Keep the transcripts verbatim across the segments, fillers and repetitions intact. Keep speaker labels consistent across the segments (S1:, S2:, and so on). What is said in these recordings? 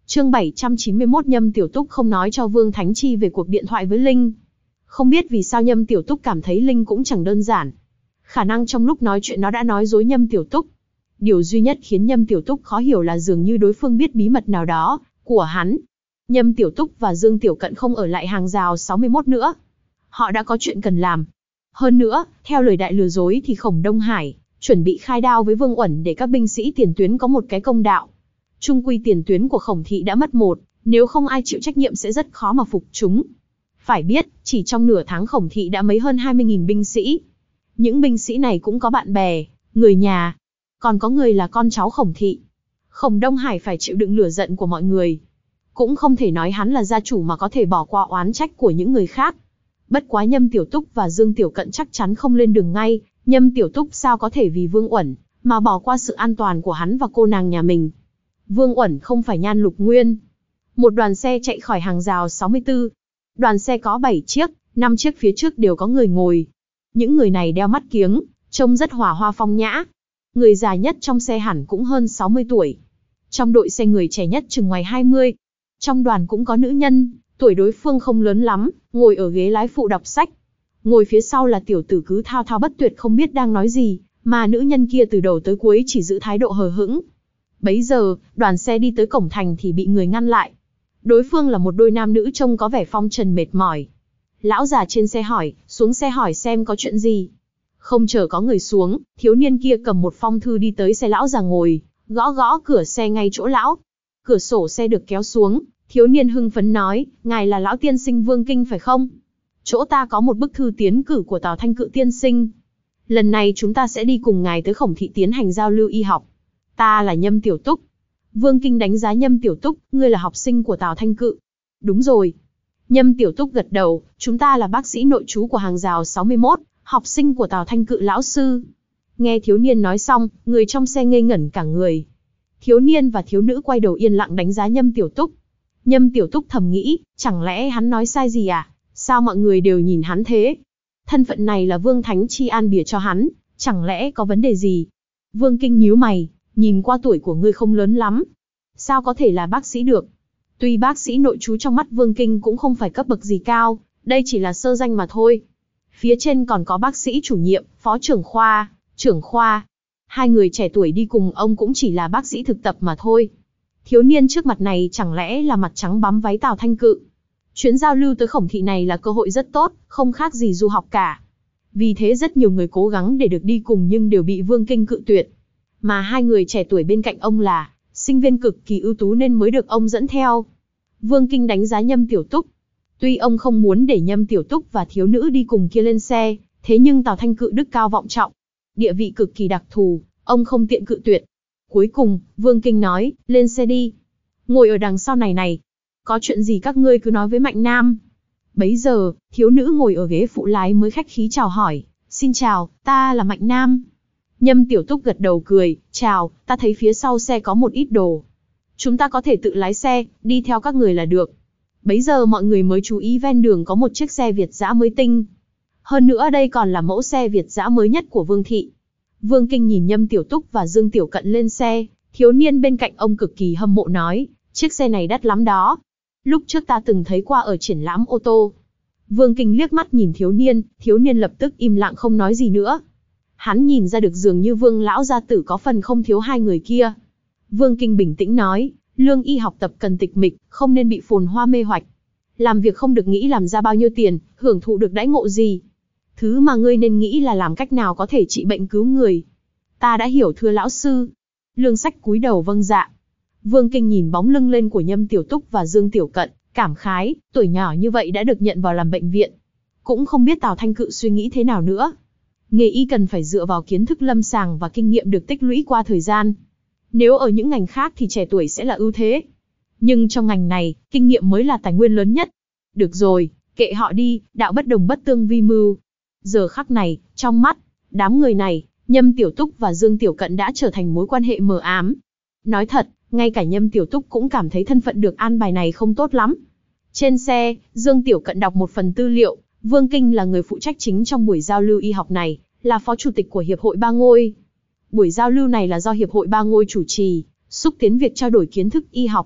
S1: Chương bảy trăm chín mươi mốt Nhâm Tiểu Túc không nói cho Vương Thánh Chi về cuộc điện thoại với Linh. Không biết vì sao Nhâm Tiểu Túc cảm thấy Linh cũng chẳng đơn giản. Khả năng trong lúc nói chuyện nó đã nói dối Nhâm Tiểu Túc. Điều duy nhất khiến Nhâm Tiểu Túc khó hiểu là dường như đối phương biết bí mật nào đó của hắn. Nhâm Tiểu Túc và Dương Tiểu Cận không ở lại hàng rào sáu mươi mốt nữa. Họ đã có chuyện cần làm. Hơn nữa, theo lời đại lừa dối thì Khổng Đông Hải chuẩn bị khai đao với Vương Uẩn để các binh sĩ tiền tuyến có một cái công đạo. Trung quy tiền tuyến của Khổng thị đã mất một, nếu không ai chịu trách nhiệm sẽ rất khó mà phục chúng. Phải biết, chỉ trong nửa tháng Khổng thị đã mấy hơn hai mươi nghìn binh sĩ. Những binh sĩ này cũng có bạn bè, người nhà, còn có người là con cháu Khổng thị. Khổng Đông Hải phải chịu đựng lửa giận của mọi người. Cũng không thể nói hắn là gia chủ mà có thể bỏ qua oán trách của những người khác. Bất quá Nhâm Tiểu Túc và Dương Tiểu Cận chắc chắn không lên đường ngay. Nhâm Tiểu Túc sao có thể vì Vương Uẩn mà bỏ qua sự an toàn của hắn và cô nàng nhà mình. Vương Uẩn không phải Nhan Lục Nguyên. Một đoàn xe chạy khỏi hàng rào sáu mươi tư. Đoàn xe có bảy chiếc, năm chiếc phía trước đều có người ngồi. Những người này đeo mắt kiếng, trông rất hòa hoa phong nhã. Người già nhất trong xe hẳn cũng hơn sáu mươi tuổi. Trong đội xe người trẻ nhất chừng ngoài hai mươi. Trong đoàn cũng có nữ nhân, tuổi đối phương không lớn lắm, ngồi ở ghế lái phụ đọc sách. Ngồi phía sau là tiểu tử cứ thao thao bất tuyệt không biết đang nói gì, mà nữ nhân kia từ đầu tới cuối chỉ giữ thái độ hờ hững. Bấy giờ, đoàn xe đi tới cổng thành thì bị người ngăn lại. Đối phương là một đôi nam nữ trông có vẻ phong trần mệt mỏi. Lão già trên xe hỏi, xuống xe hỏi xem có chuyện gì. Không chờ có người xuống, thiếu niên kia cầm một phong thư đi tới xe lão già ngồi, gõ gõ cửa xe ngay chỗ lão. Cửa sổ xe được kéo xuống, thiếu niên hưng phấn nói, ngài là lão tiên sinh Vương Kinh phải không? Chỗ ta có một bức thư tiến cử của Tào Thanh Cự tiên sinh. Lần này chúng ta sẽ đi cùng ngài tới Khổng thị tiến hành giao lưu y học. Ta là Nhâm Tiểu Túc. Vương Kinh đánh giá Nhâm Tiểu Túc, ngươi là học sinh của Tào Thanh Cự. Đúng rồi. Nhâm Tiểu Túc gật đầu, chúng ta là bác sĩ nội trú của hàng rào sáu mươi mốt, học sinh của Tào Thanh Cự lão sư. Nghe thiếu niên nói xong, người trong xe ngây ngẩn cả người. Thiếu niên và thiếu nữ quay đầu yên lặng đánh giá Nhâm Tiểu Túc. Nhâm Tiểu Túc thầm nghĩ, chẳng lẽ hắn nói sai gì à? Sao mọi người đều nhìn hắn thế? Thân phận này là Vương Thánh Chi an bìa cho hắn, chẳng lẽ có vấn đề gì? Vương Kinh nhíu mày, nhìn qua tuổi của ngươi không lớn lắm. Sao có thể là bác sĩ được? Tuy bác sĩ nội trú trong mắt Vương Kinh cũng không phải cấp bậc gì cao, đây chỉ là sơ danh mà thôi. Phía trên còn có bác sĩ chủ nhiệm, phó trưởng khoa, trưởng khoa. Hai người trẻ tuổi đi cùng ông cũng chỉ là bác sĩ thực tập mà thôi. Thiếu niên trước mặt này chẳng lẽ là mặt trắng bám váy Tào Thanh Cự? Chuyến giao lưu tới Khổng thị này là cơ hội rất tốt, không khác gì du học cả. Vì thế rất nhiều người cố gắng để được đi cùng nhưng đều bị Vương Kinh cự tuyệt. Mà hai người trẻ tuổi bên cạnh ông là sinh viên cực kỳ ưu tú nên mới được ông dẫn theo. Vương Kinh đánh giá Nhâm Tiểu Túc. Tuy ông không muốn để Nhâm Tiểu Túc và thiếu nữ đi cùng kia lên xe, thế nhưng Tào Thanh Cự đức cao vọng trọng, địa vị cực kỳ đặc thù, ông không tiện cự tuyệt. Cuối cùng, Vương Kinh nói, lên xe đi. Ngồi ở đằng sau này này. Có chuyện gì các ngươi cứ nói với Mạnh Nam. Bấy giờ, thiếu nữ ngồi ở ghế phụ lái mới khách khí chào hỏi. Xin chào, ta là Mạnh Nam. Nhâm Tiểu Túc gật đầu cười, chào, ta thấy phía sau xe có một ít đồ. Chúng ta có thể tự lái xe, đi theo các người là được. Bấy giờ mọi người mới chú ý ven đường có một chiếc xe Việt dã mới tinh. Hơn nữa đây còn là mẫu xe Việt dã mới nhất của Vương thị. Vương Kinh nhìn Nhâm Tiểu Túc và Dương Tiểu Cận lên xe, thiếu niên bên cạnh ông cực kỳ hâm mộ nói, chiếc xe này đắt lắm đó. Lúc trước ta từng thấy qua ở triển lãm ô tô. Vương Kinh liếc mắt nhìn thiếu niên, thiếu niên lập tức im lặng không nói gì nữa. Hắn nhìn ra được dường như Vương lão gia tử có phần không thiếu hai người kia. Vương Kinh bình tĩnh nói, lương y học tập cần tịch mịch, không nên bị phồn hoa mê hoạch. Làm việc không được nghĩ làm ra bao nhiêu tiền, hưởng thụ được đãi ngộ gì. Thứ mà ngươi nên nghĩ là làm cách nào có thể trị bệnh cứu người. Ta đã hiểu thưa lão sư. Lương Sách cúi đầu vâng dạ. Vương Kinh nhìn bóng lưng lên của Nhâm Tiểu Túc và Dương Tiểu Cận, cảm khái, tuổi nhỏ như vậy đã được nhận vào làm bệnh viện. Cũng không biết Tào Thanh Cự suy nghĩ thế nào nữa. Nghề y cần phải dựa vào kiến thức lâm sàng và kinh nghiệm được tích lũy qua thời gian. Nếu ở những ngành khác thì trẻ tuổi sẽ là ưu thế. Nhưng trong ngành này, kinh nghiệm mới là tài nguyên lớn nhất. Được rồi, kệ họ đi, đạo bất đồng bất tương vi mưu. Giờ khắc này, trong mắt, đám người này, Nhâm Tiểu Túc và Dương Tiểu Cận đã trở thành mối quan hệ mờ ám. Nói thật, ngay cả Nhâm Tiểu Túc cũng cảm thấy thân phận được an bài này không tốt lắm. Trên xe, Dương Tiểu Cận đọc một phần tư liệu, Vương Kinh là người phụ trách chính trong buổi giao lưu y học này, là phó chủ tịch của Hiệp hội Ba Ngôi. Buổi giao lưu này là do Hiệp hội Ba Ngôi chủ trì, xúc tiến việc trao đổi kiến thức y học.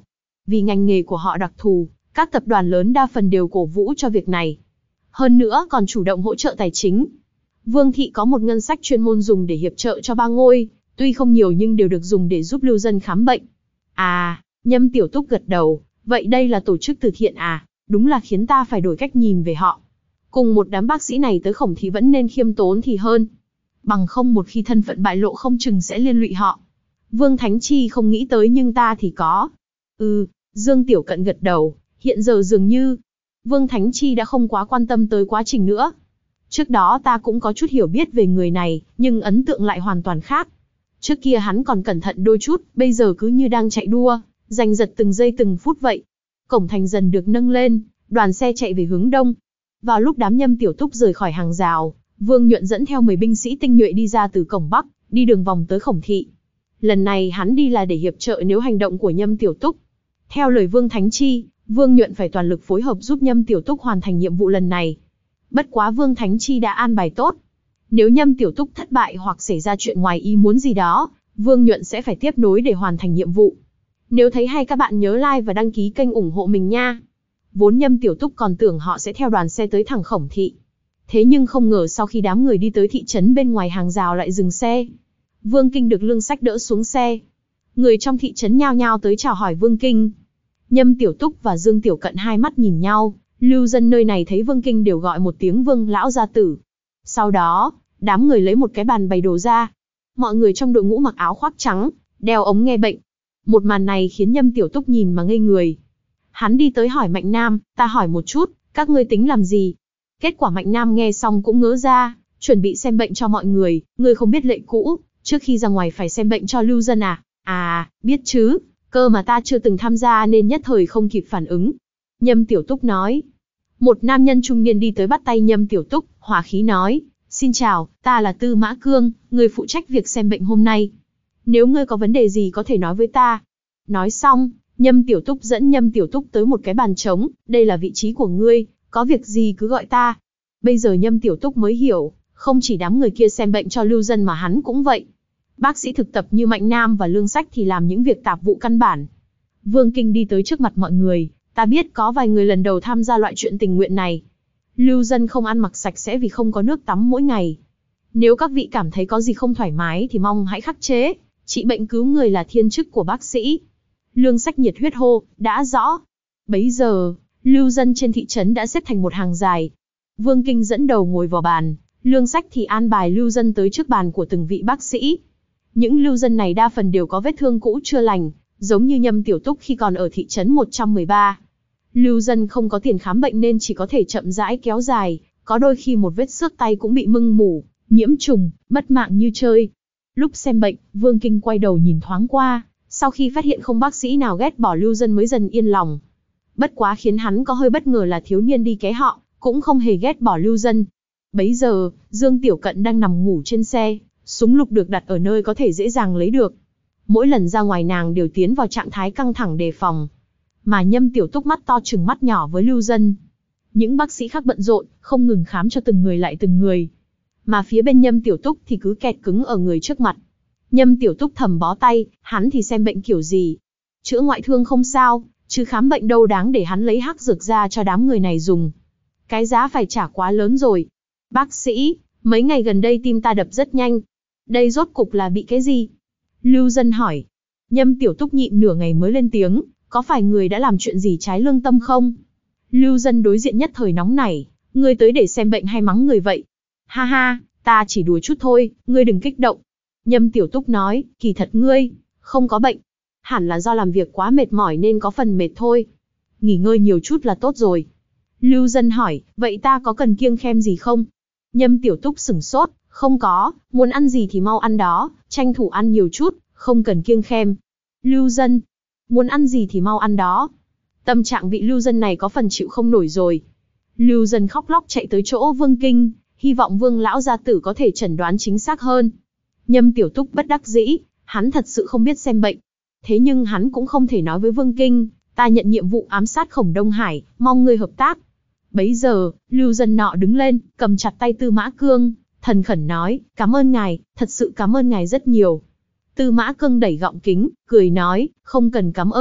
S1: Vì ngành nghề của họ đặc thù, các tập đoàn lớn đa phần đều cổ vũ cho việc này. Hơn nữa còn chủ động hỗ trợ tài chính. Vương thị có một ngân sách chuyên môn dùng để hiệp trợ cho ba ngôi, tuy không nhiều nhưng đều được dùng để giúp lưu dân khám bệnh. À, Nhâm Tiểu Túc gật đầu, vậy đây là tổ chức từ thiện à, đúng là khiến ta phải đổi cách nhìn về họ. Cùng một đám bác sĩ này tới Khổng Thị vẫn nên khiêm tốn thì hơn. Bằng không một khi thân phận bại lộ không chừng sẽ liên lụy họ. Vương Thánh Chi không nghĩ tới nhưng ta thì có. Ừ, Dương Tiểu Cận gật đầu, hiện giờ dường như Vương Thánh Chi đã không quá quan tâm tới quá trình nữa. Trước đó ta cũng có chút hiểu biết về người này, nhưng ấn tượng lại hoàn toàn khác. Trước kia hắn còn cẩn thận đôi chút, bây giờ cứ như đang chạy đua, giành giật từng giây từng phút vậy. Cổng thành dần được nâng lên, đoàn xe chạy về hướng đông. Vào lúc đám Nhâm Tiểu Túc rời khỏi hàng rào, Vương Nhuận dẫn theo mười binh sĩ tinh nhuệ đi ra từ cổng Bắc, đi đường vòng tới Khổng Thị. Lần này hắn đi là để hiệp trợ nếu hành động của Nhâm Tiểu Túc. Theo lời Vương Thánh Chi, Vương Nhuận phải toàn lực phối hợp giúp Nhâm Tiểu Túc hoàn thành nhiệm vụ lần này. Bất quá Vương Thánh Chi đã an bài tốt. Nếu Nhâm Tiểu Túc thất bại hoặc xảy ra chuyện ngoài ý muốn gì đó, Vương Nhuận sẽ phải tiếp nối để hoàn thành nhiệm vụ. Nếu thấy hay các bạn nhớ like và đăng ký kênh ủng hộ mình nha. Vốn Nhâm Tiểu Túc còn tưởng họ sẽ theo đoàn xe tới thẳng Khổng Thị. Thế nhưng không ngờ sau khi đám người đi tới thị trấn bên ngoài hàng rào lại dừng xe. Vương Kinh được Lương Sách đỡ xuống xe. Người trong thị trấn nhao nhao tới chào hỏi Vương Kinh. Nhâm Tiểu Túc và Dương Tiểu Cận hai mắt nhìn nhau, lưu dân nơi này thấy Vương Kinh đều gọi một tiếng Vương lão gia tử. Sau đó, đám người lấy một cái bàn bày đồ ra. Mọi người trong đội ngũ mặc áo khoác trắng, đeo ống nghe bệnh. Một màn này khiến Nhâm Tiểu Túc nhìn mà ngây người. Hắn đi tới hỏi Mạnh Nam, ta hỏi một chút, các ngươi tính làm gì? Kết quả Mạnh Nam nghe xong cũng ngớ ra, chuẩn bị xem bệnh cho mọi người, ngươi không biết lệ cũ, trước khi ra ngoài phải xem bệnh cho lưu dân à? À, biết chứ, cơ mà ta chưa từng tham gia nên nhất thời không kịp phản ứng. Nhâm Tiểu Túc nói. Một nam nhân trung niên đi tới bắt tay Nhâm Tiểu Túc, hòa khí nói, xin chào, ta là Tư Mã Cương, người phụ trách việc xem bệnh hôm nay. Nếu ngươi có vấn đề gì có thể nói với ta. Nói xong, Nhâm Tiểu Túc dẫn Nhâm Tiểu Túc tới một cái bàn trống, đây là vị trí của ngươi, có việc gì cứ gọi ta. Bây giờ Nhâm Tiểu Túc mới hiểu, không chỉ đám người kia xem bệnh cho lưu dân mà hắn cũng vậy. Bác sĩ thực tập như Mạnh Nam và Lương Sách thì làm những việc tạp vụ căn bản. Vương Kinh đi tới trước mặt mọi người, ta biết có vài người lần đầu tham gia loại chuyện tình nguyện này. Lưu dân không ăn mặc sạch sẽ vì không có nước tắm mỗi ngày. Nếu các vị cảm thấy có gì không thoải mái thì mong hãy khắc chế, trị bệnh cứu người là thiên chức của bác sĩ. Lương Sách nhiệt huyết hô, đã rõ. Bấy giờ, lưu dân trên thị trấn đã xếp thành một hàng dài. Vương Kinh dẫn đầu ngồi vào bàn, Lương Sách thì an bài lưu dân tới trước bàn của từng vị bác sĩ. Những lưu dân này đa phần đều có vết thương cũ chưa lành, giống như Nhâm Tiểu Túc khi còn ở thị trấn một trăm mười ba. Lưu dân không có tiền khám bệnh nên chỉ có thể chậm rãi kéo dài, có đôi khi một vết xước tay cũng bị mưng mủ, nhiễm trùng, mất mạng như chơi. Lúc xem bệnh, Vương Kinh quay đầu nhìn thoáng qua, sau khi phát hiện không bác sĩ nào ghét bỏ lưu dân mới dần yên lòng. Bất quá khiến hắn có hơi bất ngờ là thiếu niên đi ké họ, cũng không hề ghét bỏ lưu dân. Bấy giờ, Dương Tiểu Cận đang nằm ngủ trên xe, súng lục được đặt ở nơi có thể dễ dàng lấy được. Mỗi lần ra ngoài nàng đều tiến vào trạng thái căng thẳng đề phòng. Mà Nhâm Tiểu Túc mắt to trừng mắt nhỏ với lưu dân. Những bác sĩ khác bận rộn, không ngừng khám cho từng người lại từng người. Mà phía bên Nhâm Tiểu Túc thì cứ kẹt cứng ở người trước mặt. Nhâm Tiểu Túc thầm bó tay, hắn thì xem bệnh kiểu gì. Chữa ngoại thương không sao, chứ khám bệnh đâu đáng để hắn lấy hắc dược ra cho đám người này dùng. Cái giá phải trả quá lớn rồi. Bác sĩ, mấy ngày gần đây tim ta đập rất nhanh. Đây rốt cục là bị cái gì? Lưu dân hỏi. Nhâm Tiểu Túc nhịn nửa ngày mới lên tiếng, có phải người đã làm chuyện gì trái lương tâm không? Lưu dân đối diện nhất thời nóng nảy, ngươi tới để xem bệnh hay mắng người vậy? Ha ha, ta chỉ đùa chút thôi, ngươi đừng kích động. Nhâm Tiểu Túc nói, kỳ thật ngươi, không có bệnh. Hẳn là do làm việc quá mệt mỏi nên có phần mệt thôi. Nghỉ ngơi nhiều chút là tốt rồi. Lưu dân hỏi, vậy ta có cần kiêng khem gì không? Nhâm Tiểu Túc sửng sốt, không có, muốn ăn gì thì mau ăn đó, tranh thủ ăn nhiều chút, không cần kiêng khem. Lưu dân, muốn ăn gì thì mau ăn đó. Tâm trạng vị lưu dân này có phần chịu không nổi rồi. Lưu dân khóc lóc chạy tới chỗ Vương Kinh, hy vọng Vương lão gia tử có thể chẩn đoán chính xác hơn. Nhâm Tiểu Túc bất đắc dĩ, hắn thật sự không biết xem bệnh. Thế nhưng hắn cũng không thể nói với Vương Kinh, ta nhận nhiệm vụ ám sát Khổng Đông Hải, mong ngươi hợp tác. Bấy giờ, lưu dân nọ đứng lên, cầm chặt tay Tư Mã Cương, thần khẩn nói, cảm ơn ngài, thật sự cảm ơn ngài rất nhiều. Tư Mã Cương đẩy gọng kính, cười nói, không cần cảm ơn,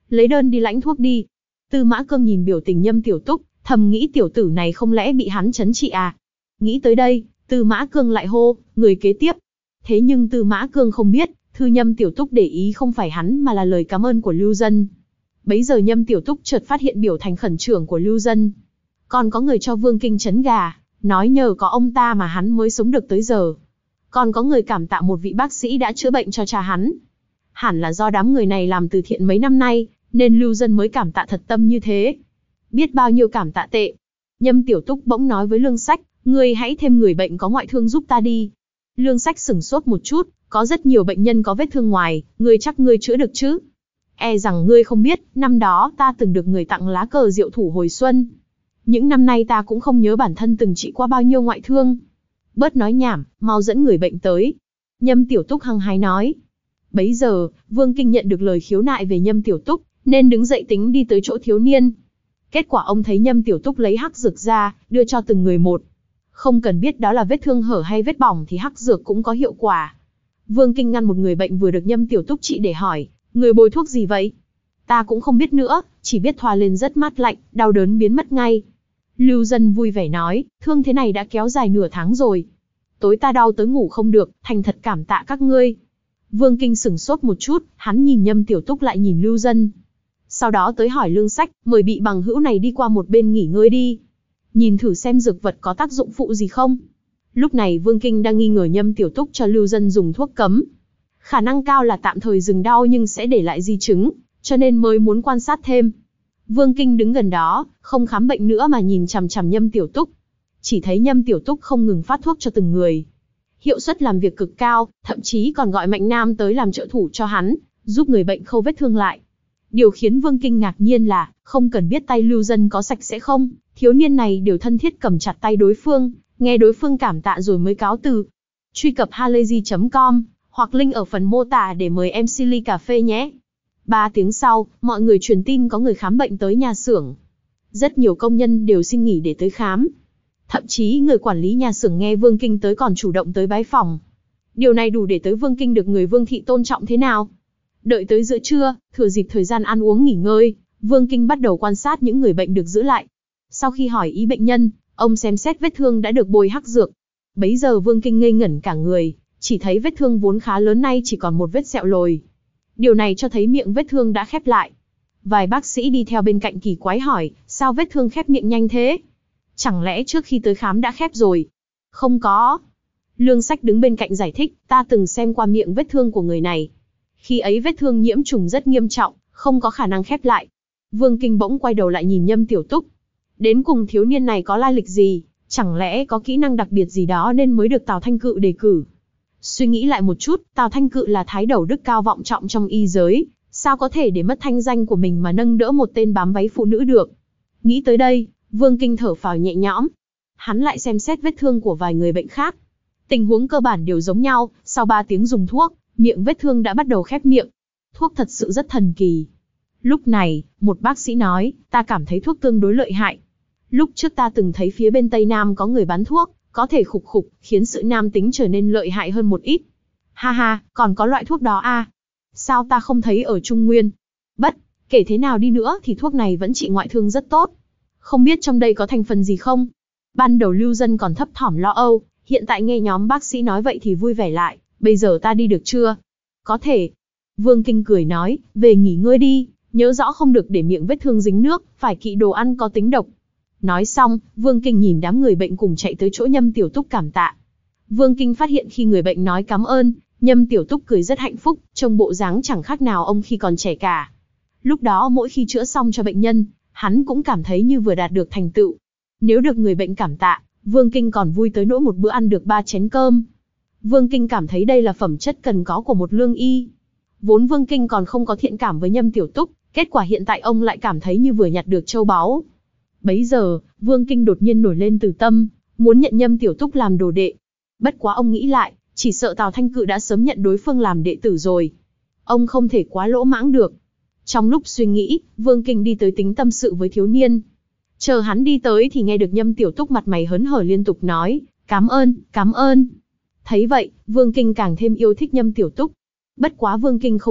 S1: lấy đơn đi lãnh thuốc đi. Tư Mã Cương nhìn biểu tình Nhâm Tiểu Túc, thầm nghĩ tiểu tử này không lẽ bị hắn trấn trị à? Nghĩ tới đây, Tư Mã Cương lại hô, người kế tiếp. Thế nhưng Tư Mã Cương không biết, thư Nhâm Tiểu Túc để ý không phải hắn mà là lời cảm ơn của Lưu Dân. Bấy giờ Nhâm Tiểu Túc chợt phát hiện biểu thành khẩn trưởng của Lưu Dân. Còn có người cho Vương Kinh trấn gà, nói nhờ có ông ta mà hắn mới sống được tới giờ. Còn có người cảm tạ một vị bác sĩ đã chữa bệnh cho cha hắn. Hẳn là do đám người này làm từ thiện mấy năm nay, nên Lưu Dân mới cảm tạ thật tâm như thế. Biết bao nhiêu cảm tạ tệ. Nhâm Tiểu Túc bỗng nói với Lương Sách, ngươi hãy thêm người bệnh có ngoại thương giúp ta đi. Lương Sách sửng sốt một chút, có rất nhiều bệnh nhân có vết thương ngoài, ngươi chắc ngươi chữa được chứ? E rằng ngươi không biết, năm đó ta từng được người tặng lá cờ diệu thủ hồi xuân. Những năm nay ta cũng không nhớ bản thân từng trị qua bao nhiêu ngoại thương. Bớt nói nhảm, mau dẫn người bệnh tới. Nhâm Tiểu Túc hăng hái nói. Bấy giờ, Vương Kinh nhận được lời khiếu nại về Nhâm Tiểu Túc, nên đứng dậy tính đi tới chỗ thiếu niên. Kết quả ông thấy Nhâm Tiểu Túc lấy hắc dược ra, đưa cho từng người một. Không cần biết đó là vết thương hở hay vết bỏng thì hắc dược cũng có hiệu quả. Vương Kinh ngăn một người bệnh vừa được Nhâm Tiểu Túc trị để hỏi, người bôi thuốc gì vậy? Ta cũng không biết nữa, chỉ biết thoa lên rất mát lạnh, đau đớn biến mất ngay. Lưu Dân vui vẻ nói, thương thế này đã kéo dài nửa tháng rồi. Tối ta đau tới ngủ không được, thành thật cảm tạ các ngươi. Vương Kinh sửng sốt một chút, hắn nhìn Nhâm Tiểu Túc lại nhìn Lưu Dân. Sau đó tới hỏi Lương Sách, mời bị bằng hữu này đi qua một bên nghỉ ngơi đi. Nhìn thử xem dược vật có tác dụng phụ gì không. Lúc này Vương Kinh đang nghi ngờ Nhâm Tiểu Túc cho Lưu Dân dùng thuốc cấm. Khả năng cao là tạm thời dừng đau nhưng sẽ để lại di chứng, cho nên mới muốn quan sát thêm. Vương Kinh đứng gần đó, không khám bệnh nữa mà nhìn chằm chằm Nhâm Tiểu Túc. Chỉ thấy Nhâm Tiểu Túc không ngừng phát thuốc cho từng người. Hiệu suất làm việc cực cao, thậm chí còn gọi Mạnh Nam tới làm trợ thủ cho hắn, giúp người bệnh khâu vết thương lại. Điều khiến Vương Kinh ngạc nhiên là, không cần biết tay Lưu Dân có sạch sẽ không, thiếu niên này đều thân thiết cầm chặt tay đối phương, nghe đối phương cảm tạ rồi mới cáo từ. Truy cập halayzi chấm com, hoặc link ở phần mô tả để mời em xê ly cà phê nhé. Ba tiếng sau, mọi người truyền tin có người khám bệnh tới nhà xưởng. Rất nhiều công nhân đều xin nghỉ để tới khám. Thậm chí người quản lý nhà xưởng nghe Vương Kinh tới còn chủ động tới bái phòng. Điều này đủ để tới Vương Kinh được người Vương thị tôn trọng thế nào. Đợi tới giữa trưa, thừa dịp thời gian ăn uống nghỉ ngơi, Vương Kinh bắt đầu quan sát những người bệnh được giữ lại. Sau khi hỏi ý bệnh nhân, ông xem xét vết thương đã được bôi hắc dược. Bấy giờ Vương Kinh ngây ngẩn cả người, chỉ thấy vết thương vốn khá lớn nay chỉ còn một vết sẹo lồi. Điều này cho thấy miệng vết thương đã khép lại. Vài bác sĩ đi theo bên cạnh kỳ quái hỏi, sao vết thương khép miệng nhanh thế? Chẳng lẽ trước khi tới khám đã khép rồi? Không có. Lương Sách đứng bên cạnh giải thích, ta từng xem qua miệng vết thương của người này. Khi ấy vết thương nhiễm trùng rất nghiêm trọng, không có khả năng khép lại. Vương Kinh bỗng quay đầu lại nhìn Nhâm Tiểu Túc. Đến cùng thiếu niên này có lai lịch gì? Chẳng lẽ có kỹ năng đặc biệt gì đó nên mới được Tào Thanh Cự đề cử? Suy nghĩ lại một chút, Tào Thanh Cự là thái đầu đức cao vọng trọng trong y giới, sao có thể để mất thanh danh của mình mà nâng đỡ một tên bám váy phụ nữ được? Nghĩ tới đây, Vương Kinh thở phào nhẹ nhõm. Hắn lại xem xét vết thương của vài người bệnh khác. Tình huống cơ bản đều giống nhau, sau ba tiếng dùng thuốc, miệng vết thương đã bắt đầu khép miệng. Thuốc thật sự rất thần kỳ. Lúc này, một bác sĩ nói, ta cảm thấy thuốc tương đối lợi hại. Lúc trước ta từng thấy phía bên Tây Nam có người bán thuốc, có thể khục khục, khiến sự nam tính trở nên lợi hại hơn một ít. Ha ha, còn có loại thuốc đó à? Sao ta không thấy ở Trung Nguyên? Bất, kể thế nào đi nữa thì thuốc này vẫn trị ngoại thương rất tốt. Không biết trong đây có thành phần gì không? Ban đầu Lưu Dân còn thấp thỏm lo âu, hiện tại nghe nhóm bác sĩ nói vậy thì vui vẻ lại. Bây giờ ta đi được chưa? Có thể. Vương Kinh cười nói, về nghỉ ngơi đi, nhớ rõ không được để miệng vết thương dính nước, phải kỵ đồ ăn có tính độc. Nói xong, Vương Kinh nhìn đám người bệnh cùng chạy tới chỗ Nhâm Tiểu Túc cảm tạ. Vương Kinh phát hiện khi người bệnh nói cảm ơn, Nhâm Tiểu Túc cười rất hạnh phúc, trông bộ dáng chẳng khác nào ông khi còn trẻ cả. Lúc đó mỗi khi chữa xong cho bệnh nhân, hắn cũng cảm thấy như vừa đạt được thành tựu. Nếu được người bệnh cảm tạ, Vương Kinh còn vui tới nỗi một bữa ăn được ba chén cơm. Vương Kinh cảm thấy đây là phẩm chất cần có của một lương y. Vốn Vương Kinh còn không có thiện cảm với Nhâm Tiểu Túc, kết quả hiện tại ông lại cảm thấy như vừa nhặt được châu báu. Bấy giờ, Vương Kinh đột nhiên nổi lên từ tâm, muốn nhận Nhâm Tiểu Túc làm đồ đệ. Bất quá ông nghĩ lại, chỉ sợ Tào Thanh Cự đã sớm nhận đối phương làm đệ tử rồi. Ông không thể quá lỗ mãng được. Trong lúc suy nghĩ, Vương Kinh đi tới tính tâm sự với thiếu niên. Chờ hắn đi tới thì nghe được Nhâm Tiểu Túc mặt mày hớn hở liên tục nói, cảm ơn, cảm ơn. Thấy vậy, Vương Kinh càng thêm yêu thích Nhâm Tiểu Túc. Bất quá Vương Kinh không biết,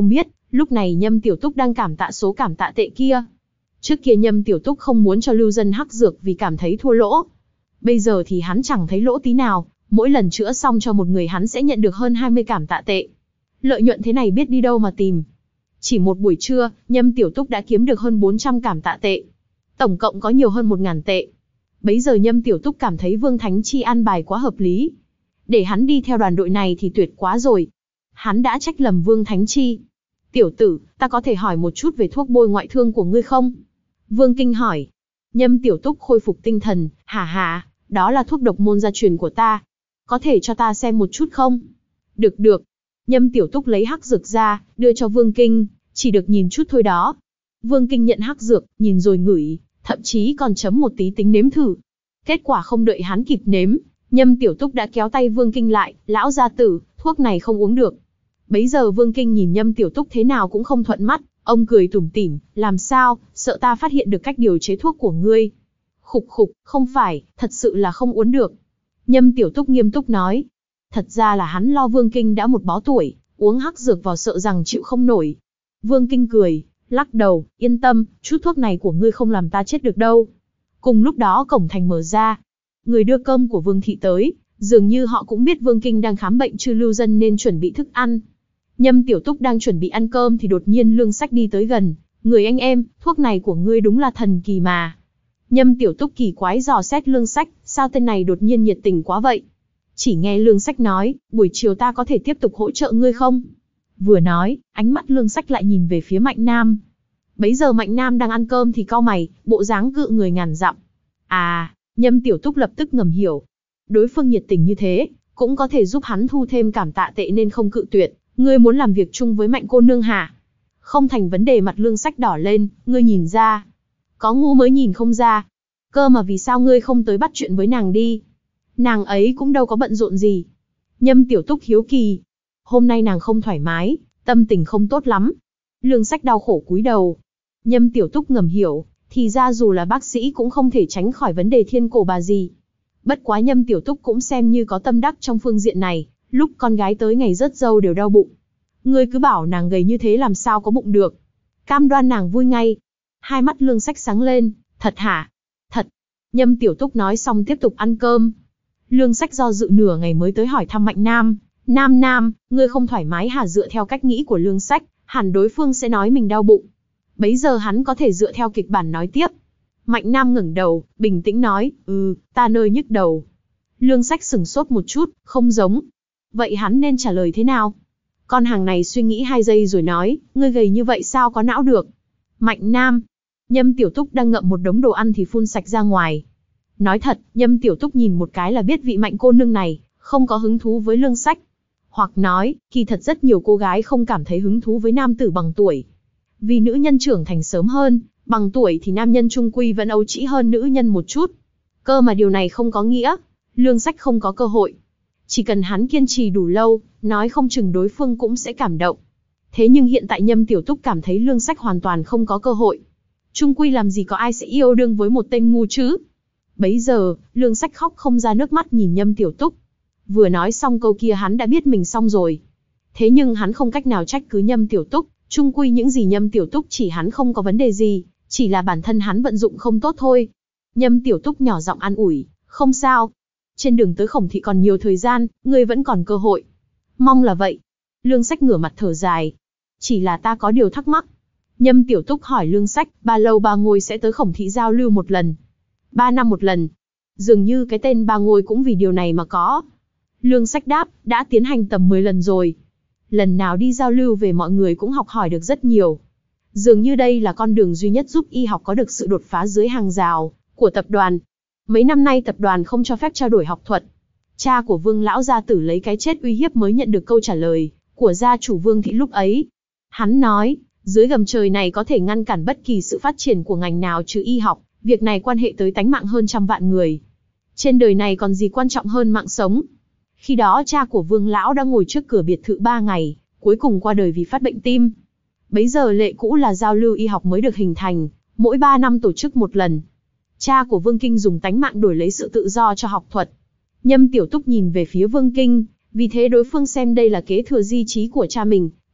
S1: Lúc này Nhâm Tiểu Túc đang cảm tạ số cảm tạ tệ kia. Trước kia Nhâm Tiểu Túc không muốn cho lưu dân hắc dược vì cảm thấy thua lỗ. Bây giờ thì hắn chẳng thấy lỗ tí nào, mỗi lần chữa xong cho một người hắn sẽ nhận được hơn hai mươi cảm tạ tệ. Lợi nhuận thế này biết đi đâu mà tìm. Chỉ một buổi trưa, Nhâm Tiểu Túc đã kiếm được hơn bốn trăm cảm tạ tệ. Tổng cộng có nhiều hơn một nghìn tệ. Bấy giờ Nhâm Tiểu Túc cảm thấy Vương Thánh Chi an bài quá hợp lý. Để hắn đi theo đoàn đội này thì tuyệt quá rồi. Hắn đã trách lầm Vương Thánh Chi. Tiểu tử, ta có thể hỏi một chút về thuốc bôi ngoại thương của ngươi không? Vương Kinh hỏi. Nhâm Tiểu Túc khôi phục tinh thần, hả hả, đó là thuốc độc môn gia truyền của ta. Có thể cho ta xem một chút không? Được được. Nhâm Tiểu Túc lấy hắc dược ra, đưa cho Vương Kinh, chỉ được nhìn chút thôi đó. Vương Kinh nhận hắc dược, nhìn rồi ngửi, thậm chí còn chấm một tí tính nếm thử. Kết quả không đợi hắn kịp nếm, Nhâm Tiểu Túc đã kéo tay Vương Kinh lại, lão gia tử, thuốc này không uống được. Bấy giờ Vương Kinh nhìn Nhâm Tiểu Túc thế nào cũng không thuận mắt, ông cười tủm tỉm, làm sao, sợ ta phát hiện được cách điều chế thuốc của ngươi. Khục khục, không phải, thật sự là không uống được. Nhâm Tiểu Túc nghiêm túc nói. Thật ra là hắn lo Vương Kinh đã một bó tuổi, uống hắc dược vào sợ rằng chịu không nổi. Vương Kinh cười, lắc đầu, yên tâm, chút thuốc này của ngươi không làm ta chết được đâu. Cùng lúc đó cổng thành mở ra. Người đưa cơm của Vương Thị tới, dường như họ cũng biết Vương Kinh đang khám bệnh chư lưu dân nên chuẩn bị thức ăn. Nhâm Tiểu Túc đang chuẩn bị ăn cơm thì đột nhiên Lương Sách đi tới gần. Người anh em, thuốc này của ngươi đúng là thần kỳ mà. Nhâm Tiểu Túc kỳ quái dò xét Lương Sách, sao tên này đột nhiên nhiệt tình quá vậy? Chỉ nghe Lương Sách nói, buổi chiều ta có thể tiếp tục hỗ trợ ngươi không? Vừa nói, ánh mắt Lương Sách lại nhìn về phía Mạnh Nam. Bấy giờ Mạnh Nam đang ăn cơm thì cau mày, bộ dáng cự người ngàn dặm. À, Nhâm Tiểu Túc lập tức ngầm hiểu. Đối phương nhiệt tình như thế, cũng có thể giúp hắn thu thêm cảm tạ tệ nên không cự tuyệt. Ngươi muốn làm việc chung với Mạnh cô nương hả? Không thành vấn đề. Mặt Lương Sách đỏ lên, ngươi nhìn ra. Có ngu mới nhìn không ra. Cơ mà vì sao ngươi không tới bắt chuyện với nàng đi? Nàng ấy cũng đâu có bận rộn gì. Nhâm Tiểu Túc hiếu kỳ. Hôm nay nàng không thoải mái, tâm tình không tốt lắm. Lương Sách đau khổ cúi đầu. Nhâm Tiểu Túc ngầm hiểu, thì ra dù là bác sĩ cũng không thể tránh khỏi vấn đề thiên cổ bà gì. Bất quá Nhâm Tiểu Túc cũng xem như có tâm đắc trong phương diện này, lúc con gái tới ngày rớt dâu đều đau bụng. Ngươi cứ bảo nàng gầy như thế làm sao có bụng được. Cam đoan nàng vui ngay. Hai mắt Lương Sách sáng lên, thật hả? Thật. Nhâm Tiểu Túc nói xong tiếp tục ăn cơm. Lương Sách do dự nửa ngày mới tới hỏi thăm Mạnh Nam. Nam Nam, ngươi không thoải mái hả? Dựa theo cách nghĩ của Lương Sách, hẳn đối phương sẽ nói mình đau bụng. Bấy giờ hắn có thể dựa theo kịch bản nói tiếp. Mạnh Nam ngẩng đầu, bình tĩnh nói, ừ, ta nơi nhức đầu. Lương Sách sửng sốt một chút, không giống. Vậy hắn nên trả lời thế nào? Con hàng này suy nghĩ hai giây rồi nói, ngươi gầy như vậy sao có não được? Mạnh Nam. Nhâm Tiểu Túc đang ngậm một đống đồ ăn thì phun sạch ra ngoài. Nói thật, Nhâm Tiểu Túc nhìn một cái là biết vị Mạnh cô nương này không có hứng thú với Lương Sách. Hoặc nói, kỳ thật rất nhiều cô gái không cảm thấy hứng thú với nam tử bằng tuổi. Vì nữ nhân trưởng thành sớm hơn, bằng tuổi thì nam nhân trung quy vẫn ấu trĩ hơn nữ nhân một chút. Cơ mà điều này không có nghĩa Lương Sách không có cơ hội. Chỉ cần hắn kiên trì đủ lâu, nói không chừng đối phương cũng sẽ cảm động. Thế nhưng hiện tại Nhâm Tiểu Túc cảm thấy Lương Sách hoàn toàn không có cơ hội. Trung quy làm gì có ai sẽ yêu đương với một tên ngu chứ? Bấy giờ, Lương Sách khóc không ra nước mắt nhìn Nhâm Tiểu Túc. Vừa nói xong câu kia hắn đã biết mình xong rồi. Thế nhưng hắn không cách nào trách cứ Nhâm Tiểu Túc. Trung quy những gì Nhâm Tiểu Túc chỉ hắn không có vấn đề gì, chỉ là bản thân hắn vận dụng không tốt thôi. Nhâm Tiểu Túc nhỏ giọng an ủi, không sao. Trên đường tới Khổng Thị còn nhiều thời gian, ngươi vẫn còn cơ hội. Mong là vậy. Lương Sách ngửa mặt thở dài. Chỉ là ta có điều thắc mắc. Nhâm Tiểu Túc hỏi Lương Sách, ba lâu ba ngôi sẽ tới Khổng Thị giao lưu một lần? Ba năm một lần. Dường như cái tên ba ngôi cũng vì điều này mà có. Lương Sách đáp, đã tiến hành tầm mười lần rồi. Lần nào đi giao lưu về mọi người cũng học hỏi được rất nhiều. Dường như đây là con đường duy nhất giúp y học có được sự đột phá dưới hàng rào của tập đoàn. Mấy năm nay tập đoàn không cho phép trao đổi học thuật. Cha của Vương lão gia tử lấy cái chết uy hiếp mới nhận được câu trả lời của gia chủ Vương Thị lúc ấy. Hắn nói, dưới gầm trời này có thể ngăn cản bất kỳ sự phát triển của ngành nào trừ y học, việc này quan hệ tới tánh mạng hơn trăm vạn người. Trên đời này còn gì quan trọng hơn mạng sống. Khi đó cha của Vương lão đã ngồi trước cửa biệt thự ba ngày, cuối cùng qua đời vì phát bệnh tim. Bấy giờ lệ cũ là giao lưu y học mới được hình thành, mỗi ba năm tổ chức một lần. Cha của Vương Kinh dùng tánh mạng đổi lấy sự tự do cho học thuật. Nhâm Tiểu Túc nhìn về phía Vương Kinh, vì thế đối phương xem đây là kế thừa di chí của cha mình,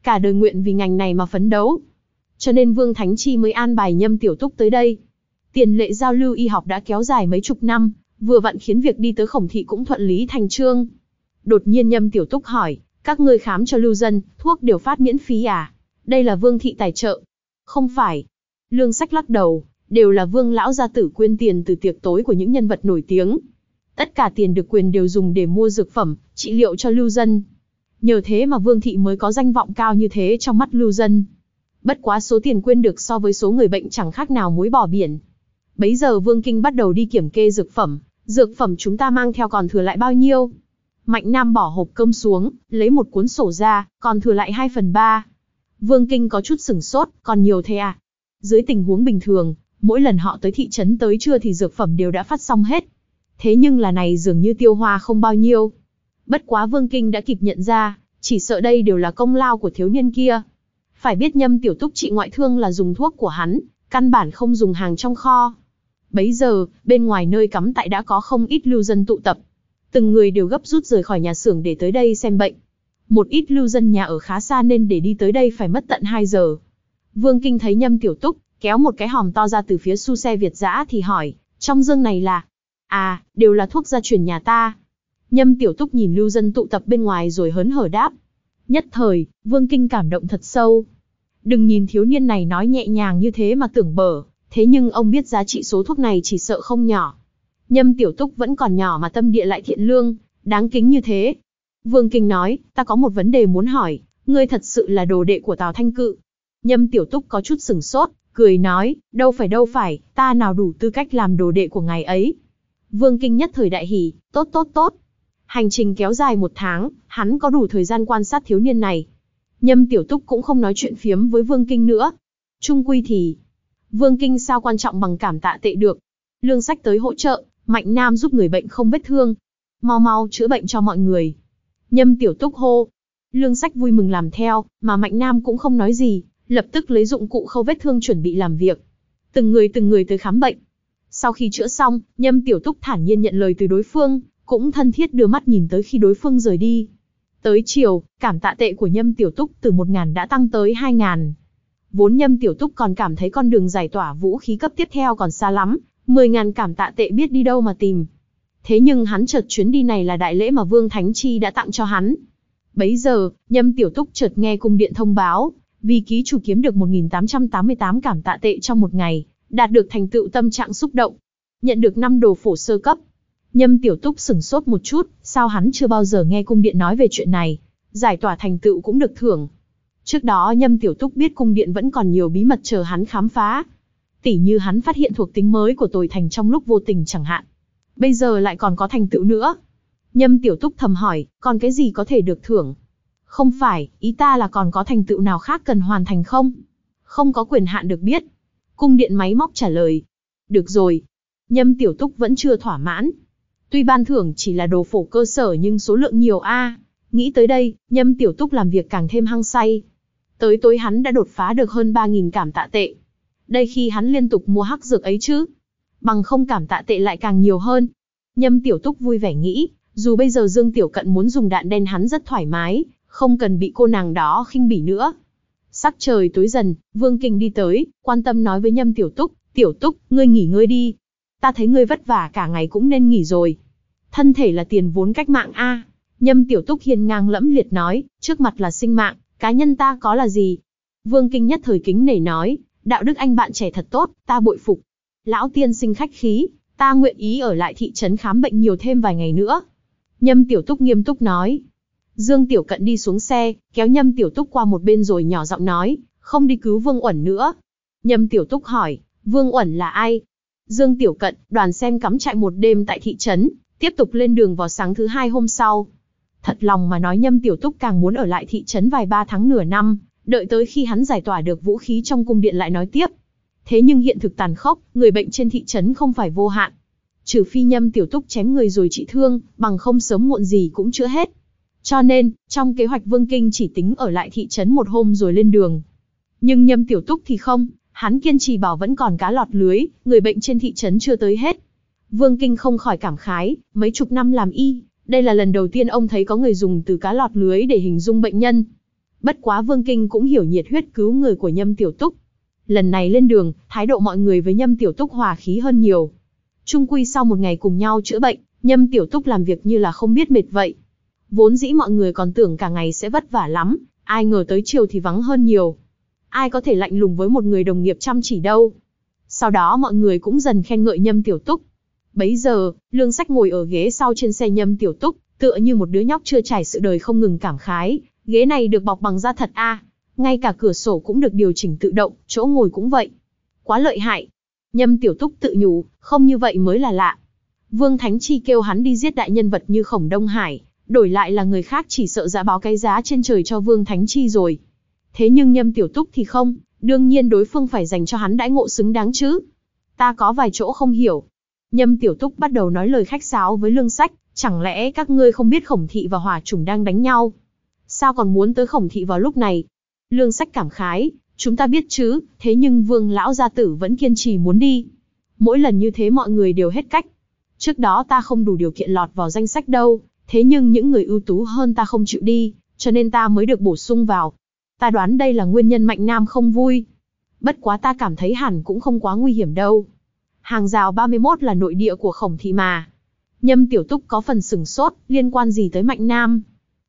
S1: cả đời nguyện vì ngành này mà phấn đấu. Cho nên Vương Thánh Chi mới an bài Nhâm Tiểu Túc tới đây. Tiền lệ giao lưu y học đã kéo dài mấy chục năm, vừa vặn khiến việc đi tới Khổng thị cũng thuận lý thành chương. Đột nhiên Nhâm Tiểu Túc hỏi, các ngươi khám cho lưu dân, thuốc đều phát miễn phí à? Đây là Vương thị tài trợ. Không phải. Lương Sách lắc đầu, đều là Vương lão gia tử quyên tiền từ tiệc tối của những nhân vật nổi tiếng. Tất cả tiền được quyền đều dùng để mua dược phẩm, trị liệu cho lưu dân. Nhờ thế mà Vương thị mới có danh vọng cao như thế trong mắt lưu dân. Bất quá số tiền quyên được so với số người bệnh chẳng khác nào muối bỏ biển. Bấy giờ Vương Kinh bắt đầu đi kiểm kê dược phẩm, dược phẩm chúng ta mang theo còn thừa lại bao nhiêu? Mạnh Nam bỏ hộp cơm xuống, lấy một cuốn sổ ra, còn thừa lại hai phần ba. Vương Kinh có chút sửng sốt, còn nhiều thế à? Dưới tình huống bình thường, mỗi lần họ tới thị trấn tới trưa thì dược phẩm đều đã phát xong hết. Thế nhưng là này dường như tiêu hoa không bao nhiêu. Bất quá Vương Kinh đã kịp nhận ra, chỉ sợ đây đều là công lao của thiếu niên kia. Phải biết Nhâm Tiểu Túc trị ngoại thương là dùng thuốc của hắn, căn bản không dùng hàng trong kho. Bấy giờ, bên ngoài nơi cắm trại đã có không ít lưu dân tụ tập. Từng người đều gấp rút rời khỏi nhà xưởng để tới đây xem bệnh. Một ít lưu dân nhà ở khá xa nên để đi tới đây phải mất tận hai giờ. Vương Kinh thấy Nhâm Tiểu Túc kéo một cái hòm to ra từ phía su xe Việt dã thì hỏi, trong dương này là? À, đều là thuốc gia truyền nhà ta. Nhâm Tiểu Túc nhìn lưu dân tụ tập bên ngoài rồi hớn hở đáp. Nhất thời, Vương Kinh cảm động thật sâu. Đừng nhìn thiếu niên này nói nhẹ nhàng như thế mà tưởng bở, thế nhưng ông biết giá trị số thuốc này chỉ sợ không nhỏ. Nhâm Tiểu Túc vẫn còn nhỏ mà tâm địa lại thiện lương, đáng kính như thế. Vương Kinh nói, ta có một vấn đề muốn hỏi, ngươi thật sự là đồ đệ của Tào Thanh Cự? Nhâm Tiểu Túc có chút sửng sốt, cười nói, đâu phải đâu phải, ta nào đủ tư cách làm đồ đệ của ngài ấy. Vương Kinh nhất thời đại hỉ, tốt tốt tốt. Hành trình kéo dài một tháng, hắn có đủ thời gian quan sát thiếu niên này. Nhâm Tiểu Túc cũng không nói chuyện phiếm với Vương Kinh nữa. Chung quy thì, Vương Kinh sao quan trọng bằng cảm tạ tệ được. Lương Sách tới hỗ trợ, Mạnh Nam giúp người bệnh không vết thương. Mau mau chữa bệnh cho mọi người. Nhâm Tiểu Túc hô. Lương Sách vui mừng làm theo, mà Mạnh Nam cũng không nói gì, lập tức lấy dụng cụ khâu vết thương chuẩn bị làm việc. Từng người từng người tới khám bệnh. Sau khi chữa xong, Nhâm Tiểu Túc thản nhiên nhận lời từ đối phương, cũng thân thiết đưa mắt nhìn tới khi đối phương rời đi. Tới chiều, cảm tạ tệ của Nhâm Tiểu Túc từ một ngàn đã tăng tới hai ngàn. Vốn Nhâm Tiểu Túc còn cảm thấy con đường giải tỏa vũ khí cấp tiếp theo còn xa lắm, mười ngàn cảm tạ tệ biết đi đâu mà tìm. Thế nhưng hắn chợt chuyến đi này là đại lễ mà Vương Thánh Chi đã tặng cho hắn. Bấy giờ, Nhâm Tiểu Túc chợt nghe cung điện thông báo, vì ký chủ kiếm được một nghìn tám trăm tám mươi tám cảm tạ tệ trong một ngày, đạt được thành tựu tâm trạng xúc động. Nhận được năm đồ phổ sơ cấp. Nhâm Tiểu Túc sửng sốt một chút, sao hắn chưa bao giờ nghe cung điện nói về chuyện này, giải tỏa thành tựu cũng được thưởng. Trước đó Nhâm Tiểu Túc biết cung điện vẫn còn nhiều bí mật chờ hắn khám phá. Tỉ như hắn phát hiện thuộc tính mới của Tồi Thành trong lúc vô tình chẳng hạn. Bây giờ lại còn có thành tựu nữa. Nhâm Tiểu Túc thầm hỏi, còn cái gì có thể được thưởng? Không phải, ý ta là còn có thành tựu nào khác cần hoàn thành không? Không có quyền hạn được biết. Cung điện máy móc trả lời. Được rồi. Nhâm Tiểu Túc vẫn chưa thỏa mãn. Tuy ban thưởng chỉ là đồ phổ cơ sở nhưng số lượng nhiều a. Nghĩ tới đây, Nhâm Tiểu Túc làm việc càng thêm hăng say. Tới tối hắn đã đột phá được hơn ba nghìn cảm tạ tệ. Đây khi hắn liên tục mua hắc dược ấy chứ. Bằng không cảm tạ tệ lại càng nhiều hơn. Nhâm Tiểu Túc vui vẻ nghĩ, dù bây giờ Dương Tiểu Cận muốn dùng đạn đen hắn rất thoải mái, không cần bị cô nàng đó khinh bỉ nữa. Sắc trời tối dần, Vương Kinh đi tới, quan tâm nói với Nhâm Tiểu Túc, Tiểu Túc, ngươi nghỉ ngơi đi. Ta thấy ngươi vất vả cả ngày cũng nên nghỉ rồi. Thân thể là tiền vốn cách mạng a. Nhâm Tiểu Túc hiên ngang lẫm liệt nói, trước mặt là sinh mạng, cá nhân ta có là gì? Vương Kinh nhất thời kính nể nói, đạo đức anh bạn trẻ thật tốt, ta bội phục. Lão tiên sinh khách khí, ta nguyện ý ở lại thị trấn khám bệnh nhiều thêm vài ngày nữa. Nhâm Tiểu Túc nghiêm túc nói. Dương Tiểu Cận đi xuống xe, kéo Nhâm Tiểu Túc qua một bên rồi nhỏ giọng nói, không đi cứu Vương Uẩn nữa. Nhâm Tiểu Túc hỏi, Vương Uẩn là ai? Dương Tiểu Cận, đoàn xem cắm trại một đêm tại thị trấn, tiếp tục lên đường vào sáng thứ hai hôm sau. Thật lòng mà nói Nhâm Tiểu Túc càng muốn ở lại thị trấn vài ba tháng nửa năm, đợi tới khi hắn giải tỏa được vũ khí trong cung điện lại nói tiếp. Thế nhưng hiện thực tàn khốc, người bệnh trên thị trấn không phải vô hạn. Trừ phi Nhâm Tiểu Túc chém người rồi trị thương, bằng không sớm muộn gì cũng chữa hết. Cho nên, trong kế hoạch Vương Kinh chỉ tính ở lại thị trấn một hôm rồi lên đường. Nhưng Nhâm Tiểu Túc thì không, hắn kiên trì bảo vẫn còn cá lọt lưới, người bệnh trên thị trấn chưa tới hết. Vương Kinh không khỏi cảm khái, mấy chục năm làm y, đây là lần đầu tiên ông thấy có người dùng từ cá lọt lưới để hình dung bệnh nhân. Bất quá Vương Kinh cũng hiểu nhiệt huyết cứu người của Nhâm Tiểu Túc. Lần này lên đường, thái độ mọi người với Nhâm Tiểu Túc hòa khí hơn nhiều. Chung quy sau một ngày cùng nhau chữa bệnh, Nhâm Tiểu Túc làm việc như là không biết mệt vậy. Vốn dĩ mọi người còn tưởng cả ngày sẽ vất vả lắm, ai ngờ tới chiều thì vắng hơn nhiều. Ai có thể lạnh lùng với một người đồng nghiệp chăm chỉ đâu. Sau đó mọi người cũng dần khen ngợi Nhâm Tiểu Túc. Bấy giờ, Lương Sách ngồi ở ghế sau trên xe Nhâm Tiểu Túc, tựa như một đứa nhóc chưa trải sự đời không ngừng cảm khái. Ghế này được bọc bằng da thật a, à. Ngay cả cửa sổ cũng được điều chỉnh tự động, chỗ ngồi cũng vậy. Quá lợi hại. Nhâm Tiểu Túc tự nhủ, không như vậy mới là lạ. Vương Thánh Chi kêu hắn đi giết đại nhân vật như Khổng Đông Hải, đổi lại là người khác chỉ sợ đã báo cái giá trên trời cho Vương Thánh Chi rồi. Thế nhưng Nhâm Tiểu Túc thì không, đương nhiên đối phương phải dành cho hắn đãi ngộ xứng đáng chứ. Ta có vài chỗ không hiểu. Nhâm Tiểu Túc bắt đầu nói lời khách sáo với Lương Sách, chẳng lẽ các ngươi không biết Khổng Thị và Hỏa Chủng đang đánh nhau? Sao còn muốn tới Khổng Thị vào lúc này? Lương Sách cảm khái, chúng ta biết chứ, thế nhưng Vương lão gia tử vẫn kiên trì muốn đi. Mỗi lần như thế mọi người đều hết cách. Trước đó ta không đủ điều kiện lọt vào danh sách đâu, thế nhưng những người ưu tú hơn ta không chịu đi, cho nên ta mới được bổ sung vào. Ta đoán đây là nguyên nhân Mạnh Nam không vui. Bất quá ta cảm thấy hẳn cũng không quá nguy hiểm đâu. Hàng rào ba mươi mốt là nội địa của Khổng Thị mà. Nhâm Tiểu Túc có phần sửng sốt, liên quan gì tới Mạnh Nam?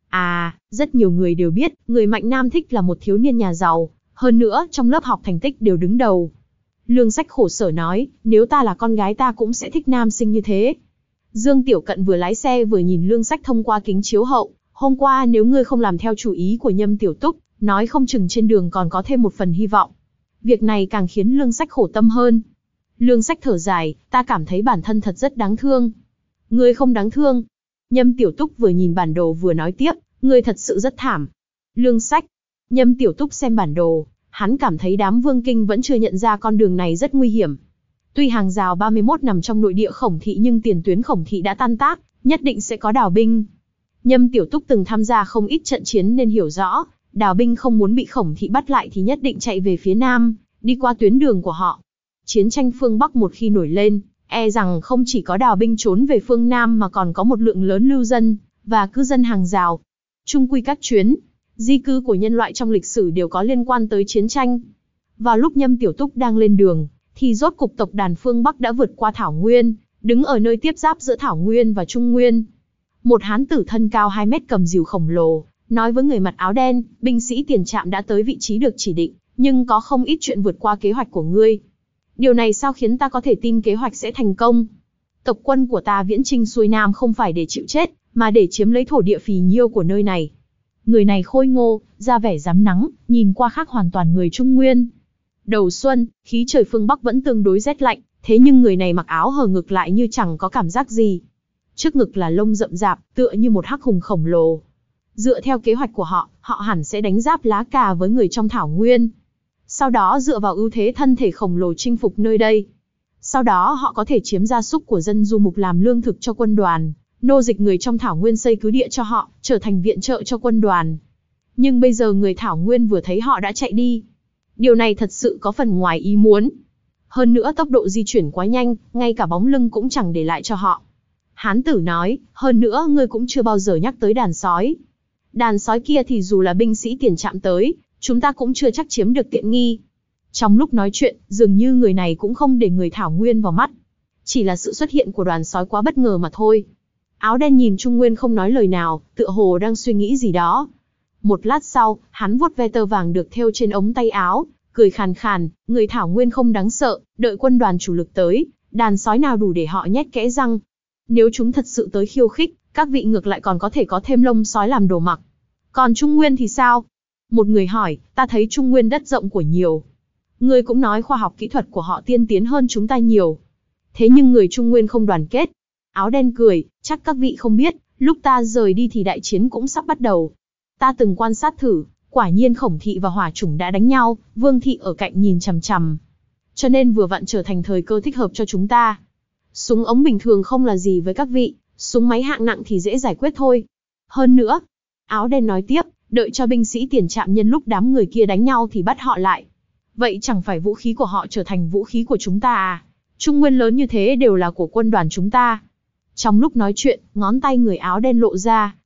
S1: À, rất nhiều người đều biết, người Mạnh Nam thích là một thiếu niên nhà giàu, hơn nữa trong lớp học thành tích đều đứng đầu. Lương Sách khổ sở nói, nếu ta là con gái ta cũng sẽ thích nam sinh như thế. Dương Tiểu Cận vừa lái xe vừa nhìn Lương Sách thông qua kính chiếu hậu, hôm qua nếu ngươi không làm theo chủ ý của Nhâm Tiểu Túc, nói không chừng trên đường còn có thêm một phần hy vọng. Việc này càng khiến Lương Sách khổ tâm hơn. Lương Sách thở dài, ta cảm thấy bản thân thật rất đáng thương. Ngươi không đáng thương. Nhâm Tiểu Túc vừa nhìn bản đồ vừa nói tiếp, ngươi thật sự rất thảm. Lương Sách. Nhâm Tiểu Túc xem bản đồ, hắn cảm thấy đám Vương Kinh vẫn chưa nhận ra con đường này rất nguy hiểm. Tuy hàng rào ba mươi mốt nằm trong nội địa Khổng Thị nhưng tiền tuyến Khổng Thị đã tan tác, nhất định sẽ có đào binh. Nhâm Tiểu Túc từng tham gia không ít trận chiến nên hiểu rõ, đào binh không muốn bị Khổng Thị bắt lại thì nhất định chạy về phía Nam, đi qua tuyến đường của họ. Chiến tranh phương Bắc một khi nổi lên, e rằng không chỉ có đào binh trốn về phương Nam mà còn có một lượng lớn lưu dân, và cư dân hàng rào. Chung quy các chuyến, di cư của nhân loại trong lịch sử đều có liên quan tới chiến tranh. Vào lúc Nhâm Tiểu Túc đang lên đường, thì rốt cục tộc đàn phương Bắc đã vượt qua Thảo Nguyên, đứng ở nơi tiếp giáp giữa Thảo Nguyên và Trung Nguyên. Một hán tử thân cao hai mét cầm rìu khổng lồ, nói với người mặc áo đen, binh sĩ tiền trạm đã tới vị trí được chỉ định, nhưng có không ít chuyện vượt qua kế hoạch của ngươi. Điều này sao khiến ta có thể tin kế hoạch sẽ thành công? Tộc quân của ta viễn chinh xuôi Nam không phải để chịu chết, mà để chiếm lấy thổ địa phì nhiêu của nơi này. Người này khôi ngô, da vẻ rám nắng, nhìn qua khác hoàn toàn người Trung Nguyên. Đầu xuân, khí trời phương Bắc vẫn tương đối rét lạnh, thế nhưng người này mặc áo hở ngực lại như chẳng có cảm giác gì. Trước ngực là lông rậm rạp, tựa như một hắc hùng khổng lồ. Dựa theo kế hoạch của họ, họ hẳn sẽ đánh giáp lá cà với người trong Thảo Nguyên. Sau đó dựa vào ưu thế thân thể khổng lồ chinh phục nơi đây. Sau đó họ có thể chiếm gia súc của dân du mục làm lương thực cho quân đoàn, nô dịch người trong Thảo Nguyên xây cứ địa cho họ, trở thành viện trợ cho quân đoàn. Nhưng bây giờ người Thảo Nguyên vừa thấy họ đã chạy đi. Điều này thật sự có phần ngoài ý muốn. Hơn nữa tốc độ di chuyển quá nhanh, ngay cả bóng lưng cũng chẳng để lại cho họ. Hán tử nói, hơn nữa ngươi cũng chưa bao giờ nhắc tới đàn sói. Đàn sói kia thì dù là binh sĩ tiền trạm tới, chúng ta cũng chưa chắc chiếm được tiện nghi. Trong lúc nói chuyện, dường như người này cũng không để người Thảo Nguyên vào mắt. Chỉ là sự xuất hiện của đoàn sói quá bất ngờ mà thôi. Áo đen nhìn Trung Nguyên không nói lời nào, tựa hồ đang suy nghĩ gì đó. Một lát sau, hắn vuốt ve tơ vàng được thêu trên ống tay áo, cười khàn khàn, người Thảo Nguyên không đáng sợ, đợi quân đoàn chủ lực tới, đàn sói nào đủ để họ nhét kẽ răng. Nếu chúng thật sự tới khiêu khích, các vị ngược lại còn có thể có thêm lông sói làm đồ mặc. Còn Trung Nguyên thì sao? Một người hỏi, ta thấy Trung Nguyên đất rộng của nhiều. Ngươi cũng nói khoa học kỹ thuật của họ tiên tiến hơn chúng ta nhiều. Thế nhưng người Trung Nguyên không đoàn kết. Áo đen cười, chắc các vị không biết, lúc ta rời đi thì đại chiến cũng sắp bắt đầu. Ta từng quan sát thử, quả nhiên Khổng Thị và Hỏa Chủng đã đánh nhau, Vương Thị ở cạnh nhìn chằm chằm. Cho nên vừa vặn trở thành thời cơ thích hợp cho chúng ta. Súng ống bình thường không là gì với các vị, súng máy hạng nặng thì dễ giải quyết thôi. Hơn nữa, áo đen nói tiếp, đợi cho binh sĩ tiền trạm nhân lúc đám người kia đánh nhau thì bắt họ lại. Vậy chẳng phải vũ khí của họ trở thành vũ khí của chúng ta à? Trung Nguyên lớn như thế đều là của quân đoàn chúng ta. Trong lúc nói chuyện, ngón tay người áo đen lộ ra,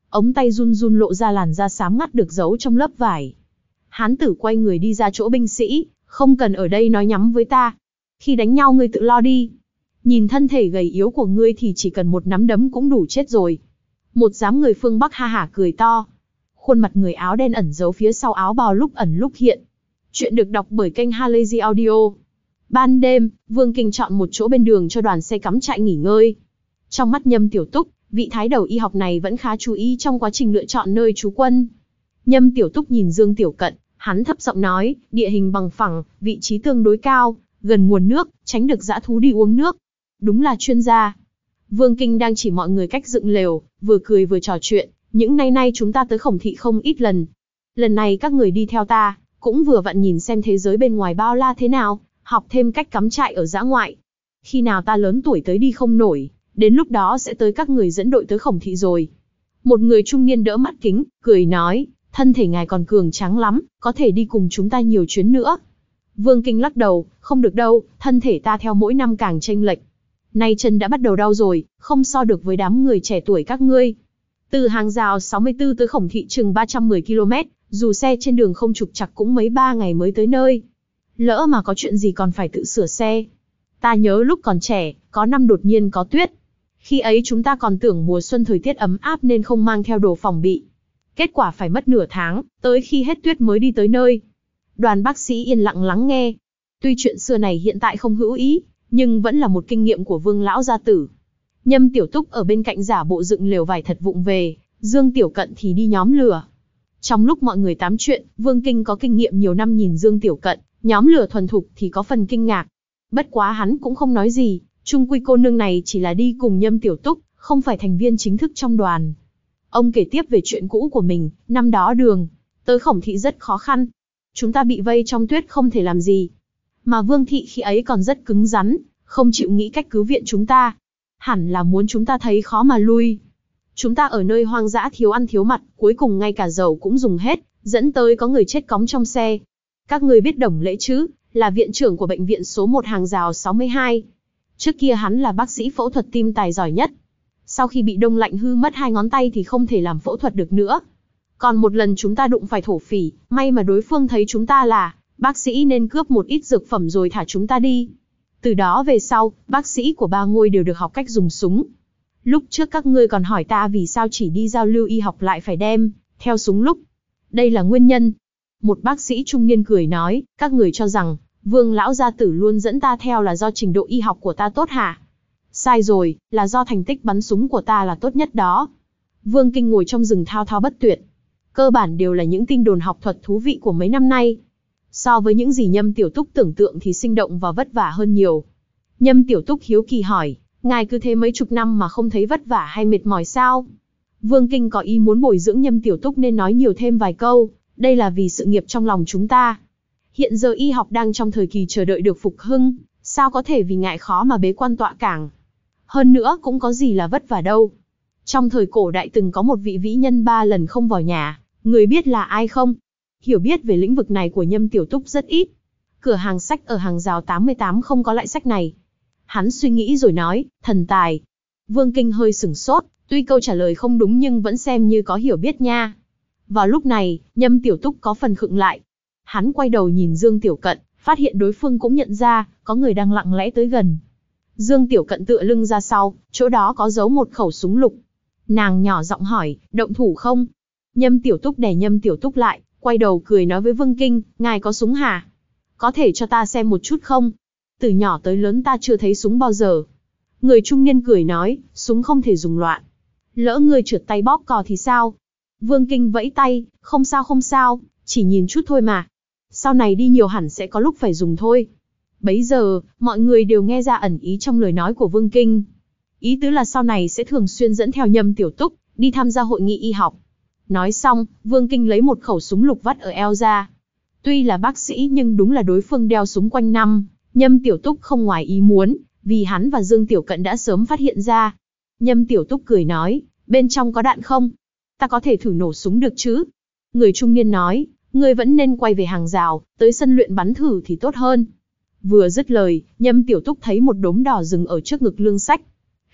S1: Ống tay run run lộ ra làn da xám ngắt được giấu trong lớp vải. Hán tử quay người đi ra chỗ binh sĩ, không cần ở đây nói nhắm với ta. Khi đánh nhau ngươi tự lo đi. Nhìn thân thể gầy yếu của ngươi thì chỉ cần một nắm đấm cũng đủ chết rồi. Một dám người phương Bắc ha hả cười to. Khuôn mặt người áo đen ẩn giấu phía sau áo bào lúc ẩn lúc hiện. Chuyện được đọc bởi kênh Halazy Audio. Ban đêm, Vương Kinh chọn một chỗ bên đường cho đoàn xe cắm trại nghỉ ngơi. Trong mắt Nhâm Tiểu Túc, vị thái đầu y học này vẫn khá chú ý trong quá trình lựa chọn nơi trú quân. Nhâm Tiểu Túc nhìn Dương Tiểu Cận, hắn thấp giọng nói, địa hình bằng phẳng, vị trí tương đối cao, gần nguồn nước, tránh được dã thú đi uống nước. Đúng là chuyên gia. Vương Kinh đang chỉ mọi người cách dựng lều, vừa cười vừa trò chuyện, những nay nay chúng ta tới Khổng Thị không ít lần. Lần này các người đi theo ta, cũng vừa vặn nhìn xem thế giới bên ngoài bao la thế nào, học thêm cách cắm trại ở dã ngoại. Khi nào ta lớn tuổi tới đi không nổi, đến lúc đó sẽ tới các người dẫn đội tới Khổng Thị rồi. Một người trung niên đỡ mắt kính, cười nói, thân thể ngài còn cường tráng lắm, có thể đi cùng chúng ta nhiều chuyến nữa. Vương Kinh lắc đầu, không được đâu, thân thể ta theo mỗi năm càng chênh lệch. Nay chân đã bắt đầu đau rồi, không so được với đám người trẻ tuổi các ngươi. Từ hàng rào sáu mươi tư tới Khổng Thị chừng ba trăm mười ki lô mét, dù xe trên đường không trục trặc cũng mấy ba ngày mới tới nơi. Lỡ mà có chuyện gì còn phải tự sửa xe. Ta nhớ lúc còn trẻ, có năm đột nhiên có tuyết. Khi ấy chúng ta còn tưởng mùa xuân thời tiết ấm áp nên không mang theo đồ phòng bị. Kết quả phải mất nửa tháng, tới khi hết tuyết mới đi tới nơi. Đoàn bác sĩ yên lặng lắng nghe. Tuy chuyện xưa này hiện tại không hữu ý, nhưng vẫn là một kinh nghiệm của Vương lão gia tử. Nhâm Tiểu Túc ở bên cạnh giả bộ dựng lều vải thật vụng về, Dương Tiểu Cận thì đi nhóm lửa. Trong lúc mọi người tám chuyện, Vương Kinh có kinh nghiệm nhiều năm nhìn Dương Tiểu Cận, nhóm lửa thuần thục thì có phần kinh ngạc. Bất quá hắn cũng không nói gì, chung quy cô nương này chỉ là đi cùng Nhâm Tiểu Túc, không phải thành viên chính thức trong đoàn. Ông kể tiếp về chuyện cũ của mình, năm đó đường tới Khổng Thị rất khó khăn. Chúng ta bị vây trong tuyết không thể làm gì. Mà Vương Thị khi ấy còn rất cứng rắn, không chịu nghĩ cách cứu viện chúng ta. Hẳn là muốn chúng ta thấy khó mà lui. Chúng ta ở nơi hoang dã thiếu ăn thiếu mặc, cuối cùng ngay cả dầu cũng dùng hết, dẫn tới có người chết cóng trong xe. Các người biết Đồng Lễ chứ, là viện trưởng của bệnh viện số một hàng rào sáu mươi hai. Trước kia hắn là bác sĩ phẫu thuật tim tài giỏi nhất. Sau khi bị đông lạnh hư mất hai ngón tay thì không thể làm phẫu thuật được nữa. Còn một lần chúng ta đụng phải thổ phỉ, may mà đối phương thấy chúng ta là bác sĩ nên cướp một ít dược phẩm rồi thả chúng ta đi. Từ đó về sau, bác sĩ của ba ngôi đều được học cách dùng súng. Lúc trước các ngươi còn hỏi ta vì sao chỉ đi giao lưu y học lại phải đem theo súng lúc. Đây là nguyên nhân. Một bác sĩ trung niên cười nói, các người cho rằng Vương lão gia tử luôn dẫn ta theo là do trình độ y học của ta tốt hả? Sai rồi, là do thành tích bắn súng của ta là tốt nhất đó. Vương Kinh ngồi trong rừng thao thao bất tuyệt. Cơ bản đều là những tin đồn học thuật thú vị của mấy năm nay. So với những gì Nhâm Tiểu Túc tưởng tượng thì sinh động và vất vả hơn nhiều. Nhâm Tiểu Túc hiếu kỳ hỏi, ngài cứ thế mấy chục năm mà không thấy vất vả hay mệt mỏi sao? Vương Kinh có ý muốn bồi dưỡng Nhâm Tiểu Túc nên nói nhiều thêm vài câu, đây là vì sự nghiệp trong lòng chúng ta. Hiện giờ y học đang trong thời kỳ chờ đợi được phục hưng, sao có thể vì ngại khó mà bế quan tọa cảng. Hơn nữa cũng có gì là vất vả đâu. Trong thời cổ đại từng có một vị vĩ nhân ba lần không vào nhà, người biết là ai không? Hiểu biết về lĩnh vực này của Nhâm Tiểu Túc rất ít. Cửa hàng sách ở hàng rào tám mươi tám không có loại sách này. Hắn suy nghĩ rồi nói, thần tài. Vương Kinh hơi sửng sốt, tuy câu trả lời không đúng nhưng vẫn xem như có hiểu biết nha. Vào lúc này, Nhâm Tiểu Túc có phần khựng lại. Hắn quay đầu nhìn Dương Tiểu Cận, phát hiện đối phương cũng nhận ra, có người đang lặng lẽ tới gần. Dương Tiểu Cận tựa lưng ra sau, chỗ đó có giấu một khẩu súng lục. Nàng nhỏ giọng hỏi, động thủ không? Nhâm Tiểu Túc đè Nhâm Tiểu Túc lại, quay đầu cười nói với Vương Kinh, ngài có súng hả? Có thể cho ta xem một chút không? Từ nhỏ tới lớn ta chưa thấy súng bao giờ. Người trung niên cười nói, súng không thể dùng loạn. Lỡ ngươi trượt tay bóp cò thì sao? Vương Kinh vẫy tay, không sao không sao, chỉ nhìn chút thôi mà. Sau này đi nhiều hẳn sẽ có lúc phải dùng thôi. Bấy giờ, mọi người đều nghe ra ẩn ý trong lời nói của Vương Kinh. Ý tứ là sau này sẽ thường xuyên dẫn theo Nhâm Tiểu Túc, đi tham gia hội nghị y học. Nói xong, Vương Kinh lấy một khẩu súng lục vắt ở eo ra. Tuy là bác sĩ nhưng đúng là đối phương đeo súng quanh năm, Nhâm Tiểu Túc không ngoài ý muốn, vì hắn và Dương Tiểu Cận đã sớm phát hiện ra. Nhâm Tiểu Túc cười nói, bên trong có đạn không? Ta có thể thử nổ súng được chứ? Người trung niên nói, ngươi vẫn nên quay về hàng rào, tới sân luyện bắn thử thì tốt hơn. Vừa dứt lời, Nhâm Tiểu Túc thấy một đốm đỏ rừng ở trước ngực lương sách.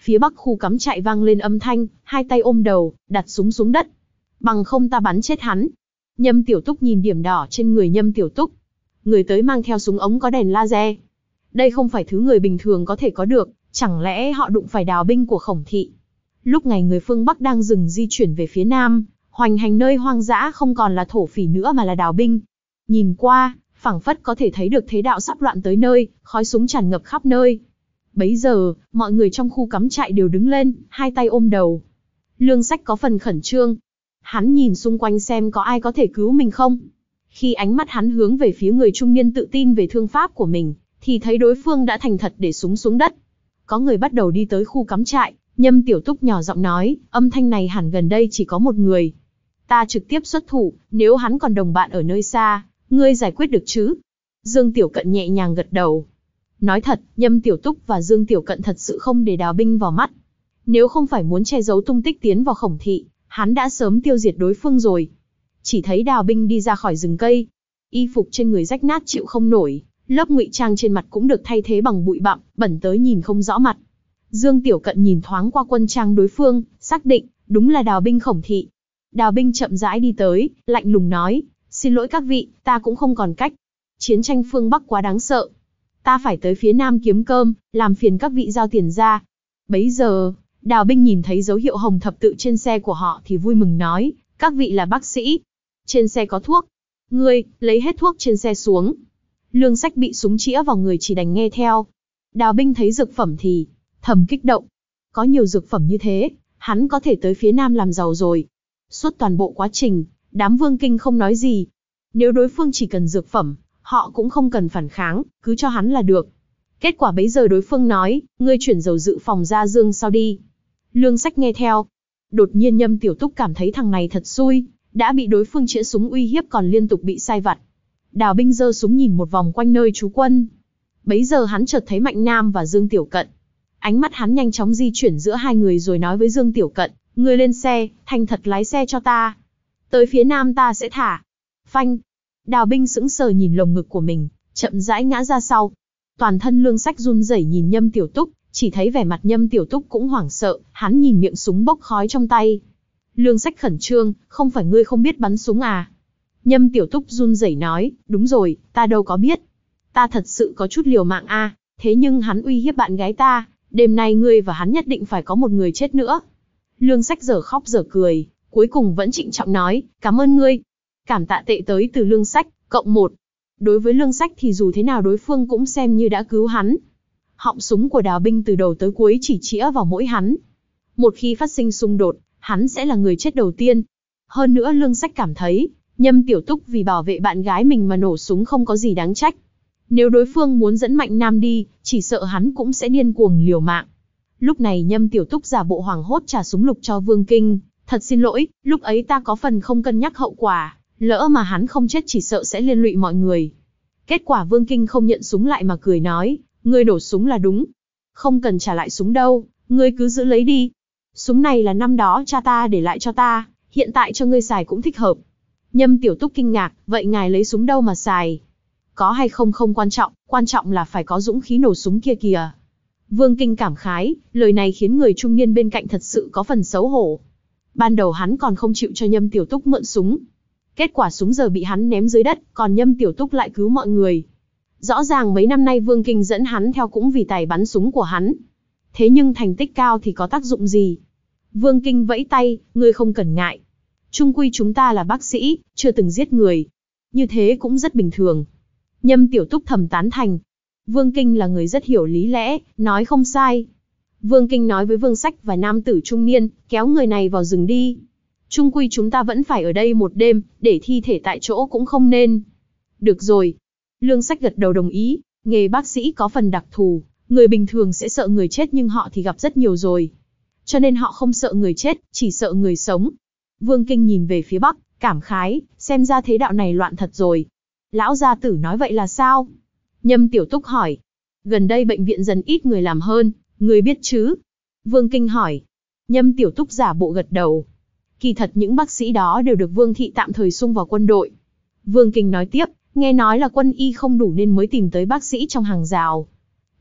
S1: Phía bắc khu cắm trại vang lên âm thanh, hai tay ôm đầu, đặt súng xuống đất. Bằng không ta bắn chết hắn. Nhâm Tiểu Túc nhìn điểm đỏ trên người Nhâm Tiểu Túc. Người tới mang theo súng ống có đèn laser. Đây không phải thứ người bình thường có thể có được, chẳng lẽ họ đụng phải đào binh của Khổng thị. Lúc này người phương Bắc đang dừng di chuyển về phía Nam, hoành hành nơi hoang dã không còn là thổ phỉ nữa mà là đào binh. Nhìn qua, phảng phất có thể thấy được thế đạo sắp loạn tới nơi, khói súng tràn ngập khắp nơi. Bấy giờ, mọi người trong khu cắm trại đều đứng lên, hai tay ôm đầu. Lương Sách có phần khẩn trương. Hắn nhìn xung quanh xem có ai có thể cứu mình không. Khi ánh mắt hắn hướng về phía người trung niên tự tin về thương pháp của mình, thì thấy đối phương đã thành thật để súng xuống đất. Có người bắt đầu đi tới khu cắm trại, Nhâm Tiểu Túc nhỏ giọng nói, âm thanh này hẳn gần đây chỉ có một người. Ta trực tiếp xuất thủ, nếu hắn còn đồng bạn ở nơi xa, ngươi giải quyết được chứ? Dương Tiểu Cận nhẹ nhàng gật đầu. Nói thật, Nhâm Tiểu Túc và Dương Tiểu Cận thật sự không để đào binh vào mắt. Nếu không phải muốn che giấu tung tích tiến vào Khổng thị, hắn đã sớm tiêu diệt đối phương rồi. Chỉ thấy đào binh đi ra khỏi rừng cây. Y phục trên người rách nát chịu không nổi, lớp ngụy trang trên mặt cũng được thay thế bằng bụi bặm, bẩn tới nhìn không rõ mặt. Dương Tiểu Cận nhìn thoáng qua quân trang đối phương, xác định, đúng là đào binh Khổng thị. Đào binh chậm rãi đi tới, lạnh lùng nói, xin lỗi các vị, ta cũng không còn cách. Chiến tranh phương Bắc quá đáng sợ. Ta phải tới phía Nam kiếm cơm, làm phiền các vị giao tiền ra. Bấy giờ, đào binh nhìn thấy dấu hiệu hồng thập tự trên xe của họ thì vui mừng nói, các vị là bác sĩ. Trên xe có thuốc. Ngươi, lấy hết thuốc trên xe xuống. Lương Sách bị súng chĩa vào người chỉ đành nghe theo. Đào binh thấy dược phẩm thì thầm kích động. Có nhiều dược phẩm như thế, hắn có thể tới phía Nam làm giàu rồi. Suốt toàn bộ quá trình, đám Vương Kinh không nói gì. Nếu đối phương chỉ cần dược phẩm, họ cũng không cần phản kháng, cứ cho hắn là được. Kết quả bấy giờ đối phương nói, ngươi chuyển dầu dự phòng ra Dương sau đi. Lương Sách nghe theo. Đột nhiên Nhâm Tiểu Túc cảm thấy thằng này thật xui, đã bị đối phương chĩa súng uy hiếp còn liên tục bị sai vặt. Đào binh giơ súng nhìn một vòng quanh nơi trú quân. Bấy giờ hắn chợt thấy Mạnh Nam và Dương Tiểu Cận. Ánh mắt hắn nhanh chóng di chuyển giữa hai người rồi nói với Dương Tiểu Cận, ngươi lên xe, thành thật lái xe cho ta. Tới phía Nam ta sẽ thả. Phanh. Đào binh sững sờ nhìn lồng ngực của mình, chậm rãi ngã ra sau. Toàn thân Lương Sách run rẩy nhìn Nhâm Tiểu Túc, chỉ thấy vẻ mặt Nhâm Tiểu Túc cũng hoảng sợ, hắn nhìn miệng súng bốc khói trong tay. Lương Sách khẩn trương, không phải ngươi không biết bắn súng à? Nhâm Tiểu Túc run rẩy nói, đúng rồi, ta đâu có biết. Ta thật sự có chút liều mạng a, à, thế nhưng hắn uy hiếp bạn gái ta, đêm nay ngươi và hắn nhất định phải có một người chết nữa. Lương Sách dở khóc dở cười, cuối cùng vẫn trịnh trọng nói, cảm ơn ngươi. Cảm tạ tệ tới từ Lương Sách, cộng một. Đối với Lương Sách thì dù thế nào đối phương cũng xem như đã cứu hắn. Họng súng của đào binh từ đầu tới cuối chỉ chĩa vào mỗi hắn. Một khi phát sinh xung đột, hắn sẽ là người chết đầu tiên. Hơn nữa Lương Sách cảm thấy, Nhâm Tiểu Túc vì bảo vệ bạn gái mình mà nổ súng không có gì đáng trách. Nếu đối phương muốn dẫn Mạnh Nam đi, chỉ sợ hắn cũng sẽ điên cuồng liều mạng. Lúc này Nhâm Tiểu Túc giả bộ hoảng hốt trả súng lục cho Vương Kinh. Thật xin lỗi, lúc ấy ta có phần không cân nhắc hậu quả, lỡ mà hắn không chết chỉ sợ sẽ liên lụy mọi người. Kết quả Vương Kinh không nhận súng lại mà cười nói, ngươi nổ súng là đúng. Không cần trả lại súng đâu, ngươi cứ giữ lấy đi. Súng này là năm đó cha ta để lại cho ta, hiện tại cho ngươi xài cũng thích hợp. Nhâm Tiểu Túc kinh ngạc, vậy ngài lấy súng đâu mà xài? Có hay không không quan trọng, quan trọng là phải có dũng khí nổ súng kia kìa. Vương Kinh cảm khái, lời này khiến người trung niên bên cạnh thật sự có phần xấu hổ. Ban đầu hắn còn không chịu cho Nhâm Tiểu Túc mượn súng. Kết quả súng giờ bị hắn ném dưới đất, còn Nhâm Tiểu Túc lại cứu mọi người. Rõ ràng mấy năm nay Vương Kinh dẫn hắn theo cũng vì tài bắn súng của hắn. Thế nhưng thành tích cao thì có tác dụng gì? Vương Kinh vẫy tay, ngươi không cần ngại. Chung quy chúng ta là bác sĩ, chưa từng giết người. Như thế cũng rất bình thường. Nhâm Tiểu Túc thầm tán thành. Vương Kinh là người rất hiểu lý lẽ, nói không sai. Vương Kinh nói với Vương Sách và nam tử trung niên, kéo người này vào rừng đi. Chung quy chúng ta vẫn phải ở đây một đêm, để thi thể tại chỗ cũng không nên. Được rồi. Lương Sách gật đầu đồng ý, nghề bác sĩ có phần đặc thù, người bình thường sẽ sợ người chết nhưng họ thì gặp rất nhiều rồi. Cho nên họ không sợ người chết, chỉ sợ người sống. Vương Kinh nhìn về phía Bắc, cảm khái, xem ra thế đạo này loạn thật rồi. Lão gia tử nói vậy là sao? Nhâm Tiểu Túc hỏi. Gần đây bệnh viện dần ít người làm hơn, người biết chứ? Vương Kinh hỏi. Nhâm Tiểu Túc giả bộ gật đầu. Kỳ thật những bác sĩ đó đều được Vương thị tạm thời xung vào quân đội. Vương Kinh nói tiếp, nghe nói là quân y không đủ nên mới tìm tới bác sĩ trong hàng rào.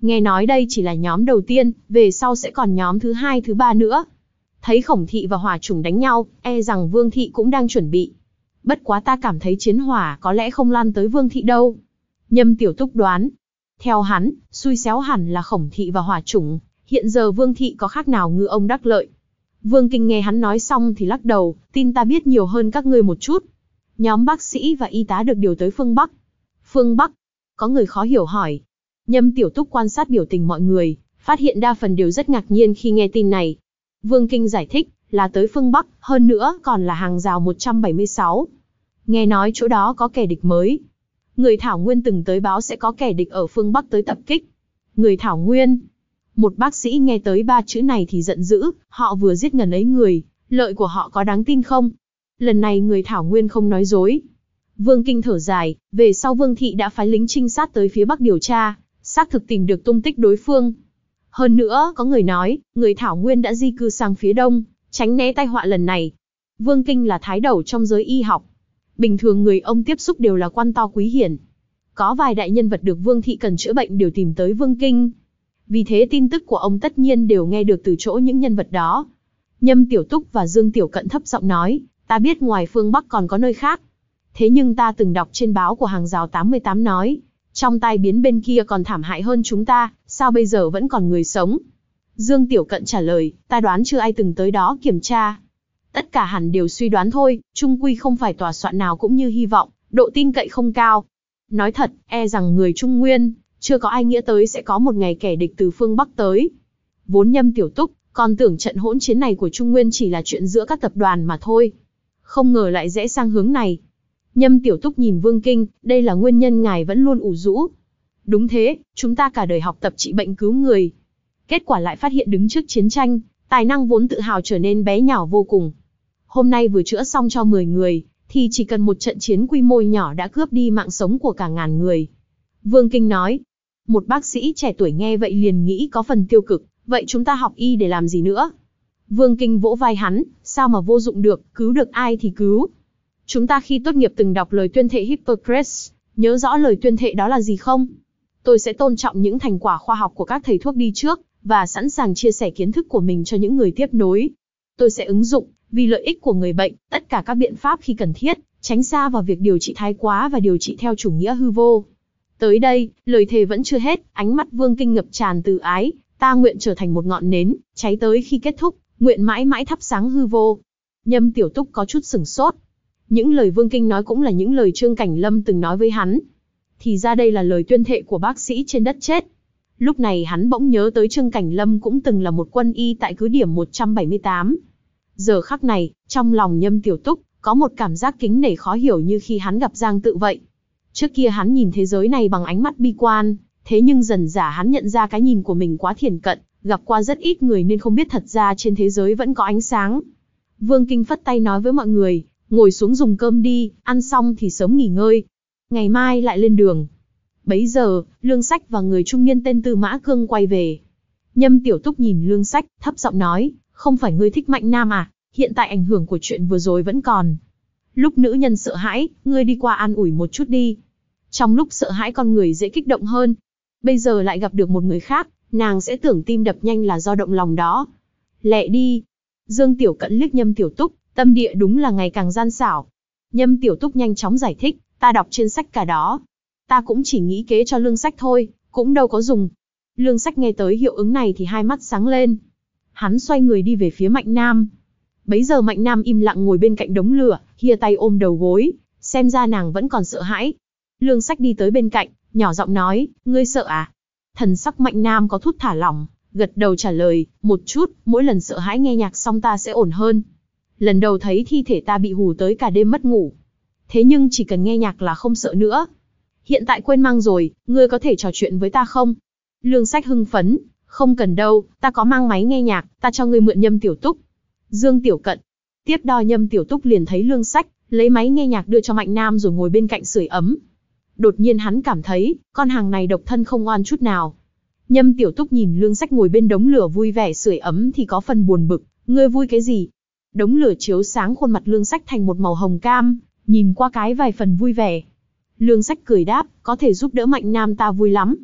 S1: Nghe nói đây chỉ là nhóm đầu tiên, về sau sẽ còn nhóm thứ hai thứ ba nữa. Thấy Khổng Thị và Hỏa Chủng đánh nhau, e rằng Vương Thị cũng đang chuẩn bị. Bất quá ta cảm thấy chiến hỏa có lẽ không lan tới Vương Thị đâu. Nhâm Tiểu Túc đoán. Theo hắn, xui xéo hẳn là Khổng Thị và Hỏa Chủng, hiện giờ Vương Thị có khác nào ngư ông đắc lợi. Vương Kinh nghe hắn nói xong thì lắc đầu, tin ta biết nhiều hơn các ngươi một chút. Nhóm bác sĩ và y tá được điều tới phương Bắc. Phương Bắc? Có người khó hiểu hỏi. Nhâm Tiểu Túc quan sát biểu tình mọi người, phát hiện đa phần đều rất ngạc nhiên khi nghe tin này. Vương Kinh giải thích, là tới phương Bắc, hơn nữa còn là hàng rào một trăm bảy mươi sáu. Nghe nói chỗ đó có kẻ địch mới. Người Thảo Nguyên từng tới báo sẽ có kẻ địch ở phương Bắc tới tập kích. Người Thảo Nguyên. Một bác sĩ nghe tới ba chữ này thì giận dữ, họ vừa giết ngần ấy người, lợi của họ có đáng tin không? Lần này người Thảo Nguyên không nói dối. Vương Kinh thở dài, về sau Vương Thị đã phái lính trinh sát tới phía Bắc điều tra, xác thực tìm được tung tích đối phương. Hơn nữa, có người nói, người Thảo Nguyên đã di cư sang phía Đông, tránh né tai họa lần này. Vương Kinh là thái đầu trong giới y học. Bình thường người ông tiếp xúc đều là quan to quý hiển. Có vài đại nhân vật được Vương Thị cần chữa bệnh đều tìm tới Vương Kinh. Vì thế tin tức của ông tất nhiên đều nghe được từ chỗ những nhân vật đó. Nhâm Tiểu Túc và Dương Tiểu Cận thấp giọng nói, ta biết ngoài phương Bắc còn có nơi khác. Thế nhưng ta từng đọc trên báo của hàng rào tám mươi tám nói, trong tai biến bên kia còn thảm hại hơn chúng ta, sao bây giờ vẫn còn người sống? Dương Tiểu Cận trả lời, ta đoán chưa ai từng tới đó kiểm tra. Tất cả hẳn đều suy đoán thôi, chung quy không phải tòa soạn nào cũng như hy vọng, độ tin cậy không cao. Nói thật, e rằng người Trung Nguyên, chưa có ai nghĩa tới sẽ có một ngày kẻ địch từ phương Bắc tới. Vốn Nhâm Tiểu Túc, còn tưởng trận hỗn chiến này của Trung Nguyên chỉ là chuyện giữa các tập đoàn mà thôi. Không ngờ lại rẽ sang hướng này. Nhâm Tiểu Túc nhìn Vương Kinh, đây là nguyên nhân ngài vẫn luôn ủ rũ. Đúng thế, chúng ta cả đời học tập trị bệnh cứu người. Kết quả lại phát hiện đứng trước chiến tranh, tài năng vốn tự hào trở nên bé nhỏ vô cùng. Hôm nay vừa chữa xong cho mười người, thì chỉ cần một trận chiến quy mô nhỏ đã cướp đi mạng sống của cả ngàn người. Vương Kinh nói. Một bác sĩ trẻ tuổi nghe vậy liền nghĩ có phần tiêu cực, vậy chúng ta học y để làm gì nữa? Vương Kinh vỗ vai hắn, sao mà vô dụng được, cứu được ai thì cứu. Chúng ta khi tốt nghiệp từng đọc lời tuyên thệ Hippocrates, nhớ rõ lời tuyên thệ đó là gì không? Tôi sẽ tôn trọng những thành quả khoa học của các thầy thuốc đi trước, và sẵn sàng chia sẻ kiến thức của mình cho những người tiếp nối. Tôi sẽ ứng dụng, vì lợi ích của người bệnh, tất cả các biện pháp khi cần thiết, tránh xa vào việc điều trị thái quá và điều trị theo chủ nghĩa hư vô. Tới đây, lời thề vẫn chưa hết, ánh mắt Vương Kinh ngập tràn từ ái, ta nguyện trở thành một ngọn nến, cháy tới khi kết thúc, nguyện mãi mãi thắp sáng hư vô. Nhâm Tiểu Túc có chút sửng sốt. Những lời Vương Kinh nói cũng là những lời Trương Cảnh Lâm từng nói với hắn. Thì ra đây là lời tuyên thệ của bác sĩ trên đất chết. Lúc này hắn bỗng nhớ tới Trương Cảnh Lâm cũng từng là một quân y tại cứ điểm một trăm bảy mươi tám. Giờ khắc này, trong lòng Nhâm Tiểu Túc, có một cảm giác kính nể khó hiểu như khi hắn gặp Giang Tự vậy. Trước kia hắn nhìn thế giới này bằng ánh mắt bi quan, thế nhưng dần dả hắn nhận ra cái nhìn của mình quá thiển cận, gặp qua rất ít người nên không biết thật ra trên thế giới vẫn có ánh sáng. Vương Kinh phất tay nói với mọi người, ngồi xuống dùng cơm đi, ăn xong thì sớm nghỉ ngơi. Ngày mai lại lên đường. Bấy giờ, Lương Sách và người trung niên tên Tư Mã Cương quay về. Nhâm Tiểu Túc nhìn Lương Sách, thấp giọng nói, không phải ngươi thích Mạnh Nam à, hiện tại ảnh hưởng của chuyện vừa rồi vẫn còn. Lúc nữ nhân sợ hãi, ngươi đi qua an ủi một chút đi. Trong lúc sợ hãi con người dễ kích động hơn. Bây giờ lại gặp được một người khác, nàng sẽ tưởng tim đập nhanh là do động lòng đó. Lẹ đi. Dương Tiểu Cận liếc Nhâm Tiểu Túc, tâm địa đúng là ngày càng gian xảo. Nhâm Tiểu Túc nhanh chóng giải thích, ta đọc trên sách cả đó. Ta cũng chỉ nghĩ kế cho Lương Sách thôi, cũng đâu có dùng. Lương Sách nghe tới hiệu ứng này thì hai mắt sáng lên. Hắn xoay người đi về phía Mạnh Nam. Bấy giờ Mạnh Nam im lặng ngồi bên cạnh đống lửa, hia tay ôm đầu gối, xem ra nàng vẫn còn sợ hãi. Lương Sách đi tới bên cạnh, nhỏ giọng nói, ngươi sợ à? Thần sắc Mạnh Nam có chút thả lỏng, gật đầu trả lời, một chút, mỗi lần sợ hãi nghe nhạc xong ta sẽ ổn hơn. Lần đầu thấy thi thể ta bị hù tới cả đêm mất ngủ. Thế nhưng chỉ cần nghe nhạc là không sợ nữa. Hiện tại quên mang rồi, ngươi có thể trò chuyện với ta không? Lương Sách hưng phấn, không cần đâu, ta có mang máy nghe nhạc, ta cho ngươi mượn Nhâm Tiểu Túc. Dương Tiểu Cận tiếp đo Nhâm Tiểu Túc liền thấy Lương Sách lấy máy nghe nhạc đưa cho Mạnh Nam rồi ngồi bên cạnh sưởi ấm. Đột nhiên hắn cảm thấy, con hàng này độc thân không oan chút nào. Nhâm Tiểu Túc nhìn Lương Sách ngồi bên đống lửa vui vẻ sưởi ấm thì có phần buồn bực, ngươi vui cái gì? Đống lửa chiếu sáng khuôn mặt Lương Sách thành một màu hồng cam, nhìn qua cái vài phần vui vẻ. Lương Sách cười đáp, có thể giúp đỡ Mạnh Nam ta vui lắm.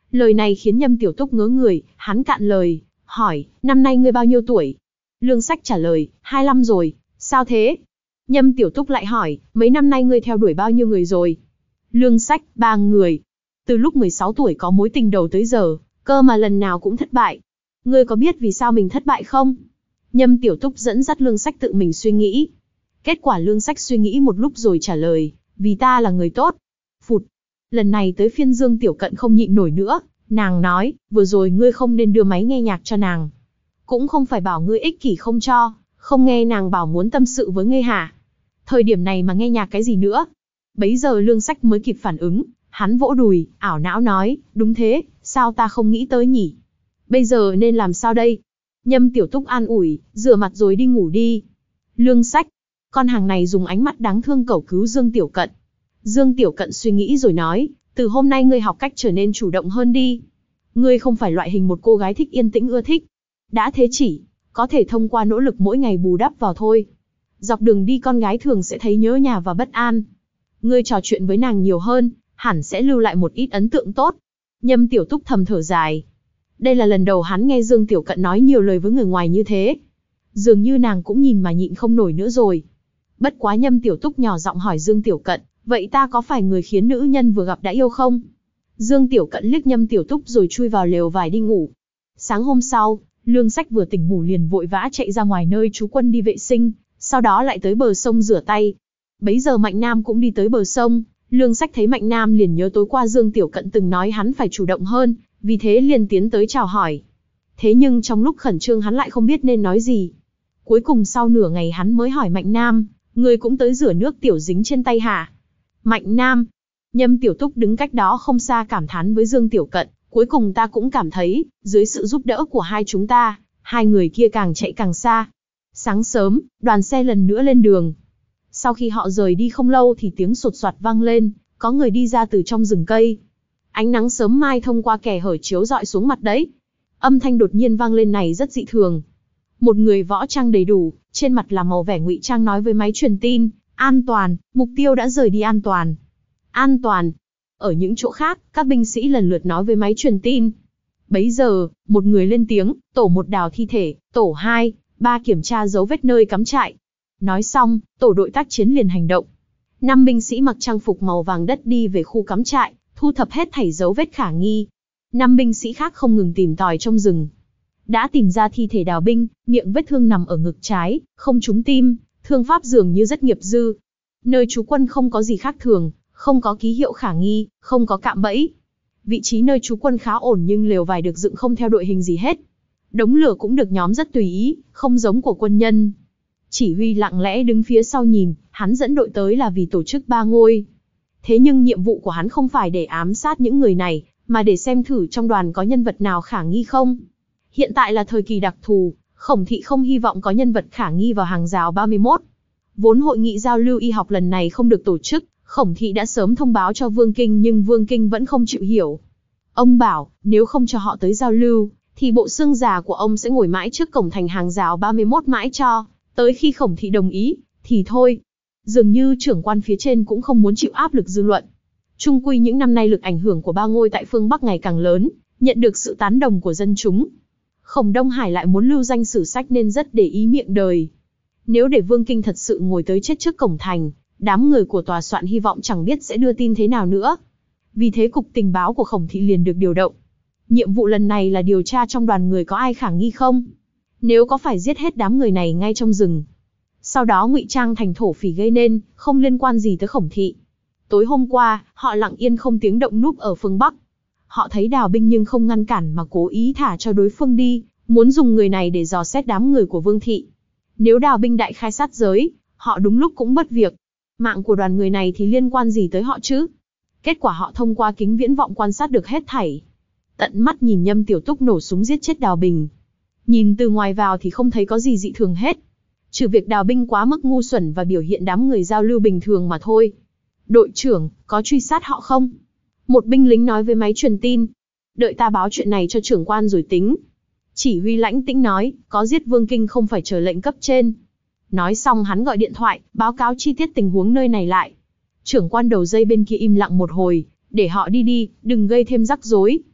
S1: Lời này khiến Nhâm Tiểu Túc ngớ người, hắn cạn lời, hỏi, năm nay ngươi bao nhiêu tuổi? Lương Sách trả lời, hai mươi lăm rồi, sao thế? Nhâm Tiểu Túc lại hỏi, mấy năm nay ngươi theo đuổi bao nhiêu người rồi? Lương Sách, ba người. Từ lúc mười sáu tuổi có mối tình đầu tới giờ, cơ mà lần nào cũng thất bại. Ngươi có biết vì sao mình thất bại không? Nhâm Tiểu Túc dẫn dắt Lương Sách tự mình suy nghĩ. Kết quả Lương Sách suy nghĩ một lúc rồi trả lời, vì ta là người tốt. Phụt. Lần này tới phiên Dương Tiểu Cận không nhịn nổi nữa, nàng nói, vừa rồi ngươi không nên đưa máy nghe nhạc cho nàng. Cũng không phải bảo ngươi ích kỷ không cho, không nghe nàng bảo muốn tâm sự với ngươi hả? Thời điểm này mà nghe nhạc cái gì nữa? Bấy giờ Lương Sách mới kịp phản ứng, hắn vỗ đùi, ảo não nói, đúng thế, sao ta không nghĩ tới nhỉ? Bây giờ nên làm sao đây? Nhâm Tiểu Túc an ủi, rửa mặt rồi đi ngủ đi. Lương Sách, con hàng này dùng ánh mắt đáng thương cầu cứu Dương Tiểu Cận. Dương Tiểu Cận suy nghĩ rồi nói, từ hôm nay ngươi học cách trở nên chủ động hơn đi. Ngươi không phải loại hình một cô gái thích yên tĩnh ưa thích. Đã thế chỉ, có thể thông qua nỗ lực mỗi ngày bù đắp vào thôi. Dọc đường đi con gái thường sẽ thấy nhớ nhà và bất an. Ngươi trò chuyện với nàng nhiều hơn, hẳn sẽ lưu lại một ít ấn tượng tốt. Nhâm Tiểu Túc thầm thở dài. Đây là lần đầu hắn nghe Dương Tiểu Cận nói nhiều lời với người ngoài như thế. Dường như nàng cũng nhìn mà nhịn không nổi nữa rồi. Bất quá Nhâm Tiểu Túc nhỏ giọng hỏi Dương Tiểu Cận, vậy ta có phải người khiến nữ nhân vừa gặp đã yêu không? Dương Tiểu Cận liếc Nhâm Tiểu Túc rồi chui vào lều vải đi ngủ. Sáng hôm sau, Lương Sách vừa tỉnh ngủ liền vội vã chạy ra ngoài nơi trú quân đi vệ sinh, sau đó lại tới bờ sông rửa tay. Bấy giờ Mạnh Nam cũng đi tới bờ sông, Lương Sách thấy Mạnh Nam liền nhớ tối qua Dương Tiểu Cận từng nói hắn phải chủ động hơn, vì thế liền tiến tới chào hỏi. Thế nhưng trong lúc khẩn trương hắn lại không biết nên nói gì. Cuối cùng sau nửa ngày hắn mới hỏi Mạnh Nam, người cũng tới rửa nước tiểu dính trên tay hả? Mạnh Nam. Nhâm Tiểu Túc đứng cách đó không xa cảm thán với Dương Tiểu Cận, cuối cùng ta cũng cảm thấy, dưới sự giúp đỡ của hai chúng ta, hai người kia càng chạy càng xa. Sáng sớm, đoàn xe lần nữa lên đường. Sau khi họ rời đi không lâu thì tiếng sột soạt vang lên, có người đi ra từ trong rừng cây. Ánh nắng sớm mai thông qua kẻ hở chiếu rọi xuống mặt đấy. Âm thanh đột nhiên vang lên này rất dị thường. Một người võ trang đầy đủ, trên mặt là màu vẻ ngụy trang nói với máy truyền tin, an toàn, mục tiêu đã rời đi an toàn. An toàn. Ở những chỗ khác, các binh sĩ lần lượt nói với máy truyền tin. Bấy giờ, một người lên tiếng, tổ một đào thi thể, tổ hai, ba kiểm tra dấu vết nơi cắm trại. Nói xong, tổ đội tác chiến liền hành động. Năm binh sĩ mặc trang phục màu vàng đất đi về khu cắm trại, thu thập hết thảy dấu vết khả nghi. Năm binh sĩ khác không ngừng tìm tòi trong rừng. Đã tìm ra thi thể Đào binh, miệng vết thương nằm ở ngực trái, không trúng tim, thương pháp dường như rất nghiệp dư. Nơi trú quân không có gì khác thường, không có ký hiệu khả nghi, không có cạm bẫy. Vị trí nơi trú quân khá ổn nhưng lều vải được dựng không theo đội hình gì hết. Đống lửa cũng được nhóm rất tùy ý, không giống của quân nhân. Chỉ huy lặng lẽ đứng phía sau nhìn, hắn dẫn đội tới là vì tổ chức ba ngôi. Thế nhưng nhiệm vụ của hắn không phải để ám sát những người này, mà để xem thử trong đoàn có nhân vật nào khả nghi không. Hiện tại là thời kỳ đặc thù, Khổng Thị không hy vọng có nhân vật khả nghi vào hàng rào ba mươi mốt. Vốn hội nghị giao lưu y học lần này không được tổ chức, Khổng Thị đã sớm thông báo cho Vương Kinh nhưng Vương Kinh vẫn không chịu hiểu. Ông bảo, nếu không cho họ tới giao lưu, thì bộ xương già của ông sẽ ngồi mãi trước cổng thành hàng rào ba mươi mốt mãi cho, tới khi Khổng Thị đồng ý, thì thôi. Dường như trưởng quan phía trên cũng không muốn chịu áp lực dư luận. Chung quy những năm nay lực ảnh hưởng của ba ngôi tại phương Bắc ngày càng lớn, nhận được sự tán đồng của dân chúng. Khổng Đông Hải lại muốn lưu danh sử sách nên rất để ý miệng đời. Nếu để Vương Kinh thật sự ngồi tới chết trước cổng thành, đám người của tòa soạn hy vọng chẳng biết sẽ đưa tin thế nào nữa. Vì thế cục tình báo của Khổng Thị liền được điều động. Nhiệm vụ lần này là điều tra trong đoàn người có ai khả nghi không. Nếu có phải giết hết đám người này ngay trong rừng. Sau đó ngụy trang thành thổ phỉ gây nên, không liên quan gì tới Khổng Thị. Tối hôm qua, họ lặng yên không tiếng động núp ở phương Bắc. Họ thấy Đào binh nhưng không ngăn cản mà cố ý thả cho đối phương đi, muốn dùng người này để dò xét đám người của Vương Thị. Nếu Đào binh đại khai sát giới, họ đúng lúc cũng bất việc. Mạng của đoàn người này thì liên quan gì tới họ chứ? Kết quả họ thông qua kính viễn vọng quan sát được hết thảy. Tận mắt nhìn Nhâm Tiểu Túc nổ súng giết chết Đào Bình. Nhìn từ ngoài vào thì không thấy có gì dị thường hết. Trừ việc Đào binh quá mức ngu xuẩn và biểu hiện đám người giao lưu bình thường mà thôi. Đội trưởng, có truy sát họ không? Một binh lính nói với máy truyền tin. Đợi ta báo chuyện này cho trưởng quan rồi tính. Chỉ huy lãnh tĩnh nói, có giết Vương Kinh không phải chờ lệnh cấp trên. Nói xong hắn gọi điện thoại, báo cáo chi tiết tình huống nơi này lại. Trưởng quan đầu dây bên kia im lặng một hồi, để họ đi đi, đừng gây thêm rắc rối.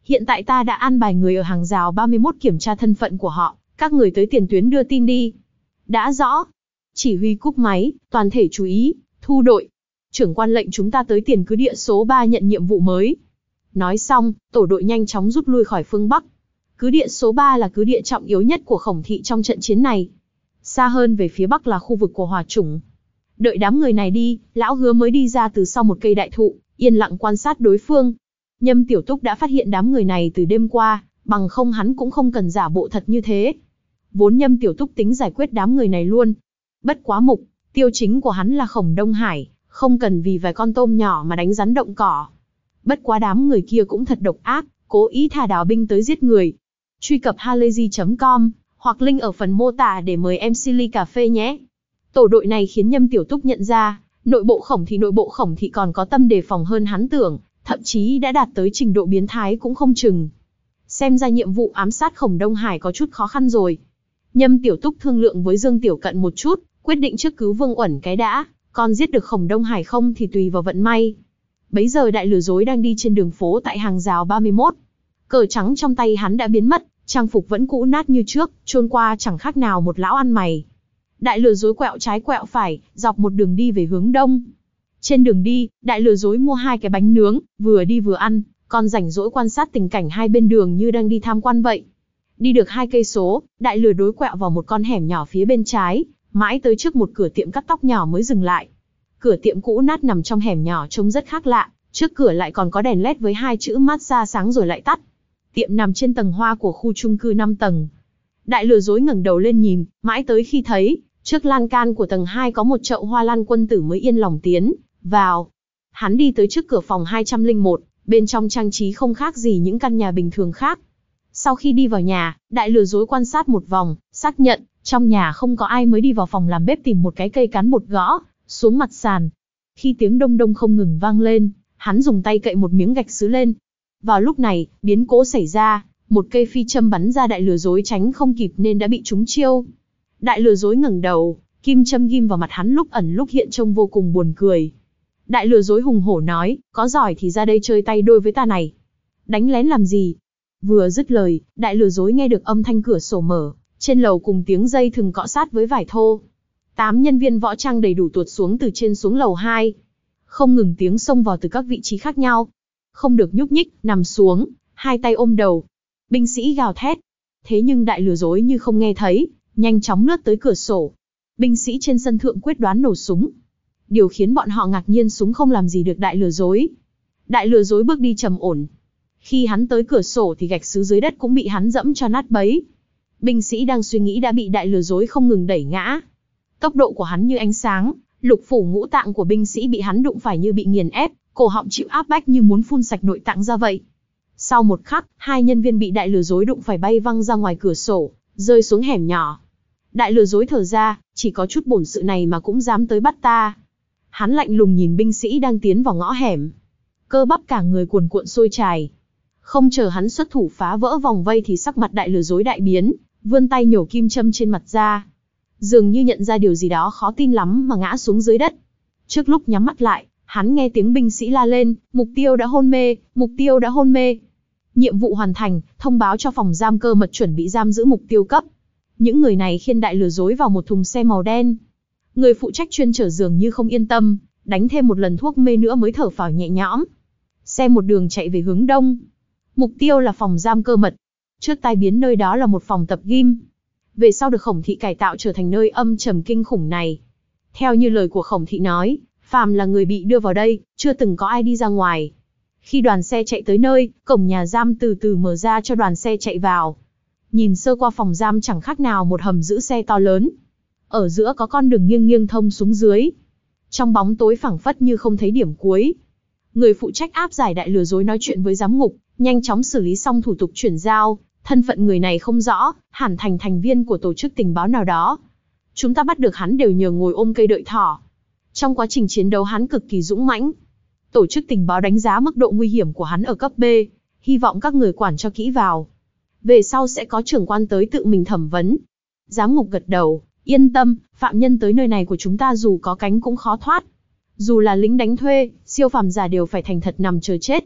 S1: Hiện tại ta đã an bài người ở hàng rào ba mươi mốt kiểm tra thân phận của họ, các người tới tiền tuyến đưa tin đi. Đã rõ. Chỉ huy cúp máy, toàn thể chú ý, thu đội. Trưởng quan lệnh chúng ta tới tiền cứ địa số ba nhận nhiệm vụ mới. Nói xong, tổ đội nhanh chóng rút lui khỏi phương Bắc. Cứ địa số ba là cứ địa trọng yếu nhất của Khổng thị trong trận chiến này. Xa hơn về phía Bắc là khu vực của Hỏa Chủng. Đợi đám người này đi, lão Hứa mới đi ra từ sau một cây đại thụ, yên lặng quan sát đối phương. Nhâm Tiểu Túc đã phát hiện đám người này từ đêm qua, bằng không hắn cũng không cần giả bộ thật như thế. Vốn Nhâm Tiểu Túc tính giải quyết đám người này luôn. Bất quá mục tiêu chính của hắn là Khổng Đông Hải, không cần vì vài con tôm nhỏ mà đánh rắn động cỏ. Bất quá đám người kia cũng thật độc ác, cố ý thả đào binh tới giết người. Truy cập halayzi chấm com hoặc link ở phần mô tả để mời em xê ly cà phê nhé. Tổ đội này khiến Nhâm Tiểu Túc nhận ra, nội bộ Khổng thị nội bộ Khổng thị còn có tâm đề phòng hơn hắn tưởng, thậm chí đã đạt tới trình độ biến thái cũng không chừng. Xem ra nhiệm vụ ám sát Khổng Đông Hải có chút khó khăn rồi. Nhâm Tiểu Túc thương lượng với Dương Tiểu Cận một chút, quyết định trước cứu Vương Uẩn cái đã, còn giết được Khổng Đông Hải không thì tùy vào vận may. Bấy giờ đại lừa dối đang đi trên đường phố tại hàng rào ba mươi mốt. Cờ trắng trong tay hắn đã biến mất, trang phục vẫn cũ nát như trước, trôn qua chẳng khác nào một lão ăn mày. Đại lừa dối quẹo trái quẹo phải, dọc một đường đi về hướng đông. Trên đường đi, đại lừa dối mua hai cái bánh nướng, vừa đi vừa ăn, còn rảnh rỗi quan sát tình cảnh hai bên đường như đang đi tham quan vậy. Đi được hai cây số, đại lừa đối quẹo vào một con hẻm nhỏ phía bên trái, mãi tới trước một cửa tiệm cắt tóc nhỏ mới dừng lại. Cửa tiệm cũ nát nằm trong hẻm nhỏ trông rất khác lạ, trước cửa lại còn có đèn led với hai chữ massage sáng rồi lại tắt. Tiệm nằm trên tầng hoa của khu chung cư năm tầng. Đại lừa dối ngẩng đầu lên nhìn, mãi tới khi thấy, trước lan can của tầng hai có một chậu hoa lan quân tử mới yên lòng tiến vào. Hắn đi tới trước cửa phòng hai trăm lẻ một, bên trong trang trí không khác gì những căn nhà bình thường khác. Sau khi đi vào nhà, đại lừa dối quan sát một vòng, xác nhận, trong nhà không có ai mới đi vào phòng làm bếp tìm một cái cây cán bột gõ xuống mặt sàn. Khi tiếng đông đông không ngừng vang lên, hắn dùng tay cậy một miếng gạch sứ lên. Vào lúc này, biến cố xảy ra, một cây phi châm bắn ra đại lừa dối tránh không kịp nên đã bị trúng chiêu. Đại lừa dối ngẩng đầu, kim châm ghim vào mặt hắn lúc ẩn lúc hiện trông vô cùng buồn cười. Đại lừa dối hùng hổ nói, có giỏi thì ra đây chơi tay đôi với ta này. Đánh lén làm gì? Vừa dứt lời, đại lừa dối nghe được âm thanh cửa sổ mở, trên lầu cùng tiếng dây thừng cọ sát với vải thô. Tám nhân viên võ trang đầy đủ tuột xuống từ trên xuống lầu hai. Không ngừng tiếng xông vào từ các vị trí khác nhau. Không được nhúc nhích, nằm xuống, hai tay ôm đầu. Binh sĩ gào thét. Thế nhưng đại lừa dối như không nghe thấy, nhanh chóng lướt tới cửa sổ. Binh sĩ trên sân thượng quyết đoán nổ súng. Điều khiến bọn họ ngạc nhiên súng không làm gì được đại lừa dối. Đại lừa dối bước đi trầm ổn. Khi hắn tới cửa sổ thì gạch sứ dưới đất cũng bị hắn dẫm cho nát bấy. Binh sĩ đang suy nghĩ đã bị đại lừa dối không ngừng đẩy ngã. Tốc độ của hắn như ánh sáng, lục phủ ngũ tạng của binh sĩ bị hắn đụng phải như bị nghiền ép, cổ họng chịu áp bách như muốn phun sạch nội tạng ra vậy. Sau một khắc, hai nhân viên bị đại lừa dối đụng phải bay văng ra ngoài cửa sổ, rơi xuống hẻm nhỏ. Đại lừa dối thở ra, chỉ có chút bổn sự này mà cũng dám tới bắt ta. Hắn lạnh lùng nhìn binh sĩ đang tiến vào ngõ hẻm. Cơ bắp cả người cuồn cuộn sôi trào. Không chờ hắn xuất thủ phá vỡ vòng vây thì sắc mặt đại lừa dối đại biến, vươn tay nhổ kim châm trên mặt ra. Dường như nhận ra điều gì đó khó tin lắm mà ngã xuống dưới đất. Trước lúc nhắm mắt lại, hắn nghe tiếng binh sĩ la lên, mục tiêu đã hôn mê, mục tiêu đã hôn mê. Nhiệm vụ hoàn thành, thông báo cho phòng giam cơ mật chuẩn bị giam giữ mục tiêu cấp. Những người này khiêng đại lừa dối vào một thùng xe màu đen. Người phụ trách chuyên chở dường như không yên tâm, đánh thêm một lần thuốc mê nữa mới thở phào nhẹ nhõm. Xe một đường chạy về hướng đông. Mục tiêu là phòng giam cơ mật. Trước tai biến nơi đó là một phòng tập gym. Về sau được Khổng thị cải tạo trở thành nơi âm trầm kinh khủng này. Theo như lời của Khổng thị nói, phàm là người bị đưa vào đây, chưa từng có ai đi ra ngoài. Khi đoàn xe chạy tới nơi, cổng nhà giam từ từ mở ra cho đoàn xe chạy vào. Nhìn sơ qua phòng giam chẳng khác nào một hầm giữ xe to lớn. Ở giữa có con đường nghiêng nghiêng thông xuống dưới. Trong bóng tối phẳng phất như không thấy điểm cuối. Người phụ trách áp giải đại lừa dối nói chuyện với giám ngục, nhanh chóng xử lý xong thủ tục chuyển giao. Thân phận người này không rõ, hẳn thành thành viên của tổ chức tình báo nào đó. Chúng ta bắt được hắn đều nhờ ngồi ôm cây đợi thỏ. Trong quá trình chiến đấu hắn cực kỳ dũng mãnh. Tổ chức tình báo đánh giá mức độ nguy hiểm của hắn ở cấp B, hy vọng các người quản cho kỹ vào. Về sau sẽ có trưởng quan tới tự mình thẩm vấn. Giám ngục gật đầu, yên tâm, phạm nhân tới nơi này của chúng ta dù có cánh cũng khó thoát. Dù là lính đánh thuê, siêu phàm giả đều phải thành thật nằm chờ chết.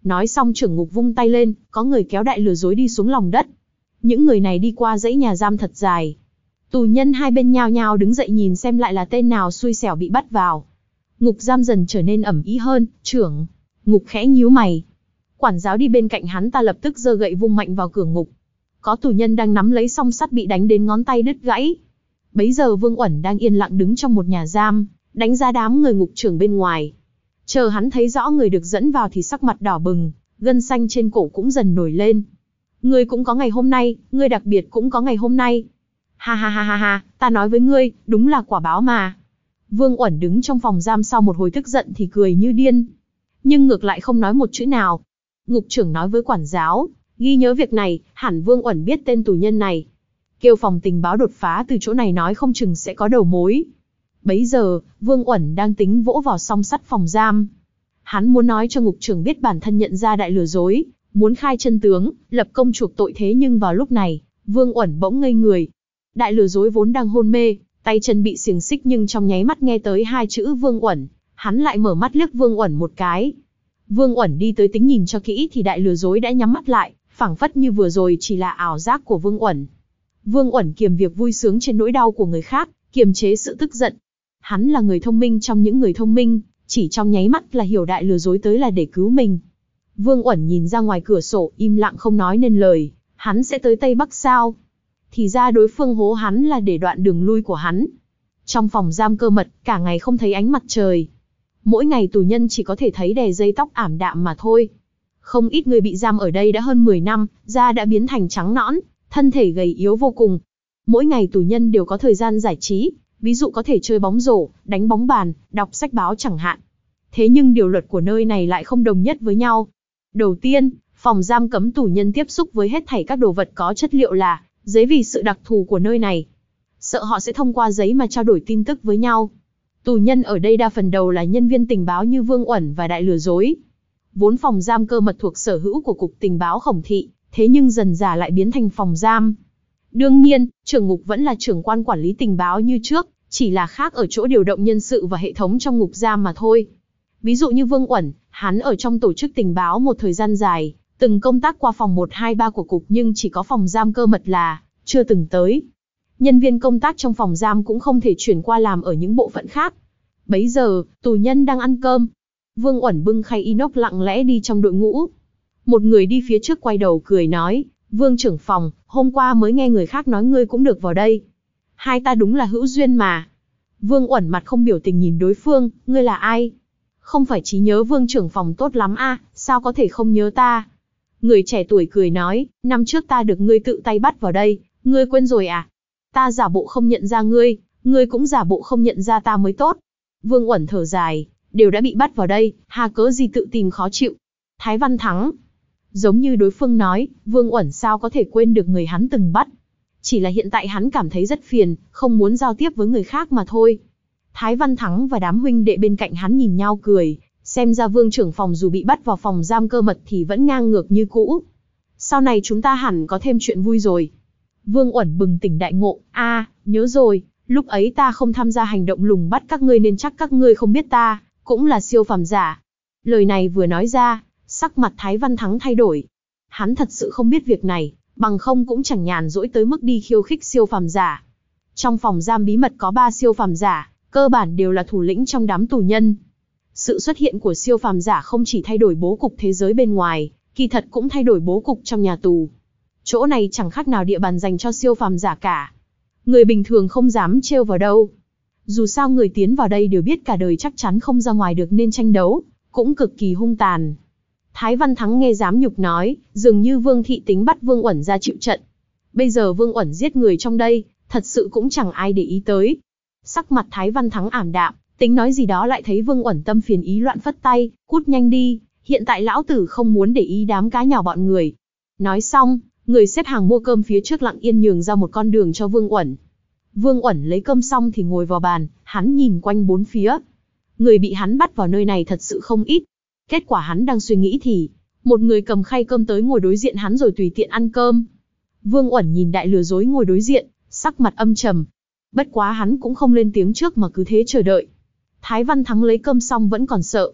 S1: Nói xong trưởng ngục vung tay lên, có người kéo đại lừa dối đi xuống lòng đất. Những người này đi qua dãy nhà giam thật dài. Tù nhân hai bên nhao nhao đứng dậy nhìn xem lại là tên nào xui xẻo bị bắt vào. Ngục giam dần trở nên ẩm ý hơn, trưởng. Ngục khẽ nhíu mày. Quản giáo đi bên cạnh hắn ta lập tức giơ gậy vung mạnh vào cửa ngục. Có tù nhân đang nắm lấy song sắt bị đánh đến ngón tay đứt gãy. Bấy giờ Vương Uẩn đang yên lặng đứng trong một nhà giam, đánh giá đám người ngục trưởng bên ngoài. Chờ hắn thấy rõ người được dẫn vào thì sắc mặt đỏ bừng, gân xanh trên cổ cũng dần nổi lên. Ngươi cũng có ngày hôm nay, ngươi đặc biệt cũng có ngày hôm nay. Ha ha ha ha ha, ta nói với ngươi, đúng là quả báo mà. Vương Uẩn đứng trong phòng giam sau một hồi tức giận thì cười như điên. Nhưng ngược lại không nói một chữ nào. Ngục trưởng nói với quản giáo, ghi nhớ việc này, hẳn Vương Uẩn biết tên tù nhân này. Kêu phòng tình báo đột phá từ chỗ này nói không chừng sẽ có đầu mối. Bấy giờ, Vương Uẩn đang tính vỗ vào song sắt phòng giam. Hắn muốn nói cho ngục trưởng biết bản thân nhận ra đại lừa dối, muốn khai chân tướng, lập công chuộc tội, thế nhưng vào lúc này, Vương Uẩn bỗng ngây người. Đại lừa dối vốn đang hôn mê, tay chân bị xiềng xích nhưng trong nháy mắt nghe tới hai chữ Vương Uẩn, hắn lại mở mắt liếc Vương Uẩn một cái. Vương Uẩn đi tới tính nhìn cho kỹ thì đại lừa dối đã nhắm mắt lại, phảng phất như vừa rồi chỉ là ảo giác của Vương Uẩn. Vương Uẩn kiềm việc vui sướng trên nỗi đau của người khác, kiềm chế sự tức giận. Hắn là người thông minh trong những người thông minh, chỉ trong nháy mắt là hiểu đại lừa dối tới là để cứu mình. Vương Uẩn nhìn ra ngoài cửa sổ, im lặng không nói nên lời, hắn sẽ tới Tây Bắc sao? Thì ra đối phương hố hắn là để đoạn đường lui của hắn. Trong phòng giam cơ mật, cả ngày không thấy ánh mặt trời. Mỗi ngày tù nhân chỉ có thể thấy đè dây tóc ảm đạm mà thôi. Không ít người bị giam ở đây đã hơn mười năm, da đã biến thành trắng nõn, thân thể gầy yếu vô cùng. Mỗi ngày tù nhân đều có thời gian giải trí, ví dụ có thể chơi bóng rổ, đánh bóng bàn, đọc sách báo chẳng hạn. Thế nhưng điều luật của nơi này lại không đồng nhất với nhau. Đầu tiên, phòng giam cấm tù nhân tiếp xúc với hết thảy các đồ vật có chất liệu là giấy vì sự đặc thù của nơi này. Sợ họ sẽ thông qua giấy mà trao đổi tin tức với nhau. Tù nhân ở đây đa phần đầu là nhân viên tình báo như Vương Uẩn và đại lừa dối. Vốn phòng giam cơ mật thuộc sở hữu của Cục Tình báo Khổng Thị, thế nhưng dần dà lại biến thành phòng giam. Đương nhiên, trưởng ngục vẫn là trưởng quan quản lý tình báo như trước, chỉ là khác ở chỗ điều động nhân sự và hệ thống trong ngục giam mà thôi. Ví dụ như Vương Uẩn, hắn ở trong tổ chức tình báo một thời gian dài, từng công tác qua phòng một hai ba của cục nhưng chỉ có phòng giam cơ mật là chưa từng tới. Nhân viên công tác trong phòng giam cũng không thể chuyển qua làm ở những bộ phận khác. Bấy giờ, tù nhân đang ăn cơm. Vương Uẩn bưng khay inox lặng lẽ đi trong đội ngũ. Một người đi phía trước quay đầu cười nói, Vương trưởng phòng, hôm qua mới nghe người khác nói ngươi cũng được vào đây. Hai ta đúng là hữu duyên mà. Vương Uẩn mặt không biểu tình nhìn đối phương, ngươi là ai? Không phải trí nhớ Vương trưởng phòng tốt lắm a, à, sao có thể không nhớ ta? Người trẻ tuổi cười nói, năm trước ta được ngươi tự tay bắt vào đây, ngươi quên rồi à? Ta giả bộ không nhận ra ngươi, ngươi cũng giả bộ không nhận ra ta mới tốt. Vương Uẩn thở dài, đều đã bị bắt vào đây, hà cớ gì tự tìm khó chịu. Thái Văn Thắng. Giống như đối phương nói, Vương Uẩn sao có thể quên được người hắn từng bắt. Chỉ là hiện tại hắn cảm thấy rất phiền, không muốn giao tiếp với người khác mà thôi. Thái Văn Thắng và đám huynh đệ bên cạnh hắn nhìn nhau cười, xem ra Vương trưởng phòng dù bị bắt vào phòng giam cơ mật thì vẫn ngang ngược như cũ. Sau này chúng ta hẳn có thêm chuyện vui rồi. Vương Uẩn bừng tỉnh đại ngộ, a, à, nhớ rồi, lúc ấy ta không tham gia hành động lùng bắt các ngươi nên chắc các ngươi không biết ta, cũng là siêu phàm giả. Lời này vừa nói ra, sắc mặt Thái Văn Thắng thay đổi. Hắn thật sự không biết việc này, bằng không cũng chẳng nhàn rỗi tới mức đi khiêu khích siêu phàm giả. Trong phòng giam bí mật có ba siêu phàm giả, cơ bản đều là thủ lĩnh trong đám tù nhân. Sự xuất hiện của siêu phàm giả không chỉ thay đổi bố cục thế giới bên ngoài, kỳ thật cũng thay đổi bố cục trong nhà tù. Chỗ này chẳng khác nào địa bàn dành cho siêu phàm giả cả. Người bình thường không dám trêu vào đâu. Dù sao người tiến vào đây đều biết cả đời chắc chắn không ra ngoài được nên tranh đấu, cũng cực kỳ hung tàn. Thái Văn Thắng nghe dám nhục nói, dường như Vương Thị tính bắt Vương Uẩn ra chịu trận. Bây giờ Vương Uẩn giết người trong đây, thật sự cũng chẳng ai để ý tới. Sắc mặt Thái Văn Thắng ảm đạm, tính nói gì đó lại thấy Vương Uẩn tâm phiền ý loạn phất tay, cút nhanh đi, hiện tại lão tử không muốn để ý đám cá nhỏ bọn người. Nói xong, người xếp hàng mua cơm phía trước lặng yên nhường ra một con đường cho Vương Uẩn. Vương Uẩn lấy cơm xong thì ngồi vào bàn, hắn nhìn quanh bốn phía. Người bị hắn bắt vào nơi này thật sự không ít. Kết quả hắn đang suy nghĩ thì, một người cầm khay cơm tới ngồi đối diện hắn rồi tùy tiện ăn cơm. Vương Uẩn nhìn đại lừa dối ngồi đối diện, sắc mặt âm trầm. Bất quá hắn cũng không lên tiếng trước mà cứ thế chờ đợi. Thái Văn Thắng lấy cơm xong vẫn còn sợ.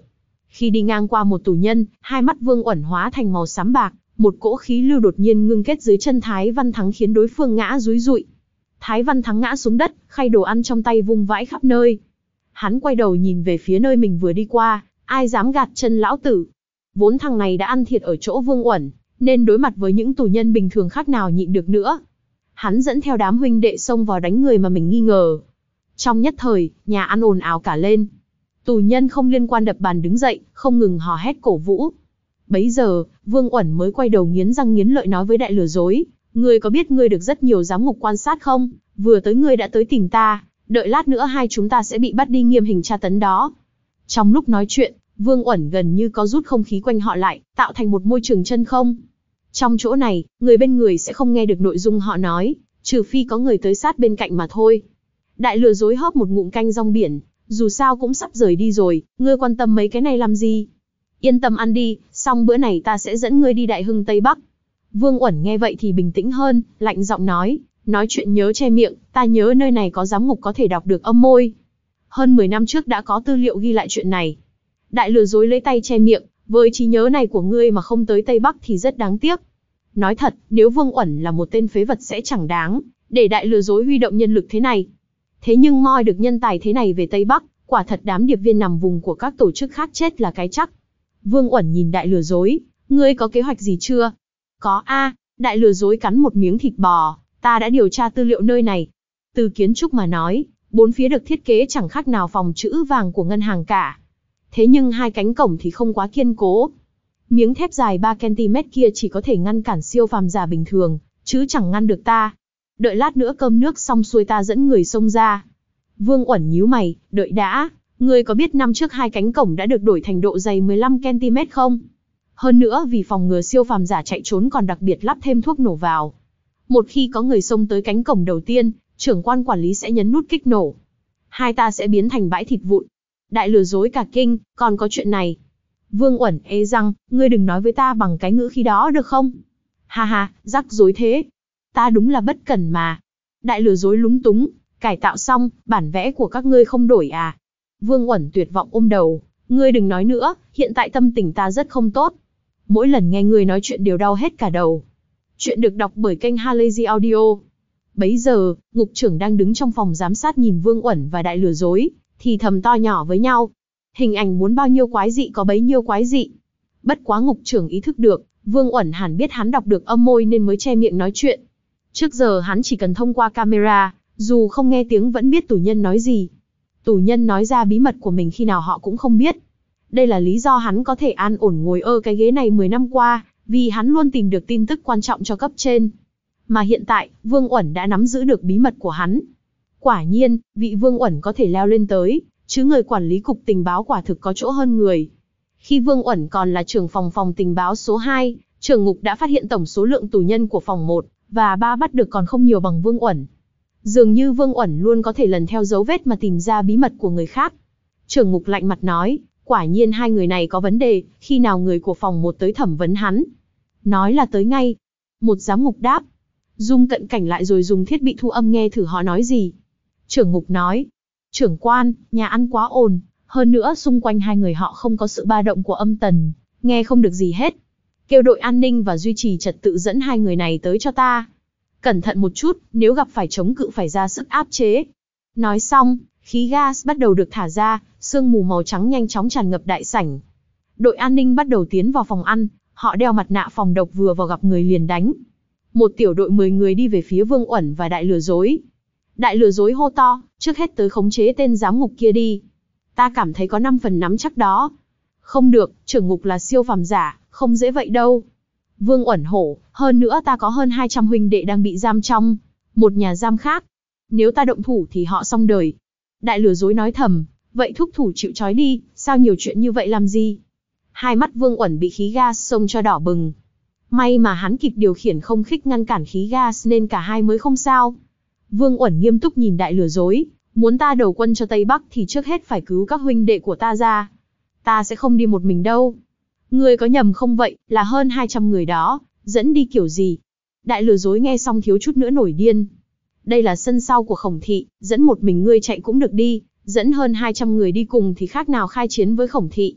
S1: Khi đi ngang qua một tù nhân, hai mắt Vương Uẩn hóa thành màu xám bạc, một cỗ khí lưu đột nhiên ngưng kết dưới chân Thái Văn Thắng khiến đối phương ngã rúi rụi. Thái Văn Thắng ngã xuống đất, khay đồ ăn trong tay vung vãi khắp nơi. Hắn quay đầu nhìn về phía nơi mình vừa đi qua, ai dám gạt chân lão tử. Vốn thằng này đã ăn thiệt ở chỗ Vương Uẩn, nên đối mặt với những tù nhân bình thường khác nào nhịn được nữa. Hắn dẫn theo đám huynh đệ xông vào đánh người mà mình nghi ngờ. Trong nhất thời, nhà ăn ồn ào cả lên. Tù nhân không liên quan đập bàn đứng dậy, không ngừng hò hét cổ vũ. Bấy giờ, Vương Uẩn mới quay đầu nghiến răng nghiến lợi nói với đại lừa dối, ngươi có biết ngươi được rất nhiều giám ngục quan sát không? Vừa tới ngươi đã tới tìm ta, đợi lát nữa hai chúng ta sẽ bị bắt đi nghiêm hình tra tấn đó. Trong lúc nói chuyện, Vương Uẩn gần như có rút không khí quanh họ lại, tạo thành một môi trường chân không. Trong chỗ này, người bên người sẽ không nghe được nội dung họ nói, trừ phi có người tới sát bên cạnh mà thôi. Đại lừa dối hớp một ngụm canh rong biển, dù sao cũng sắp rời đi rồi, ngươi quan tâm mấy cái này làm gì? Yên tâm ăn đi, xong bữa này ta sẽ dẫn ngươi đi Đại Hưng Tây Bắc. Vương Uẩn nghe vậy thì bình tĩnh hơn, lạnh giọng nói, nói chuyện nhớ che miệng, ta nhớ nơi này có giám ngục có thể đọc được âm môi. Hơn mười năm trước đã có tư liệu ghi lại chuyện này. Đại lừa dối lấy tay che miệng, với trí nhớ này của ngươi mà không tới Tây Bắc thì rất đáng tiếc. Nói thật, nếu Vương Uẩn là một tên phế vật sẽ chẳng đáng để đại lừa dối huy động nhân lực thế này. Thế nhưng moi được nhân tài thế này về Tây Bắc, quả thật đám điệp viên nằm vùng của các tổ chức khác chết là cái chắc. Vương Uẩn nhìn đại lừa dối, ngươi có kế hoạch gì chưa? Có a, đại lừa dối cắn một miếng thịt bò, ta đã điều tra tư liệu nơi này. Từ kiến trúc mà nói, bốn phía được thiết kế chẳng khác nào phòng trữ vàng của ngân hàng cả. Thế nhưng hai cánh cổng thì không quá kiên cố. Miếng thép dài ba ki-lô-mét kia chỉ có thể ngăn cản siêu phàm giả bình thường, chứ chẳng ngăn được ta. Đợi lát nữa cơm nước xong xuôi ta dẫn người xông ra. Vương Uẩn nhíu mày, đợi đã, ngươi có biết năm trước hai cánh cổng đã được đổi thành độ dày mười lăm ki-lô-mét không? Hơn nữa vì phòng ngừa siêu phàm giả chạy trốn còn đặc biệt lắp thêm thuốc nổ vào. Một khi có người xông tới cánh cổng đầu tiên, trưởng quan quản lý sẽ nhấn nút kích nổ. Hai ta sẽ biến thành bãi thịt vụn. Đại lừa dối cả kinh, còn có chuyện này. Vương Uẩn ê răng, ngươi đừng nói với ta bằng cái ngữ khí đó được không? Ha ha, rắc rối thế. Ta đúng là bất cẩn mà. Đại lừa dối lúng túng, cải tạo xong, bản vẽ của các ngươi không đổi à? Vương Uẩn tuyệt vọng ôm đầu, ngươi đừng nói nữa, hiện tại tâm tình ta rất không tốt. Mỗi lần nghe ngươi nói chuyện đều đau hết cả đầu. Chuyện được đọc bởi kênh Halazy Audio. Bấy giờ, ngục trưởng đang đứng trong phòng giám sát nhìn Vương Uẩn và đại lừa dối, thì thầm to nhỏ với nhau. Hình ảnh muốn bao nhiêu quái dị có bấy nhiêu quái dị. Bất quá ngục trưởng ý thức được, Vương Uẩn hẳn biết hắn đọc được âm môi nên mới che miệng nói chuyện. Trước giờ hắn chỉ cần thông qua camera, dù không nghe tiếng vẫn biết tù nhân nói gì. Tù nhân nói ra bí mật của mình khi nào họ cũng không biết. Đây là lý do hắn có thể an ổn ngồi ở cái ghế này mười năm qua, vì hắn luôn tìm được tin tức quan trọng cho cấp trên. Mà hiện tại, Vương Uẩn đã nắm giữ được bí mật của hắn. Quả nhiên, vị Vương Uẩn có thể leo lên tới, chứ người quản lý cục tình báo quả thực có chỗ hơn người. Khi Vương Uẩn còn là trưởng phòng phòng tình báo số hai, trưởng ngục đã phát hiện tổng số lượng tù nhân của phòng một và ba bắt được còn không nhiều bằng Vương Uẩn. Dường như Vương Uẩn luôn có thể lần theo dấu vết mà tìm ra bí mật của người khác. Trưởng ngục lạnh mặt nói, quả nhiên hai người này có vấn đề, khi nào người của phòng một tới thẩm vấn hắn? Nói là tới ngay. Một giám ngục đáp. Zoom cận cảnh lại rồi dùng thiết bị thu âm nghe thử họ nói gì. Trưởng ngục nói, trưởng quan, nhà ăn quá ồn, hơn nữa xung quanh hai người họ không có sự ba động của âm tần, nghe không được gì hết. Kêu đội an ninh và duy trì trật tự dẫn hai người này tới cho ta. Cẩn thận một chút, nếu gặp phải chống cự phải ra sức áp chế. Nói xong, khí gas bắt đầu được thả ra, sương mù màu trắng nhanh chóng tràn ngập đại sảnh. Đội an ninh bắt đầu tiến vào phòng ăn, họ đeo mặt nạ phòng độc vừa vào gặp người liền đánh. Một tiểu đội mười người đi về phía Vương Uẩn và đại lừa dối. Đại lừa dối hô to, trước hết tới khống chế tên giám ngục kia đi. Ta cảm thấy có năm phần nắm chắc đó. Không được, trưởng ngục là siêu phàm giả, không dễ vậy đâu. Vương Uẩn hổ, hơn nữa ta có hơn hai trăm huynh đệ đang bị giam trong một nhà giam khác. Nếu ta động thủ thì họ xong đời. Đại lừa dối nói thầm, vậy thúc thủ chịu trói đi, sao nhiều chuyện như vậy làm gì? Hai mắt Vương Uẩn bị khí gas xông cho đỏ bừng. May mà hắn kịp điều khiển không khích ngăn cản khí gas nên cả hai mới không sao. Vương Uẩn nghiêm túc nhìn đại lừa dối, muốn ta đầu quân cho Tây Bắc thì trước hết phải cứu các huynh đệ của ta ra. Ta sẽ không đi một mình đâu. Ngươi có nhầm không vậy, là hơn hai trăm người đó, dẫn đi kiểu gì? Đại lừa dối nghe xong thiếu chút nữa nổi điên. Đây là sân sau của Khổng thị, dẫn một mình ngươi chạy cũng được đi, dẫn hơn hai trăm người đi cùng thì khác nào khai chiến với Khổng thị.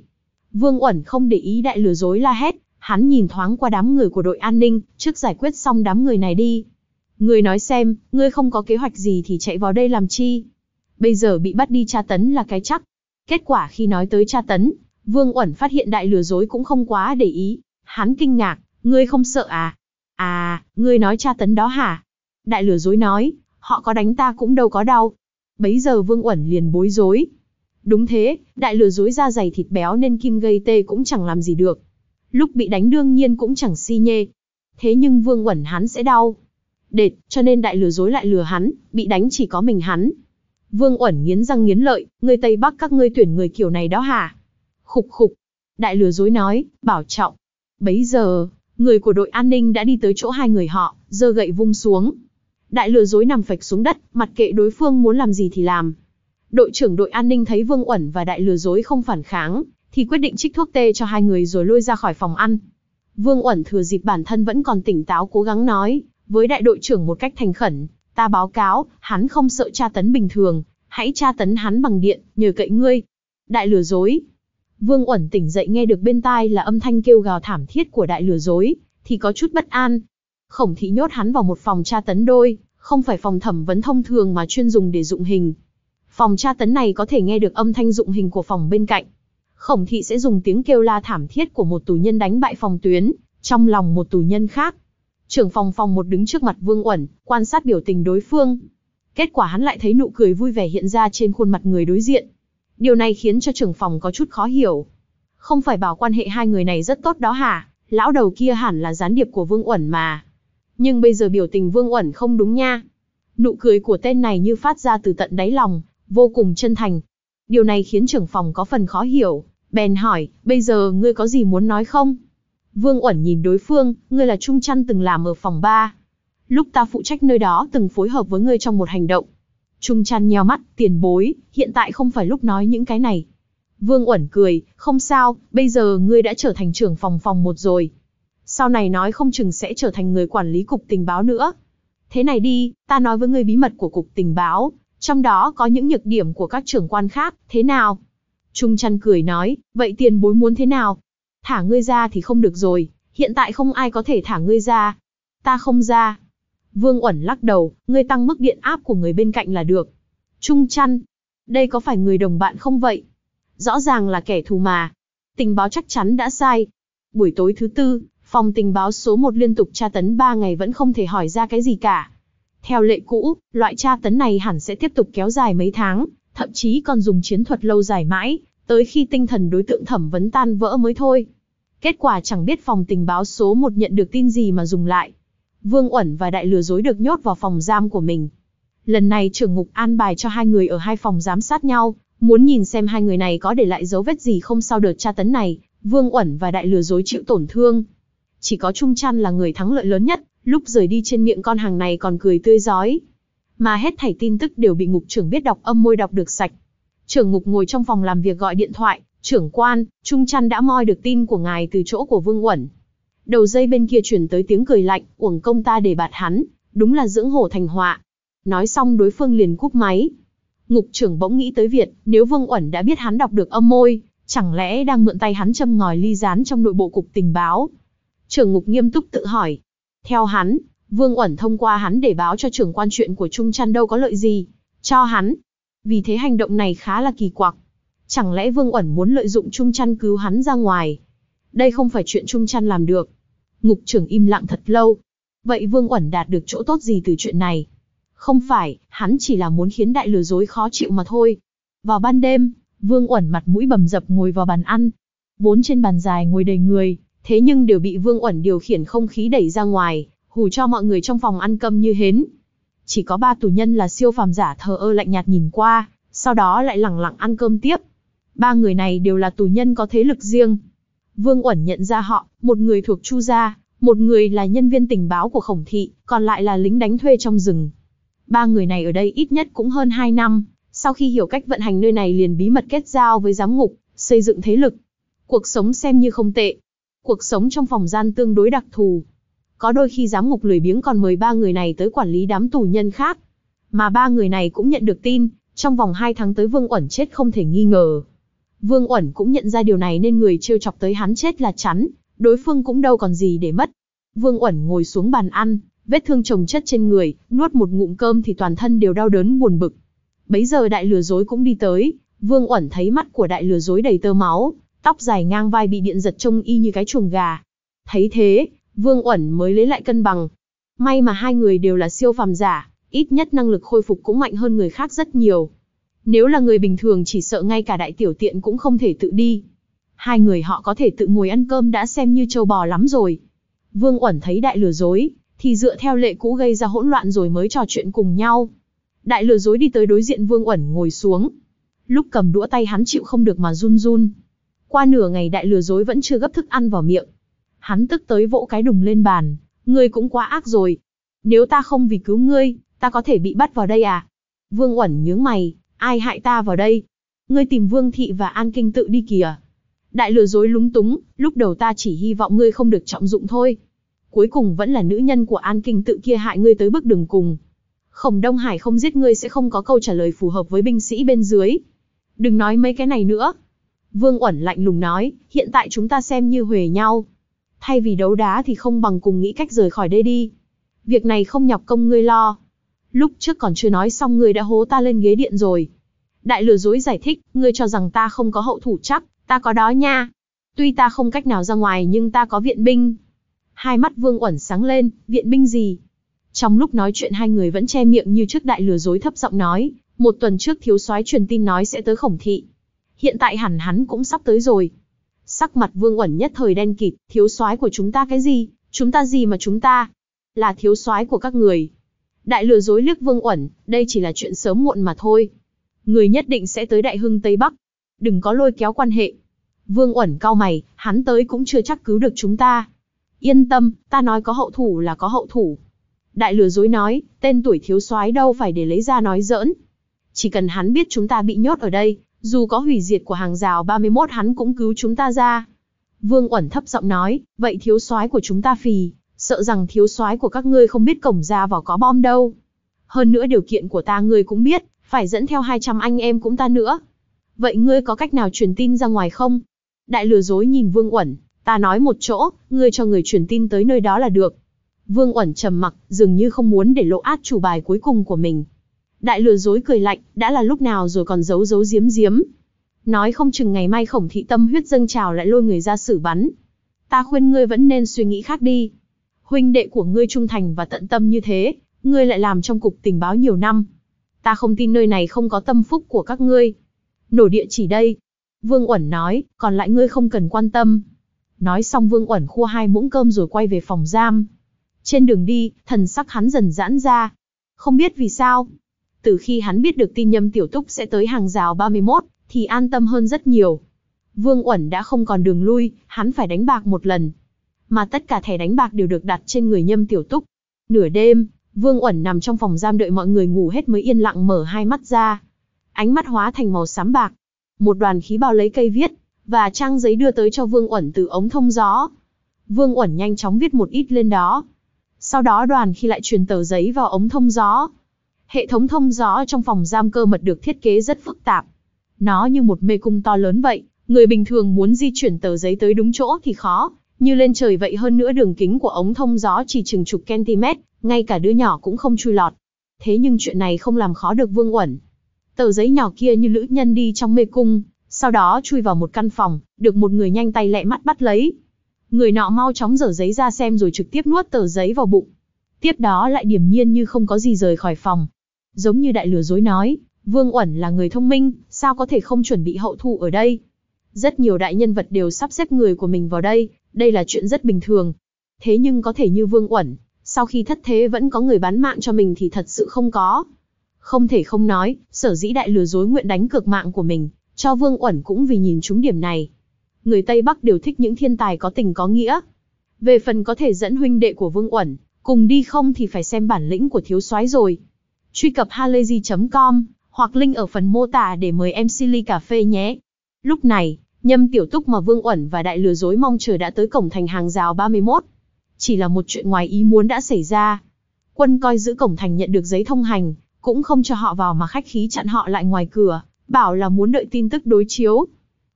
S1: Vương Uẩn không để ý đại lừa dối la hét, hắn nhìn thoáng qua đám người của đội an ninh, trước giải quyết xong đám người này đi. Ngươi nói xem, ngươi không có kế hoạch gì thì chạy vào đây làm chi? Bây giờ bị bắt đi tra tấn là cái chắc. Kết quả khi nói tới tra tấn, Vương Uẩn phát hiện đại lừa dối cũng không quá để ý. Hắn kinh ngạc, ngươi không sợ à? À, ngươi nói tra tấn đó hả? Đại lừa dối nói, họ có đánh ta cũng đâu có đau. Bấy giờ Vương Uẩn liền bối rối. Đúng thế, đại lừa dối da dày thịt béo nên kim gây tê cũng chẳng làm gì được. Lúc bị đánh đương nhiên cũng chẳng si nhê. Thế nhưng Vương Uẩn hắn sẽ đau. Đệt, cho nên đại lừa dối lại lừa hắn, bị đánh chỉ có mình hắn. Vương Uẩn nghiến răng nghiến lợi, người Tây Bắc các ngươi tuyển người kiểu này đó hả? Khục khục. Đại lừa dối nói, bảo trọng. Bấy giờ, người của đội an ninh đã đi tới chỗ hai người họ, giơ gậy vung xuống. Đại lừa dối nằm phịch xuống đất, mặc kệ đối phương muốn làm gì thì làm. Đội trưởng đội an ninh thấy Vương Uẩn và đại lừa dối không phản kháng, thì quyết định trích thuốc tê cho hai người rồi lôi ra khỏi phòng ăn. Vương Uẩn thừa dịp bản thân vẫn còn tỉnh táo cố gắng nói với đại đội trưởng một cách thành khẩn, ta báo cáo, hắn không sợ tra tấn bình thường, hãy tra tấn hắn bằng điện, nhờ cậy ngươi. Đại lừa dối. Vương Uẩn tỉnh dậy nghe được bên tai là âm thanh kêu gào thảm thiết của đại lừa dối, thì có chút bất an. Khổng thị nhốt hắn vào một phòng tra tấn đôi, không phải phòng thẩm vấn thông thường mà chuyên dùng để dụng hình. Phòng tra tấn này có thể nghe được âm thanh dụng hình của phòng bên cạnh. Khổng thị sẽ dùng tiếng kêu la thảm thiết của một tù nhân đánh bại phòng tuyến, trong lòng một tù nhân khác. Trưởng phòng phòng một đứng trước mặt Vương Uẩn, quan sát biểu tình đối phương. Kết quả hắn lại thấy nụ cười vui vẻ hiện ra trên khuôn mặt người đối diện. Điều này khiến cho trưởng phòng có chút khó hiểu. Không phải bảo quan hệ hai người này rất tốt đó hả? Lão đầu kia hẳn là gián điệp của Vương Uẩn mà. Nhưng bây giờ biểu tình Vương Uẩn không đúng nha. Nụ cười của tên này như phát ra từ tận đáy lòng, vô cùng chân thành. Điều này khiến trưởng phòng có phần khó hiểu, bèn hỏi, bây giờ ngươi có gì muốn nói không? Vương Uẩn nhìn đối phương, ngươi là Trung Chăn từng làm ở phòng ba. Lúc ta phụ trách nơi đó từng phối hợp với ngươi trong một hành động. Trung Chăn nheo mắt, tiền bối, hiện tại không phải lúc nói những cái này. Vương Uẩn cười, không sao, bây giờ ngươi đã trở thành trưởng phòng phòng một rồi. Sau này nói không chừng sẽ trở thành người quản lý cục tình báo nữa. Thế này đi, ta nói với ngươi bí mật của cục tình báo, trong đó có những nhược điểm của các trưởng quan khác, thế nào? Trung Chăn cười nói, vậy tiền bối muốn thế nào? Thả ngươi ra thì không được rồi, hiện tại không ai có thể thả ngươi ra. Ta không ra. Vương Uẩn lắc đầu, ngươi tăng mức điện áp của người bên cạnh là được. Trung Chăn, đây có phải người đồng bạn không vậy? Rõ ràng là kẻ thù mà. Tình báo chắc chắn đã sai. Buổi tối thứ tư, phòng tình báo số một liên tục tra tấn ba ngày vẫn không thể hỏi ra cái gì cả. Theo lệ cũ, loại tra tấn này hẳn sẽ tiếp tục kéo dài mấy tháng, thậm chí còn dùng chiến thuật lâu dài mãi, tới khi tinh thần đối tượng thẩm vấn tan vỡ mới thôi. Kết quả chẳng biết phòng tình báo số một nhận được tin gì mà dùng lại. Vương Uẩn và đại lừa dối được nhốt vào phòng giam của mình. Lần này trưởng ngục an bài cho hai người ở hai phòng giám sát nhau, muốn nhìn xem hai người này có để lại dấu vết gì không sau đợt tra tấn này. Vương Uẩn và đại lừa dối chịu tổn thương. Chỉ có Trung Chăn là người thắng lợi lớn nhất, lúc rời đi trên miệng con hàng này còn cười tươi rói. Mà hết thảy tin tức đều bị ngục trưởng biết đọc âm môi đọc được sạch. Trưởng ngục ngồi trong phòng làm việc gọi điện thoại, trưởng quan, Trung Chăn đã moi được tin của ngài từ chỗ của Vương Uẩn. Đầu dây bên kia truyền tới tiếng cười lạnh, uổng công ta để bạt hắn, đúng là dưỡng hổ thành họa. Nói xong đối phương liền cúp máy. Ngục trưởng bỗng nghĩ tới việc, nếu Vương Uẩn đã biết hắn đọc được âm môi, chẳng lẽ đang mượn tay hắn châm ngòi ly gián trong nội bộ cục tình báo. Trưởng ngục nghiêm túc tự hỏi. Theo hắn, Vương Uẩn thông qua hắn để báo cho trưởng quan chuyện của Trung Chăn đâu có lợi gì cho hắn. Vì thế hành động này khá là kỳ quặc. Chẳng lẽ Vương Uẩn muốn lợi dụng Trung Chăn cứu hắn ra ngoài? Đây không phải chuyện Trung Chăn làm được. Ngục trưởng im lặng thật lâu. Vậy Vương Uẩn đạt được chỗ tốt gì từ chuyện này? Không phải, hắn chỉ là muốn khiến đại lừa dối khó chịu mà thôi. Vào ban đêm, Vương Uẩn mặt mũi bầm dập ngồi vào bàn ăn. Vốn trên bàn dài ngồi đầy người, thế nhưng đều bị Vương Uẩn điều khiển không khí đẩy ra ngoài, hù cho mọi người trong phòng ăn câm như hến. Chỉ có ba tù nhân là siêu phàm giả thờ ơ lạnh nhạt nhìn qua, sau đó lại lẳng lặng ăn cơm tiếp. Ba người này đều là tù nhân có thế lực riêng. Vương Uẩn nhận ra họ, một người thuộc Chu gia, một người là nhân viên tình báo của Khổng thị, còn lại là lính đánh thuê trong rừng. Ba người này ở đây ít nhất cũng hơn hai năm, sau khi hiểu cách vận hành nơi này liền bí mật kết giao với giám ngục, xây dựng thế lực. Cuộc sống xem như không tệ. Cuộc sống trong phòng gian tương đối đặc thù. Có đôi khi giám ngục lười biếng còn mời ba người này tới quản lý đám tù nhân khác. Mà ba người này cũng nhận được tin, trong vòng hai tháng tới Vương Uẩn chết không thể nghi ngờ. Vương Uẩn cũng nhận ra điều này nên người trêu chọc tới hắn chết là chắn, đối phương cũng đâu còn gì để mất. Vương Uẩn ngồi xuống bàn ăn, vết thương chồng chất trên người, nuốt một ngụm cơm thì toàn thân đều đau đớn buồn bực. Bấy giờ đại lừa dối cũng đi tới, Vương Uẩn thấy mắt của đại lừa dối đầy tơ máu, tóc dài ngang vai bị điện giật trông y như cái chuồng gà. Thấy thế, Vương Uẩn mới lấy lại cân bằng. May mà hai người đều là siêu phàm giả, ít nhất năng lực khôi phục cũng mạnh hơn người khác rất nhiều. Nếu là người bình thường chỉ sợ ngay cả đại tiểu tiện cũng không thể tự đi. Hai người họ có thể tự ngồi ăn cơm đã xem như trâu bò lắm rồi. Vương Uẩn thấy đại lừa dối, thì dựa theo lệ cũ gây ra hỗn loạn rồi mới trò chuyện cùng nhau. Đại lừa dối đi tới đối diện Vương Uẩn ngồi xuống. Lúc cầm đũa tay hắn chịu không được mà run run. Qua nửa ngày đại lừa dối vẫn chưa gấp thức ăn vào miệng. Hắn tức tới vỗ cái đùng lên bàn. Ngươi cũng quá ác rồi. Nếu ta không vì cứu ngươi, ta có thể bị bắt vào đây à? Vương Uẩn nhướng mày. Ai hại ta vào đây? Ngươi tìm Vương Thị và An Kinh Tự đi kìa. Đại lừa dối lúng túng. Lúc đầu ta chỉ hy vọng ngươi không được trọng dụng thôi. Cuối cùng vẫn là nữ nhân của An Kinh Tự kia hại ngươi tới bước đường cùng. Khổng Đông Hải không giết ngươi sẽ không có câu trả lời phù hợp với binh sĩ bên dưới. Đừng nói mấy cái này nữa. Vương Uẩn lạnh lùng nói, hiện tại chúng ta xem như huề nhau. Thay vì đấu đá thì không bằng cùng nghĩ cách rời khỏi đây đi. Việc này không nhọc công ngươi lo. Lúc trước còn chưa nói xong ngươi đã hố ta lên ghế điện rồi. Đại lừa dối giải thích, ngươi cho rằng ta không có hậu thủ chắc, ta có đó nha. Tuy ta không cách nào ra ngoài nhưng ta có viện binh. Hai mắt Vương Uẩn sáng lên, viện binh gì? Trong lúc nói chuyện hai người vẫn che miệng như trước. Đại lừa dối thấp giọng nói, một tuần trước thiếu soái truyền tin nói sẽ tới Khổng Thị. Hiện tại hẳn hắn cũng sắp tới rồi. Sắc mặt Vương Uẩn nhất thời đen kịt, thiếu soái của chúng ta cái gì? Chúng ta gì mà chúng ta? Là thiếu soái của các người. Đại lừa dối liếc Vương Uẩn, đây chỉ là chuyện sớm muộn mà thôi. Người nhất định sẽ tới Đại Hưng Tây Bắc. Đừng có lôi kéo quan hệ. Vương Uẩn cau mày, hắn tới cũng chưa chắc cứu được chúng ta. Yên tâm, ta nói có hậu thủ là có hậu thủ. Đại lừa dối nói, tên tuổi thiếu soái đâu phải để lấy ra nói giỡn. Chỉ cần hắn biết chúng ta bị nhốt ở đây, dù có hủy diệt của hàng rào ba mươi mốt hắn cũng cứu chúng ta ra. Vương Uẩn thấp giọng nói, vậy thiếu soái của chúng ta phì, sợ rằng thiếu soái của các ngươi không biết cổng ra vào có bom đâu. Hơn nữa điều kiện của ta ngươi cũng biết, phải dẫn theo hai trăm anh em cũng ta nữa. Vậy ngươi có cách nào truyền tin ra ngoài không? Đại lừa dối nhìn Vương Uẩn, ta nói một chỗ, ngươi cho người truyền tin tới nơi đó là được. Vương Uẩn trầm mặc, dường như không muốn để lộ át chủ bài cuối cùng của mình. Đại lừa dối cười lạnh, đã là lúc nào rồi còn giấu giấu giếm giếm. Nói không chừng ngày mai Khổng Thị tâm huyết dâng trào lại lôi người ra xử bắn. Ta khuyên ngươi vẫn nên suy nghĩ khác đi. Huynh đệ của ngươi trung thành và tận tâm như thế, ngươi lại làm trong cục tình báo nhiều năm. Ta không tin nơi này không có tâm phúc của các ngươi. Nổ địa chỉ đây. Vương Uẩn nói, còn lại ngươi không cần quan tâm. Nói xong Vương Uẩn khua hai muỗng cơm rồi quay về phòng giam. Trên đường đi, thần sắc hắn dần giãn ra. Không biết vì sao. Từ khi hắn biết được tin Nhâm Tiểu Túc sẽ tới hàng rào ba mươi mốt, thì an tâm hơn rất nhiều. Vương Uẩn đã không còn đường lui, hắn phải đánh bạc một lần. Mà tất cả thẻ đánh bạc đều được đặt trên người Nhâm Tiểu Túc. Nửa đêm, Vương Uẩn nằm trong phòng giam đợi mọi người ngủ hết mới yên lặng mở hai mắt ra. Ánh mắt hóa thành màu xám bạc. Một đoàn khí bao lấy cây viết, và trang giấy đưa tới cho Vương Uẩn từ ống thông gió. Vương Uẩn nhanh chóng viết một ít lên đó. Sau đó đoàn khi lại truyền tờ giấy vào ống thông gió. Hệ thống thông gió trong phòng giam cơ mật được thiết kế rất phức tạp. Nó như một mê cung to lớn vậy, người bình thường muốn di chuyển tờ giấy tới đúng chỗ thì khó, như lên trời vậy. Hơn nữa đường kính của ống thông gió chỉ chừng chục cm, ngay cả đứa nhỏ cũng không chui lọt. Thế nhưng chuyện này không làm khó được Vương Uẩn. Tờ giấy nhỏ kia như lữ nhân đi trong mê cung, sau đó chui vào một căn phòng, được một người nhanh tay lẹ mắt bắt lấy. Người nọ mau chóng giở giấy ra xem rồi trực tiếp nuốt tờ giấy vào bụng. Tiếp đó lại điềm nhiên như không có gì rời khỏi phòng. Giống như đại lừa dối nói, Vương Uẩn là người thông minh, sao có thể không chuẩn bị hậu thủ ở đây. Rất nhiều đại nhân vật đều sắp xếp người của mình vào đây, đây là chuyện rất bình thường. Thế nhưng có thể như Vương Uẩn, sau khi thất thế vẫn có người bán mạng cho mình thì thật sự không có. Không thể không nói, sở dĩ đại lừa dối nguyện đánh cược mạng của mình, cho Vương Uẩn cũng vì nhìn trúng điểm này. Người Tây Bắc đều thích những thiên tài có tình có nghĩa. Về phần có thể dẫn huynh đệ của Vương Uẩn cùng đi không thì phải xem bản lĩnh của thiếu soái rồi. Truy cập halayzi chấm com hoặc link ở phần mô tả để mời em xê ly cà phê nhé. Lúc này, Nhâm Tiểu Túc mà Vương Uẩn và đại lừa dối mong chờ đã tới cổng thành hàng rào ba mươi mốt. Chỉ là một chuyện ngoài ý muốn đã xảy ra. Quân coi giữ cổng thành nhận được giấy thông hành, cũng không cho họ vào mà khách khí chặn họ lại ngoài cửa, bảo là muốn đợi tin tức đối chiếu.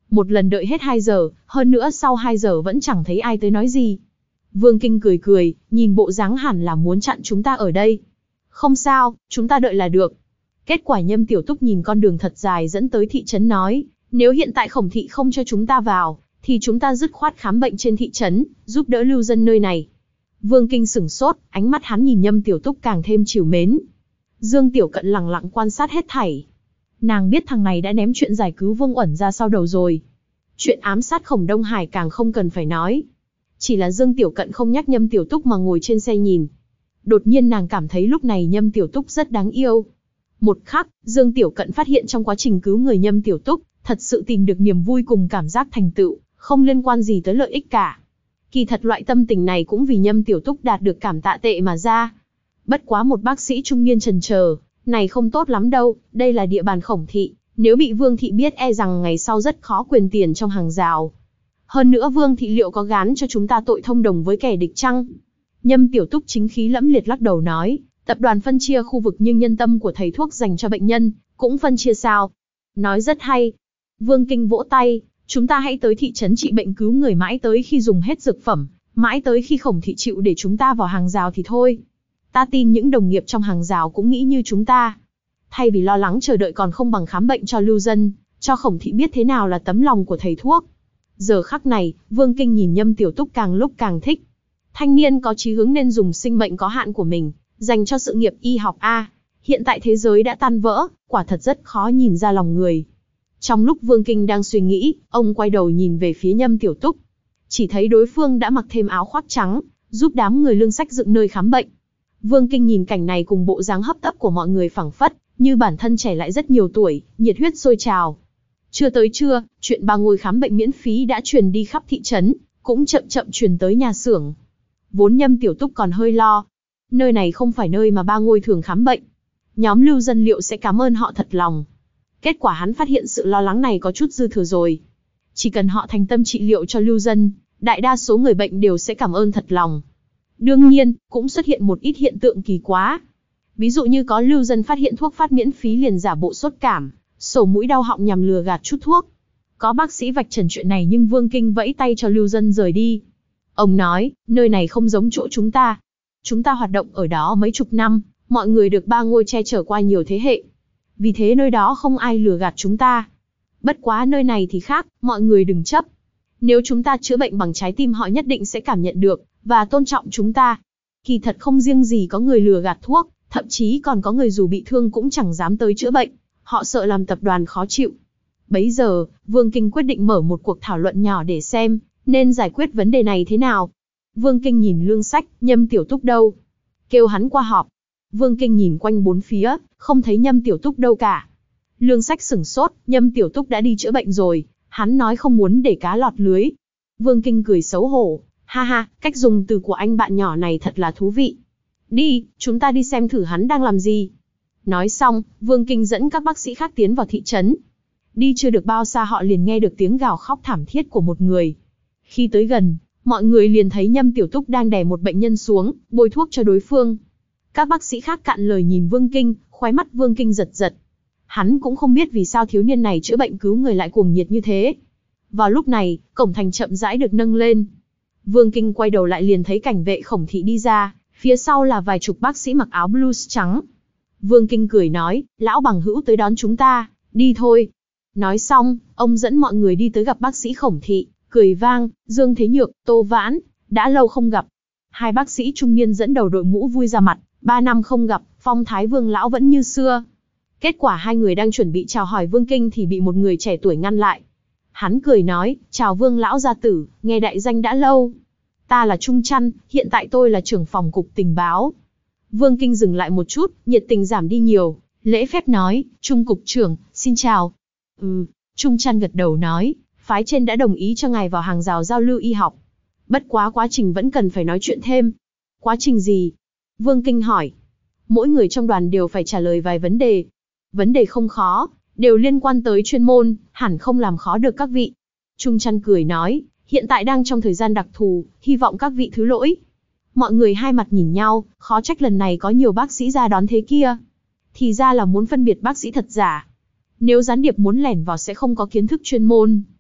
S1: Một lần đợi hết hai giờ, hơn nữa sau hai giờ vẫn chẳng thấy ai tới nói gì. Vương Kinh cười cười, nhìn bộ dáng hẳn là muốn chặn chúng ta ở đây. Không sao, chúng ta đợi là được. Kết quả Nhâm Tiểu Túc nhìn con đường thật dài dẫn tới thị trấn nói, nếu hiện tại Khổng thị không cho chúng ta vào, thì chúng ta dứt khoát khám bệnh trên thị trấn, giúp đỡ lưu dân nơi này. Vương Kinh sửng sốt, ánh mắt hắn nhìn Nhâm Tiểu Túc càng thêm trìu mến. Dương Tiểu Cận lặng lặng quan sát hết thảy. Nàng biết thằng này đã ném chuyện giải cứu Vương Uẩn ra sau đầu rồi. Chuyện ám sát Khổng Đông Hải càng không cần phải nói. Chỉ là Dương Tiểu Cận không nhắc Nhâm Tiểu Túc mà ngồi trên xe nhìn. Đột nhiên nàng cảm thấy lúc này Nhâm Tiểu Túc rất đáng yêu. Một khắc, Dương Tiểu Cận phát hiện trong quá trình cứu người Nhâm Tiểu Túc, thật sự tìm được niềm vui cùng cảm giác thành tựu, không liên quan gì tới lợi ích cả. Kỳ thật loại tâm tình này cũng vì Nhâm Tiểu Túc đạt được cảm tạ tệ mà ra. Bất quá một bác sĩ trung niên chần chờ, này không tốt lắm đâu, đây là địa bàn Khổng thị, nếu bị Vương thị biết e rằng ngày sau rất khó quyền tiền trong hàng rào. Hơn nữa Vương thị liệu có gán cho chúng ta tội thông đồng với kẻ địch chăng? Nhâm Tiểu Túc chính khí lẫm liệt lắc đầu nói, tập đoàn phân chia khu vực nhưng nhân tâm của thầy thuốc dành cho bệnh nhân, cũng phân chia sao? Nói rất hay. Vương Kinh vỗ tay, chúng ta hãy tới thị trấn trị bệnh cứu người mãi tới khi dùng hết dược phẩm, mãi tới khi Khổng thị chịu để chúng ta vào hàng rào thì thôi. Ta tin những đồng nghiệp trong hàng rào cũng nghĩ như chúng ta. Thay vì lo lắng chờ đợi còn không bằng khám bệnh cho lưu dân, cho Khổng thị biết thế nào là tấm lòng của thầy thuốc. Giờ khắc này, Vương Kinh nhìn Nhâm Tiểu Túc càng lúc càng thích. Thanh niên có chí hướng nên dùng sinh mệnh có hạn của mình, dành cho sự nghiệp y học A. Hiện tại thế giới đã tan vỡ, quả thật rất khó nhìn ra lòng người. Trong lúc Vương Kinh đang suy nghĩ, ông quay đầu nhìn về phía Nhâm Tiểu Túc. Chỉ thấy đối phương đã mặc thêm áo khoác trắng, giúp đám người lương sách dựng nơi khám bệnh. Vương Kinh nhìn cảnh này cùng bộ dáng hấp tấp của mọi người phảng phất, như bản thân trẻ lại rất nhiều tuổi, nhiệt huyết sôi trào. Chưa tới trưa, chuyện ba ngôi khám bệnh miễn phí đã truyền đi khắp thị trấn, cũng chậm chậm truyền tới nhà xưởng. Vốn Nhâm Tiểu Túc còn hơi lo. Nơi này không phải nơi mà ba ngôi thường khám bệnh. Nhóm lưu dân liệu sẽ cảm ơn họ thật lòng. Kết quả hắn phát hiện sự lo lắng này có chút dư thừa rồi. Chỉ cần họ thành tâm trị liệu cho lưu dân, đại đa số người bệnh đều sẽ cảm ơn thật lòng. Đương nhiên, cũng xuất hiện một ít hiện tượng kỳ quá. Ví dụ như có lưu dân phát hiện thuốc phát miễn phí liền giả bộ sốt cảm, sổ mũi đau họng nhằm lừa gạt chút thuốc. Có bác sĩ vạch trần chuyện này nhưng Vương Kinh vẫy tay cho lưu dân rời đi. Ông nói, nơi này không giống chỗ chúng ta. Chúng ta hoạt động ở đó mấy chục năm, mọi người được ba ngôi che chở qua nhiều thế hệ. Vì thế nơi đó không ai lừa gạt chúng ta. Bất quá nơi này thì khác, mọi người đừng chấp. Nếu chúng ta chữa bệnh bằng trái tim họ nhất định sẽ cảm nhận được, và tôn trọng chúng ta. Kỳ thật không riêng gì có người lừa gạt thuốc, thậm chí còn có người dù bị thương cũng chẳng dám tới chữa bệnh. Họ sợ làm tập đoàn khó chịu. Bấy giờ, Vương Kinh quyết định mở một cuộc thảo luận nhỏ để xem, nên giải quyết vấn đề này thế nào. Vương Kinh nhìn Lương Sách, Nhâm Tiểu Túc đâu? Kêu hắn qua họp. Vương Kinh nhìn quanh bốn phía, không thấy Nhâm Tiểu Túc đâu cả. Lương Sách sửng sốt, Nhâm Tiểu Túc đã đi chữa bệnh rồi, hắn nói không muốn để cá lọt lưới. Vương Kinh cười xấu hổ, ha ha, cách dùng từ của anh bạn nhỏ này thật là thú vị. Đi, chúng ta đi xem thử hắn đang làm gì. Nói xong, Vương Kinh dẫn các bác sĩ khác tiến vào thị trấn. Đi chưa được bao xa họ liền nghe được tiếng gào khóc thảm thiết của một người. Khi tới gần, mọi người liền thấy Nhâm Tiểu Túc đang đè một bệnh nhân xuống, bôi thuốc cho đối phương. Các bác sĩ khác cạn lời nhìn Vương Kinh, khóe mắt Vương Kinh giật giật. Hắn cũng không biết vì sao thiếu niên này chữa bệnh cứu người lại cuồng nhiệt như thế. Vào lúc này, cổng thành chậm rãi được nâng lên. Vương Kinh quay đầu lại liền thấy cảnh vệ Khổng thị đi ra, phía sau là vài chục bác sĩ mặc áo blues trắng. Vương Kinh cười nói, lão bằng hữu tới đón chúng ta, đi thôi. Nói xong, ông dẫn mọi người đi tới gặp bác sĩ Khổng thị, cười vang, Dương Thế Nhược, Tô Vãn, đã lâu không gặp. Hai bác sĩ trung niên dẫn đầu đội ngũ vui ra mặt, ba năm không gặp, phong thái Vương lão vẫn như xưa. Kết quả hai người đang chuẩn bị chào hỏi Vương Kinh thì bị một người trẻ tuổi ngăn lại. Hắn cười nói, chào Vương lão gia tử, nghe đại danh đã lâu. Ta là Trung Trăn, hiện tại tôi là trưởng phòng cục tình báo. Vương Kinh dừng lại một chút, nhiệt tình giảm đi nhiều, lễ phép nói, Trung cục trưởng, xin chào. Ừ, Trung Trăn gật đầu nói, phái trên đã đồng ý cho ngài vào hàng rào giao lưu y học. Bất quá quá trình vẫn cần phải nói chuyện thêm. Quá trình gì? Vương Kinh hỏi. Mỗi người trong đoàn đều phải trả lời vài vấn đề. Vấn đề không khó, đều liên quan tới chuyên môn, hẳn không làm khó được các vị. Trung Trăn cười nói, hiện tại đang trong thời gian đặc thù, hy vọng các vị thứ lỗi. Mọi người hai mặt nhìn nhau, khó trách lần này có nhiều bác sĩ ra đón thế kia. Thì ra là muốn phân biệt bác sĩ thật giả. Nếu gián điệp muốn lẻn vào sẽ không có kiến thức chuyên môn.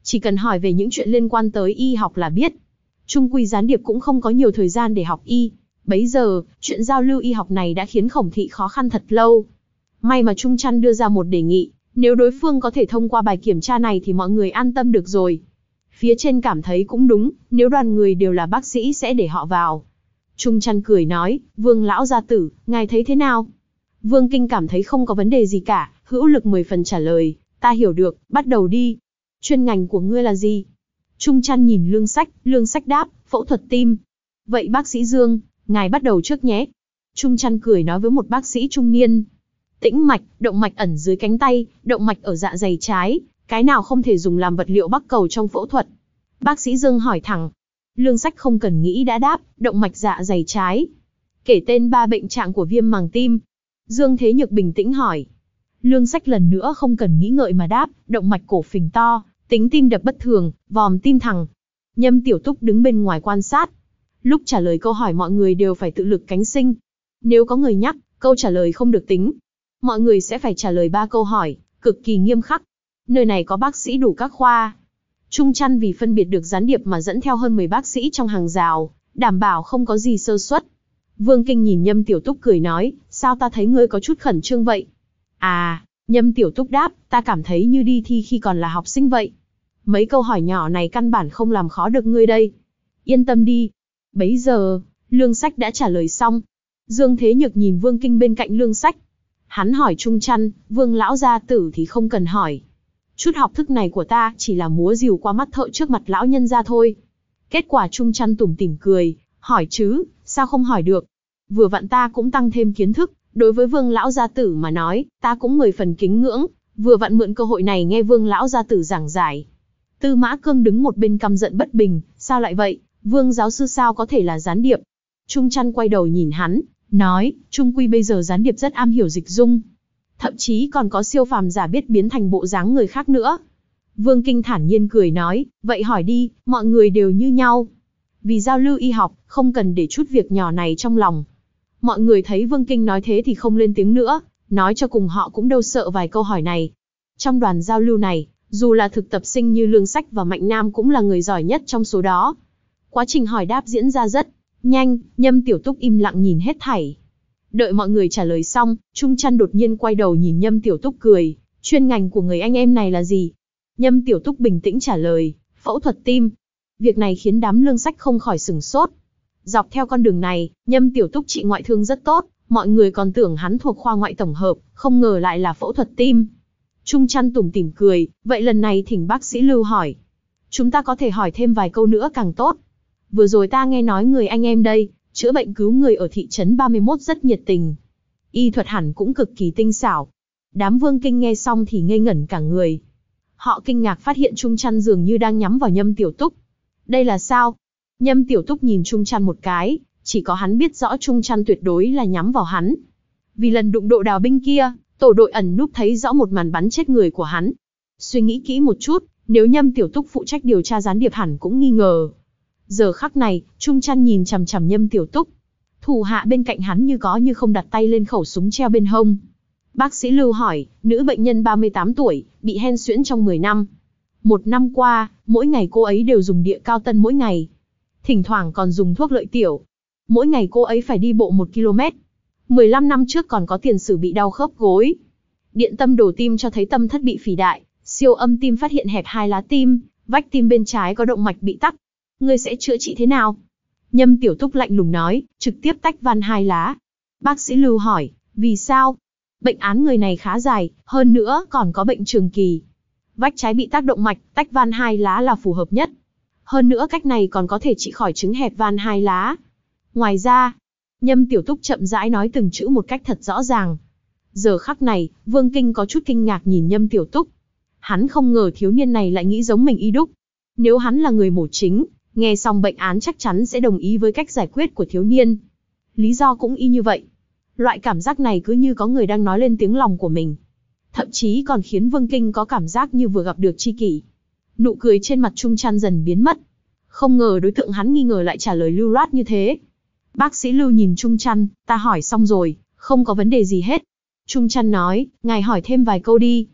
S1: chỉ cần hỏi về những chuyện liên quan tới y học là biết. Chung quy gián điệp cũng không có nhiều thời gian để học y. Bấy giờ, chuyện giao lưu y học này đã khiến Khổng Thị khó khăn thật lâu. May mà Trung Trăn đưa ra một đề nghị, nếu đối phương có thể thông qua bài kiểm tra này thì mọi người an tâm được rồi. Phía trên cảm thấy cũng đúng, nếu đoàn người đều là bác sĩ sẽ để họ vào. Trung Trăn cười nói, Vương lão gia tử, ngài thấy thế nào? Vương Kinh cảm thấy không có vấn đề gì cả, hữu lực mười phần trả lời, ta hiểu được, bắt đầu đi. Chuyên ngành của ngươi là gì? Trung Trăn nhìn Lương Sách, Lương Sách đáp, phẫu thuật tim. Vậy bác sĩ Dương, ngài bắt đầu trước nhé. Trung Trăn cười nói với một bác sĩ trung niên. Tĩnh mạch, động mạch ẩn dưới cánh tay, động mạch ở dạ dày trái, cái nào không thể dùng làm vật liệu bắc cầu trong phẫu thuật? Bác sĩ Dương hỏi thẳng. Lương Sách không cần nghĩ đã đáp, động mạch dạ dày trái. Kể tên ba bệnh trạng của viêm màng tim. Dương Thế Nhược bình tĩnh hỏi. Lương Sách lần nữa không cần nghĩ ngợi mà đáp, động mạch cổ phình to, tính tim đập bất thường, vòm tim thẳng. Nhâm Tiểu Túc đứng bên ngoài quan sát. Lúc trả lời câu hỏi mọi người đều phải tự lực cánh sinh. Nếu có người nhắc, câu trả lời không được tính. Mọi người sẽ phải trả lời ba câu hỏi, cực kỳ nghiêm khắc. Nơi này có bác sĩ đủ các khoa. Trung Trăn vì phân biệt được gián điệp mà dẫn theo hơn mười bác sĩ trong hàng rào, đảm bảo không có gì sơ suất. Vương Kinh nhìn Nhâm Tiểu Túc cười nói, sao ta thấy ngươi có chút khẩn trương vậy? À, Nhâm Tiểu Túc đáp, ta cảm thấy như đi thi khi còn là học sinh vậy. Mấy câu hỏi nhỏ này căn bản không làm khó được ngươi đây. Yên tâm đi. Bấy giờ, Lương Sách đã trả lời xong. Dương Thế Nhược nhìn Vương Kinh bên cạnh Lương Sách. Hắn hỏi Trung Trăn, Vương lão gia tử thì không cần hỏi. Chút học thức này của ta chỉ là múa rìu qua mắt thợ trước mặt lão nhân ra thôi. Kết quả Trung Trăn tủm tỉm cười, hỏi chứ, sao không hỏi được. Vừa vặn ta cũng tăng thêm kiến thức, đối với Vương lão gia tử mà nói, ta cũng mười phần kính ngưỡng, vừa vặn mượn cơ hội này nghe Vương lão gia tử giảng giải. Tư Mã Cương đứng một bên căm giận bất bình, sao lại vậy, Vương giáo sư sao có thể là gián điệp. Trung Trăn quay đầu nhìn hắn, nói, trung quy bây giờ gián điệp rất am hiểu dịch dung. Thậm chí còn có siêu phàm giả biết biến thành bộ dáng người khác nữa. Vương Kinh thản nhiên cười nói, vậy hỏi đi, mọi người đều như nhau. Vì giao lưu y học, không cần để chút việc nhỏ này trong lòng. Mọi người thấy Vương Kinh nói thế thì không lên tiếng nữa, nói cho cùng họ cũng đâu sợ vài câu hỏi này. Trong đoàn giao lưu này, dù là thực tập sinh như Lương Sách và Mạnh Nam cũng là người giỏi nhất trong số đó. Quá trình hỏi đáp diễn ra rất nhanh, Nhâm Tiểu Túc im lặng nhìn hết thảy. Đợi mọi người trả lời xong, Trung Trăn đột nhiên quay đầu nhìn Nhâm Tiểu Túc cười, chuyên ngành của người anh em này là gì? Nhâm Tiểu Túc bình tĩnh trả lời, phẫu thuật tim. Việc này khiến đám Lương Sách không khỏi sửng sốt. Dọc theo con đường này, Nhâm Tiểu Túc trị ngoại thương rất tốt, mọi người còn tưởng hắn thuộc khoa ngoại tổng hợp, không ngờ lại là phẫu thuật tim. Trung Trăn tủm tỉm cười, vậy lần này thỉnh bác sĩ Lưu hỏi. Chúng ta có thể hỏi thêm vài câu nữa càng tốt. Vừa rồi ta nghe nói người anh em đây, chữa bệnh cứu người ở thị trấn ba mươi mốt rất nhiệt tình. Y thuật hẳn cũng cực kỳ tinh xảo. Đám Vương Kinh nghe xong thì ngây ngẩn cả người. Họ kinh ngạc phát hiện Trung Trăn dường như đang nhắm vào Nhâm Tiểu Túc. Đây là sao? Nhâm Tiểu Túc nhìn Trung Trăn một cái, chỉ có hắn biết rõ Trung Trăn tuyệt đối là nhắm vào hắn. Vì lần đụng độ đào binh kia, tổ đội ẩn núp thấy rõ một màn bắn chết người của hắn. Suy nghĩ kỹ một chút, nếu Nhâm Tiểu Túc phụ trách điều tra gián điệp hẳn cũng nghi ngờ. Giờ khắc này, Trung Trăn nhìn chằm chằm Nhâm Tiểu Túc. Thủ hạ bên cạnh hắn như có như không đặt tay lên khẩu súng treo bên hông. Bác sĩ Lưu hỏi, nữ bệnh nhân ba mươi tám tuổi, bị hen suyễn trong mười năm. Một năm qua, mỗi ngày cô ấy đều dùng địa cao tân mỗi ngày. Thỉnh thoảng còn dùng thuốc lợi tiểu. Mỗi ngày cô ấy phải đi bộ một ki lô mét. mười lăm năm trước còn có tiền sử bị đau khớp gối. Điện tâm đổ tim cho thấy tâm thất bị phì đại, siêu âm tim phát hiện hẹp hai lá tim, vách tim bên trái có động mạch bị tắc. Ngươi sẽ chữa trị thế nào? Nhâm Tiểu Túc lạnh lùng nói, trực tiếp tách van hai lá. Bác sĩ Lưu hỏi, vì sao? Bệnh án người này khá dài, hơn nữa còn có bệnh trường kỳ. Vách trái bị tắc động mạch, tách van hai lá là phù hợp nhất. Hơn nữa cách này còn có thể trị khỏi chứng hẹp van hai lá. Ngoài ra, Nhâm Tiểu Túc chậm rãi nói từng chữ một cách thật rõ ràng. Giờ khắc này, Vương Kinh có chút kinh ngạc nhìn Nhâm Tiểu Túc. Hắn không ngờ thiếu niên này lại nghĩ giống mình y đúc. Nếu hắn là người mổ chính, nghe xong bệnh án chắc chắn sẽ đồng ý với cách giải quyết của thiếu niên. Lý do cũng y như vậy. Loại cảm giác này cứ như có người đang nói lên tiếng lòng của mình. Thậm chí còn khiến Vương Kinh có cảm giác như vừa gặp được tri kỷ. Nụ cười trên mặt Trung Trăn dần biến mất. Không ngờ đối tượng hắn nghi ngờ lại trả lời lưu loát như thế. Bác sĩ Lưu nhìn Trung Trăn, ta hỏi xong rồi, không có vấn đề gì hết. Trung Trăn nói, ngài hỏi thêm vài câu đi.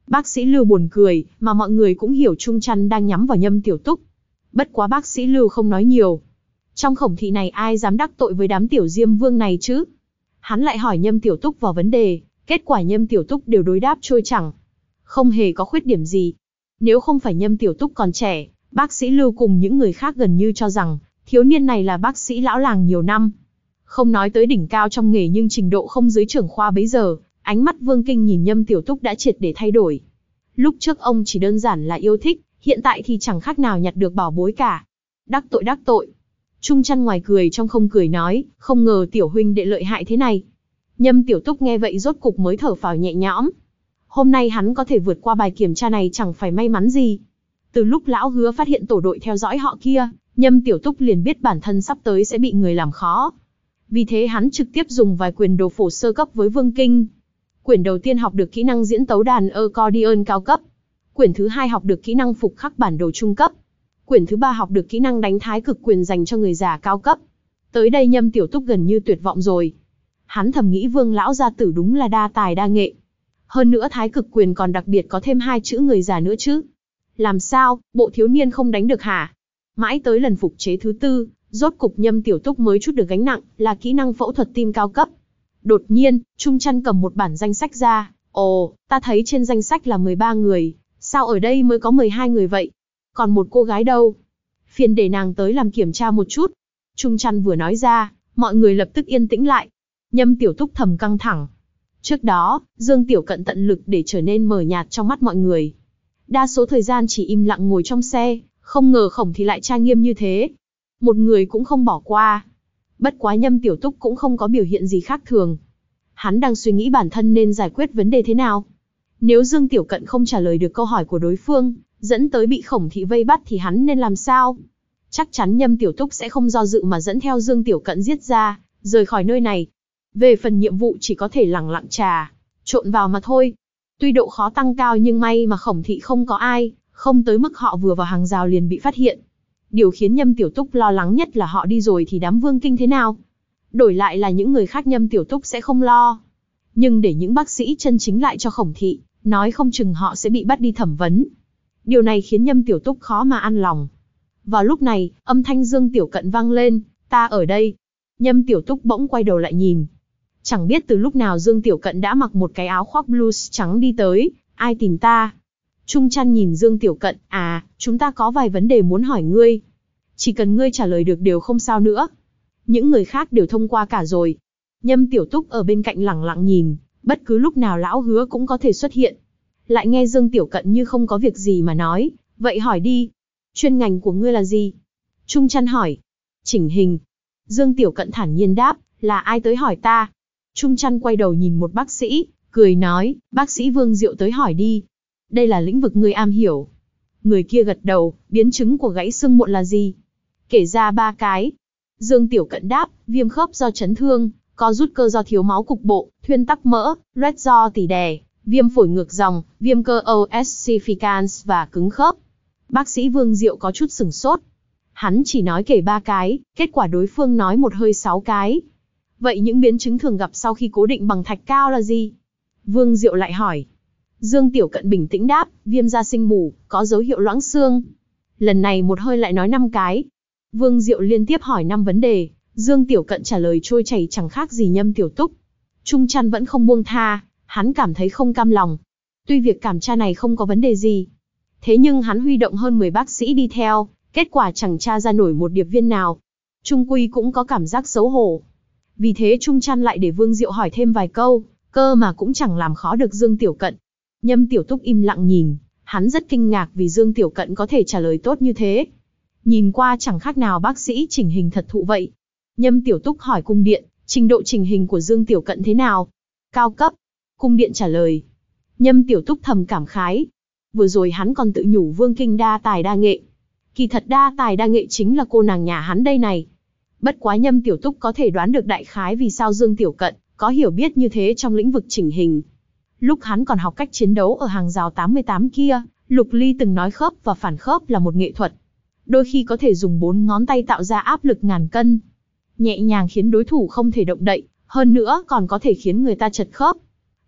S1: Bác sĩ Lưu buồn cười, mà mọi người cũng hiểu Trung Trăn đang nhắm vào Nhâm Tiểu Túc. Bất quá bác sĩ Lưu không nói nhiều. Trong Khổng thị này ai dám đắc tội với đám tiểu Diêm Vương này chứ? Hắn lại hỏi Nhâm Tiểu Túc vào vấn đề, kết quả Nhâm Tiểu Túc đều đối đáp trôi chảy, không hề có khuyết điểm gì. Nếu không phải Nhâm Tiểu Túc còn trẻ, bác sĩ Lưu cùng những người khác gần như cho rằng thiếu niên này là bác sĩ lão làng nhiều năm. Không nói tới đỉnh cao trong nghề nhưng trình độ không dưới trưởng khoa bấy giờ, ánh mắt Vương Kinh nhìn Nhâm Tiểu Túc đã triệt để thay đổi. Lúc trước ông chỉ đơn giản là yêu thích, hiện tại thì chẳng khác nào nhặt được bảo bối cả. Đắc tội đắc tội. Trung Trăn ngoài cười trong không cười nói, không ngờ tiểu huynh đệ lợi hại thế này. Nhâm Tiểu Túc nghe vậy rốt cục mới thở phào nhẹ nhõm. Hôm nay hắn có thể vượt qua bài kiểm tra này chẳng phải may mắn gì. Từ lúc lão Hứa phát hiện tổ đội theo dõi họ kia, Nhâm Tiểu Túc liền biết bản thân sắp tới sẽ bị người làm khó. Vì thế hắn trực tiếp dùng vài quyền đồ phổ sơ cấp với Vương Kinh. Quyển đầu tiên học được kỹ năng diễn tấu đàn accordion cao cấp. Quyển thứ hai học được kỹ năng phục khắc bản đồ trung cấp. Quyển thứ ba học được kỹ năng đánh thái cực quyền dành cho người già cao cấp. Tới đây Nhâm Tiểu Túc gần như tuyệt vọng rồi. Hắn thầm nghĩ Vương lão gia tử đúng là đa tài đa nghệ. Hơn nữa thái cực quyền còn đặc biệt có thêm hai chữ người già nữa chứ. Làm sao, bộ thiếu niên không đánh được hả? Mãi tới lần phục chế thứ tư, rốt cục Nhâm Tiểu Túc mới chút được gánh nặng, là kỹ năng phẫu thuật tim cao cấp. Đột nhiên, Trung Trăn cầm một bản danh sách ra. Ồ, ta thấy trên danh sách là mười ba người, sao ở đây mới có mười hai người vậy? Còn một cô gái đâu? Phiền để nàng tới làm kiểm tra một chút. Trung Trăn vừa nói ra, mọi người lập tức yên tĩnh lại. Nhâm Tiểu Túc thầm căng thẳng. Trước đó, Dương Tiểu Cận tận lực để trở nên mờ nhạt trong mắt mọi người. Đa số thời gian chỉ im lặng ngồi trong xe, không ngờ Khổng thì lại trang nghiêm như thế. Một người cũng không bỏ qua. Bất quá Nhâm Tiểu Túc cũng không có biểu hiện gì khác thường. Hắn đang suy nghĩ bản thân nên giải quyết vấn đề thế nào. Nếu Dương Tiểu Cận không trả lời được câu hỏi của đối phương, dẫn tới bị Khổng thị vây bắt thì hắn nên làm sao? Chắc chắn Nhâm Tiểu Túc sẽ không do dự mà dẫn theo Dương Tiểu Cận giết ra, rời khỏi nơi này. Về phần nhiệm vụ chỉ có thể lẳng lặng trà trộn vào mà thôi. Tuy độ khó tăng cao nhưng may mà Khổng thị không có ai, không tới mức họ vừa vào hàng rào liền bị phát hiện. Điều khiến Nhâm Tiểu Túc lo lắng nhất là họ đi rồi thì đám Vương Kinh thế nào? Đổi lại là những người khác Nhâm Tiểu Túc sẽ không lo. Nhưng để những bác sĩ chân chính lại cho Khổng thị, nói không chừng họ sẽ bị bắt đi thẩm vấn. Điều này khiến Nhâm Tiểu Túc khó mà an lòng. Vào lúc này, âm thanh Dương Tiểu Cận vang lên, ta ở đây. Nhâm Tiểu Túc bỗng quay đầu lại nhìn. Chẳng biết từ lúc nào Dương Tiểu Cận đã mặc một cái áo khoác blues trắng đi tới, ai tìm ta? Trung Trăn nhìn Dương Tiểu Cận, à, chúng ta có vài vấn đề muốn hỏi ngươi. Chỉ cần ngươi trả lời được đều không sao nữa. Những người khác đều thông qua cả rồi. Nhâm Tiểu Túc ở bên cạnh lẳng lặng nhìn, bất cứ lúc nào lão Hứa cũng có thể xuất hiện. Lại nghe Dương Tiểu Cận như không có việc gì mà nói, vậy hỏi đi. Chuyên ngành của ngươi là gì? Trung Trăn hỏi. Chỉnh hình. Dương Tiểu Cận thản nhiên đáp, là ai tới hỏi ta? Trung Trăn quay đầu nhìn một bác sĩ, cười nói, bác sĩ Vương Diệu tới hỏi đi. Đây là lĩnh vực ngươi am hiểu. Người kia gật đầu, biến chứng của gãy xương muộn là gì? Kể ra ba cái. Dương Tiểu Cận đáp, viêm khớp do chấn thương, co rút cơ do thiếu máu cục bộ, thuyên tắc mỡ, loét do tỉ đè, viêm phổi ngược dòng, viêm cơ ossificans và cứng khớp. Bác sĩ Vương Diệu có chút sửng sốt. Hắn chỉ nói kể ba cái, kết quả đối phương nói một hơi sáu cái. Vậy những biến chứng thường gặp sau khi cố định bằng thạch cao là gì? Vương Diệu lại hỏi. Dương Tiểu Cận bình tĩnh đáp, viêm da sinh mủ, có dấu hiệu loãng xương. Lần này một hơi lại nói năm cái. Vương Diệu liên tiếp hỏi năm vấn đề, Dương Tiểu Cận trả lời trôi chảy chẳng khác gì Nhâm Tiểu Túc. Trung Trăn vẫn không buông tha, hắn cảm thấy không cam lòng. Tuy việc kiểm tra này không có vấn đề gì, thế nhưng hắn huy động hơn mười bác sĩ đi theo, kết quả chẳng tra ra nổi một điệp viên nào. Trung quy cũng có cảm giác xấu hổ. Vì thế Trung Trăn lại để Vương Diệu hỏi thêm vài câu, cơ mà cũng chẳng làm khó được Dương Tiểu Cận. Nhâm Tiểu Túc im lặng nhìn, hắn rất kinh ngạc vì Dương Tiểu Cận có thể trả lời tốt như thế. Nhìn qua chẳng khác nào bác sĩ chỉnh hình thật thụ vậy. Nhâm Tiểu Túc hỏi cung điện, trình độ chỉnh hình của Dương Tiểu Cận thế nào? Cao cấp. Cung điện trả lời. Nhâm Tiểu Túc thầm cảm khái. Vừa rồi hắn còn tự nhủ Vương Kinh đa tài đa nghệ. Kỳ thật đa tài đa nghệ chính là cô nàng nhà hắn đây này. Bất quá Nhâm Tiểu Túc có thể đoán được đại khái vì sao Dương Tiểu Cận có hiểu biết như thế trong lĩnh vực chỉnh hình. Lúc hắn còn học cách chiến đấu ở hàng rào tám mươi tám kia, Lục Ly từng nói khớp và phản khớp là một nghệ thuật. Đôi khi có thể dùng bốn ngón tay tạo ra áp lực ngàn cân. Nhẹ nhàng khiến đối thủ không thể động đậy, hơn nữa còn có thể khiến người ta chật khớp.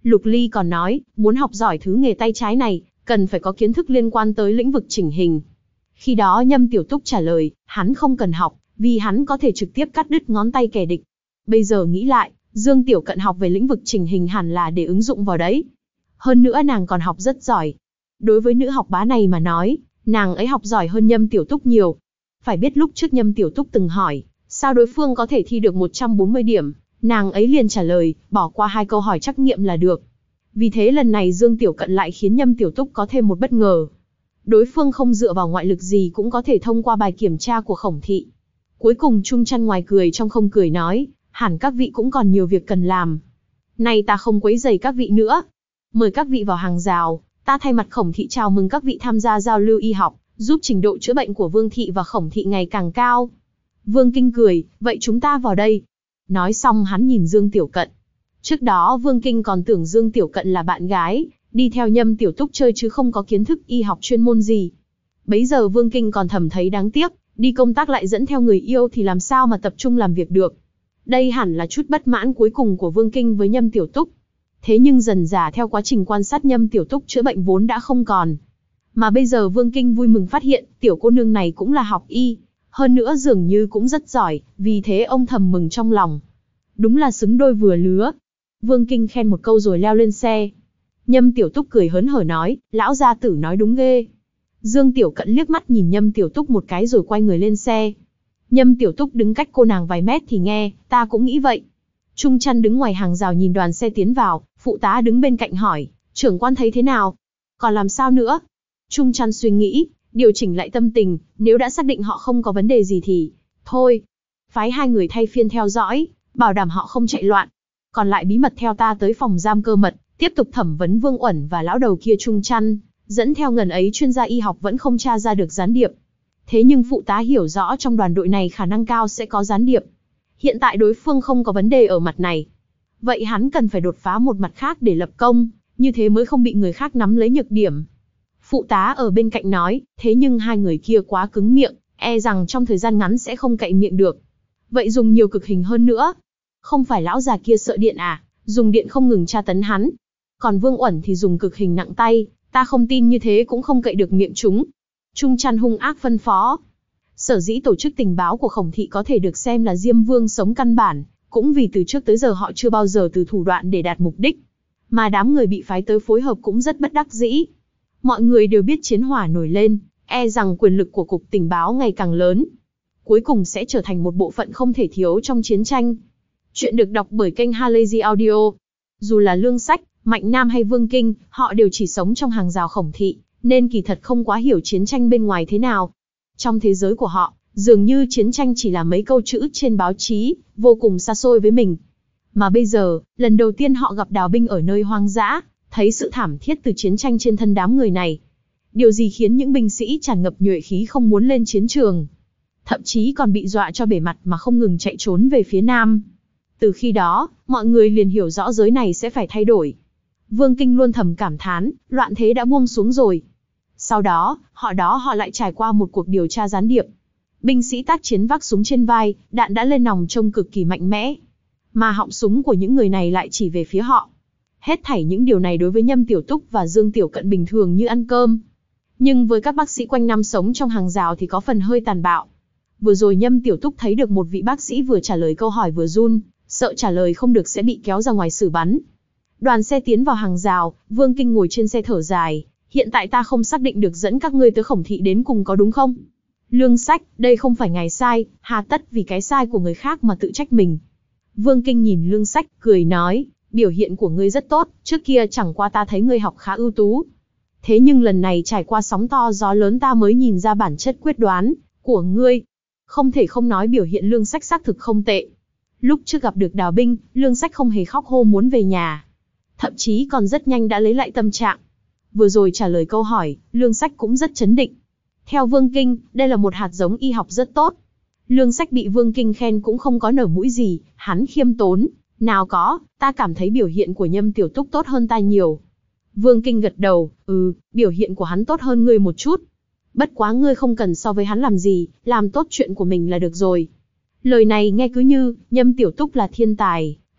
S1: Lục Ly còn nói, muốn học giỏi thứ nghề tay trái này, cần phải có kiến thức liên quan tới lĩnh vực chỉnh hình. Khi đó Nhâm Tiểu Túc trả lời, hắn không cần học, vì hắn có thể trực tiếp cắt đứt ngón tay kẻ địch. Bây giờ nghĩ lại, Dương Tiểu Cận học về lĩnh vực chỉnh hình hẳn là để ứng dụng vào đấy. Hơn nữa nàng còn học rất giỏi. Đối với nữ học bá này mà nói, nàng ấy học giỏi hơn Nhâm Tiểu Túc nhiều. Phải biết lúc trước Nhâm Tiểu Túc từng hỏi, sao đối phương có thể thi được một trăm bốn mươi điểm, nàng ấy liền trả lời, bỏ qua hai câu hỏi trắc nghiệm là được. Vì thế lần này Dương Tiểu Cận lại khiến Nhâm Tiểu Túc có thêm một bất ngờ. Đối phương không dựa vào ngoại lực gì cũng có thể thông qua bài kiểm tra của Khổng Thị. Cuối cùng Trung Chăn ngoài cười trong không cười nói, hẳn các vị cũng còn nhiều việc cần làm. Nay ta không quấy rầy các vị nữa. Mời các vị vào hàng rào, ta thay mặt Khổng Thị chào mừng các vị tham gia giao lưu y học, giúp trình độ chữa bệnh của Vương Thị và Khổng Thị ngày càng cao. Vương Kinh cười, vậy chúng ta vào đây. Nói xong hắn nhìn Dương Tiểu Cận. Trước đó Vương Kinh còn tưởng Dương Tiểu Cận là bạn gái, đi theo Nhâm Tiểu Túc chơi chứ không có kiến thức y học chuyên môn gì. Bấy giờ Vương Kinh còn thầm thấy đáng tiếc, đi công tác lại dẫn theo người yêu thì làm sao mà tập trung làm việc được. Đây hẳn là chút bất mãn cuối cùng của Vương Kinh với Nhâm Tiểu Túc. Thế nhưng dần dà theo quá trình quan sát Nhâm Tiểu Túc chữa bệnh vốn đã không còn. Mà bây giờ Vương Kinh vui mừng phát hiện, tiểu cô nương này cũng là học y, hơn nữa dường như cũng rất giỏi, vì thế ông thầm mừng trong lòng. Đúng là xứng đôi vừa lứa. Vương Kinh khen một câu rồi leo lên xe. Nhâm Tiểu Túc cười hớn hở nói, lão gia tử nói đúng ghê. Dương Tiểu Cận liếc mắt nhìn Nhâm Tiểu Túc một cái rồi quay người lên xe. Nhâm Tiểu Túc đứng cách cô nàng vài mét thì nghe, ta cũng nghĩ vậy. Trung Chăn đứng ngoài hàng rào nhìn đoàn xe tiến vào, phụ tá đứng bên cạnh hỏi, trưởng quan thấy thế nào? Còn làm sao nữa? Trung Chăn suy nghĩ, điều chỉnh lại tâm tình, nếu đã xác định họ không có vấn đề gì thì, thôi. Phái hai người thay phiên theo dõi, bảo đảm họ không chạy loạn. Còn lại bí mật theo ta tới phòng giam cơ mật, tiếp tục thẩm vấn Vương Uẩn và lão đầu kia Trung Chăn, dẫn theo ngần ấy chuyên gia y học vẫn không tra ra được gián điệp. Thế nhưng phụ tá hiểu rõ trong đoàn đội này khả năng cao sẽ có gián điệp. Hiện tại đối phương không có vấn đề ở mặt này. Vậy hắn cần phải đột phá một mặt khác để lập công, như thế mới không bị người khác nắm lấy nhược điểm. Phụ tá ở bên cạnh nói, thế nhưng hai người kia quá cứng miệng, e rằng trong thời gian ngắn sẽ không cậy miệng được. Vậy dùng nhiều cực hình hơn nữa. Không phải lão già kia sợ điện à, dùng điện không ngừng tra tấn hắn. Còn Vương Uẩn thì dùng cực hình nặng tay, ta không tin như thế cũng không cậy được miệng chúng. Trung Chăn hung ác phân phó. Sở dĩ tổ chức tình báo của Khổng Thị có thể được xem là Diêm Vương sống căn bản, cũng vì từ trước tới giờ họ chưa bao giờ từ thủ đoạn để đạt mục đích. Mà đám người bị phái tới phối hợp cũng rất bất đắc dĩ. Mọi người đều biết chiến hỏa nổi lên, e rằng quyền lực của Cục Tình báo ngày càng lớn. Cuối cùng sẽ trở thành một bộ phận không thể thiếu trong chiến tranh. Chuyện được đọc bởi kênh Halazy Audio. Dù là Lương Sách, Mạnh Nam hay Vương Kinh, họ đều chỉ sống trong hàng rào Khổng Thị, nên kỳ thật không quá hiểu chiến tranh bên ngoài thế nào. Trong thế giới của họ, dường như chiến tranh chỉ là mấy câu chữ trên báo chí, vô cùng xa xôi với mình. Mà bây giờ, lần đầu tiên họ gặp đào binh ở nơi hoang dã, thấy sự thảm thiết từ chiến tranh trên thân đám người này. Điều gì khiến những binh sĩ tràn ngập nhuệ khí không muốn lên chiến trường? Thậm chí còn bị dọa cho bể mặt mà không ngừng chạy trốn về phía nam. Từ khi đó, mọi người liền hiểu rõ giới này sẽ phải thay đổi. Vương Kinh luôn thầm cảm thán, loạn thế đã buông xuống rồi. Sau đó, họ đó họ lại trải qua một cuộc điều tra gián điệp. Binh sĩ tác chiến vác súng trên vai, đạn đã lên nòng trông cực kỳ mạnh mẽ. Mà họng súng của những người này lại chỉ về phía họ. Hết thảy những điều này đối với Nhâm Tiểu Túc và Dương Tiểu Cận bình thường như ăn cơm. Nhưng với các bác sĩ quanh năm sống trong hàng rào thì có phần hơi tàn bạo. Vừa rồi Nhâm Tiểu Túc thấy được một vị bác sĩ vừa trả lời câu hỏi vừa run, sợ trả lời không được sẽ bị kéo ra ngoài xử bắn. Đoàn xe tiến vào hàng rào, Vương Kinh ngồi trên xe thở dài. Hiện tại ta không xác định được dẫn các ngươi tới Khổng Thị đến cùng có đúng không? Lương Sách, đây không phải ngài sai, hà tất vì cái sai của người khác mà tự trách mình. Vương Kinh nhìn Lương Sách, cười nói, biểu hiện của ngươi rất tốt, trước kia chẳng qua ta thấy ngươi học khá ưu tú. Thế nhưng lần này trải qua sóng to gió lớn ta mới nhìn ra bản chất quyết đoán của ngươi. Không thể không nói biểu hiện Lương Sách xác thực không tệ. Lúc trước gặp được đào binh, Lương Sách không hề khóc hô muốn về nhà. Thậm chí còn rất nhanh đã lấy lại tâm trạng. Vừa rồi trả lời câu hỏi, Lương Sách cũng rất chấn định. Theo Vương Kinh, đây là một hạt giống y học rất tốt. Lương Sách bị Vương Kinh khen cũng không có nở mũi gì, hắn khiêm tốn. Nào có, ta cảm thấy biểu hiện của Nhâm Tiểu Túc tốt hơn ta nhiều. Vương Kinh gật đầu, ừ, biểu hiện của hắn tốt hơn ngươi một chút. Bất quá ngươi không cần so với hắn làm gì, làm tốt chuyện của mình là được rồi. Lời này nghe cứ như, Nhâm Tiểu Túc là thiên tài,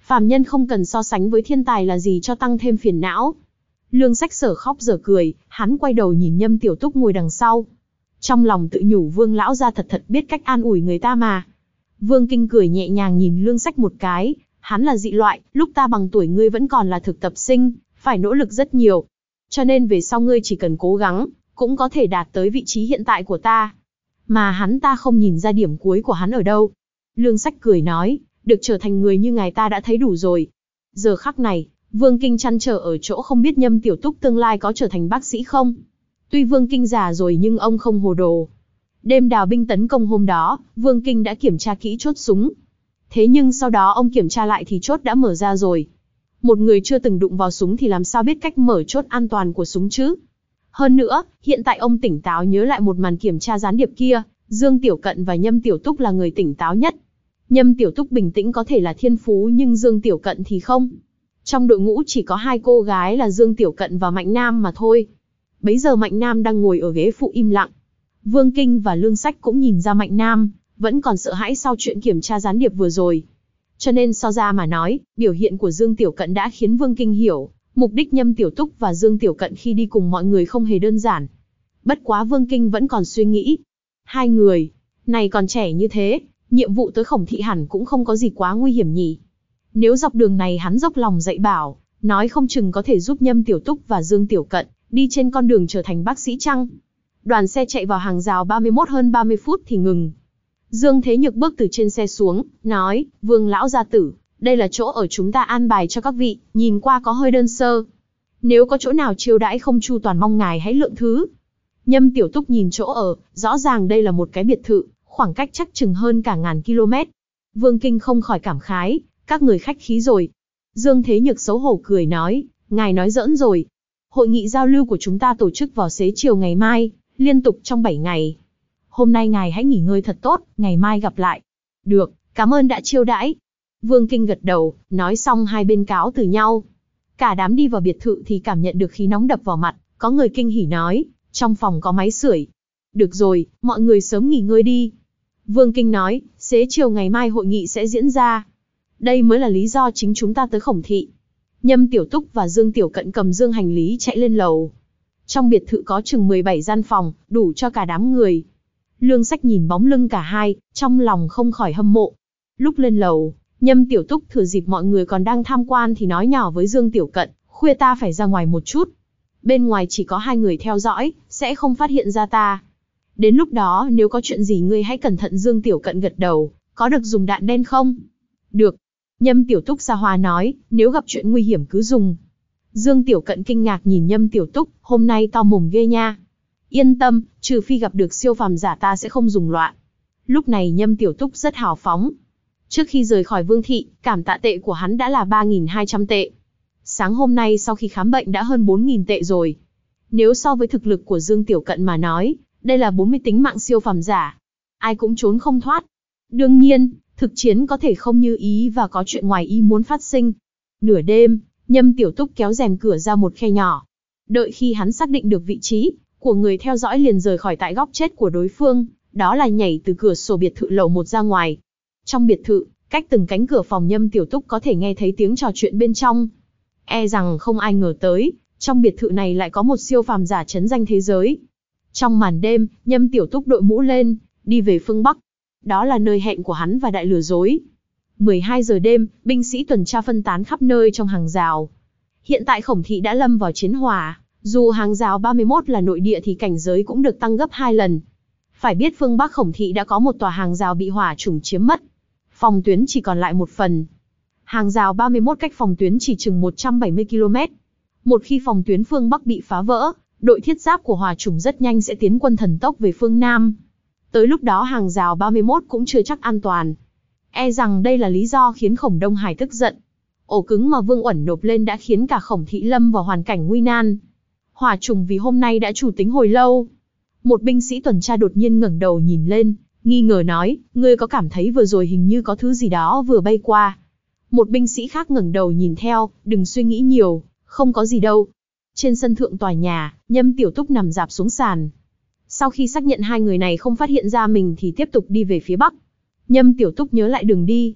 S1: Phàm nhân không cần so sánh với thiên tài là gì cho tăng thêm phiền não. Lương Sách dở khóc dở cười, hắn quay đầu nhìn Nhâm Tiểu Túc ngồi đằng sau. Trong lòng tự nhủ Vương lão gia thật thật biết cách an ủi người ta mà. Vương Kinh cười nhẹ nhàng nhìn Lương Sách một cái, hắn là dị loại, lúc ta bằng tuổi ngươi vẫn còn là thực tập sinh, phải nỗ lực rất nhiều. Cho nên về sau ngươi chỉ cần cố gắng, cũng có thể đạt tới vị trí hiện tại của ta. Mà hắn ta không nhìn ra điểm cuối của hắn ở đâu. Lương Sách cười nói, được trở thành người như ngài ta đã thấy đủ rồi. Giờ khắc này, Vương Kinh trăn trở ở chỗ không biết Nhâm Tiểu Túc tương lai có trở thành bác sĩ không. Tuy Vương Kinh già rồi nhưng ông không hồ đồ. Đêm đào binh tấn công hôm đó, Vương Kinh đã kiểm tra kỹ chốt súng. Thế nhưng sau đó ông kiểm tra lại thì chốt đã mở ra rồi. Một người chưa từng đụng vào súng thì làm sao biết cách mở chốt an toàn của súng chứ? Hơn nữa, hiện tại ông tỉnh táo nhớ lại một màn kiểm tra gián điệp kia, Dương Tiểu Cận và Nhâm Tiểu Túc là người tỉnh táo nhất. Nhâm Tiểu Túc bình tĩnh có thể là thiên phú nhưng Dương Tiểu Cận thì không. Trong đội ngũ chỉ có hai cô gái là Dương Tiểu Cận và Mạnh Nam mà thôi. Bấy giờ Mạnh Nam đang ngồi ở ghế phụ im lặng. Vương Kinh và Lương Sách cũng nhìn ra Mạnh Nam vẫn còn sợ hãi sau chuyện kiểm tra gián điệp vừa rồi. Cho nên so ra mà nói, biểu hiện của Dương Tiểu Cận đã khiến Vương Kinh hiểu, mục đích Nhâm Tiểu Túc và Dương Tiểu Cận khi đi cùng mọi người không hề đơn giản. Bất quá Vương Kinh vẫn còn suy nghĩ. Hai người này còn trẻ như thế, nhiệm vụ tới Khổng Thị hẳn cũng không có gì quá nguy hiểm nhỉ. Nếu dọc đường này hắn dốc lòng dạy bảo, nói không chừng có thể giúp Nhâm Tiểu Túc và Dương Tiểu Cận đi trên con đường trở thành bác sĩ chăng? Đoàn xe chạy vào hàng rào ba mươi mốt hơn ba mươi phút thì ngừng. Dương Thế Nhược bước từ trên xe xuống, nói, Vương lão gia tử, đây là chỗ ở chúng ta an bài cho các vị, nhìn qua có hơi đơn sơ. Nếu có chỗ nào chiêu đãi không chu toàn mong ngài hãy lượng thứ. Nhâm Tiểu Túc nhìn chỗ ở, rõ ràng đây là một cái biệt thự, khoảng cách chắc chừng hơn cả ngàn km. Vương Kinh không khỏi cảm khái, các người khách khí rồi. Dương Thế Nhược xấu hổ cười nói, ngài nói giỡn rồi. Hội nghị giao lưu của chúng ta tổ chức vào xế chiều ngày mai, liên tục trong bảy ngày. Hôm nay ngài hãy nghỉ ngơi thật tốt, ngày mai gặp lại. Được, cảm ơn đã chiêu đãi. Vương Kinh gật đầu, nói xong hai bên cáo từ nhau. Cả đám đi vào biệt thự thì cảm nhận được khí nóng đập vào mặt, có người kinh hỉ nói, trong phòng có máy sưởi. Được rồi, mọi người sớm nghỉ ngơi đi. Vương Kinh nói, xế chiều ngày mai hội nghị sẽ diễn ra. Đây mới là lý do chính chúng ta tới Khổng Thị. Nhâm Tiểu Túc và Dương Tiểu Cận cầm dương hành lý chạy lên lầu. Trong biệt thự có chừng mười bảy gian phòng, đủ cho cả đám người. Lương Sách nhìn bóng lưng cả hai, trong lòng không khỏi hâm mộ. Lúc lên lầu, Nhâm Tiểu Túc thừa dịp mọi người còn đang tham quan thì nói nhỏ với Dương Tiểu Cận, khuya ta phải ra ngoài một chút. Bên ngoài chỉ có hai người theo dõi, sẽ không phát hiện ra ta. Đến lúc đó nếu có chuyện gì ngươi hãy cẩn thận. Dương Tiểu Cận gật đầu, có được dùng đạn đen không? Được. Nhâm Tiểu Túc xa hoa nói, nếu gặp chuyện nguy hiểm cứ dùng. Dương Tiểu Cận kinh ngạc nhìn Nhâm Tiểu Túc, hôm nay to mồm ghê nha. Yên tâm, trừ phi gặp được siêu phàm giả ta sẽ không dùng loạn. Lúc này Nhâm Tiểu Túc rất hào phóng. Trước khi rời khỏi Vương Thị, cảm tạ tệ của hắn đã là ba nghìn hai trăm tệ. Sáng hôm nay sau khi khám bệnh đã hơn bốn nghìn tệ rồi. Nếu so với thực lực của Dương Tiểu Cận mà nói, đây là bốn mươi tính mạng siêu phàm giả. Ai cũng trốn không thoát. Đương nhiên, thực chiến có thể không như ý và có chuyện ngoài ý muốn phát sinh. Nửa đêm, Nhâm Tiểu Túc kéo rèm cửa ra một khe nhỏ. Đợi khi hắn xác định được vị trí của người theo dõi liền rời khỏi tại góc chết của đối phương, đó là nhảy từ cửa sổ biệt thự lầu một ra ngoài. Trong biệt thự, cách từng cánh cửa phòng Nhâm Tiểu Túc có thể nghe thấy tiếng trò chuyện bên trong. E rằng không ai ngờ tới, trong biệt thự này lại có một siêu phàm giả chấn danh thế giới. Trong màn đêm, Nhâm Tiểu Túc đội mũ lên, đi về phương Bắc. Đó là nơi hẹn của hắn và đại lừa dối. mười hai giờ đêm, binh sĩ tuần tra phân tán khắp nơi trong hàng rào. Hiện tại Khổng Thị đã lâm vào chiến hỏa, dù hàng rào ba mươi mốt là nội địa thì cảnh giới cũng được tăng gấp hai lần. Phải biết phương Bắc Khổng Thị đã có một tòa hàng rào bị hỏa chủng chiếm mất. Phòng tuyến chỉ còn lại một phần. Hàng rào ba mươi mốt cách phòng tuyến chỉ chừng một trăm bảy mươi ki lô mét. Một khi phòng tuyến phương Bắc bị phá vỡ, đội thiết giáp của hỏa chủng rất nhanh sẽ tiến quân thần tốc về phương Nam. Tới lúc đó hàng rào ba mươi mốt cũng chưa chắc an toàn. E rằng đây là lý do khiến Khổng Đông Hải tức giận. Ổ cứng mà Vương Uẩn nộp lên đã khiến cả Khổng Thị lâm vào hoàn cảnh nguy nan. Hỏa trùng vì hôm nay đã chủ tính hồi lâu. Một binh sĩ tuần tra đột nhiên ngẩng đầu nhìn lên, nghi ngờ nói, ngươi có cảm thấy vừa rồi hình như có thứ gì đó vừa bay qua. Một binh sĩ khác ngẩng đầu nhìn theo, đừng suy nghĩ nhiều, không có gì đâu. Trên sân thượng tòa nhà, Nhâm Tiểu Túc nằm rạp xuống sàn. Sau khi xác nhận hai người này không phát hiện ra mình thì tiếp tục đi về phía Bắc. Nhâm Tiểu Túc nhớ lại đường đi.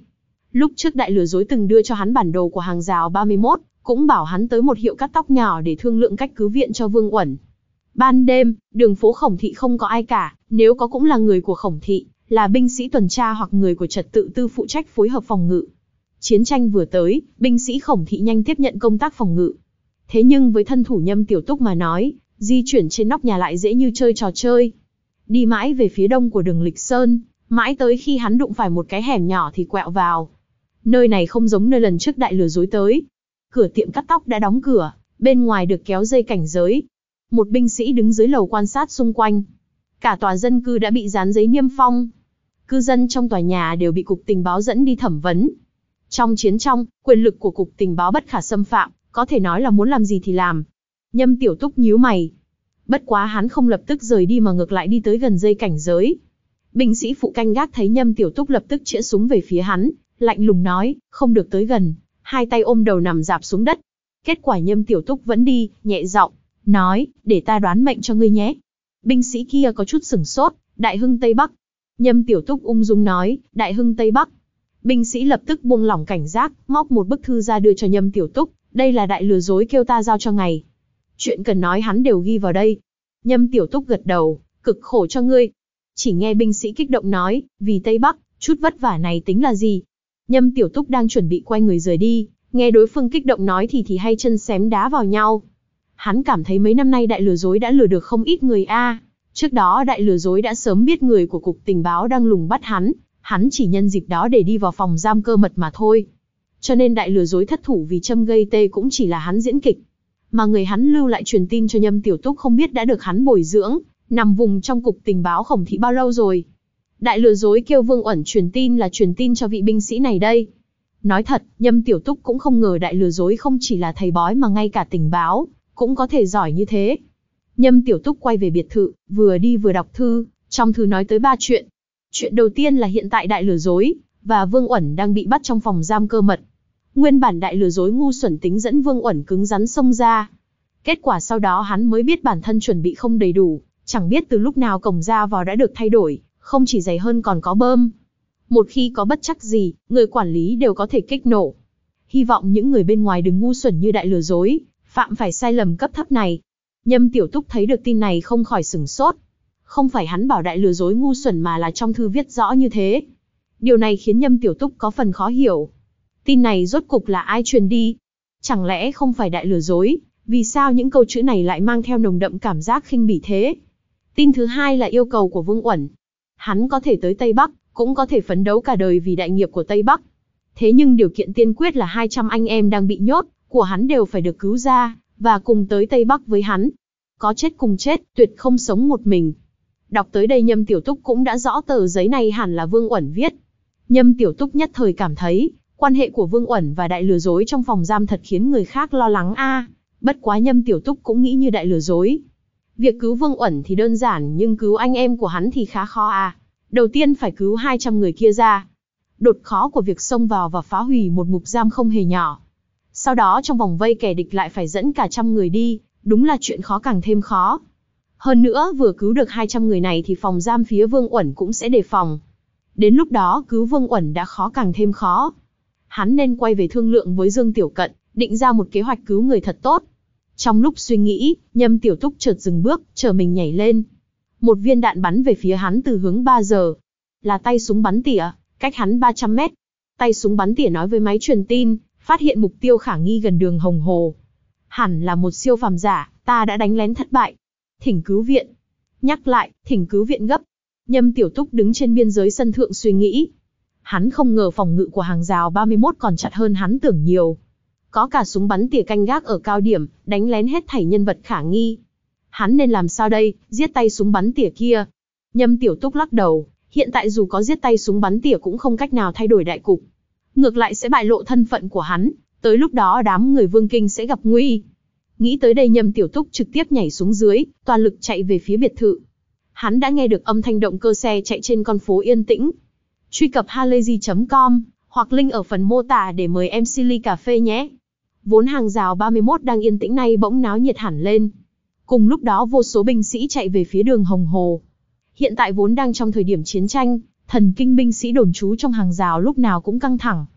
S1: Lúc trước đại lừa dối từng đưa cho hắn bản đồ của hàng rào ba mươi mốt, cũng bảo hắn tới một hiệu cắt tóc nhỏ để thương lượng cách cứu viện cho Vương Uẩn. Ban đêm, đường phố Khổng Thị không có ai cả, nếu có cũng là người của Khổng Thị, là binh sĩ tuần tra hoặc người của trật tự tư phụ trách phối hợp phòng ngự. Chiến tranh vừa tới, binh sĩ Khổng Thị nhanh tiếp nhận công tác phòng ngự. Thế nhưng với thân thủ Nhâm Tiểu Túc mà nói, di chuyển trên nóc nhà lại dễ như chơi trò chơi. Đi mãi về phía đông của đường Lịch Sơn, mãi tới khi hắn đụng phải một cái hẻm nhỏ thì quẹo vào. Nơi này không giống nơi lần trước đại lừa dối tới. Cửa tiệm cắt tóc đã đóng cửa, bên ngoài được kéo dây cảnh giới. Một binh sĩ đứng dưới lầu quan sát xung quanh. Cả tòa dân cư đã bị dán giấy niêm phong. Cư dân trong tòa nhà đều bị cục tình báo dẫn đi thẩm vấn. Trong chiến trong, quyền lực của cục tình báo bất khả xâm phạm, có thể nói là muốn làm gì thì làm. Nhâm Tiểu Túc nhíu mày. Bất quá hắn không lập tức rời đi mà ngược lại đi tới gần dây cảnh giới. Binh sĩ phụ canh gác thấy Nhâm Tiểu Túc lập tức chĩa súng về phía hắn, lạnh lùng nói, không được tới gần, hai tay ôm đầu nằm rạp xuống đất. Kết quả Nhâm Tiểu Túc vẫn đi, nhẹ giọng nói, để ta đoán mệnh cho ngươi nhé. Binh sĩ kia có chút sửng sốt, Đại Hưng Tây Bắc. Nhâm Tiểu Túc ung dung nói, Đại Hưng Tây Bắc. Binh sĩ lập tức buông lỏng cảnh giác, móc một bức thư ra đưa cho Nhâm Tiểu Túc, đây là đại lừa dối kêu ta giao cho ngài. Chuyện cần nói hắn đều ghi vào đây. Nhâm Tiểu Túc gật đầu, cực khổ cho ngươi. Chỉ nghe binh sĩ kích động nói, vì Tây Bắc, chút vất vả này tính là gì? Nhâm Tiểu Túc đang chuẩn bị quay người rời đi, nghe đối phương kích động nói thì thì hay chân xém đá vào nhau. Hắn cảm thấy mấy năm nay đại lừa dối đã lừa được không ít người a. Trước đó đại lừa dối đã sớm biết người của cục tình báo đang lùng bắt hắn, hắn chỉ nhân dịp đó để đi vào phòng giam cơ mật mà thôi. Cho nên đại lừa dối thất thủ vì châm gây tê cũng chỉ là hắn diễn kịch. Mà người hắn lưu lại truyền tin cho Nhâm Tiểu Túc không biết đã được hắn bồi dưỡng, nằm vùng trong cục tình báo Khổng Thị bao lâu rồi. Đại lừa dối kêu Vương Uẩn truyền tin là truyền tin cho vị binh sĩ này đây. Nói thật, Nhâm Tiểu Túc cũng không ngờ đại lừa dối không chỉ là thầy bói mà ngay cả tình báo, cũng có thể giỏi như thế. Nhâm Tiểu Túc quay về biệt thự, vừa đi vừa đọc thư, trong thư nói tới ba chuyện. Chuyện đầu tiên là hiện tại đại lừa dối, và Vương Uẩn đang bị bắt trong phòng giam cơ mật. Nguyên bản đại lừa dối ngu xuẩn tính dẫn Vương Uẩn cứng rắn xông ra. Kết quả sau đó hắn mới biết bản thân chuẩn bị không đầy đủ, chẳng biết từ lúc nào cổng ra vào đã được thay đổi, không chỉ dày hơn còn có bơm. Một khi có bất chắc gì, người quản lý đều có thể kích nổ. Hy vọng những người bên ngoài đừng ngu xuẩn như đại lừa dối, phạm phải sai lầm cấp thấp này. Nhâm Tiểu Túc thấy được tin này không khỏi sửng sốt. Không phải hắn bảo đại lừa dối ngu xuẩn mà là trong thư viết rõ như thế. Điều này khiến Nhâm Tiểu Túc có phần khó hiểu. Tin này rốt cục là ai truyền đi? Chẳng lẽ không phải đại lừa dối? Vì sao những câu chữ này lại mang theo nồng đậm cảm giác khinh bỉ thế? Tin thứ hai là yêu cầu của Vương Uẩn. Hắn có thể tới Tây Bắc, cũng có thể phấn đấu cả đời vì đại nghiệp của Tây Bắc. Thế nhưng điều kiện tiên quyết là hai trăm anh em đang bị nhốt, của hắn đều phải được cứu ra, và cùng tới Tây Bắc với hắn. Có chết cùng chết, tuyệt không sống một mình. Đọc tới đây Nhâm Tiểu Túc cũng đã rõ tờ giấy này hẳn là Vương Uẩn viết. Nhâm Tiểu Túc nhất thời cảm thấy, quan hệ của Vương Uẩn và đại lừa dối trong phòng giam thật khiến người khác lo lắng a. À, bất quá Nhâm Tiểu Túc cũng nghĩ như đại lừa dối. Việc cứu Vương Uẩn thì đơn giản nhưng cứu anh em của hắn thì khá khó à. Đầu tiên phải cứu hai trăm người kia ra. Đột khó của việc xông vào và phá hủy một ngục giam không hề nhỏ. Sau đó trong vòng vây kẻ địch lại phải dẫn cả trăm người đi, đúng là chuyện khó càng thêm khó. Hơn nữa vừa cứu được hai trăm người này thì phòng giam phía Vương Uẩn cũng sẽ đề phòng. Đến lúc đó cứu Vương Uẩn đã khó càng thêm khó. Hắn nên quay về thương lượng với Dương Tiểu Cận, định ra một kế hoạch cứu người thật tốt. Trong lúc suy nghĩ, Nhâm Tiểu Túc chợt dừng bước, chờ mình nhảy lên. Một viên đạn bắn về phía hắn từ hướng ba giờ. Là tay súng bắn tỉa, cách hắn ba trăm mét. Tay súng bắn tỉa nói với máy truyền tin, phát hiện mục tiêu khả nghi gần đường Hồng Hồ. Hẳn là một siêu phàm giả, ta đã đánh lén thất bại. Thỉnh cứu viện. Nhắc lại, thỉnh cứu viện gấp. Nhâm Tiểu Túc đứng trên biên giới sân thượng suy nghĩ. Hắn không ngờ phòng ngự của hàng rào ba mươi mốt còn chặt hơn hắn tưởng nhiều. Có cả súng bắn tỉa canh gác ở cao điểm, đánh lén hết thảy nhân vật khả nghi. Hắn nên làm sao đây, giết tay súng bắn tỉa kia? Nhâm Tiểu Túc lắc đầu, hiện tại dù có giết tay súng bắn tỉa cũng không cách nào thay đổi đại cục. Ngược lại sẽ bại lộ thân phận của hắn, tới lúc đó đám người Vương Kinh sẽ gặp nguy. Nghĩ tới đây Nhâm Tiểu Túc trực tiếp nhảy xuống dưới, toàn lực chạy về phía biệt thự. Hắn đã nghe được âm thanh động cơ xe chạy trên con phố yên tĩnh. Truy cập halayzi chấm com, hoặc link ở phần mô tả để mời em xê ly cà phê nhé. Vốn hàng rào ba mươi mốt đang yên tĩnh nay bỗng náo nhiệt hẳn lên. Cùng lúc đó vô số binh sĩ chạy về phía đường Hồng Hồ. Hiện tại vốn đang trong thời điểm chiến tranh, thần kinh binh sĩ đồn trú trong hàng rào lúc nào cũng căng thẳng.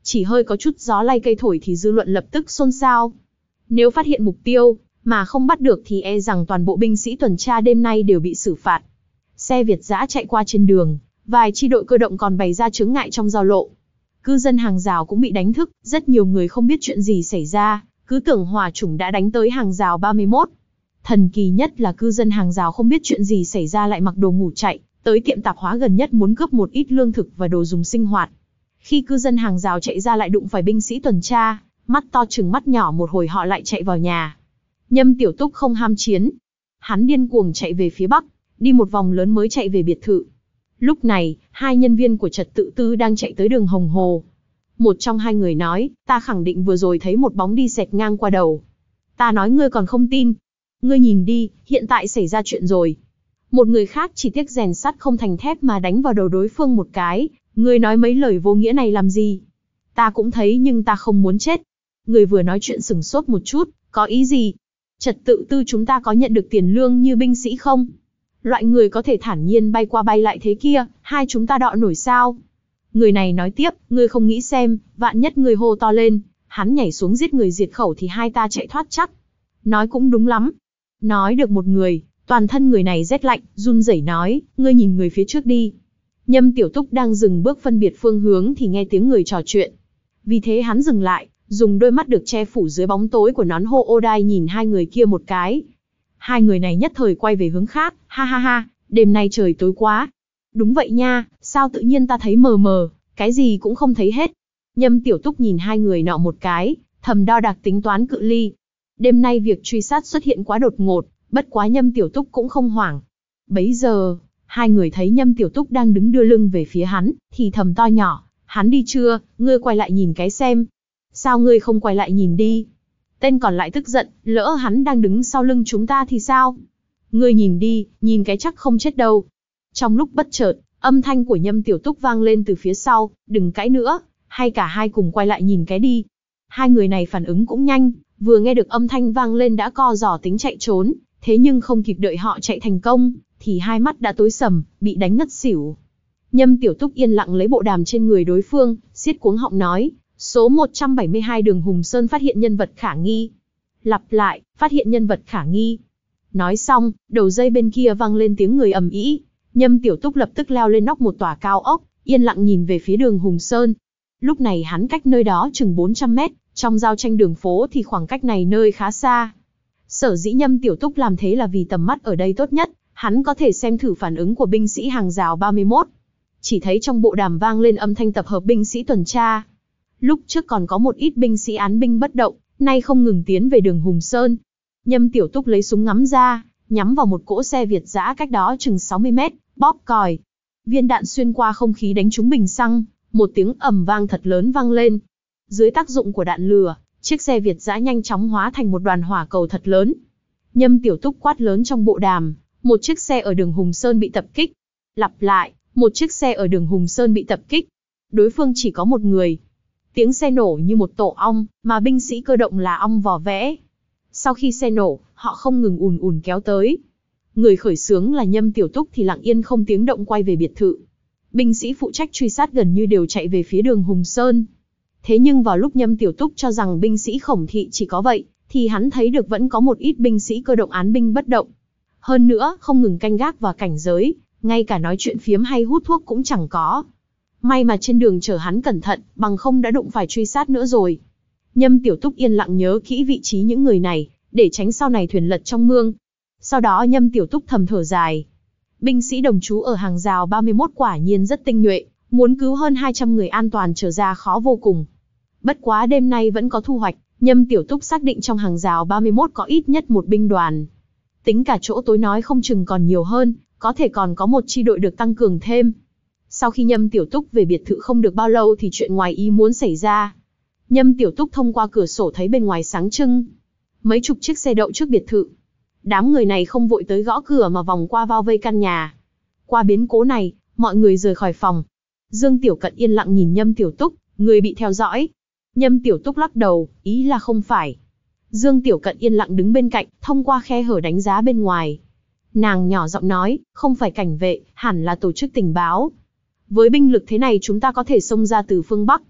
S1: Chỉ hơi có chút gió lay cây thổi thì dư luận lập tức xôn xao. Nếu phát hiện mục tiêu, mà không bắt được thì e rằng toàn bộ binh sĩ tuần tra đêm nay đều bị xử phạt. Xe Việt dã chạy qua trên đường, vài chi đội cơ động còn bày ra chướng ngại trong giao lộ. Cư dân hàng rào cũng bị đánh thức, rất nhiều người không biết chuyện gì xảy ra, cứ tưởng hỏa chủng đã đánh tới hàng rào ba mươi mốt. Thần kỳ nhất là cư dân hàng rào không biết chuyện gì xảy ra lại mặc đồ ngủ chạy, tới tiệm tạp hóa gần nhất muốn cướp một ít lương thực và đồ dùng sinh hoạt. Khi cư dân hàng rào chạy ra lại đụng phải binh sĩ tuần tra, mắt to trừng mắt nhỏ một hồi họ lại chạy vào nhà. Nhâm Tiểu Túc không ham chiến. Hắn điên cuồng chạy về phía bắc, đi một vòng lớn mới chạy về biệt thự. Lúc này, hai nhân viên của trật tự tư đang chạy tới đường Hồng Hồ. Một trong hai người nói, ta khẳng định vừa rồi thấy một bóng đi xẹt ngang qua đầu. Ta nói ngươi còn không tin. Ngươi nhìn đi, hiện tại xảy ra chuyện rồi. Một người khác chỉ tiếc rèn sắt không thành thép mà đánh vào đầu đối phương một cái. Ngươi nói mấy lời vô nghĩa này làm gì? Ta cũng thấy nhưng ta không muốn chết. Người vừa nói chuyện sửng sốt một chút, có ý gì? Trật tự tư chúng ta có nhận được tiền lương như binh sĩ không? Loại người có thể thản nhiên bay qua bay lại thế kia, hai chúng ta đọ nổi sao? Người này nói tiếp, ngươi không nghĩ xem, vạn nhất người hô to lên, hắn nhảy xuống giết người diệt khẩu thì hai ta chạy thoát chắc. Nói cũng đúng lắm. Nói được một người, toàn thân người này rét lạnh, run rẩy nói, ngươi nhìn người phía trước đi. Nhâm Tiểu Túc đang dừng bước phân biệt phương hướng thì nghe tiếng người trò chuyện. Vì thế hắn dừng lại, dùng đôi mắt được che phủ dưới bóng tối của nón hô ô đai nhìn hai người kia một cái. Hai người này nhất thời quay về hướng khác, ha ha ha, đêm nay trời tối quá. Đúng vậy nha, sao tự nhiên ta thấy mờ mờ, cái gì cũng không thấy hết. Nhâm Tiểu Túc nhìn hai người nọ một cái, thầm đo đạc tính toán cự ly. Đêm nay việc truy sát xuất hiện quá đột ngột, bất quá Nhâm Tiểu Túc cũng không hoảng. Bấy giờ, hai người thấy Nhâm Tiểu Túc đang đứng đưa lưng về phía hắn, thì thầm to nhỏ, hắn đi chưa, ngươi quay lại nhìn cái xem. Sao ngươi không quay lại nhìn đi? Tên còn lại tức giận, lỡ hắn đang đứng sau lưng chúng ta thì sao? Ngươi nhìn đi, nhìn cái chắc không chết đâu. Trong lúc bất chợt, âm thanh của Nhâm Tiểu Túc vang lên từ phía sau, đừng cãi nữa, hay cả hai cùng quay lại nhìn cái đi. Hai người này phản ứng cũng nhanh, vừa nghe được âm thanh vang lên đã co giò tính chạy trốn, thế nhưng không kịp đợi họ chạy thành công, thì hai mắt đã tối sầm, bị đánh ngất xỉu. Nhâm Tiểu Túc yên lặng lấy bộ đàm trên người đối phương, siết cuống họng nói, số một trăm bảy mươi hai đường Hùng Sơn phát hiện nhân vật khả nghi. Lặp lại, phát hiện nhân vật khả nghi. Nói xong, đầu dây bên kia vang lên tiếng người ầm ĩ. Nhâm Tiểu Túc lập tức leo lên nóc một tòa cao ốc, yên lặng nhìn về phía đường Hùng Sơn. Lúc này hắn cách nơi đó chừng bốn trăm mét, trong giao tranh đường phố thì khoảng cách này nơi khá xa. Sở dĩ Nhâm Tiểu Túc làm thế là vì tầm mắt ở đây tốt nhất, hắn có thể xem thử phản ứng của binh sĩ hàng rào ba mươi mốt. Chỉ thấy trong bộ đàm vang lên âm thanh tập hợp binh sĩ tuần tra. Lúc trước còn có một ít binh sĩ án binh bất động, nay không ngừng tiến về đường Hùng Sơn. Nhâm Tiểu Túc lấy súng ngắm ra, nhắm vào một cỗ xe Việt dã cách đó chừng sáu mươi mét, bóp còi. Viên đạn xuyên qua không khí đánh trúng bình xăng, một tiếng ầm vang thật lớn vang lên. Dưới tác dụng của đạn lửa, chiếc xe Việt dã nhanh chóng hóa thành một đoàn hỏa cầu thật lớn. Nhâm Tiểu Túc quát lớn trong bộ đàm, một chiếc xe ở đường Hùng Sơn bị tập kích. Lặp lại, một chiếc xe ở đường Hùng Sơn bị tập kích. Đối phương chỉ có một người. Tiếng xe nổ như một tổ ong, mà binh sĩ cơ động là ong vò vẽ. Sau khi xe nổ, họ không ngừng ùn ùn kéo tới. Người khởi xướng là Nhâm Tiểu Túc thì lặng yên không tiếng động quay về biệt thự. Binh sĩ phụ trách truy sát gần như đều chạy về phía đường Hùng Sơn. Thế nhưng vào lúc Nhâm Tiểu Túc cho rằng binh sĩ Khổng Thị chỉ có vậy, thì hắn thấy được vẫn có một ít binh sĩ cơ động án binh bất động. Hơn nữa, không ngừng canh gác và cảnh giới, ngay cả nói chuyện phiếm hay hút thuốc cũng chẳng có. May mà trên đường chở hắn cẩn thận, bằng không đã đụng phải truy sát nữa rồi. Nhâm Tiểu Túc yên lặng nhớ kỹ vị trí những người này, để tránh sau này thuyền lật trong mương. Sau đó Nhâm Tiểu Túc thầm thở dài. Binh sĩ đồng trú ở hàng rào ba mươi mốt quả nhiên rất tinh nhuệ, muốn cứu hơn hai trăm người an toàn trở ra khó vô cùng. Bất quá đêm nay vẫn có thu hoạch, Nhâm Tiểu Túc xác định trong hàng rào ba mươi mốt có ít nhất một binh đoàn. Tính cả chỗ tối nói không chừng còn nhiều hơn, có thể còn có một chi đội được tăng cường thêm. Sau khi Nhâm Tiểu Túc về biệt thự không được bao lâu thì chuyện ngoài ý muốn xảy ra. Nhâm Tiểu Túc thông qua cửa sổ thấy bên ngoài sáng trưng. Mấy chục chiếc xe đậu trước biệt thự. Đám người này không vội tới gõ cửa mà vòng qua bao vây căn nhà. Qua biến cố này, mọi người rời khỏi phòng. Dương Tiểu Cận yên lặng nhìn Nhâm Tiểu Túc, người bị theo dõi. Nhâm Tiểu Túc lắc đầu, ý là không phải. Dương Tiểu Cận yên lặng đứng bên cạnh, thông qua khe hở đánh giá bên ngoài. Nàng nhỏ giọng nói, không phải cảnh vệ, hẳn là tổ chức tình báo. Với binh lực thế này chúng ta có thể xông ra từ phương Bắc.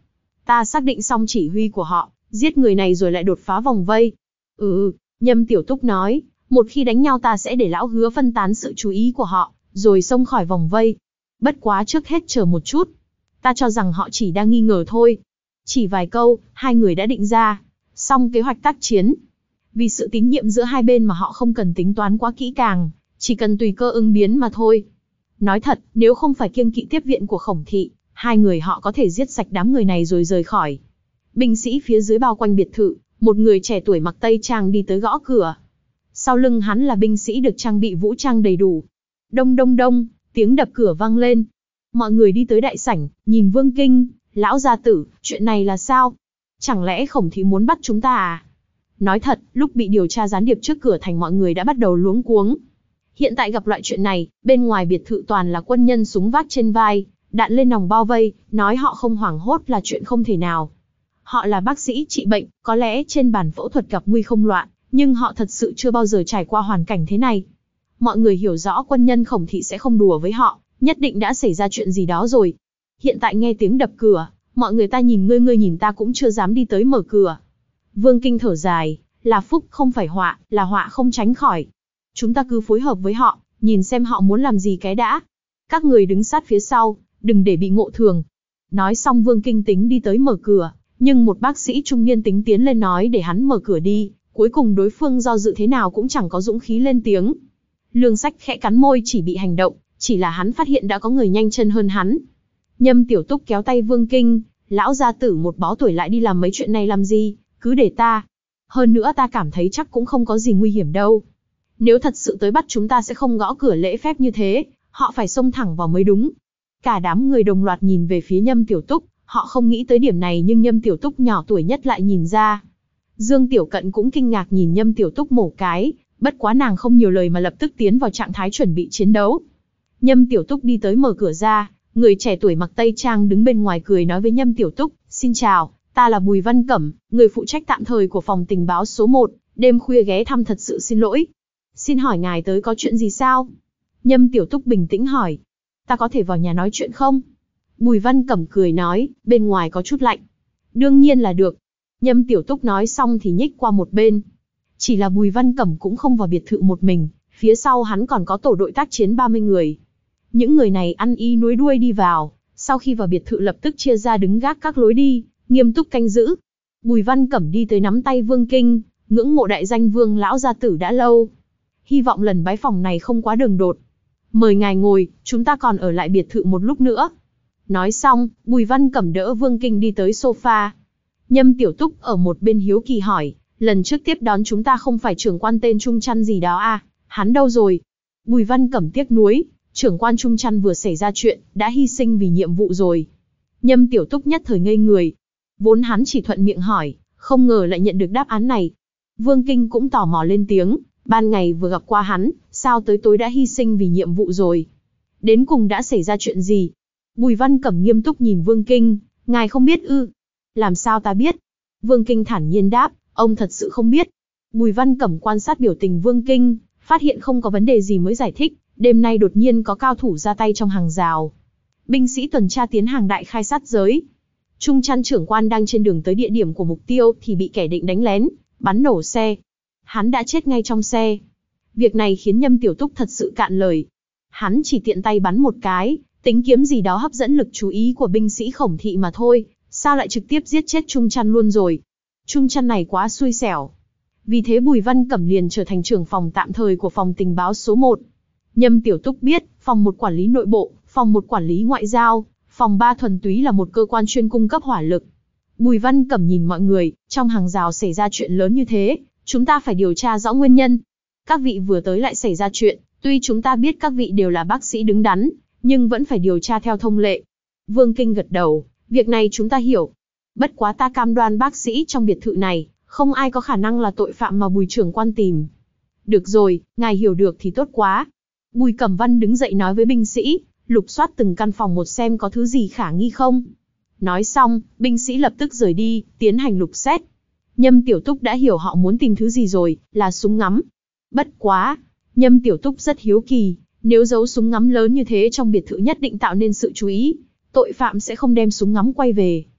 S1: Ta xác định xong chỉ huy của họ, giết người này rồi lại đột phá vòng vây. Ừ, Nhâm Tiểu Túc nói, một khi đánh nhau ta sẽ để lão Hứa phân tán sự chú ý của họ, rồi xông khỏi vòng vây. Bất quá trước hết chờ một chút. Ta cho rằng họ chỉ đang nghi ngờ thôi. Chỉ vài câu, hai người đã định ra xong kế hoạch tác chiến. Vì sự tín nhiệm giữa hai bên mà họ không cần tính toán quá kỹ càng, chỉ cần tùy cơ ứng biến mà thôi. Nói thật, nếu không phải kiêng kỵ tiếp viện của Khổng Thị, hai người họ có thể giết sạch đám người này rồi rời khỏi. Binh sĩ phía dưới bao quanh biệt thự, một người trẻ tuổi mặc tây trang đi tới gõ cửa. Sau lưng hắn là binh sĩ được trang bị vũ trang đầy đủ. Đông đông đông, tiếng đập cửa vang lên. Mọi người đi tới đại sảnh, nhìn Vương Kinh, lão gia tử, chuyện này là sao? Chẳng lẽ Khổng Thị muốn bắt chúng ta à? Nói thật, lúc bị điều tra gián điệp trước cửa thành mọi người đã bắt đầu luống cuống. Hiện tại gặp loại chuyện này, bên ngoài biệt thự toàn là quân nhân súng vác trên vai, đạn lên nòng bao vây, nói họ không hoảng hốt là chuyện không thể nào. Họ là bác sĩ trị bệnh, có lẽ trên bàn phẫu thuật gặp nguy không loạn, nhưng họ thật sự chưa bao giờ trải qua hoàn cảnh thế này. Mọi người hiểu rõ quân nhân Khổng Thị sẽ không đùa với họ, nhất định đã xảy ra chuyện gì đó rồi. Hiện tại nghe tiếng đập cửa, mọi người ta nhìn ngươi ngươi nhìn ta cũng chưa dám đi tới mở cửa. Vương Kinh thở dài, là phúc không phải họa, là họa không tránh khỏi. Chúng ta cứ phối hợp với họ, nhìn xem họ muốn làm gì cái đã. Các người đứng sát phía sau, đừng để bị ngộ thường. Nói xong Vương Kinh tính đi tới mở cửa, nhưng một bác sĩ trung niên tính tiến lên nói để hắn mở cửa đi. Cuối cùng đối phương do dự thế nào cũng chẳng có dũng khí lên tiếng. Lương Sách khẽ cắn môi chỉ bị hành động, chỉ là hắn phát hiện đã có người nhanh chân hơn hắn. Nhâm Tiểu Túc kéo tay Vương Kinh, lão gia tử một bó tuổi lại đi làm mấy chuyện này làm gì, cứ để ta. Hơn nữa ta cảm thấy chắc cũng không có gì nguy hiểm đâu. Nếu thật sự tới bắt chúng ta sẽ không gõ cửa lễ phép như thế, họ phải xông thẳng vào mới đúng. Cả đám người đồng loạt nhìn về phía Nhâm Tiểu Túc, họ không nghĩ tới điểm này nhưng Nhâm Tiểu Túc nhỏ tuổi nhất lại nhìn ra. Dương Tiểu Cận cũng kinh ngạc nhìn Nhâm Tiểu Túc mổ cái, bất quá nàng không nhiều lời mà lập tức tiến vào trạng thái chuẩn bị chiến đấu. Nhâm Tiểu Túc đi tới mở cửa ra, người trẻ tuổi mặc tây trang đứng bên ngoài cười nói với Nhâm Tiểu Túc, xin chào, ta là Bùi Văn Cẩm, người phụ trách tạm thời của phòng tình báo số một, đêm khuya ghé thăm thật sự xin lỗi. Xin hỏi ngài tới có chuyện gì sao? Nhâm Tiểu Túc bình tĩnh hỏi. Ta có thể vào nhà nói chuyện không? Bùi Văn Cẩm cười nói, bên ngoài có chút lạnh. Đương nhiên là được. Nhâm Tiểu Túc nói xong thì nhích qua một bên. Chỉ là Bùi Văn Cẩm cũng không vào biệt thự một mình, phía sau hắn còn có tổ đội tác chiến ba mươi người. Những người này ăn y núi đuôi đi vào, sau khi vào biệt thự lập tức chia ra đứng gác các lối đi, nghiêm túc canh giữ. Bùi Văn Cẩm đi tới nắm tay Vương Kinh, ngưỡng mộ đại danh Vương lão gia tử đã lâu. Hy vọng lần bái phỏng này không quá đường đột. Mời ngài ngồi, chúng ta còn ở lại biệt thự một lúc nữa. Nói xong, Bùi Văn Cẩm đỡ Vương Kinh đi tới sofa. Nhâm Tiểu Túc ở một bên hiếu kỳ hỏi, lần trước tiếp đón chúng ta không phải trưởng quan tên Trung Chăn gì đó à, hắn đâu rồi? Bùi Văn Cẩm tiếc nuối, trưởng quan Trung Chăn vừa xảy ra chuyện, đã hy sinh vì nhiệm vụ rồi. Nhâm Tiểu Túc nhất thời ngây người. Vốn hắn chỉ thuận miệng hỏi, không ngờ lại nhận được đáp án này. Vương Kinh cũng tò mò lên tiếng, ban ngày vừa gặp qua hắn, sao tới tối đã hy sinh vì nhiệm vụ rồi? Đến cùng đã xảy ra chuyện gì? Bùi Văn Cẩm nghiêm túc nhìn Vương Kinh, ngài không biết ư? Làm sao ta biết? Vương Kinh thản nhiên đáp, ông thật sự không biết. Bùi Văn Cẩm quan sát biểu tình Vương Kinh, phát hiện không có vấn đề gì mới giải thích, đêm nay đột nhiên có cao thủ ra tay trong hàng rào. Binh sĩ tuần tra tiến hàng đại khai sát giới. Trung Chăn trưởng quan đang trên đường tới địa điểm của mục tiêu thì bị kẻ định đánh lén, bắn nổ xe. Hắn đã chết ngay trong xe. Việc này khiến Nhâm Tiểu Túc thật sự cạn lời. Hắn chỉ tiện tay bắn một cái, tính kiếm gì đó hấp dẫn lực chú ý của binh sĩ Khổng Thị mà thôi, sao lại trực tiếp giết chết Trung Chăn luôn rồi. Trung Chăn này quá xui xẻo. Vì thế Bùi Văn Cẩm liền trở thành trưởng phòng tạm thời của phòng tình báo số một. Nhâm Tiểu Túc biết, phòng một quản lý nội bộ, phòng một quản lý ngoại giao, phòng ba thuần túy là một cơ quan chuyên cung cấp hỏa lực. Bùi Văn Cẩm nhìn mọi người, trong hàng rào xảy ra chuyện lớn như thế, chúng ta phải điều tra rõ nguyên nhân. Các vị vừa tới lại xảy ra chuyện, tuy chúng ta biết các vị đều là bác sĩ đứng đắn, nhưng vẫn phải điều tra theo thông lệ. Vương Kinh gật đầu, việc này chúng ta hiểu. Bất quá ta cam đoan bác sĩ trong biệt thự này, không ai có khả năng là tội phạm mà Bùi trưởng quan tìm. Được rồi, ngài hiểu được thì tốt quá. Bùi Cẩm Văn đứng dậy nói với binh sĩ, lục soát từng căn phòng một xem có thứ gì khả nghi không. Nói xong, binh sĩ lập tức rời đi, tiến hành lục xét. Nhâm Tiểu Túc đã hiểu họ muốn tìm thứ gì rồi, là súng ngắm. Bất quá, Nhâm Tiểu Túc rất hiếu kỳ, nếu giấu súng ngắm lớn như thế trong biệt thự nhất định tạo nên sự chú ý, tội phạm sẽ không đem súng ngắm quay về.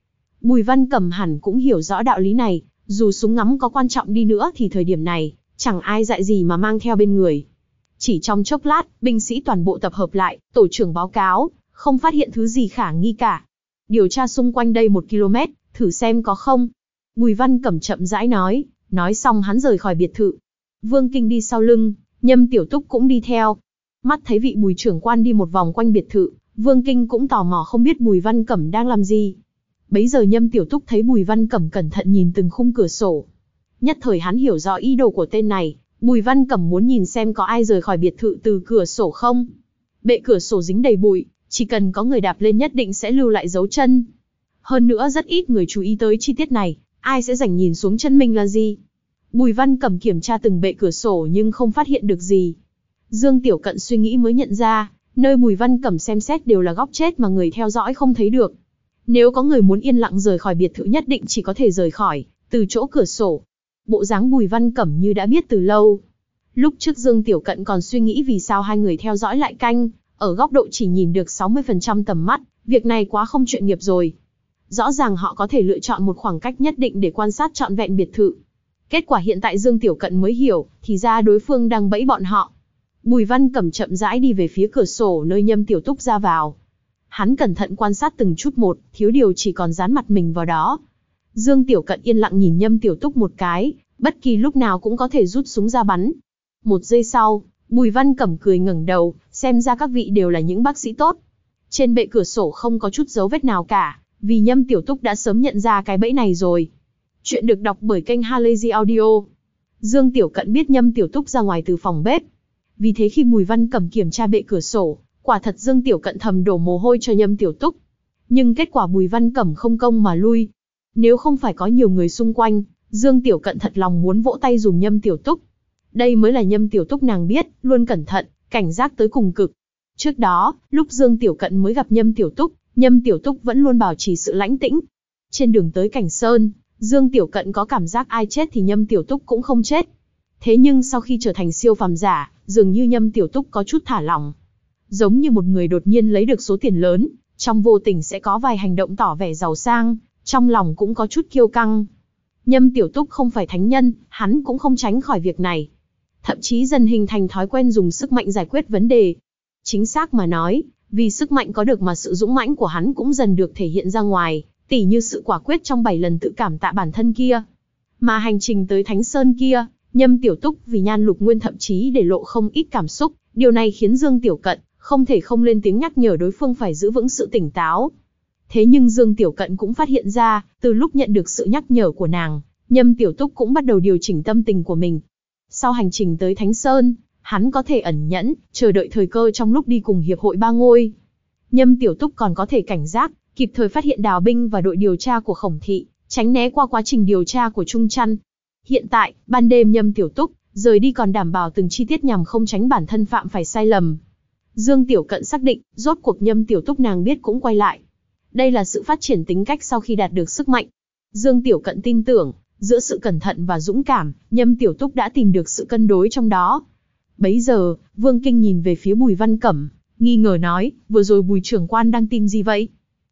S1: Bùi Văn Cẩm hẳn cũng hiểu rõ đạo lý này, dù súng ngắm có quan trọng đi nữa thì thời điểm này, chẳng ai dạy gì mà mang theo bên người. Chỉ trong chốc lát, binh sĩ toàn bộ tập hợp lại, tổ trưởng báo cáo, không phát hiện thứ gì khả nghi cả. Điều tra xung quanh đây một ki lô mét, thử xem có không. Bùi Văn Cẩm chậm rãi nói, nói xong hắn rời khỏi biệt thự. Vương Kinh đi sau lưng, Nhâm Tiểu Túc cũng đi theo. Mắt thấy vị Bùi trưởng quan đi một vòng quanh biệt thự, Vương Kinh cũng tò mò không biết Bùi Văn Cẩm đang làm gì. Bấy giờ Nhâm Tiểu Túc thấy Bùi Văn Cẩm cẩn thận nhìn từng khung cửa sổ. Nhất thời hắn hiểu rõ ý đồ của tên này, Bùi Văn Cẩm muốn nhìn xem có ai rời khỏi biệt thự từ cửa sổ không. Bệ cửa sổ dính đầy bụi, chỉ cần có người đạp lên nhất định sẽ lưu lại dấu chân. Hơn nữa rất ít người chú ý tới chi tiết này, ai sẽ rảnh nhìn xuống chân mình là gì. Bùi Văn Cẩm kiểm tra từng bệ cửa sổ nhưng không phát hiện được gì. Dương Tiểu Cận suy nghĩ mới nhận ra, nơi Bùi Văn Cẩm xem xét đều là góc chết mà người theo dõi không thấy được. Nếu có người muốn yên lặng rời khỏi biệt thự nhất định chỉ có thể rời khỏi, từ chỗ cửa sổ. Bộ dáng Bùi Văn Cẩm như đã biết từ lâu. Lúc trước Dương Tiểu Cận còn suy nghĩ vì sao hai người theo dõi lại canh, ở góc độ chỉ nhìn được sáu mươi phần trăm tầm mắt, việc này quá không chuyên nghiệp rồi. Rõ ràng họ có thể lựa chọn một khoảng cách nhất định để quan sát trọn vẹn biệt thự. Kết quả hiện tại Dương Tiểu Cận mới hiểu, thì ra đối phương đang bẫy bọn họ. Bùi Văn Cẩm chậm rãi đi về phía cửa sổ nơi Nhâm Tiểu Túc ra vào. Hắn cẩn thận quan sát từng chút một, thiếu điều chỉ còn dán mặt mình vào đó. Dương Tiểu Cận yên lặng nhìn Nhâm Tiểu Túc một cái, bất kỳ lúc nào cũng có thể rút súng ra bắn. Một giây sau, Bùi Văn Cẩm cười ngẩng đầu, xem ra các vị đều là những bác sĩ tốt. Trên bệ cửa sổ không có chút dấu vết nào cả, vì Nhâm Tiểu Túc đã sớm nhận ra cái bẫy này rồi. Chuyện được đọc bởi kênh Halazy Audio. Dương Tiểu Cận biết Nhâm Tiểu Túc ra ngoài từ phòng bếp. Vì thế khi Bùi Văn Cẩm kiểm tra bệ cửa sổ, quả thật Dương Tiểu Cận thầm đổ mồ hôi cho Nhâm Tiểu Túc. Nhưng kết quả Bùi Văn Cẩm không công mà lui. Nếu không phải có nhiều người xung quanh, Dương Tiểu Cận thật lòng muốn vỗ tay dùm Nhâm Tiểu Túc. Đây mới là Nhâm Tiểu Túc nàng biết, luôn cẩn thận, cảnh giác tới cùng cực. Trước đó, lúc Dương Tiểu Cận mới gặp Nhâm Tiểu Túc, Nhâm Tiểu Túc vẫn luôn bảo trì sự lãnh tĩnh. Trên đường tới Cảnh Sơn, Dương Tiểu Cận có cảm giác ai chết thì Nhâm Tiểu Túc cũng không chết. Thế nhưng sau khi trở thành siêu phàm giả, dường như Nhâm Tiểu Túc có chút thả lỏng. Giống như một người đột nhiên lấy được số tiền lớn, trong vô tình sẽ có vài hành động tỏ vẻ giàu sang, trong lòng cũng có chút kiêu căng. Nhâm Tiểu Túc không phải thánh nhân, hắn cũng không tránh khỏi việc này. Thậm chí dần hình thành thói quen dùng sức mạnh giải quyết vấn đề. Chính xác mà nói, vì sức mạnh có được mà sự dũng mãnh của hắn cũng dần được thể hiện ra ngoài, tỉ như sự quả quyết trong bảy lần tự cảm tạ bản thân kia. Mà hành trình tới Thánh Sơn kia, Nhâm Tiểu Túc vì nhan lục nguyên thậm chí để lộ không ít cảm xúc, điều này khiến Dương Tiểu Cận không thể không lên tiếng nhắc nhở đối phương phải giữ vững sự tỉnh táo. Thế nhưng Dương Tiểu Cận cũng phát hiện ra, từ lúc nhận được sự nhắc nhở của nàng, Nhâm Tiểu Túc cũng bắt đầu điều chỉnh tâm tình của mình. Sau hành trình tới Thánh Sơn, hắn có thể ẩn nhẫn, chờ đợi thời cơ trong lúc đi cùng Hiệp hội Ba Ngôi. Nhâm Tiểu Túc còn có thể cảnh giác, kịp thời phát hiện đào binh và đội điều tra của Khổng Thị, tránh né qua quá trình điều tra của Trung Trăn. Hiện tại, ban đêm Nhâm Tiểu Túc rời đi còn đảm bảo từng chi tiết nhằm không tránh bản thân phạm phải sai lầm. Dương Tiểu Cận xác định, rốt cuộc Nhâm Tiểu Túc nàng biết cũng quay lại. Đây là sự phát triển tính cách sau khi đạt được sức mạnh. Dương Tiểu Cận tin tưởng, giữa sự cẩn thận và dũng cảm, Nhâm Tiểu Túc đã tìm được sự cân đối trong đó. Bấy giờ, Vương Kinh nhìn về phía Bùi Văn Cẩm, nghi ngờ nói, vừa rồi Bùi trưởng quan đang tìm gì vậy?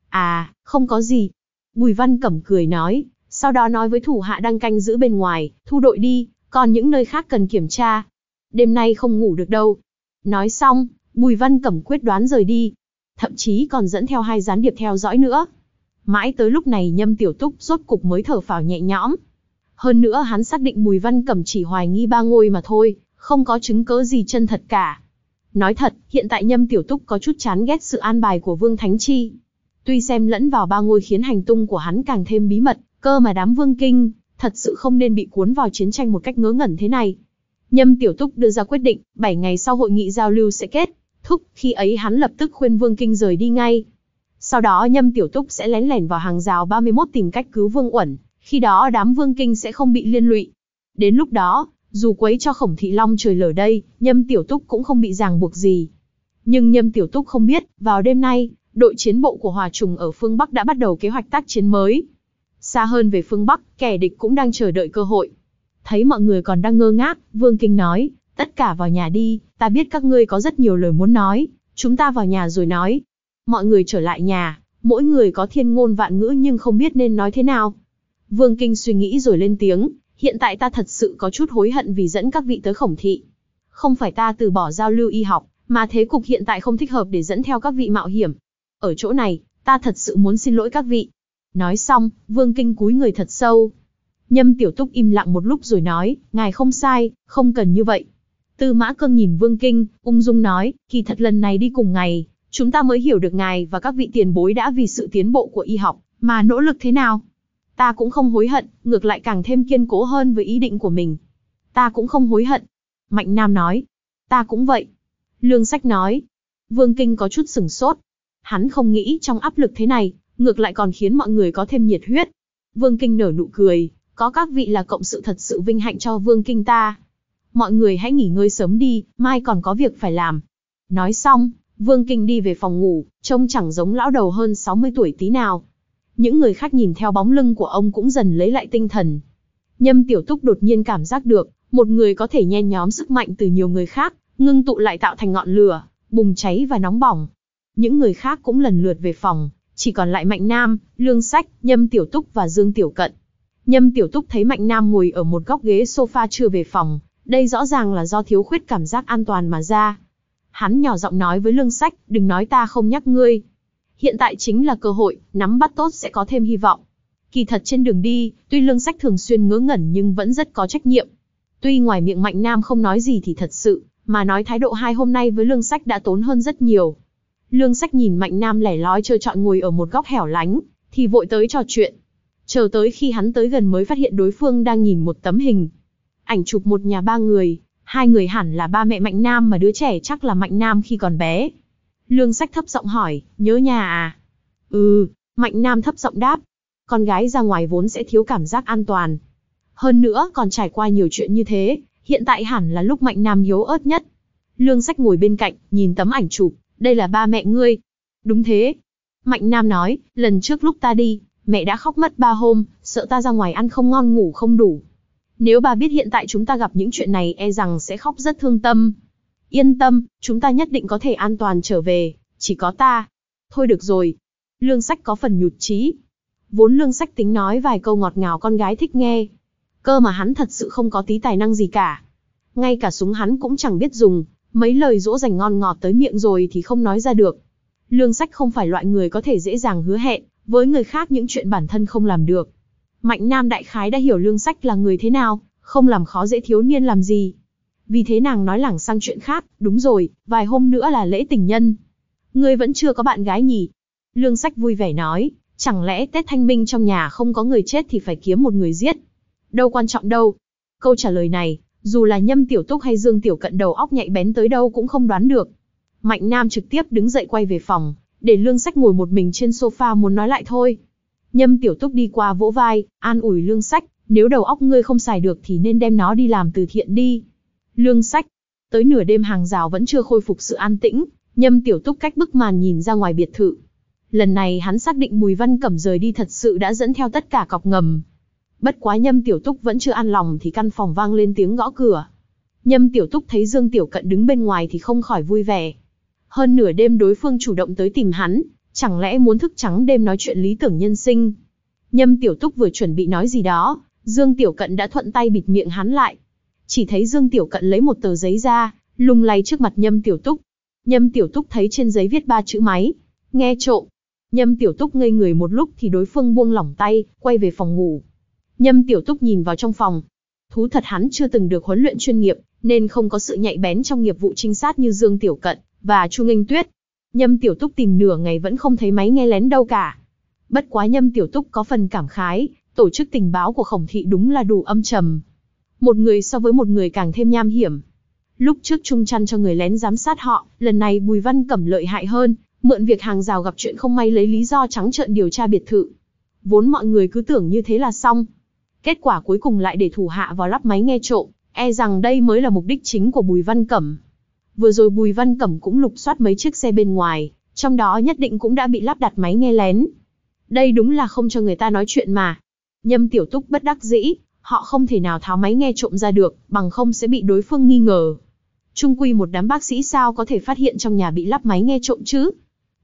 S1: À, không có gì. Bùi Văn Cẩm cười nói, sau đó nói với thủ hạ đang canh giữ bên ngoài, thu đội đi, còn những nơi khác cần kiểm tra. Đêm nay không ngủ được đâu. Nói xong, Bùi Văn Cẩm quyết đoán rời đi. Thậm chí còn dẫn theo hai gián điệp theo dõi nữa. Mãi tới lúc này Nhâm Tiểu Túc rốt cục mới thở phào nhẹ nhõm. Hơn nữa hắn xác định Bùi Văn Cẩm chỉ hoài nghi Ba Ngôi mà thôi, không có chứng cớ gì chân thật cả. Nói thật, hiện tại Nhâm Tiểu Túc có chút chán ghét sự an bài của Vương Thánh Chi. Tuy xem lẫn vào Ba Ngôi khiến hành tung của hắn càng thêm bí mật, cơ mà đám Vương Kinh, thật sự không nên bị cuốn vào chiến tranh một cách ngớ ngẩn thế này. Nhâm Tiểu Túc đưa ra quyết định, bảy ngày sau hội nghị giao lưu sẽ kết thúc, khi ấy hắn lập tức khuyên Vương Kinh rời đi ngay. Sau đó Nhâm Tiểu Túc sẽ lén lẻn vào hàng rào ba mươi mốt tìm cách cứu Vương Uẩn, khi đó đám Vương Kinh sẽ không bị liên lụy. Đến lúc đó, dù quấy cho Khổng Thị long trời lở đây, Nhâm Tiểu Túc cũng không bị ràng buộc gì. Nhưng Nhâm Tiểu Túc không biết, vào đêm nay, đội chiến bộ của Hòa Trùng ở phương Bắc đã bắt đầu kế hoạch tác chiến mới. Xa hơn về phương Bắc, kẻ địch cũng đang chờ đợi cơ hội. Thấy mọi người còn đang ngơ ngác, Vương Kinh nói, tất cả vào nhà đi, ta biết các ngươi có rất nhiều lời muốn nói, chúng ta vào nhà rồi nói. Mọi người trở lại nhà, Mỗi người có thiên ngôn vạn ngữ nhưng không biết nên nói thế nào. Vương Kinh suy nghĩ rồi lên tiếng, hiện tại ta thật sự có chút hối hận vì dẫn các vị tới Khổng thị. Không phải ta từ bỏ giao lưu y học, mà thế cục hiện tại không thích hợp để dẫn theo các vị mạo hiểm. Ở chỗ này, ta thật sự muốn xin lỗi các vị. Nói xong, Vương Kinh cúi người thật sâu. Nhâm Tiểu Túc im lặng một lúc rồi nói, ngài không sai, không cần như vậy. Tư Mã Cương nhìn Vương Kinh, ung dung nói, kỳ thật lần này đi cùng ngài, chúng ta mới hiểu được ngài và các vị tiền bối đã vì sự tiến bộ của y học, mà nỗ lực thế nào. Ta cũng không hối hận, ngược lại càng thêm kiên cố hơn với ý định của mình. Ta cũng không hối hận. Mạnh Nam nói, ta cũng vậy. Lương Sách nói. Vương Kinh có chút sửng sốt. Hắn không nghĩ trong áp lực thế này, ngược lại còn khiến mọi người có thêm nhiệt huyết. Vương Kinh nở nụ cười, có các vị là cộng sự thật sự vinh hạnh cho Vương Kinh ta. Mọi người hãy nghỉ ngơi sớm đi, mai còn có việc phải làm. Nói xong, Vương Kinh đi về phòng ngủ, trông chẳng giống lão đầu hơn sáu mươi tuổi tí nào. Những người khác nhìn theo bóng lưng của ông cũng dần lấy lại tinh thần. Nhâm Tiểu Túc đột nhiên cảm giác được, một người có thể nhen nhóm sức mạnh từ nhiều người khác, ngưng tụ lại tạo thành ngọn lửa, bùng cháy và nóng bỏng. Những người khác cũng lần lượt về phòng, chỉ còn lại Mạnh Nam, Lương Sách, Nhâm Tiểu Túc và Dương Tiểu Cận. Nhâm Tiểu Túc thấy Mạnh Nam ngồi ở một góc ghế sofa chưa về phòng, đây rõ ràng là do thiếu khuyết cảm giác an toàn mà ra. Hắn nhỏ giọng nói với Lương Sách, đừng nói ta không nhắc ngươi. Hiện tại chính là cơ hội, nắm bắt tốt sẽ có thêm hy vọng. Kỳ thật trên đường đi, tuy Lương Sách thường xuyên ngớ ngẩn nhưng vẫn rất có trách nhiệm. Tuy ngoài miệng Mạnh Nam không nói gì thì thật sự, mà nói thái độ hai hôm nay với Lương Sách đã tốn hơn rất nhiều. Lương Sách nhìn Mạnh Nam lẻ loi trơ trọi ngồi ở một góc hẻo lánh, thì vội tới trò chuyện. Chờ tới khi hắn tới gần mới phát hiện đối phương đang nhìn một tấm hình. Ảnh chụp một nhà ba người, hai người hẳn là ba mẹ Mạnh Nam mà đứa trẻ chắc là Mạnh Nam khi còn bé. Lương Sách thấp giọng hỏi, nhớ nhà à? Ừ, Mạnh Nam thấp giọng đáp. Con gái ra ngoài vốn sẽ thiếu cảm giác an toàn. Hơn nữa còn trải qua nhiều chuyện như thế, hiện tại hẳn là lúc Mạnh Nam yếu ớt nhất. Lương Sách ngồi bên cạnh, nhìn tấm ảnh chụp, đây là ba mẹ ngươi. Đúng thế. Mạnh Nam nói, lần trước lúc ta đi, mẹ đã khóc mất ba hôm, sợ ta ra ngoài ăn không ngon ngủ không đủ. Nếu bà biết hiện tại chúng ta gặp những chuyện này e rằng sẽ khóc rất thương tâm. Yên tâm, chúng ta nhất định có thể an toàn trở về, chỉ có ta. Thôi được rồi. Lương Sách có phần nhụt chí. Vốn Lương Sách tính nói vài câu ngọt ngào con gái thích nghe. Cơ mà hắn thật sự không có tí tài năng gì cả. Ngay cả súng hắn cũng chẳng biết dùng, mấy lời dỗ dành ngon ngọt tới miệng rồi thì không nói ra được. Lương Sách không phải loại người có thể dễ dàng hứa hẹn với người khác những chuyện bản thân không làm được. Mạnh Nam đại khái đã hiểu Lương Sách là người thế nào, không làm khó dễ thiếu niên làm gì. Vì thế nàng nói lảng sang chuyện khác, đúng rồi, vài hôm nữa là lễ tình nhân. Ngươi vẫn chưa có bạn gái nhỉ? Lương Sách vui vẻ nói, chẳng lẽ Tết Thanh Minh trong nhà không có người chết thì phải kiếm một người giết? Đâu quan trọng đâu. Câu trả lời này, dù là Nhâm Tiểu Túc hay Dương Tiểu Cận đầu óc nhạy bén tới đâu cũng không đoán được. Mạnh Nam trực tiếp đứng dậy quay về phòng, để Lương Sách ngồi một mình trên sofa muốn nói lại thôi. Nhâm Tiểu Túc đi qua vỗ vai, an ủi Lương Sách, nếu đầu óc ngươi không xài được thì nên đem nó đi làm từ thiện đi. Lương Sách, tới nửa đêm hàng rào vẫn chưa khôi phục sự an tĩnh, Nhâm Tiểu Túc cách bức màn nhìn ra ngoài biệt thự. Lần này hắn xác định Bùi Văn Cẩm rời đi thật sự đã dẫn theo tất cả cọc ngầm. Bất quá Nhâm Tiểu Túc vẫn chưa an lòng thì căn phòng vang lên tiếng gõ cửa. Nhâm Tiểu Túc thấy Dương Tiểu Cận đứng bên ngoài thì không khỏi vui vẻ. Hơn nửa đêm đối phương chủ động tới tìm hắn, chẳng lẽ muốn thức trắng đêm nói chuyện lý tưởng nhân sinh. Nhâm Tiểu Túc vừa chuẩn bị nói gì đó, Dương Tiểu Cận đã thuận tay bịt miệng hắn lại. Chỉ thấy Dương Tiểu Cận lấy một tờ giấy ra, lung lay trước mặt Nhâm Tiểu Túc. Nhâm Tiểu Túc thấy trên giấy viết ba chữ máy, nghe trộm. Nhâm Tiểu Túc ngây người một lúc thì đối phương buông lỏng tay, quay về phòng ngủ. Nhâm Tiểu Túc nhìn vào trong phòng. Thú thật hắn chưa từng được huấn luyện chuyên nghiệp, nên không có sự nhạy bén trong nghiệp vụ trinh sát như Dương Tiểu Cận và Chu Nghênh Tuyết. Nhâm Tiểu Túc tìm nửa ngày vẫn không thấy máy nghe lén đâu cả. Bất quá Nhâm Tiểu Túc có phần cảm khái, tổ chức tình báo của Khổng thị đúng là đủ âm trầm. Một người so với một người càng thêm nham hiểm. Lúc trước Trung chăn cho người lén giám sát họ, lần này Bùi Văn Cẩm lợi hại hơn, mượn việc hàng rào gặp chuyện không may lấy lý do trắng trợn điều tra biệt thự. Vốn mọi người cứ tưởng như thế là xong. Kết quả cuối cùng lại để thủ hạ vào lắp máy nghe trộm, e rằng đây mới là mục đích chính của Bùi Văn Cẩm. Vừa rồi Bùi Văn Cẩm cũng lục soát mấy chiếc xe bên ngoài, trong đó nhất định cũng đã bị lắp đặt máy nghe lén. Đây đúng là không cho người ta nói chuyện mà. Nhâm Tiểu Túc bất đắc dĩ, họ không thể nào tháo máy nghe trộm ra được, bằng không sẽ bị đối phương nghi ngờ. Chung quy một đám bác sĩ sao có thể phát hiện trong nhà bị lắp máy nghe trộm chứ?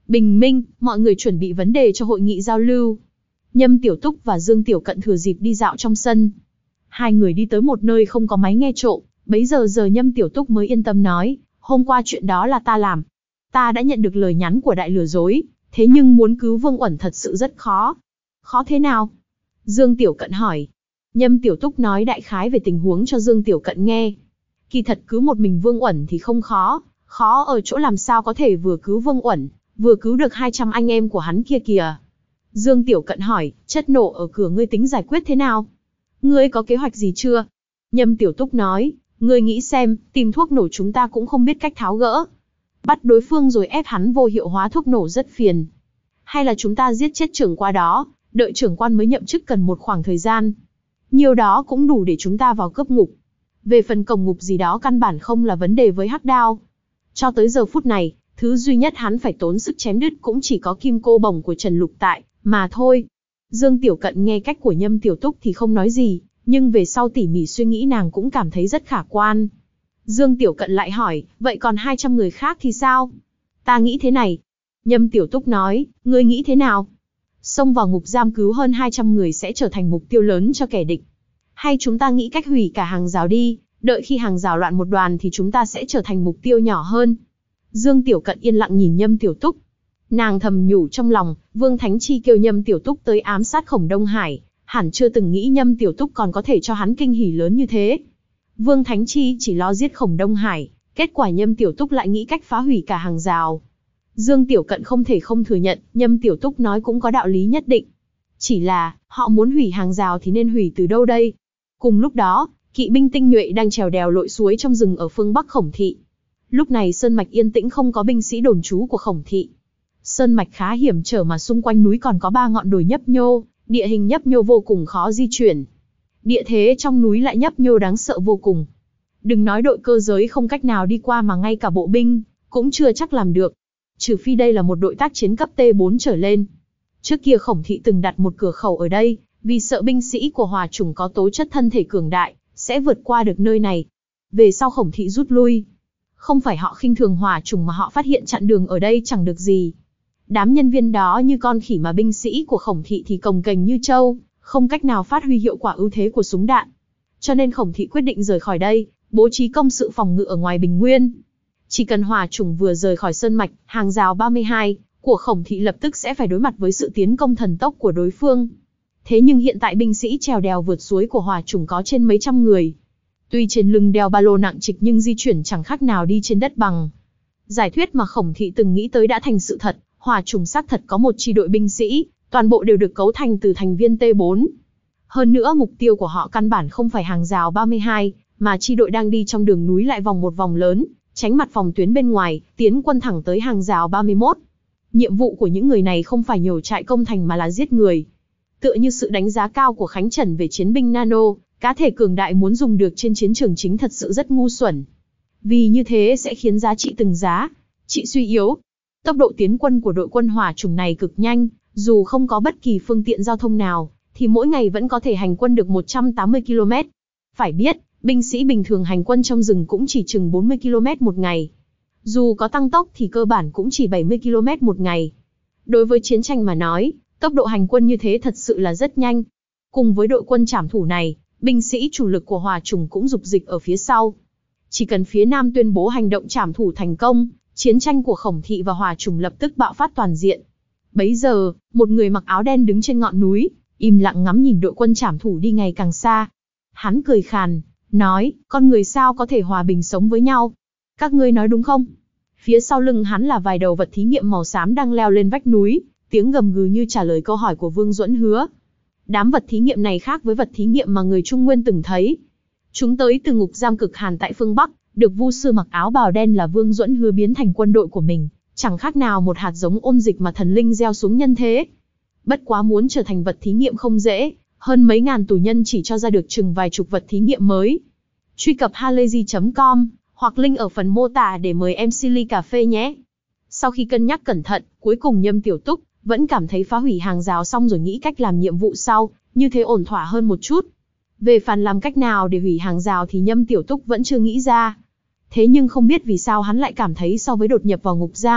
S1: Bình minh, mọi người chuẩn bị vấn đề cho hội nghị giao lưu. Nhâm Tiểu Túc và Dương Tiểu Cận thừa dịp đi dạo trong sân. Hai người đi tới một nơi không có máy nghe trộm, bấy giờ giờ Nhâm Tiểu Túc mới yên tâm nói, hôm qua chuyện đó là ta làm. Ta đã nhận được lời nhắn của đại lừa dối, thế nhưng muốn cứu Vương Uẩn thật sự rất khó. Khó thế nào? Dương Tiểu Cận hỏi. Nhâm Tiểu Túc nói đại khái về tình huống cho Dương Tiểu Cận nghe. Kỳ thật cứu một mình Vương Uẩn thì không khó, khó ở chỗ làm sao có thể vừa cứu Vương Uẩn, vừa cứu được hai trăm anh em của hắn kia kìa. Dương Tiểu Cận hỏi, chất nổ ở cửa ngươi tính giải quyết thế nào? Ngươi có kế hoạch gì chưa? Nhâm Tiểu Túc nói, ngươi nghĩ xem, tìm thuốc nổ chúng ta cũng không biết cách tháo gỡ. Bắt đối phương rồi ép hắn vô hiệu hóa thuốc nổ rất phiền. Hay là chúng ta giết chết trưởng qua đó, đợi trưởng quan mới nhậm chức cần một khoảng thời gian. Nhiều đó cũng đủ để chúng ta vào cấp ngục. Về phần cổng ngục gì đó căn bản không là vấn đề với Hắc Đao. Cho tới giờ phút này, thứ duy nhất hắn phải tốn sức chém đứt cũng chỉ có kim cô bổng của Trần Lục Tại, mà thôi. Dương Tiểu Cận nghe cách của Nhâm Tiểu Túc thì không nói gì, nhưng về sau tỉ mỉ suy nghĩ nàng cũng cảm thấy rất khả quan. Dương Tiểu Cận lại hỏi, vậy còn hai trăm người khác thì sao? Ta nghĩ thế này. Nhâm Tiểu Túc nói, ngươi nghĩ thế nào? Xông vào ngục giam cứu hơn hai trăm người sẽ trở thành mục tiêu lớn cho kẻ địch. Hay chúng ta nghĩ cách hủy cả hàng rào đi, đợi khi hàng rào loạn một đoàn thì chúng ta sẽ trở thành mục tiêu nhỏ hơn. Dương Tiểu Cận yên lặng nhìn Nhâm Tiểu Túc. Nàng thầm nhủ trong lòng, Vương Thánh Chi kêu Nhâm Tiểu Túc tới ám sát Khổng Đông Hải, hẳn chưa từng nghĩ Nhâm Tiểu Túc còn có thể cho hắn kinh hỉ lớn như thế. Vương Thánh Chi chỉ lo giết Khổng Đông Hải, kết quả Nhâm Tiểu Túc lại nghĩ cách phá hủy cả hàng rào. Dương Tiểu Cận không thể không thừa nhận, Nhâm Tiểu Túc nói cũng có đạo lý nhất định. Chỉ là, họ muốn hủy hàng rào thì nên hủy từ đâu đây? Cùng lúc đó, kỵ binh tinh nhuệ đang trèo đèo lội suối trong rừng ở phương Bắc Khổng Thị. Lúc này sơn mạch yên tĩnh không có binh sĩ đồn trú của Khổng Thị. Sơn mạch khá hiểm trở mà xung quanh núi còn có ba ngọn đồi nhấp nhô, địa hình nhấp nhô vô cùng khó di chuyển. Địa thế trong núi lại nhấp nhô đáng sợ vô cùng. Đừng nói đội cơ giới không cách nào đi qua mà ngay cả bộ binh cũng chưa chắc làm được. Trừ phi đây là một đội tác chiến cấp T bốn trở lên. Trước kia Khổng Thị từng đặt một cửa khẩu ở đây, vì sợ binh sĩ của Hòa Chủng có tố chất thân thể cường đại, sẽ vượt qua được nơi này. Về sau Khổng Thị rút lui. Không phải họ khinh thường Hòa Chủng mà họ phát hiện chặn đường ở đây chẳng được gì. Đám nhân viên đó như con khỉ mà binh sĩ của Khổng Thị thì cồng kềnh như trâu, không cách nào phát huy hiệu quả ưu thế của súng đạn. Cho nên Khổng Thị quyết định rời khỏi đây, bố trí công sự phòng ngự ở ngoài Bình Nguyên. Chỉ cần Hòa Chủng vừa rời khỏi sơn mạch, hàng rào ba mươi hai của Khổng Thị lập tức sẽ phải đối mặt với sự tiến công thần tốc của đối phương. Thế nhưng hiện tại binh sĩ trèo đèo vượt suối của Hòa Chủng có trên mấy trăm người. Tuy trên lưng đeo ba lô nặng trịch nhưng di chuyển chẳng khác nào đi trên đất bằng. Giải thuyết mà Khổng Thị từng nghĩ tới đã thành sự thật, Hòa Chủng xác thật có một chi đội binh sĩ, toàn bộ đều được cấu thành từ thành viên T bốn. Hơn nữa mục tiêu của họ căn bản không phải hàng rào ba mươi hai, mà chi đội đang đi trong đường núi lại vòng một vòng lớn, tránh mặt phòng tuyến bên ngoài, tiến quân thẳng tới hàng rào ba mươi mốt. Nhiệm vụ của những người này không phải nhổ trại công thành mà là giết người. Tựa như sự đánh giá cao của Khánh Trần về chiến binh nano, cá thể cường đại muốn dùng được trên chiến trường chính thật sự rất ngu xuẩn. Vì như thế sẽ khiến giá trị từng giá trị suy yếu. Tốc độ tiến quân của đội quân Hỏa Chủng này cực nhanh, dù không có bất kỳ phương tiện giao thông nào, thì mỗi ngày vẫn có thể hành quân được một trăm tám mươi ki lô mét. Phải biết, binh sĩ bình thường hành quân trong rừng cũng chỉ chừng bốn mươi ki lô mét một ngày. Dù có tăng tốc thì cơ bản cũng chỉ bảy mươi ki lô mét một ngày. Đối với chiến tranh mà nói, tốc độ hành quân như thế thật sự là rất nhanh. Cùng với đội quân trảm thủ này, binh sĩ chủ lực của Hỏa Chủng cũng dục dịch ở phía sau. Chỉ cần phía Nam tuyên bố hành động trảm thủ thành công, chiến tranh của Khổng Thị và Hỏa Chủng lập tức bạo phát toàn diện. Bấy giờ, một người mặc áo đen đứng trên ngọn núi, im lặng ngắm nhìn đội quân trảm thủ đi ngày càng xa. Hắn cười khàn, nói, con người sao có thể hòa bình sống với nhau? Các ngươi nói đúng không? Phía sau lưng hắn là vài đầu vật thí nghiệm màu xám đang leo lên vách núi, tiếng gầm gừ như trả lời câu hỏi của Vương Duẫn Hứa. Đám vật thí nghiệm này khác với vật thí nghiệm mà người Trung Nguyên từng thấy. Chúng tới từ ngục giam cực hàn tại phương Bắc, được Vu sư mặc áo bào đen là Vương Duẫn Hứa biến thành quân đội của mình, chẳng khác nào một hạt giống ôn dịch mà thần linh gieo xuống nhân thế. Bất quá muốn trở thành vật thí nghiệm không dễ, hơn mấy ngàn tù nhân chỉ cho ra được chừng vài chục vật thí nghiệm mới. Truy cập halayzi chấm com hoặc link ở phần mô tả để mời em xê ly cà phê nhé. Sau khi cân nhắc cẩn thận, cuối cùng Nhâm Tiểu Túc vẫn cảm thấy phá hủy hàng rào xong rồi nghĩ cách làm nhiệm vụ sau, như thế ổn thỏa hơn một chút. Về phần làm cách nào để hủy hàng rào thì Nhâm Tiểu Túc vẫn chưa nghĩ ra. Thế nhưng không biết vì sao hắn lại cảm thấy so với đột nhập vào ngục giam,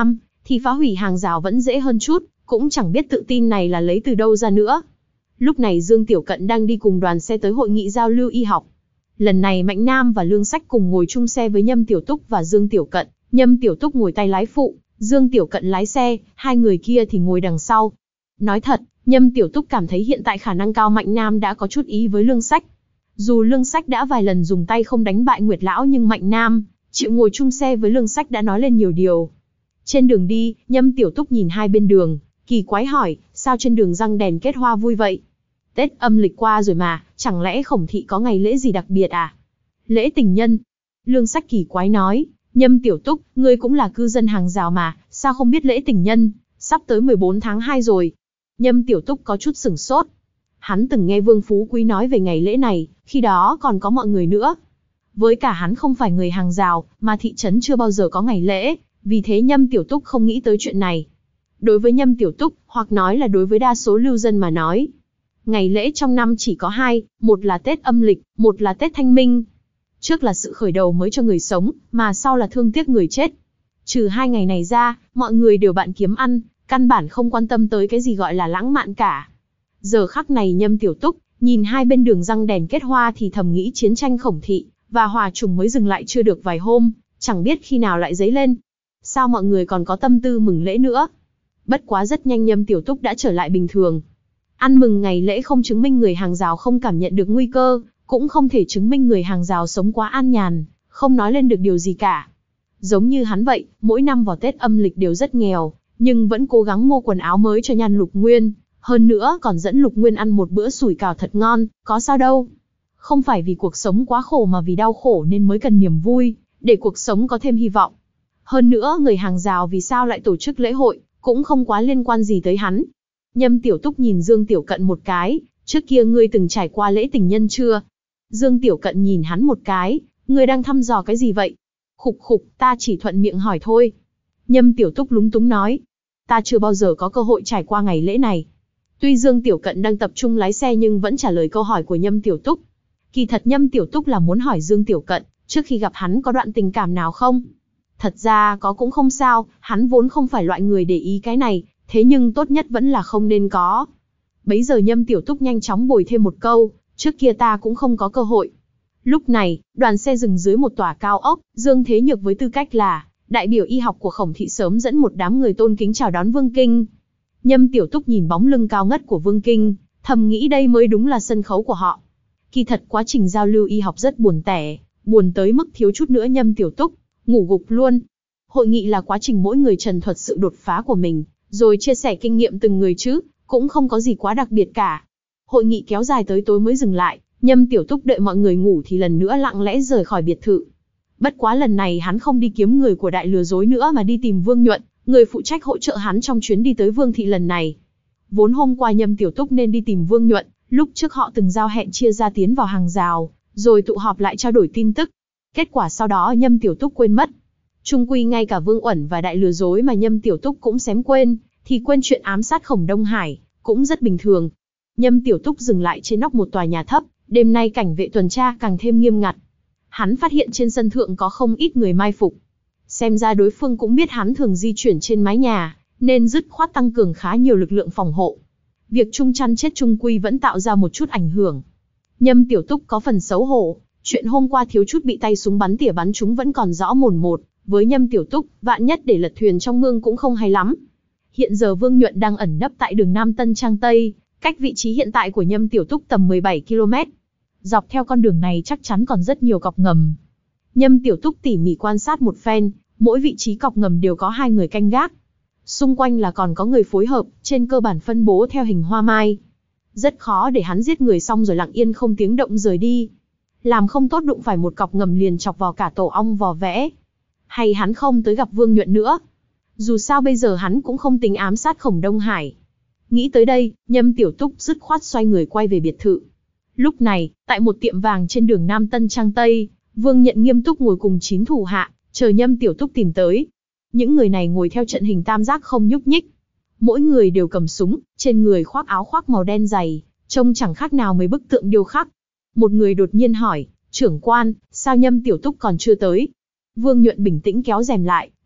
S1: thì phá hủy hàng rào vẫn dễ hơn chút, cũng chẳng biết tự tin này là lấy từ đâu ra nữa. Lúc này Dương Tiểu Cận đang đi cùng đoàn xe tới hội nghị giao lưu y học. Lần này Mạnh Nam và Lương Sách cùng ngồi chung xe với Nhâm Tiểu Túc và Dương Tiểu Cận, Nhâm Tiểu Túc ngồi tay lái phụ, Dương Tiểu Cận lái xe, hai người kia thì ngồi đằng sau. Nói thật, Nhâm Tiểu Túc cảm thấy hiện tại khả năng cao Mạnh Nam đã có chút ý với Lương Sách. Dù Lương Sách đã vài lần dùng tay không đánh bại Nguyệt Lão nhưng Mạnh Nam chịu ngồi chung xe với Lương Sách đã nói lên nhiều điều. Trên đường đi, Nhâm Tiểu Túc nhìn hai bên đường, kỳ quái hỏi, sao trên đường răng đèn kết hoa vui vậy? Tết âm lịch qua rồi mà, chẳng lẽ Khổng thị có ngày lễ gì đặc biệt à? Lễ tình nhân. Lương Sách kỳ quái nói, Nhâm Tiểu Túc, ngươi cũng là cư dân hàng rào mà, sao không biết lễ tình nhân, sắp tới mười bốn tháng hai rồi. Nhâm Tiểu Túc có chút sửng sốt. Hắn từng nghe Vương Phú Quý nói về ngày lễ này, khi đó còn có mọi người nữa. Với cả hắn không phải người hàng rào, mà thị trấn chưa bao giờ có ngày lễ, vì thế Nhâm Tiểu Túc không nghĩ tới chuyện này. Đối với Nhâm Tiểu Túc, hoặc nói là đối với đa số lưu dân mà nói, ngày lễ trong năm chỉ có hai, một là Tết âm lịch, một là Tết Thanh Minh. Trước là sự khởi đầu mới cho người sống, mà sau là thương tiếc người chết. Trừ hai ngày này ra, mọi người đều bận kiếm ăn, căn bản không quan tâm tới cái gì gọi là lãng mạn cả. Giờ khắc này Nhâm Tiểu Túc, nhìn hai bên đường răng đèn kết hoa thì thầm nghĩ chiến tranh Khổng thị và Hòa Trùng mới dừng lại chưa được vài hôm, chẳng biết khi nào lại dấy lên. Sao mọi người còn có tâm tư mừng lễ nữa? Bất quá rất nhanh Nhâm Tiểu Túc đã trở lại bình thường. Ăn mừng ngày lễ không chứng minh người hàng rào không cảm nhận được nguy cơ, cũng không thể chứng minh người hàng rào sống quá an nhàn, không nói lên được điều gì cả. Giống như hắn vậy, mỗi năm vào Tết âm lịch đều rất nghèo, nhưng vẫn cố gắng mua quần áo mới cho Nhan Lục Nguyên, hơn nữa còn dẫn Lục Nguyên ăn một bữa sủi cảo thật ngon, có sao đâu. Không phải vì cuộc sống quá khổ mà vì đau khổ nên mới cần niềm vui, để cuộc sống có thêm hy vọng. Hơn nữa người hàng rào vì sao lại tổ chức lễ hội, cũng không quá liên quan gì tới hắn. Nhâm Tiểu Túc nhìn Dương Tiểu Cận một cái, trước kia ngươi từng trải qua lễ tình nhân chưa? Dương Tiểu Cận nhìn hắn một cái, ngươi đang thăm dò cái gì vậy? Khục khục, ta chỉ thuận miệng hỏi thôi. Nhâm Tiểu Túc lúng túng nói, ta chưa bao giờ có cơ hội trải qua ngày lễ này. Tuy Dương Tiểu Cận đang tập trung lái xe nhưng vẫn trả lời câu hỏi của Nhâm Tiểu Túc. Kỳ thật Nhâm Tiểu Túc là muốn hỏi Dương Tiểu Cận, trước khi gặp hắn có đoạn tình cảm nào không? Thật ra có cũng không sao, hắn vốn không phải loại người để ý cái này, thế nhưng tốt nhất vẫn là không nên có. Bấy giờ Nhâm Tiểu Túc nhanh chóng bồi thêm một câu, trước kia ta cũng không có cơ hội. Lúc này, đoàn xe dừng dưới một tòa cao ốc, Dương Thế Nhược với tư cách là đại biểu y học của Khổng thị sớm dẫn một đám người tôn kính chào đón Vương Kinh. Nhâm Tiểu Túc nhìn bóng lưng cao ngất của Vương Kinh, thầm nghĩ đây mới đúng là sân khấu của họ. Kỳ thật quá trình giao lưu y học rất buồn tẻ, buồn tới mức thiếu chút nữa Nhâm Tiểu Túc ngủ gục luôn. Hội nghị là quá trình mỗi người trần thuật sự đột phá của mình, rồi chia sẻ kinh nghiệm từng người chứ, cũng không có gì quá đặc biệt cả. Hội nghị kéo dài tới tối mới dừng lại, Nhâm Tiểu Túc đợi mọi người ngủ thì lần nữa lặng lẽ rời khỏi biệt thự. Bất quá lần này hắn không đi kiếm người của đại lừa dối nữa mà đi tìm Vương Nhuận, người phụ trách hỗ trợ hắn trong chuyến đi tới Vương thị lần này. Vốn hôm qua Nhâm Tiểu Túc nên đi tìm Vương Nhuận, lúc trước họ từng giao hẹn chia ra tiến vào hàng rào, rồi tụ họp lại trao đổi tin tức. Kết quả sau đó Nhâm Tiểu Túc quên mất. Trung quy ngay cả Vương Uẩn và đại lừa dối mà Nhâm Tiểu Túc cũng xém quên, thì quên chuyện ám sát Khổng Đông Hải, cũng rất bình thường. Nhâm Tiểu Túc dừng lại trên nóc một tòa nhà thấp, đêm nay cảnh vệ tuần tra càng thêm nghiêm ngặt. Hắn phát hiện trên sân thượng có không ít người mai phục. Xem ra đối phương cũng biết hắn thường di chuyển trên mái nhà, nên dứt khoát tăng cường khá nhiều lực lượng phòng hộ. Việc Trung Chăn chết Trung Quy vẫn tạo ra một chút ảnh hưởng. Nhâm Tiểu Túc có phần xấu hổ, chuyện hôm qua thiếu chút bị tay súng bắn tỉa bắn trúng vẫn còn rõ mồn một. Với Nhâm Tiểu Túc, vạn nhất để lật thuyền trong mương cũng không hay lắm. Hiện giờ Vương Nhuận đang ẩn nấp tại đường Nam Tân Trang Tây, cách vị trí hiện tại của Nhâm Tiểu Túc tầm mười bảy ki lô mét. Dọc theo con đường này chắc chắn còn rất nhiều cọc ngầm. Nhâm Tiểu Túc tỉ mỉ quan sát một phen, mỗi vị trí cọc ngầm đều có hai người canh gác. Xung quanh là còn có người phối hợp, trên cơ bản phân bố theo hình hoa mai. Rất khó để hắn giết người xong rồi lặng yên không tiếng động rời đi. Làm không tốt đụng phải một cọc ngầm liền chọc vào cả tổ ong vò vẽ. Hay hắn không tới gặp Vương Nhuận nữa. Dù sao bây giờ hắn cũng không tính ám sát Khổng Đông Hải. Nghĩ tới đây, Nhâm Tiểu Túc dứt khoát xoay người quay về biệt thự. Lúc này, tại một tiệm vàng trên đường Nam Tân Trang Tây, Vương Nhận nghiêm túc ngồi cùng chín thủ hạ, chờ Nhâm Tiểu Túc tìm tới. Những người này ngồi theo trận hình tam giác không nhúc nhích. Mỗi người đều cầm súng, trên người khoác áo khoác màu đen dày, trông chẳng khác nào mấy bức tượng điêu khắc. Một người đột nhiên hỏi, trưởng quan, sao Nhâm Tiểu Túc còn chưa tới? Vương Nhuận bình tĩnh kéo rèm lại,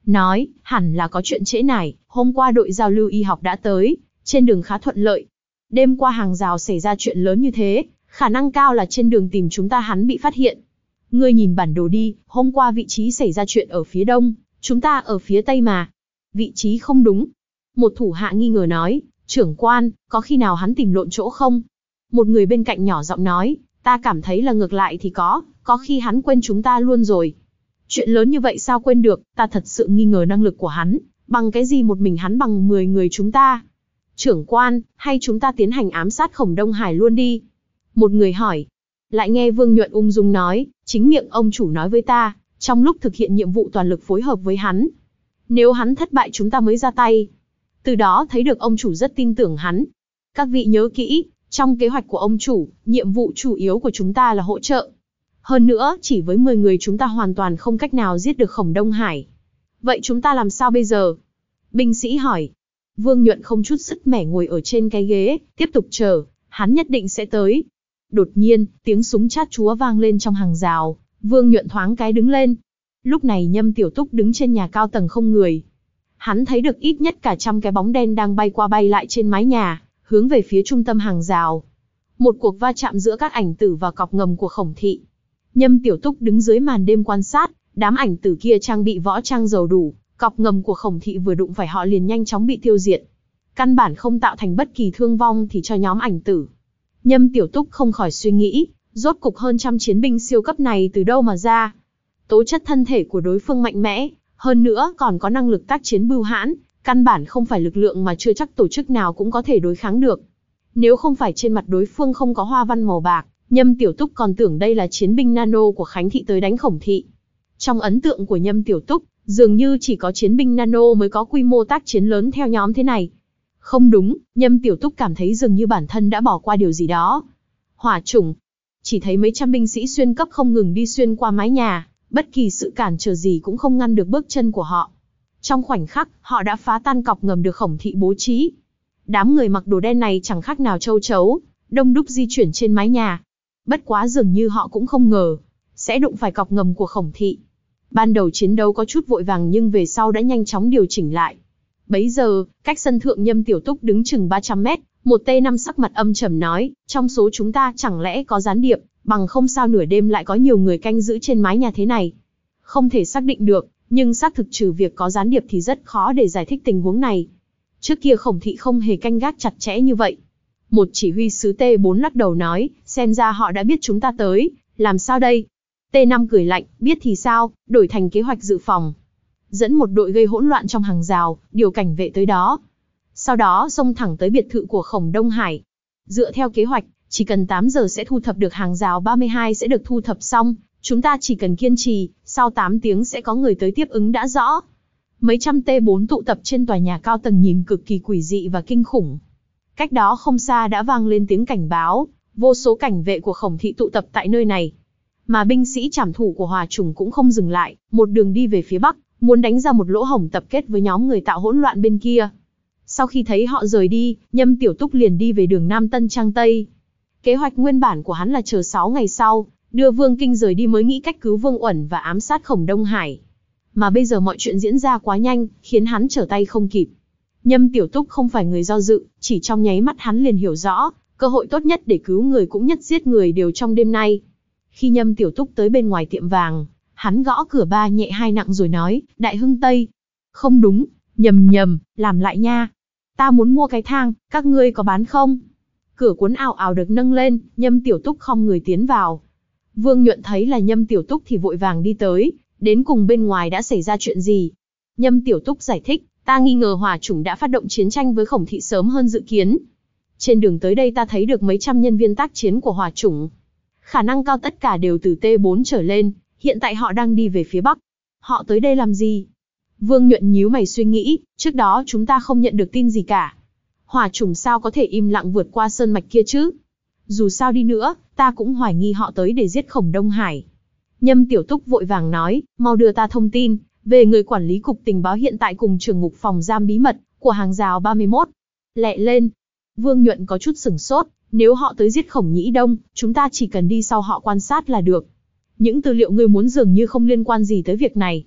S1: nói, hẳn là có chuyện trễ nải, hôm qua đội giao lưu y học đã tới, trên đường khá thuận lợi. Đêm qua hàng rào xảy ra chuyện lớn như thế, khả năng cao là trên đường tìm chúng ta hắn bị phát hiện. Ngươi nhìn bản đồ đi, hôm qua vị trí xảy ra chuyện ở phía đông, chúng ta ở phía tây mà. Vị trí không đúng. Một thủ hạ nghi ngờ nói, trưởng quan, có khi nào hắn tìm lộn chỗ không? Một người bên cạnh nhỏ giọng nói, ta cảm thấy là ngược lại thì có, có khi hắn quên chúng ta luôn rồi. Chuyện lớn như vậy sao quên được, ta thật sự nghi ngờ năng lực của hắn, bằng cái gì một mình hắn bằng mười người chúng ta? Trưởng quan, hay chúng ta tiến hành ám sát Khổng Đông Hải luôn đi? Một người hỏi. Lại nghe Vương Nhuận ung dung nói, chính miệng ông chủ nói với ta, trong lúc thực hiện nhiệm vụ toàn lực phối hợp với hắn. Nếu hắn thất bại chúng ta mới ra tay. Từ đó thấy được ông chủ rất tin tưởng hắn. Các vị nhớ kỹ, trong kế hoạch của ông chủ, nhiệm vụ chủ yếu của chúng ta là hỗ trợ. Hơn nữa, chỉ với mười người chúng ta hoàn toàn không cách nào giết được Khổng Đông Hải. Vậy chúng ta làm sao bây giờ? Binh sĩ hỏi. Vương Nhuận không chút sức mẻ ngồi ở trên cái ghế, tiếp tục chờ, hắn nhất định sẽ tới. Đột nhiên, tiếng súng chát chúa vang lên trong hàng rào, Vương Nhuận thoáng cái đứng lên. Lúc này Nhâm Tiểu Túc đứng trên nhà cao tầng không người. Hắn thấy được ít nhất cả trăm cái bóng đen đang bay qua bay lại trên mái nhà, hướng về phía trung tâm hàng rào. Một cuộc va chạm giữa các ảnh tử và cọc ngầm của Khổng thị. Nhâm Tiểu Túc đứng dưới màn đêm quan sát, đám ảnh tử kia trang bị võ trang dầu đủ, cọc ngầm của Khổng thị vừa đụng phải họ liền nhanh chóng bị tiêu diệt. Căn bản không tạo thành bất kỳ thương vong thì cho nhóm ảnh tử. Nhâm Tiểu Túc không khỏi suy nghĩ, rốt cục hơn trăm chiến binh siêu cấp này từ đâu mà ra. Tố chất thân thể của đối phương mạnh mẽ, hơn nữa còn có năng lực tác chiến bưu hãn, căn bản không phải lực lượng mà chưa chắc tổ chức nào cũng có thể đối kháng được. Nếu không phải trên mặt đối phương không có hoa văn màu bạc, Nhâm Tiểu Túc còn tưởng đây là chiến binh nano của Khánh thị tới đánh Khổng thị. Trong ấn tượng của Nhâm Tiểu Túc, dường như chỉ có chiến binh nano mới có quy mô tác chiến lớn theo nhóm thế này. Không đúng, Nhâm Tiểu Túc cảm thấy dường như bản thân đã bỏ qua điều gì đó. Hỏa chủng. Chỉ thấy mấy trăm binh sĩ xuyên cấp không ngừng đi xuyên qua mái nhà, bất kỳ sự cản trở gì cũng không ngăn được bước chân của họ. Trong khoảnh khắc, họ đã phá tan cọc ngầm được Khổng thị bố trí. Đám người mặc đồ đen này chẳng khác nào châu chấu, đông đúc di chuyển trên mái nhà. Bất quá dường như họ cũng không ngờ, sẽ đụng phải cọc ngầm của Khổng thị. Ban đầu chiến đấu có chút vội vàng nhưng về sau đã nhanh chóng điều chỉnh lại. Bấy giờ, cách sân thượng Nhâm Tiểu Túc đứng chừng ba trăm mét, một T năm sắc mặt âm trầm nói, trong số chúng ta chẳng lẽ có gián điệp, bằng không sao nửa đêm lại có nhiều người canh giữ trên mái nhà thế này. Không thể xác định được, nhưng xác thực trừ việc có gián điệp thì rất khó để giải thích tình huống này. Trước kia Khổng thị không hề canh gác chặt chẽ như vậy. Một chỉ huy sứ T bốn lắc đầu nói, xem ra họ đã biết chúng ta tới, làm sao đây? T năm cười lạnh, biết thì sao, đổi thành kế hoạch dự phòng. Dẫn một đội gây hỗn loạn trong hàng rào, điều cảnh vệ tới đó. Sau đó xông thẳng tới biệt thự của Khổng Đông Hải. Dựa theo kế hoạch, chỉ cần tám giờ sẽ thu thập được hàng rào ba mươi hai sẽ được thu thập xong, chúng ta chỉ cần kiên trì, sau tám tiếng sẽ có người tới tiếp ứng đã rõ. Mấy trăm T bốn tụ tập trên tòa nhà cao tầng nhìn cực kỳ quỷ dị và kinh khủng. Cách đó không xa đã vang lên tiếng cảnh báo, vô số cảnh vệ của Khổng thị tụ tập tại nơi này. Mà binh sĩ trảm thủ của Hỏa chủng cũng không dừng lại, một đường đi về phía bắc, muốn đánh ra một lỗ hổng tập kết với nhóm người tạo hỗn loạn bên kia. Sau khi thấy họ rời đi, Nhâm Tiểu Túc liền đi về đường Nam Tân Trang Tây. Kế hoạch nguyên bản của hắn là chờ sáu ngày sau, đưa Vương Kinh rời đi mới nghĩ cách cứu Vương Uẩn và ám sát Khổng Đông Hải. Mà bây giờ mọi chuyện diễn ra quá nhanh, khiến hắn trở tay không kịp. Nhâm Tiểu Túc không phải người do dự, chỉ trong nháy mắt hắn liền hiểu rõ, cơ hội tốt nhất để cứu người cũng nhất giết người đều trong đêm nay. Khi Nhâm Tiểu Túc tới bên ngoài tiệm vàng, hắn gõ cửa ba nhẹ hai nặng rồi nói, Đại Hưng Tây. Không đúng, nhầm nhầm, làm lại nha. Ta muốn mua cái thang, các ngươi có bán không? Cửa cuốn ào ào được nâng lên, Nhâm Tiểu Túc khom người tiến vào. Vương Nhuận thấy là Nhâm Tiểu Túc thì vội vàng đi tới, đến cùng bên ngoài đã xảy ra chuyện gì. Nhâm Tiểu Túc giải thích, ta nghi ngờ Hỏa chủng đã phát động chiến tranh với Khổng thị sớm hơn dự kiến. Trên đường tới đây ta thấy được mấy trăm nhân viên tác chiến của Hỏa chủng. Khả năng cao tất cả đều từ T bốn trở lên, hiện tại họ đang đi về phía bắc. Họ tới đây làm gì? Vương Nhuận nhíu mày suy nghĩ, trước đó chúng ta không nhận được tin gì cả. Hỏa chủng sao có thể im lặng vượt qua sơn mạch kia chứ? Dù sao đi nữa, ta cũng hoài nghi họ tới để giết Khổng Đông Hải. Nhâm Tiểu Túc vội vàng nói, mau đưa ta thông tin về người quản lý cục tình báo hiện tại cùng trưởng ngục phòng giam bí mật của hàng rào ba mươi mốt. Lẹ lên. Vương Nhuận có chút sửng sốt, nếu họ tới giết Khổng Nhĩ Đông, chúng ta chỉ cần đi sau họ quan sát là được. Những tư liệu ngươi muốn dường như không liên quan gì tới việc này.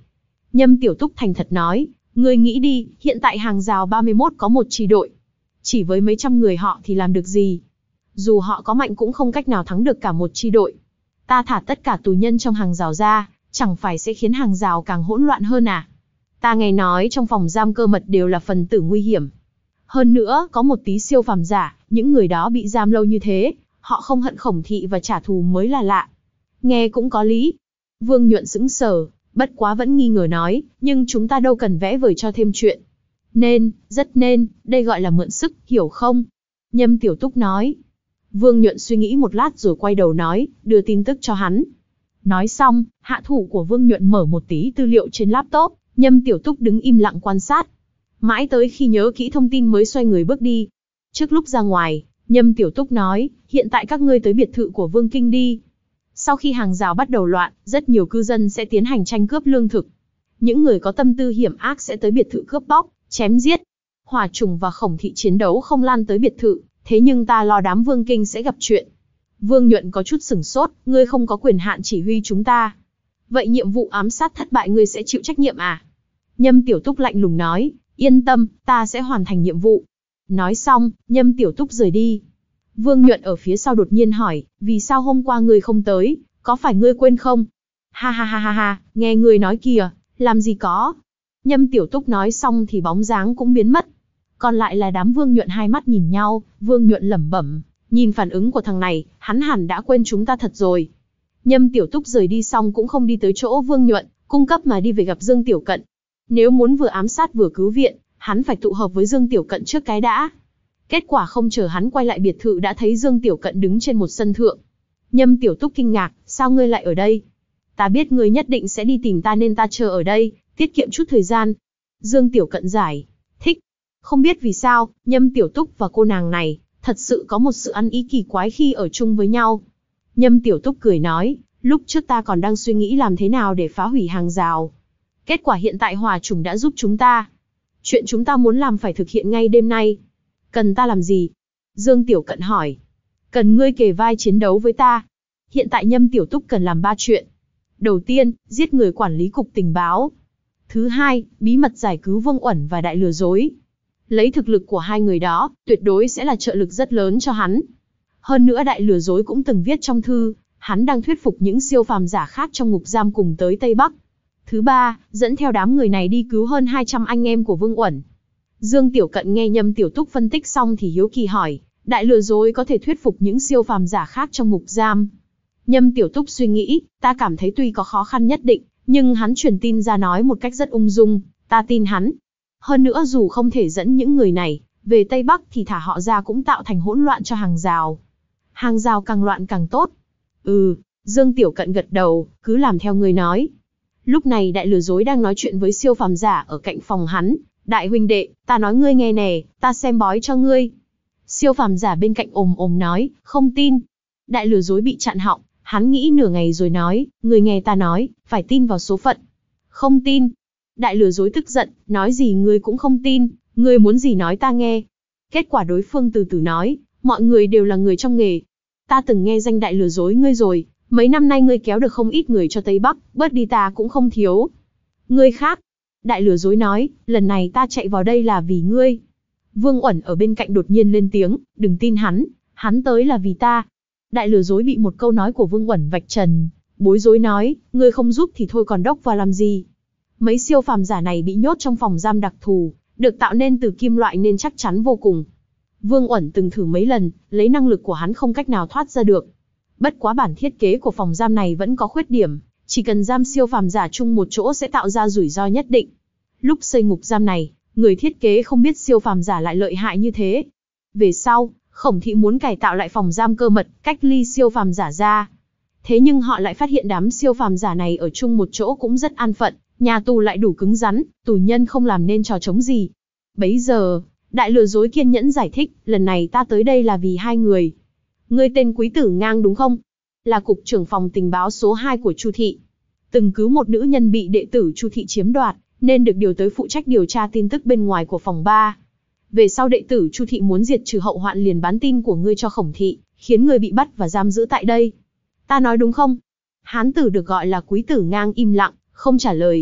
S1: Nhâm Tiểu Túc thành thật nói, ngươi nghĩ đi, hiện tại hàng rào ba mươi mốt có một chi đội. Chỉ với mấy trăm người họ thì làm được gì? Dù họ có mạnh cũng không cách nào thắng được cả một chi đội. Ta thả tất cả tù nhân trong hàng rào ra, chẳng phải sẽ khiến hàng rào càng hỗn loạn hơn à? Ta nghe nói trong phòng giam cơ mật đều là phần tử nguy hiểm. Hơn nữa, có một tí siêu phàm giả, những người đó bị giam lâu như thế, họ không hận Khổng Thị và trả thù mới là lạ. Nghe cũng có lý. Vương Nhuận sững sờ, bất quá vẫn nghi ngờ nói, nhưng chúng ta đâu cần vẽ vời cho thêm chuyện. Nên, rất nên, đây gọi là mượn sức, hiểu không? Nhâm Tiểu Túc nói. Vương Nhuận suy nghĩ một lát rồi quay đầu nói, đưa tin tức cho hắn. Nói xong, hạ thủ của Vương Nhuận mở một tí tư liệu trên laptop, Nhâm Tiểu Túc đứng im lặng quan sát. Mãi tới khi nhớ kỹ thông tin mới xoay người bước đi. Trước lúc ra ngoài, Nhâm Tiểu Túc nói, hiện tại các ngươi tới biệt thự của Vương Kinh đi. Sau khi hàng rào bắt đầu loạn, rất nhiều cư dân sẽ tiến hành tranh cướp lương thực. Những người có tâm tư hiểm ác sẽ tới biệt thự cướp bóc, chém giết. Hỏa Trùng và Khổng Thị chiến đấu không lan tới biệt thự, thế nhưng ta lo đám Vương Kinh sẽ gặp chuyện. Vương Nhuận có chút sửng sốt, ngươi không có quyền hạn chỉ huy chúng ta. Vậy nhiệm vụ ám sát thất bại ngươi sẽ chịu trách nhiệm à? Nhâm Tiểu Túc lạnh lùng nói, yên tâm, ta sẽ hoàn thành nhiệm vụ. Nói xong, Nhâm Tiểu Túc rời đi. Vương Nhuận ở phía sau đột nhiên hỏi, vì sao hôm qua ngươi không tới, có phải ngươi quên không? Ha ha ha ha ha, nghe ngươi nói kìa, làm gì có. Nhâm Tiểu Túc nói xong thì bóng dáng cũng biến mất. Còn lại là đám Vương Nhuận hai mắt nhìn nhau, Vương Nhuận lẩm bẩm, nhìn phản ứng của thằng này, hắn hẳn đã quên chúng ta thật rồi. Nhâm Tiểu Túc rời đi xong cũng không đi tới chỗ Vương Nhuận, cung cấp mà đi về gặp Dương Tiểu Cận. Nếu muốn vừa ám sát vừa cứu viện, hắn phải tụ hợp với Dương Tiểu Cận trước cái đã. Kết quả không chờ hắn quay lại biệt thự đã thấy Dương Tiểu Cận đứng trên một sân thượng. Nhâm Tiểu Túc kinh ngạc, sao ngươi lại ở đây? Ta biết ngươi nhất định sẽ đi tìm ta nên ta chờ ở đây, tiết kiệm chút thời gian. Dương Tiểu Cận giải thích. Không biết vì sao, Nhâm Tiểu Túc và cô nàng này, thật sự có một sự ăn ý kỳ quái khi ở chung với nhau. Nhâm Tiểu Túc cười nói, lúc trước ta còn đang suy nghĩ làm thế nào để phá hủy hàng rào. Kết quả hiện tại Hỏa Trùng đã giúp chúng ta. Chuyện chúng ta muốn làm phải thực hiện ngay đêm nay. Cần ta làm gì? Dương Tiểu Cận hỏi. Cần ngươi kề vai chiến đấu với ta. Hiện tại Nhâm Tiểu Túc cần làm ba chuyện. Đầu tiên, giết người quản lý cục tình báo. Thứ hai, bí mật giải cứu Vương Uẩn và Đại Lừa Dối. Lấy thực lực của hai người đó, tuyệt đối sẽ là trợ lực rất lớn cho hắn. Hơn nữa Đại Lừa Dối cũng từng viết trong thư, hắn đang thuyết phục những siêu phàm giả khác trong ngục giam cùng tới Tây Bắc. Thứ ba, dẫn theo đám người này đi cứu hơn hai trăm anh em của Vương Uẩn. Dương Tiểu Cận nghe Nhâm Tiểu Túc phân tích xong thì hiếu kỳ hỏi, Đại Lừa Dối có thể thuyết phục những siêu phàm giả khác trong ngục giam. Nhâm Tiểu Túc suy nghĩ, ta cảm thấy tuy có khó khăn nhất định, nhưng hắn truyền tin ra nói một cách rất ung dung, ta tin hắn. Hơn nữa dù không thể dẫn những người này về Tây Bắc thì thả họ ra cũng tạo thành hỗn loạn cho hàng rào. Hàng rào càng loạn càng tốt. Ừ, Dương Tiểu Cận gật đầu, cứ làm theo người nói. Lúc này Đại Lừa Dối đang nói chuyện với siêu phàm giả ở cạnh phòng hắn. Đại huynh đệ, ta nói ngươi nghe nè, ta xem bói cho ngươi. Siêu phàm giả bên cạnh ồm ồm nói, không tin. Đại Lừa Dối bị chặn họng, hắn nghĩ nửa ngày rồi nói, ngươi nghe ta nói, phải tin vào số phận. Không tin. Đại Lừa Dối tức giận, nói gì ngươi cũng không tin, ngươi muốn gì nói ta nghe. Kết quả đối phương từ từ nói, mọi người đều là người trong nghề. Ta từng nghe danh Đại Lừa Dối ngươi rồi, mấy năm nay ngươi kéo được không ít người cho Tây Bắc, bớt đi ta cũng không thiếu. Ngươi khác. Đại Lừa Dối nói, lần này ta chạy vào đây là vì ngươi. Vương Uẩn ở bên cạnh đột nhiên lên tiếng, đừng tin hắn, hắn tới là vì ta. Đại Lừa Dối bị một câu nói của Vương Uẩn vạch trần, bối rối nói, ngươi không giúp thì thôi còn đốc vào làm gì. Mấy siêu phàm giả này bị nhốt trong phòng giam đặc thù, được tạo nên từ kim loại nên chắc chắn vô cùng. Vương Uẩn từng thử mấy lần, lấy năng lực của hắn không cách nào thoát ra được. Bất quá bản thiết kế của phòng giam này vẫn có khuyết điểm, chỉ cần giam siêu phàm giả chung một chỗ sẽ tạo ra rủi ro nhất định. Lúc xây ngục giam này, người thiết kế không biết siêu phàm giả lại lợi hại như thế. Về sau, Khổng Thị muốn cải tạo lại phòng giam cơ mật, cách ly siêu phàm giả ra. Thế nhưng họ lại phát hiện đám siêu phàm giả này ở chung một chỗ cũng rất an phận, nhà tù lại đủ cứng rắn, tù nhân không làm nên trò trống gì. Bấy giờ, Đại Lừa Dối kiên nhẫn giải thích, lần này ta tới đây là vì hai người. Ngươi tên Quý Tử Ngang đúng không? Là cục trưởng phòng tình báo số hai của Chu Thị. Từng cứu một nữ nhân bị đệ tử Chu Thị chiếm đoạt, nên được điều tới phụ trách điều tra tin tức bên ngoài của phòng ba. Về sau đệ tử Chu Thị muốn diệt trừ hậu hoạn liền bán tin của ngươi cho Khổng Thị, khiến ngươi bị bắt và giam giữ tại đây. Ta nói đúng không? Hán tử được gọi là Quý Tử Ngang im lặng, không trả lời.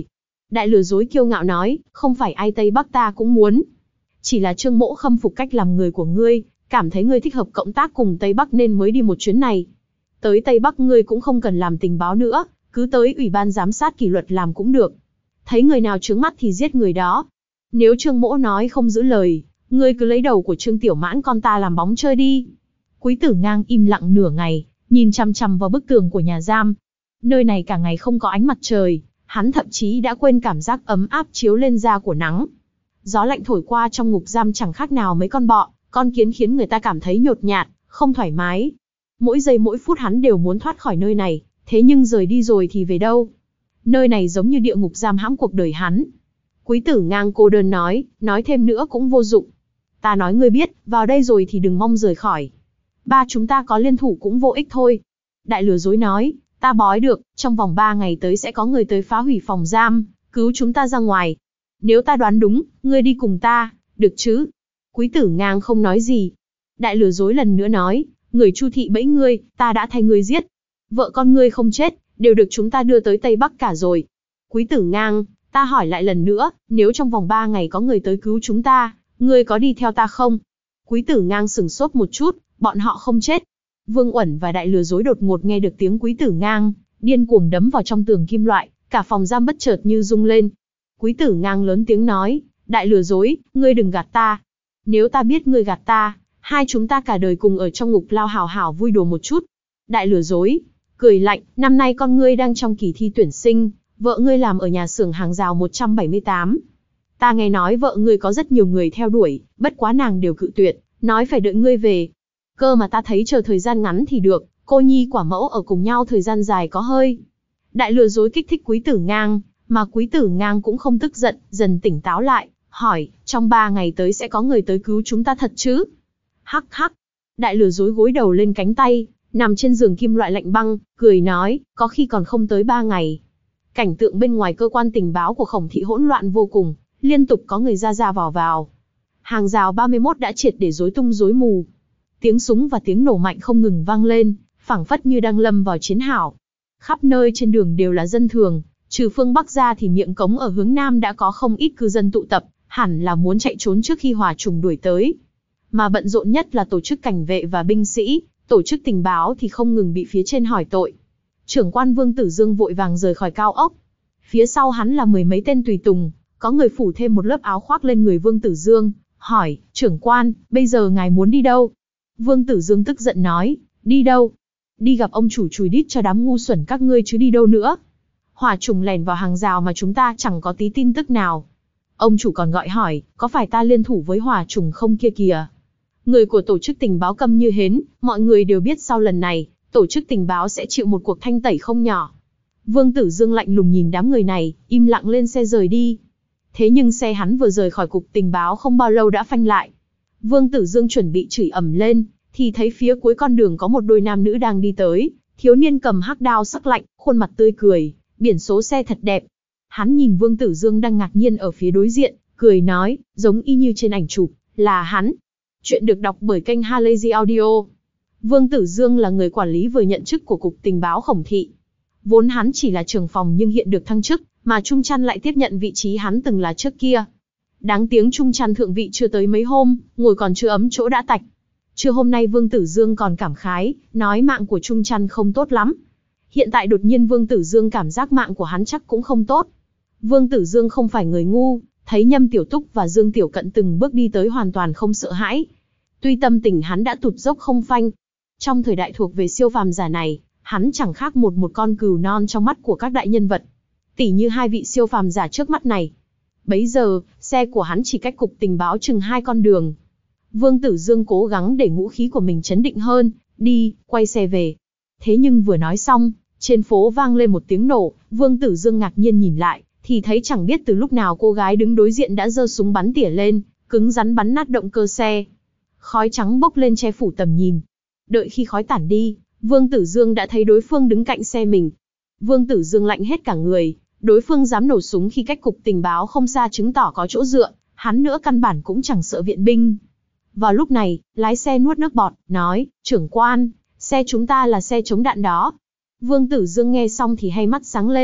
S1: Đại lừa dối kiêu ngạo nói, không phải ai Tây Bắc ta cũng muốn. Chỉ là Trương Mỗ khâm phục cách làm người của ngươi, cảm thấy ngươi thích hợp cộng tác cùng Tây Bắc nên mới đi một chuyến này. Tới Tây Bắc ngươi cũng không cần làm tình báo nữa, cứ tới ủy ban giám sát kỷ luật làm cũng được. Thấy người nào chướng mắt thì giết người đó. Nếu Trương Mỗ nói không giữ lời, ngươi cứ lấy đầu của Trương Tiểu Mãn con ta làm bóng chơi đi. Quý Tử Ngang im lặng nửa ngày, nhìn chằm chằm vào bức tường của nhà giam. Nơi này cả ngày không có ánh mặt trời, hắn thậm chí đã quên cảm giác ấm áp chiếu lên da của nắng. Gió lạnh thổi qua trong ngục giam chẳng khác nào mấy con bọ, con kiến khiến người ta cảm thấy nhột nhạt, không thoải mái. Mỗi giây mỗi phút hắn đều muốn thoát khỏi nơi này, thế nhưng rời đi rồi thì về đâu? Nơi này giống như địa ngục giam hãm cuộc đời hắn. Quý Tử Ngang cô đơn nói, nói thêm nữa cũng vô dụng. Ta nói ngươi biết, vào đây rồi thì đừng mong rời khỏi. Ba chúng ta có liên thủ cũng vô ích thôi. Đại lừa dối nói, ta bói được, trong vòng ba ngày tới sẽ có người tới phá hủy phòng giam, cứu chúng ta ra ngoài. Nếu ta đoán đúng, ngươi đi cùng ta, được chứ? Quý Tử Ngang không nói gì. Đại lừa dối lần nữa nói, người Chu thị bẫy ngươi, ta đã thay ngươi giết. Vợ con ngươi không chết, đều được chúng ta đưa tới Tây Bắc cả rồi. Quý Tử Ngang, ta hỏi lại lần nữa, nếu trong vòng ba ngày có người tới cứu chúng ta, ngươi có đi theo ta không? Quý Tử Ngang sửng sốt một chút, bọn họ không chết. Vương Uẩn và đại lừa dối đột ngột nghe được tiếng Quý Tử Ngang, điên cuồng đấm vào trong tường kim loại, cả phòng giam bất chợt như rung lên. Quý Tử Ngang lớn tiếng nói, đại lừa dối, ngươi đừng gạt ta. Nếu ta biết ngươi gạt ta, hai chúng ta cả đời cùng ở trong ngục lao hào hào vui đùa một chút. Đại lừa dối, cười lạnh, năm nay con ngươi đang trong kỳ thi tuyển sinh, vợ ngươi làm ở nhà xưởng hàng rào một trăm bảy mươi tám. Ta nghe nói vợ ngươi có rất nhiều người theo đuổi, bất quá nàng đều cự tuyệt, nói phải đợi ngươi về. Cơ mà ta thấy chờ thời gian ngắn thì được, cô nhi quả mẫu ở cùng nhau thời gian dài có hơi. Đại lừa dối kích thích Quý Tử Ngang, mà Quý Tử Ngang cũng không tức giận, dần tỉnh táo lại, hỏi, trong ba ngày tới sẽ có người tới cứu chúng ta thật chứ? Hắc hắc. Đại lừa dối gối đầu lên cánh tay, nằm trên giường kim loại lạnh băng, cười nói, có khi còn không tới ba ngày. Cảnh tượng bên ngoài cơ quan tình báo của Khổng thị hỗn loạn vô cùng, liên tục có người ra ra vào vào. Hàng rào ba mươi mốt đã triệt để rối tung rối mù. Tiếng súng và tiếng nổ mạnh không ngừng vang lên, phảng phất như đang lâm vào chiến hảo. Khắp nơi trên đường đều là dân thường, trừ phương Bắc ra thì miệng cống ở hướng Nam đã có không ít cư dân tụ tập, hẳn là muốn chạy trốn trước khi hỏa trùng đuổi tới. Mà bận rộn nhất là tổ chức cảnh vệ và binh sĩ, tổ chức tình báo thì không ngừng bị phía trên hỏi tội. Trưởng quan Vương Tử Dương vội vàng rời khỏi cao ốc. Phía sau hắn là mười mấy tên tùy tùng, có người phủ thêm một lớp áo khoác lên người Vương Tử Dương, hỏi, trưởng quan, bây giờ ngài muốn đi đâu? Vương Tử Dương tức giận nói, đi đâu? Đi gặp ông chủ chùi đít cho đám ngu xuẩn các ngươi chứ đi đâu nữa? Hỏa trùng lẻn vào hàng rào mà chúng ta chẳng có tí tin tức nào. Ông chủ còn gọi hỏi, có phải ta liên thủ với hỏa trùng không kia kìa? Người của tổ chức tình báo câm như hến, mọi người đều biết sau lần này, tổ chức tình báo sẽ chịu một cuộc thanh tẩy không nhỏ. Vương Tử Dương lạnh lùng nhìn đám người này, im lặng lên xe rời đi. Thế nhưng xe hắn vừa rời khỏi cục tình báo không bao lâu đã phanh lại. Vương Tử Dương chuẩn bị chửi ầm lên, thì thấy phía cuối con đường có một đôi nam nữ đang đi tới, thiếu niên cầm hắc đao sắc lạnh, khuôn mặt tươi cười, biển số xe thật đẹp. Hắn nhìn Vương Tử Dương đang ngạc nhiên ở phía đối diện, cười nói, giống y như trên ảnh chụp, là hắn. Chuyện được đọc bởi kênh Halazy Audio. Vương Tử Dương là người quản lý vừa nhận chức của Cục Tình báo Khổng thị. Vốn hắn chỉ là trưởng phòng nhưng hiện được thăng chức, mà Trung Trăn lại tiếp nhận vị trí hắn từng là trước kia. Đáng tiếng Trung Trăn thượng vị chưa tới mấy hôm, ngồi còn chưa ấm chỗ đã tạch. Trưa hôm nay Vương Tử Dương còn cảm khái, nói mạng của Trung Trăn không tốt lắm. Hiện tại đột nhiên Vương Tử Dương cảm giác mạng của hắn chắc cũng không tốt. Vương Tử Dương không phải người ngu, thấy Nhâm Tiểu Túc và Dương Tiểu Cận từng bước đi tới hoàn toàn không sợ hãi. Tuy tâm tình hắn đã tụt dốc không phanh. Trong thời đại thuộc về siêu phàm giả này, hắn chẳng khác một một con cừu non trong mắt của các đại nhân vật. Tỉ như hai vị siêu phàm giả trước mắt này. Bấy giờ, xe của hắn chỉ cách cục tình báo chừng hai con đường. Vương Tử Dương cố gắng để ngũ khí của mình chấn định hơn, đi, quay xe về. Thế nhưng vừa nói xong, trên phố vang lên một tiếng nổ, Vương Tử Dương ngạc nhiên nhìn lại, thì thấy chẳng biết từ lúc nào cô gái đứng đối diện đã giơ súng bắn tỉa lên, cứng rắn bắn nát động cơ xe. Khói trắng bốc lên che phủ tầm nhìn. Đợi khi khói tản đi, Vương Tử Dương đã thấy đối phương đứng cạnh xe mình. Vương Tử Dương lạnh hết cả người, đối phương dám nổ súng khi cách cục tình báo không xa chứng tỏ có chỗ dựa, hắn nữa căn bản cũng chẳng sợ viện binh. Vào lúc này, lái xe nuốt nước bọt, nói, trưởng quan, xe chúng ta là xe chống đạn đó. Vương Tử Dương nghe xong thì hay mắt sáng lên,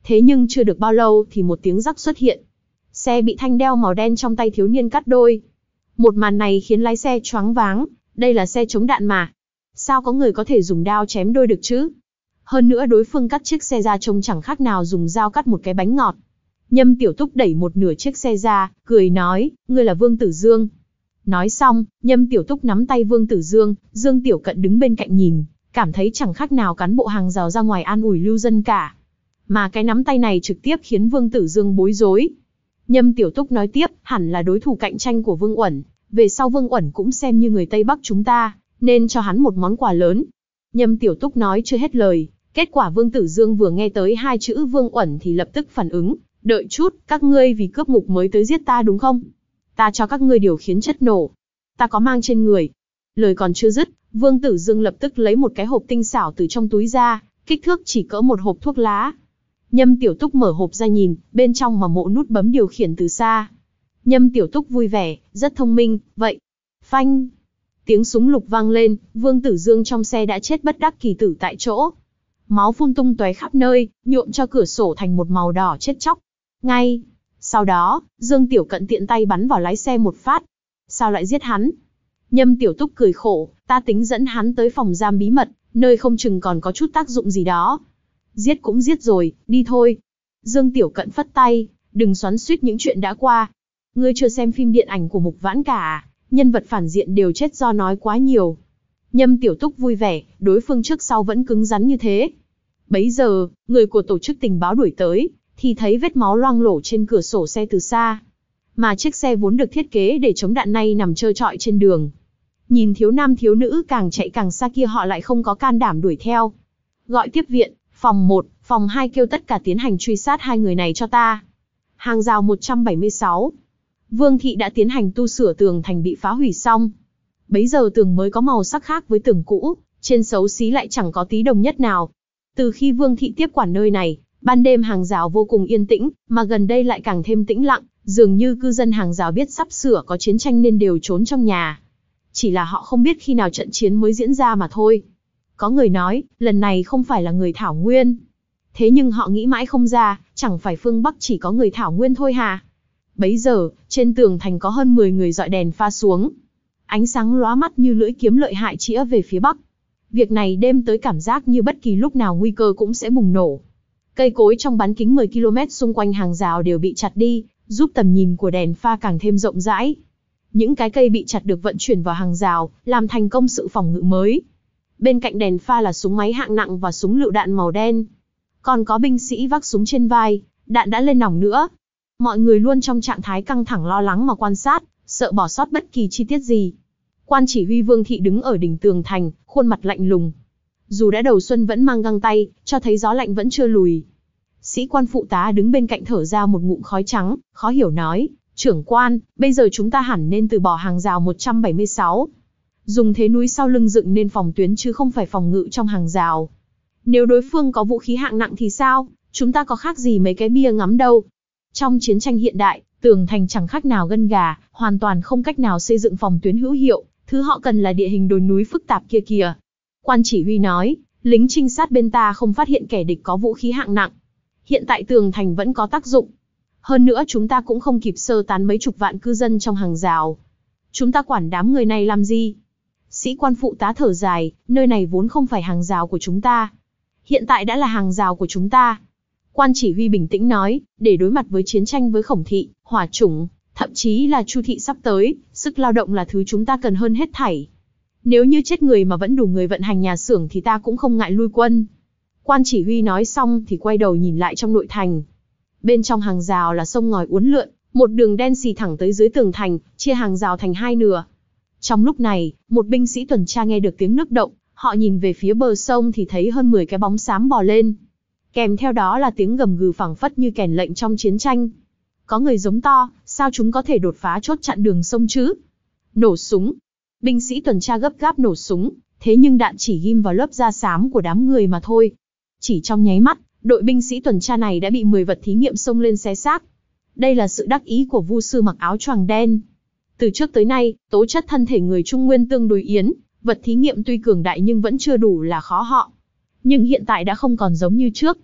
S1: Thế nhưng chưa được bao lâu thì một tiếng rắc xuất hiện. Xe bị thanh đeo màu đen trong tay thiếu niên cắt đôi. Một màn này khiến lái xe choáng váng, đây là xe chống đạn mà. Sao có người có thể dùng đao chém đôi được chứ? Hơn nữa đối phương cắt chiếc xe ra trông chẳng khác nào dùng dao cắt một cái bánh ngọt. Nhâm Tiểu Túc đẩy một nửa chiếc xe ra, cười nói, ngươi là Vương Tử Dương. Nói xong, Nhâm Tiểu Túc nắm tay Vương Tử Dương, Dương Tiểu Cận đứng bên cạnh nhìn, cảm thấy chẳng khác nào cán bộ hàng rào ra ngoài an ủi lưu dân cả. Mà cái nắm tay này trực tiếp khiến Vương Tử Dương bối rối. Nhâm Tiểu Túc nói tiếp, hẳn là đối thủ cạnh tranh của Vương Uẩn, về sau Vương Uẩn cũng xem như người Tây Bắc chúng ta, nên cho hắn một món quà lớn. Nhâm Tiểu Túc nói chưa hết lời, kết quả Vương Tử Dương vừa nghe tới hai chữ Vương Uẩn thì lập tức phản ứng, đợi chút, các ngươi vì cướp ngục mới tới giết ta đúng không? Ta cho các ngươi điều khiến chất nổ. Ta có mang trên người. Lời còn chưa dứt, Vương Tử Dương lập tức lấy một cái hộp tinh xảo từ trong túi ra, kích thước chỉ cỡ một hộp thuốc lá. Nhâm Tiểu Túc mở hộp ra nhìn, bên trong mà mộ nút bấm điều khiển từ xa. Nhâm Tiểu Túc vui vẻ, rất thông minh, vậy. Phanh. Tiếng súng lục vang lên, Vương Tử Dương trong xe đã chết bất đắc kỳ tử tại chỗ. Máu phun tung tóe khắp nơi, nhuộm cho cửa sổ thành một màu đỏ chết chóc. Ngay sau đó, Dương Tiểu Cận tiện tay bắn vào lái xe một phát. Sao lại giết hắn? Nhâm Tiểu Túc cười khổ, ta tính dẫn hắn tới phòng giam bí mật, nơi không chừng còn có chút tác dụng gì đó. Giết cũng giết rồi, đi thôi. Dương Tiểu Cận phất tay, đừng xoắn xuýt những chuyện đã qua. Ngươi chưa xem phim điện ảnh của Mục Vãn cả à? Nhân vật phản diện đều chết do nói quá nhiều. Nhâm Tiểu Túc vui vẻ, đối phương trước sau vẫn cứng rắn như thế. Bấy giờ, người của tổ chức tình báo đuổi tới, thì thấy vết máu loang lổ trên cửa sổ xe từ xa. Mà chiếc xe vốn được thiết kế để chống đạn này nằm trơ trọi trên đường. Nhìn thiếu nam thiếu nữ càng chạy càng xa kia họ lại không có can đảm đuổi theo. Gọi tiếp viện, phòng một, phòng hai kêu tất cả tiến hành truy sát hai người này cho ta. Hàng rào một trăm bảy mươi sáu. Vương thị đã tiến hành tu sửa tường thành bị phá hủy xong. Bấy giờ tường mới có màu sắc khác với tường cũ, trên xấu xí lại chẳng có tí đồng nhất nào. Từ khi Vương thị tiếp quản nơi này, ban đêm hàng rào vô cùng yên tĩnh, mà gần đây lại càng thêm tĩnh lặng, dường như cư dân hàng rào biết sắp sửa có chiến tranh nên đều trốn trong nhà. Chỉ là họ không biết khi nào trận chiến mới diễn ra mà thôi. Có người nói, lần này không phải là người Thảo Nguyên. Thế nhưng họ nghĩ mãi không ra, chẳng phải phương Bắc chỉ có người Thảo Nguyên thôi hả? Bấy giờ, trên tường thành có hơn mười người dọi đèn pha xuống. Ánh sáng lóa mắt như lưỡi kiếm lợi hại chĩa về phía Bắc. Việc này đem tới cảm giác như bất kỳ lúc nào nguy cơ cũng sẽ bùng nổ. Cây cối trong bán kính mười ki lô mét xung quanh hàng rào đều bị chặt đi, giúp tầm nhìn của đèn pha càng thêm rộng rãi. Những cái cây bị chặt được vận chuyển vào hàng rào, làm thành công sự phòng ngự mới. Bên cạnh đèn pha là súng máy hạng nặng và súng lựu đạn màu đen. Còn có binh sĩ vác súng trên vai, đạn đã lên nòng nữa. Mọi người luôn trong trạng thái căng thẳng lo lắng mà quan sát, sợ bỏ sót bất kỳ chi tiết gì. Quan chỉ huy Vương thị đứng ở đỉnh tường thành, khuôn mặt lạnh lùng. Dù đã đầu xuân vẫn mang găng tay, cho thấy gió lạnh vẫn chưa lùi. Sĩ quan phụ tá đứng bên cạnh thở ra một ngụm khói trắng, khó hiểu nói, trưởng quan, bây giờ chúng ta hẳn nên từ bỏ hàng rào một trăm bảy mươi sáu. Dùng thế núi sau lưng dựng nên phòng tuyến chứ không phải phòng ngự trong hàng rào. Nếu đối phương có vũ khí hạng nặng thì sao, chúng ta có khác gì mấy cái bia ngắm đâu. Trong chiến tranh hiện đại, tường thành chẳng khác nào gân gà, hoàn toàn không cách nào xây dựng phòng tuyến hữu hiệu, thứ họ cần là địa hình đồi núi phức tạp kia kìa. Quan chỉ huy nói, lính trinh sát bên ta không phát hiện kẻ địch có vũ khí hạng nặng. Hiện tại tường thành vẫn có tác dụng. Hơn nữa chúng ta cũng không kịp sơ tán mấy chục vạn cư dân trong hàng rào. Chúng ta quản đám người này làm gì? Sĩ quan phụ tá thở dài, nơi này vốn không phải hàng rào của chúng ta. Hiện tại đã là hàng rào của chúng ta. Quan chỉ huy bình tĩnh nói, để đối mặt với chiến tranh với Khổng thị, Hỏa Chủng, thậm chí là Chu thị sắp tới, sức lao động là thứ chúng ta cần hơn hết thảy. Nếu như chết người mà vẫn đủ người vận hành nhà xưởng thì ta cũng không ngại lui quân. Quan chỉ huy nói xong thì quay đầu nhìn lại trong nội thành. Bên trong hàng rào là sông ngòi uốn lượn, một đường đen xì thẳng tới dưới tường thành, chia hàng rào thành hai nửa. Trong lúc này, một binh sĩ tuần tra nghe được tiếng nước động, họ nhìn về phía bờ sông thì thấy hơn mười cái bóng xám bò lên. Kèm theo đó là tiếng gầm gừ phảng phất như kèn lệnh trong chiến tranh. Có người giống to, sao chúng có thể đột phá chốt chặn đường sông chứ? Nổ súng. Binh sĩ tuần tra gấp gáp nổ súng, thế nhưng đạn chỉ ghim vào lớp da xám của đám người mà thôi. Chỉ trong nháy mắt, đội binh sĩ tuần tra này đã bị mười vật thí nghiệm xông lên xé xác. Đây là sự đắc ý của Vu sư mặc áo choàng đen. Từ trước tới nay, tố chất thân thể người Trung Nguyên tương đối yến, vật thí nghiệm tuy cường đại nhưng vẫn chưa đủ là khó họ. Nhưng hiện tại đã không còn giống như trước.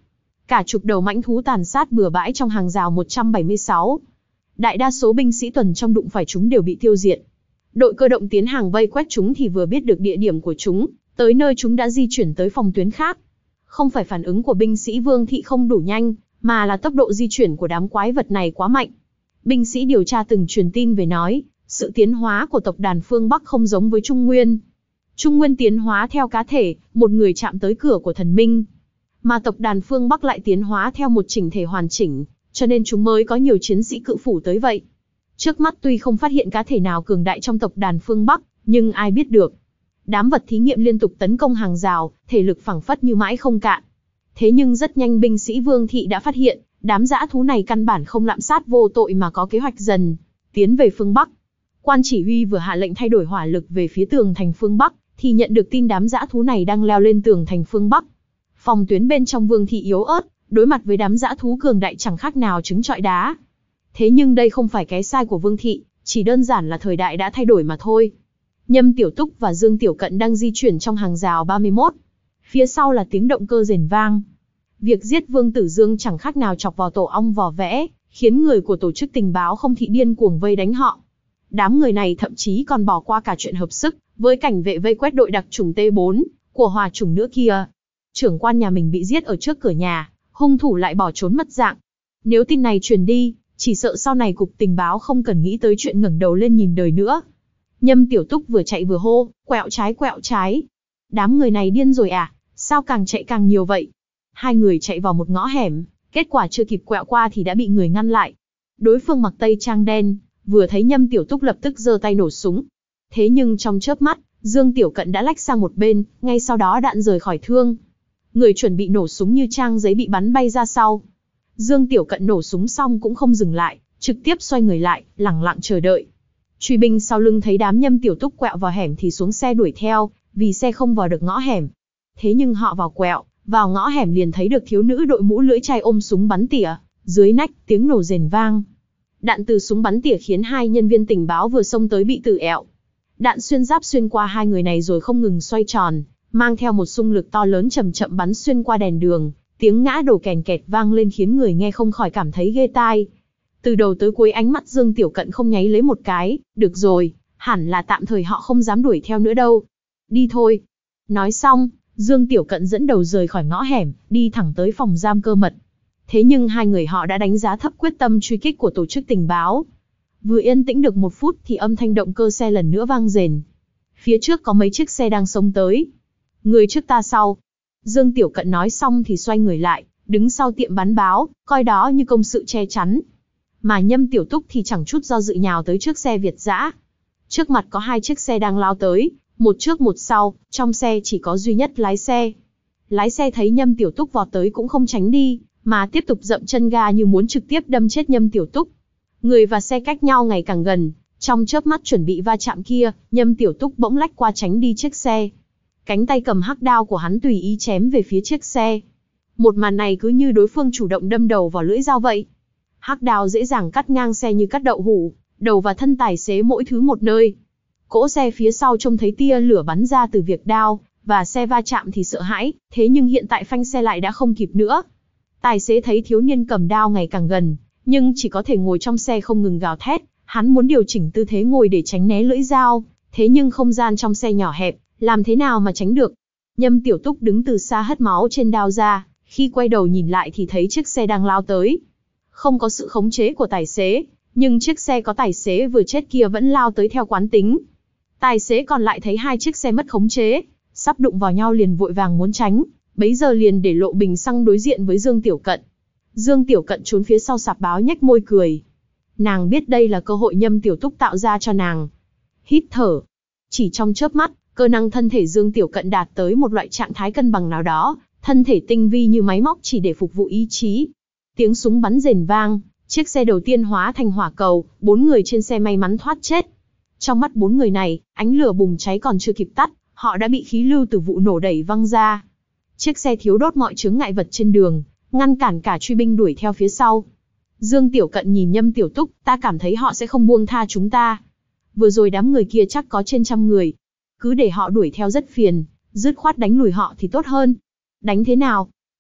S1: Cả chục đầu mãnh thú tàn sát bừa bãi trong hàng rào một trăm bảy mươi sáu. Đại đa số binh sĩ tuần trong đụng phải chúng đều bị tiêu diệt. Đội cơ động tiến hàng vây quét chúng thì vừa biết được địa điểm của chúng, tới nơi chúng đã di chuyển tới phòng tuyến khác. Không phải phản ứng của binh sĩ Vương Thị không đủ nhanh, mà là tốc độ di chuyển của đám quái vật này quá mạnh. Binh sĩ điều tra từng truyền tin về nói, sự tiến hóa của tộc đàn phương Bắc không giống với Trung Nguyên. Trung Nguyên tiến hóa theo cá thể, một người chạm tới cửa của thần minh. Mà tộc đàn phương Bắc lại tiến hóa theo một chỉnh thể hoàn chỉnh, cho nên chúng mới có nhiều chiến sĩ cự phủ tới vậy. Trước mắt tuy không phát hiện cá thể nào cường đại trong tộc đàn phương Bắc, nhưng ai biết được. Đám vật thí nghiệm liên tục tấn công hàng rào, thể lực phảng phất như mãi không cạn. Thế nhưng rất nhanh binh sĩ Vương Thị đã phát hiện, đám dã thú này căn bản không lạm sát vô tội mà có kế hoạch dần tiến về phương Bắc. Quan chỉ huy vừa hạ lệnh thay đổi hỏa lực về phía tường thành phương Bắc, thì nhận được tin đám dã thú này đang leo lên tường thành phương Bắc. Phòng tuyến bên trong Vương Thị yếu ớt, đối mặt với đám dã thú cường đại chẳng khác nào trứng trọi đá. Thế nhưng đây không phải cái sai của Vương Thị, chỉ đơn giản là thời đại đã thay đổi mà thôi. Nhâm Tiểu Túc và Dương Tiểu Cận đang di chuyển trong hàng rào ba mươi mốt. Phía sau là tiếng động cơ rền vang. Việc giết Vương Tử Dương chẳng khác nào chọc vào tổ ong vò vẽ, khiến người của tổ chức tình báo Không Thị điên cuồng vây đánh họ. Đám người này thậm chí còn bỏ qua cả chuyện hợp sức với cảnh vệ vây quét đội đặc chủng T bốn của hòa chủng nữa kia. Trưởng quan nhà mình bị giết ở trước cửa nhà, hung thủ lại bỏ trốn mất dạng. Nếu tin này truyền đi, chỉ sợ sau này cục tình báo không cần nghĩ tới chuyện ngẩng đầu lên nhìn đời nữa. Nhâm Tiểu Túc vừa chạy vừa hô, quẹo trái quẹo trái. Đám người này điên rồi à, sao càng chạy càng nhiều vậy? Hai người chạy vào một ngõ hẻm, kết quả chưa kịp quẹo qua thì đã bị người ngăn lại. Đối phương mặc tây trang đen, vừa thấy Nhâm Tiểu Túc lập tức giơ tay nổ súng. Thế nhưng trong chớp mắt, Dương Tiểu Cận đã lách sang một bên, ngay sau đó đạn rời khỏi thương. Người chuẩn bị nổ súng như trang giấy bị bắn bay ra sau. Dương Tiểu Cận nổ súng xong cũng không dừng lại, trực tiếp xoay người lại, lẳng lặng chờ đợi. Truy binh sau lưng thấy đám Nhâm Tiểu Túc quẹo vào hẻm thì xuống xe đuổi theo, vì xe không vào được ngõ hẻm. Thế nhưng họ vào quẹo, vào ngõ hẻm liền thấy được thiếu nữ đội mũ lưỡi chai ôm súng bắn tỉa, dưới nách tiếng nổ rền vang. Đạn từ súng bắn tỉa khiến hai nhân viên tình báo vừa xông tới bị tử ẹo. Đạn xuyên giáp xuyên qua hai người này rồi không ngừng xoay tròn, mang theo một xung lực to lớn chậm chậm bắn xuyên qua đèn đường, tiếng ngã đổ kèn kẹt vang lên khiến người nghe không khỏi cảm thấy ghê tai. Từ đầu tới cuối ánh mắt Dương Tiểu Cận không nháy lấy một cái, được rồi, hẳn là tạm thời họ không dám đuổi theo nữa đâu. Đi thôi. Nói xong, Dương Tiểu Cận dẫn đầu rời khỏi ngõ hẻm, đi thẳng tới phòng giam cơ mật. Thế nhưng hai người họ đã đánh giá thấp quyết tâm truy kích của tổ chức tình báo. Vừa yên tĩnh được một phút thì âm thanh động cơ xe lần nữa vang rền. Phía trước có mấy chiếc xe đang xông tới. Người trước ta sau. Dương Tiểu Cận nói xong thì xoay người lại, đứng sau tiệm bán báo, coi đó như công sự che chắn. Mà Nhâm Tiểu Túc thì chẳng chút do dự nhào tới trước xe Việt dã. Trước mặt có hai chiếc xe đang lao tới, một trước một sau, trong xe chỉ có duy nhất lái xe. Lái xe thấy Nhâm Tiểu Túc vọt tới cũng không tránh đi, mà tiếp tục dậm chân ga như muốn trực tiếp đâm chết Nhâm Tiểu Túc. Người và xe cách nhau ngày càng gần, trong chớp mắt chuẩn bị va chạm kia, Nhâm Tiểu Túc bỗng lách qua tránh đi chiếc xe. Cánh tay cầm hắc đao của hắn tùy ý chém về phía chiếc xe. Một màn này cứ như đối phương chủ động đâm đầu vào lưỡi dao vậy. Hắc đao dễ dàng cắt ngang xe như cắt đậu hũ, đầu và thân tài xế mỗi thứ một nơi. Cỗ xe phía sau trông thấy tia lửa bắn ra từ việc đao, và xe va chạm thì sợ hãi, thế nhưng hiện tại phanh xe lại đã không kịp nữa. Tài xế thấy thiếu niên cầm đao ngày càng gần, nhưng chỉ có thể ngồi trong xe không ngừng gào thét, hắn muốn điều chỉnh tư thế ngồi để tránh né lưỡi dao, thế nhưng không gian trong xe nhỏ hẹp, làm thế nào mà tránh được. Nhâm Tiểu Túc đứng từ xa hất máu trên đao ra, khi quay đầu nhìn lại thì thấy chiếc xe đang lao tới. Không có sự khống chế của tài xế, nhưng chiếc xe có tài xế vừa chết kia vẫn lao tới theo quán tính. Tài xế còn lại thấy hai chiếc xe mất khống chế, sắp đụng vào nhau liền vội vàng muốn tránh, bấy giờ liền để lộ bình xăng đối diện với Dương Tiểu Cận. Dương Tiểu Cận trốn phía sau sạp báo nhếch môi cười. Nàng biết đây là cơ hội Nhâm Tiểu Túc tạo ra cho nàng. Hít thở. Chỉ trong chớp mắt, cơ năng thân thể Dương Tiểu Cận đạt tới một loại trạng thái cân bằng nào đó, thân thể tinh vi như máy móc chỉ để phục vụ ý chí. Tiếng súng bắn rền vang, chiếc xe đầu tiên hóa thành hỏa cầu, bốn người trên xe may mắn thoát chết. Trong mắt bốn người này, ánh lửa bùng cháy còn chưa kịp tắt, họ đã bị khí lưu từ vụ nổ đẩy văng ra. Chiếc xe thiếu đốt mọi chướng ngại vật trên đường, ngăn cản cả truy binh đuổi theo phía sau. Dương Tiểu Cận nhìn Nhâm Tiểu Túc, ta cảm thấy họ sẽ không buông tha chúng ta. Vừa rồi đám người kia chắc có trên trăm người. Cứ để họ đuổi theo rất phiền, dứt khoát đánh lùi họ thì tốt hơn. Đánh thế nào?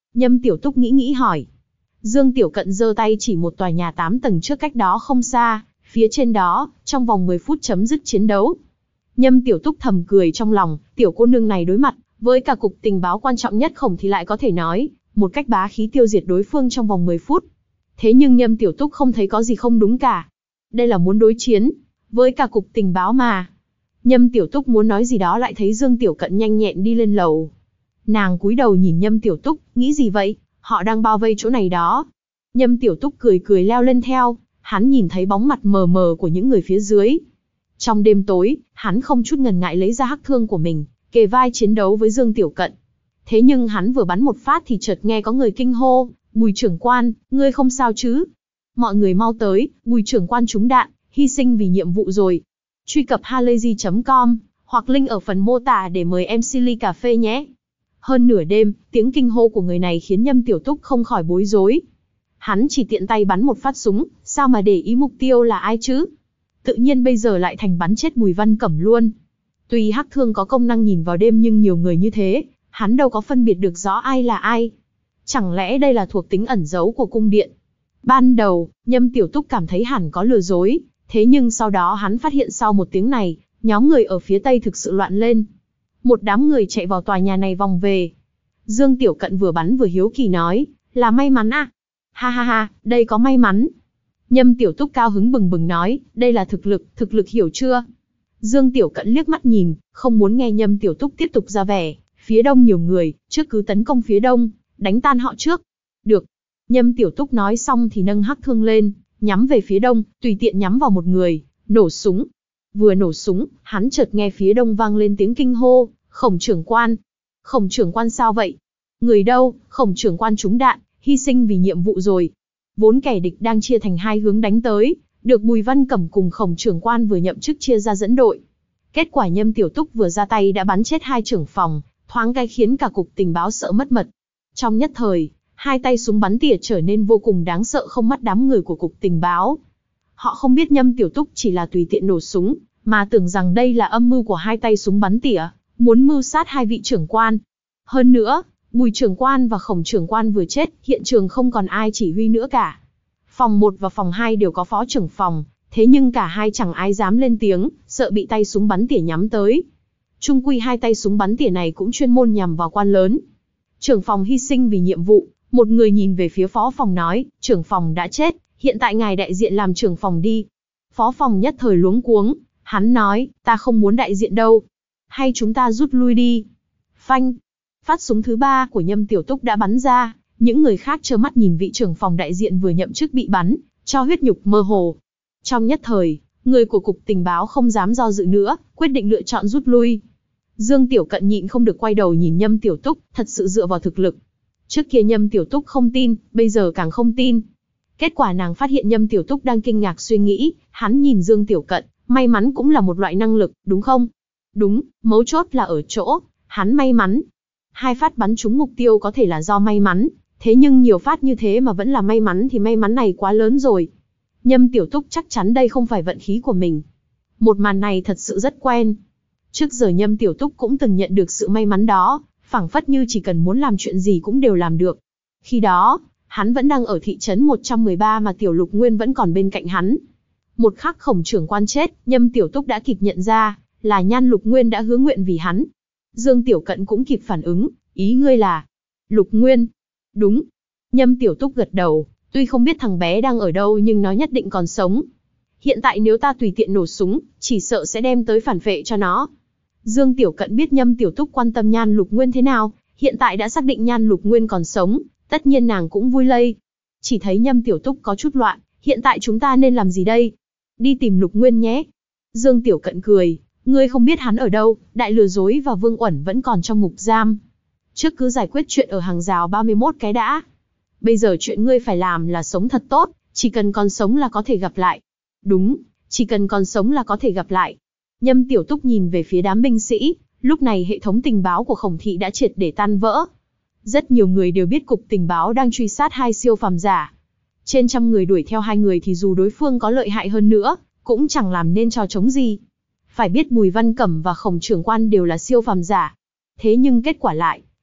S1: Nhâm Tiểu Túc nghĩ nghĩ hỏi. Dương Tiểu Cận giơ tay chỉ một tòa nhà tám tầng trước cách đó không xa, phía trên đó, trong vòng mười phút chấm dứt chiến đấu. Nhâm Tiểu Túc thầm cười trong lòng, tiểu cô nương này đối mặt với cả cục tình báo quan trọng nhất Khổng Thị lại có thể nói, một cách bá khí tiêu diệt đối phương trong vòng mười phút. Thế nhưng Nhâm Tiểu Túc không thấy có gì không đúng cả. Đây là muốn đối chiến với cả cục tình báo mà. Nhâm Tiểu Túc muốn nói gì đó lại thấy Dương Tiểu Cận nhanh nhẹn đi lên lầu. Nàng cúi đầu nhìn Nhâm Tiểu Túc, nghĩ gì vậy? Họ đang bao vây chỗ này đó. Nhâm Tiểu Túc cười cười leo lên theo, hắn nhìn thấy bóng mặt mờ mờ của những người phía dưới. Trong đêm tối, hắn không chút ngần ngại lấy ra hắc thương của mình, kề vai chiến đấu với Dương Tiểu Cận. Thế nhưng hắn vừa bắn một phát thì chợt nghe có người kinh hô, Bùi trưởng quan, ngươi không sao chứ? Mọi người mau tới, Bùi trưởng quan trúng đạn, hy sinh vì nhiệm vụ rồi. Truy cập halayzi chấm com, hoặc link ở phần mô tả để mời em xê ly cà phê nhé. Hơn nửa đêm, tiếng kinh hô của người này khiến Nhâm Tiểu Túc không khỏi bối rối. Hắn chỉ tiện tay bắn một phát súng, sao mà để ý mục tiêu là ai chứ? Tự nhiên bây giờ lại thành bắn chết Bùi Văn Cẩm luôn. Tuy hắc thương có công năng nhìn vào đêm nhưng nhiều người như thế, hắn đâu có phân biệt được rõ ai là ai. Chẳng lẽ đây là thuộc tính ẩn giấu của cung điện? Ban đầu, Nhâm Tiểu Túc cảm thấy hẳn có lừa dối, thế nhưng sau đó hắn phát hiện sau một tiếng này, nhóm người ở phía tây thực sự loạn lên. Một đám người chạy vào tòa nhà này vòng về. Dương Tiểu Cận vừa bắn vừa hiếu kỳ nói, là may mắn à? Ha ha ha, đây có may mắn. Nhâm Tiểu Túc cao hứng bừng bừng nói, đây là thực lực, thực lực hiểu chưa? Dương Tiểu Cận liếc mắt nhìn, không muốn nghe Nhâm Tiểu Túc tiếp tục ra vẻ, phía đông nhiều người, trước cứ tấn công phía đông, đánh tan họ trước. Được. Nhâm Tiểu Túc nói xong thì nâng hắc thương lên, nhắm về phía đông, tùy tiện nhắm vào một người, nổ súng. Vừa nổ súng, hắn chợt nghe phía đông vang lên tiếng kinh hô, Khổng trưởng quan. Khổng trưởng quan sao vậy? Người đâu? Khổng trưởng quan trúng đạn, hy sinh vì nhiệm vụ rồi. Vốn kẻ địch đang chia thành hai hướng đánh tới, được Bùi Văn Cẩm cùng Khổng trưởng quan vừa nhậm chức chia ra dẫn đội. Kết quả Nhâm Tiểu Túc vừa ra tay đã bắn chết hai trưởng phòng, thoáng cái khiến cả cục tình báo sợ mất mật. Trong nhất thời, hai tay súng bắn tỉa trở nên vô cùng đáng sợ không mắt đám người của cục tình báo. Họ không biết Nhâm Tiểu Túc chỉ là tùy tiện nổ súng, mà tưởng rằng đây là âm mưu của hai tay súng bắn tỉa, muốn mưu sát hai vị trưởng quan. Hơn nữa, Bùi trưởng quan và Khổng trưởng quan vừa chết, hiện trường không còn ai chỉ huy nữa cả. Phòng một và phòng hai đều có phó trưởng phòng, thế nhưng cả hai chẳng ai dám lên tiếng, sợ bị tay súng bắn tỉa nhắm tới. Chung quy hai tay súng bắn tỉa này cũng chuyên môn nhằm vào quan lớn. Trưởng phòng hy sinh vì nhiệm vụ, một người nhìn về phía phó phòng nói, trưởng phòng đã chết, hiện tại ngài đại diện làm trưởng phòng đi. Phó phòng nhất thời luống cuống, hắn nói, ta không muốn đại diện đâu. Hay chúng ta rút lui đi. Phanh. Phát súng thứ ba của Nhâm Tiểu Túc đã bắn ra, những người khác trơ mắt nhìn vị trưởng phòng đại diện vừa nhậm chức bị bắn, cho huyết nhục mơ hồ. Trong nhất thời, người của cục tình báo không dám do dự nữa, quyết định lựa chọn rút lui. Dương Tiểu Cận nhịn không được quay đầu nhìn Nhâm Tiểu Túc, thật sự dựa vào thực lực. Trước kia Nhâm Tiểu Túc không tin, bây giờ càng không tin. Kết quả nàng phát hiện Nhâm Tiểu Túc đang kinh ngạc suy nghĩ, hắn nhìn Dương Tiểu Cận, may mắn cũng là một loại năng lực, đúng không? Đúng, mấu chốt là ở chỗ, hắn may mắn. Hai phát bắn trúng mục tiêu có thể là do may mắn, thế nhưng nhiều phát như thế mà vẫn là may mắn thì may mắn này quá lớn rồi. Nhâm Tiểu Túc chắc chắn đây không phải vận khí của mình. Một màn này thật sự rất quen. Trước giờ Nhâm Tiểu Túc cũng từng nhận được sự may mắn đó, phảng phất như chỉ cần muốn làm chuyện gì cũng đều làm được. Khi đó, hắn vẫn đang ở thị trấn một trăm mười ba mà Tiểu Lục Nguyên vẫn còn bên cạnh hắn. Một khắc Khổng trưởng quan chết, Nhâm Tiểu Túc đã kịp nhận ra, là Nhan Lục Nguyên đã hứa nguyện vì hắn. Dương Tiểu Cận cũng kịp phản ứng, ý ngươi là Lục Nguyên. Đúng. Nhâm Tiểu Túc gật đầu, tuy không biết thằng bé đang ở đâu nhưng nó nhất định còn sống. Hiện tại nếu ta tùy tiện nổ súng, chỉ sợ sẽ đem tới phản phệ cho nó. Dương Tiểu Cận biết Nhâm Tiểu Túc quan tâm Nhan Lục Nguyên thế nào, hiện tại đã xác định Nhan Lục Nguyên còn sống, tất nhiên nàng cũng vui lây. Chỉ thấy Nhâm Tiểu Túc có chút loạn, hiện tại chúng ta nên làm gì đây? Đi tìm Lục Nguyên nhé. Dương Tiểu Cận cười, ngươi không biết hắn ở đâu, đại lừa dối và Vương Uẩn vẫn còn trong ngục giam. Trước cứ giải quyết chuyện ở hàng rào ba mươi mốt cái đã. Bây giờ chuyện ngươi phải làm là sống thật tốt, chỉ cần còn sống là có thể gặp lại. Đúng, chỉ cần còn sống là có thể gặp lại. Nhâm Tiểu Túc nhìn về phía đám binh sĩ, lúc này hệ thống tình báo của Khổng Thị đã triệt để tan vỡ. Rất nhiều người đều biết cục tình báo đang truy sát hai siêu phàm giả. Trên trăm người đuổi theo hai người thì dù đối phương có lợi hại hơn nữa, cũng chẳng làm nên trò chống gì. Phải biết Bùi Văn Cẩm và Khổng trưởng quan đều là siêu phàm giả. Thế nhưng kết quả lại,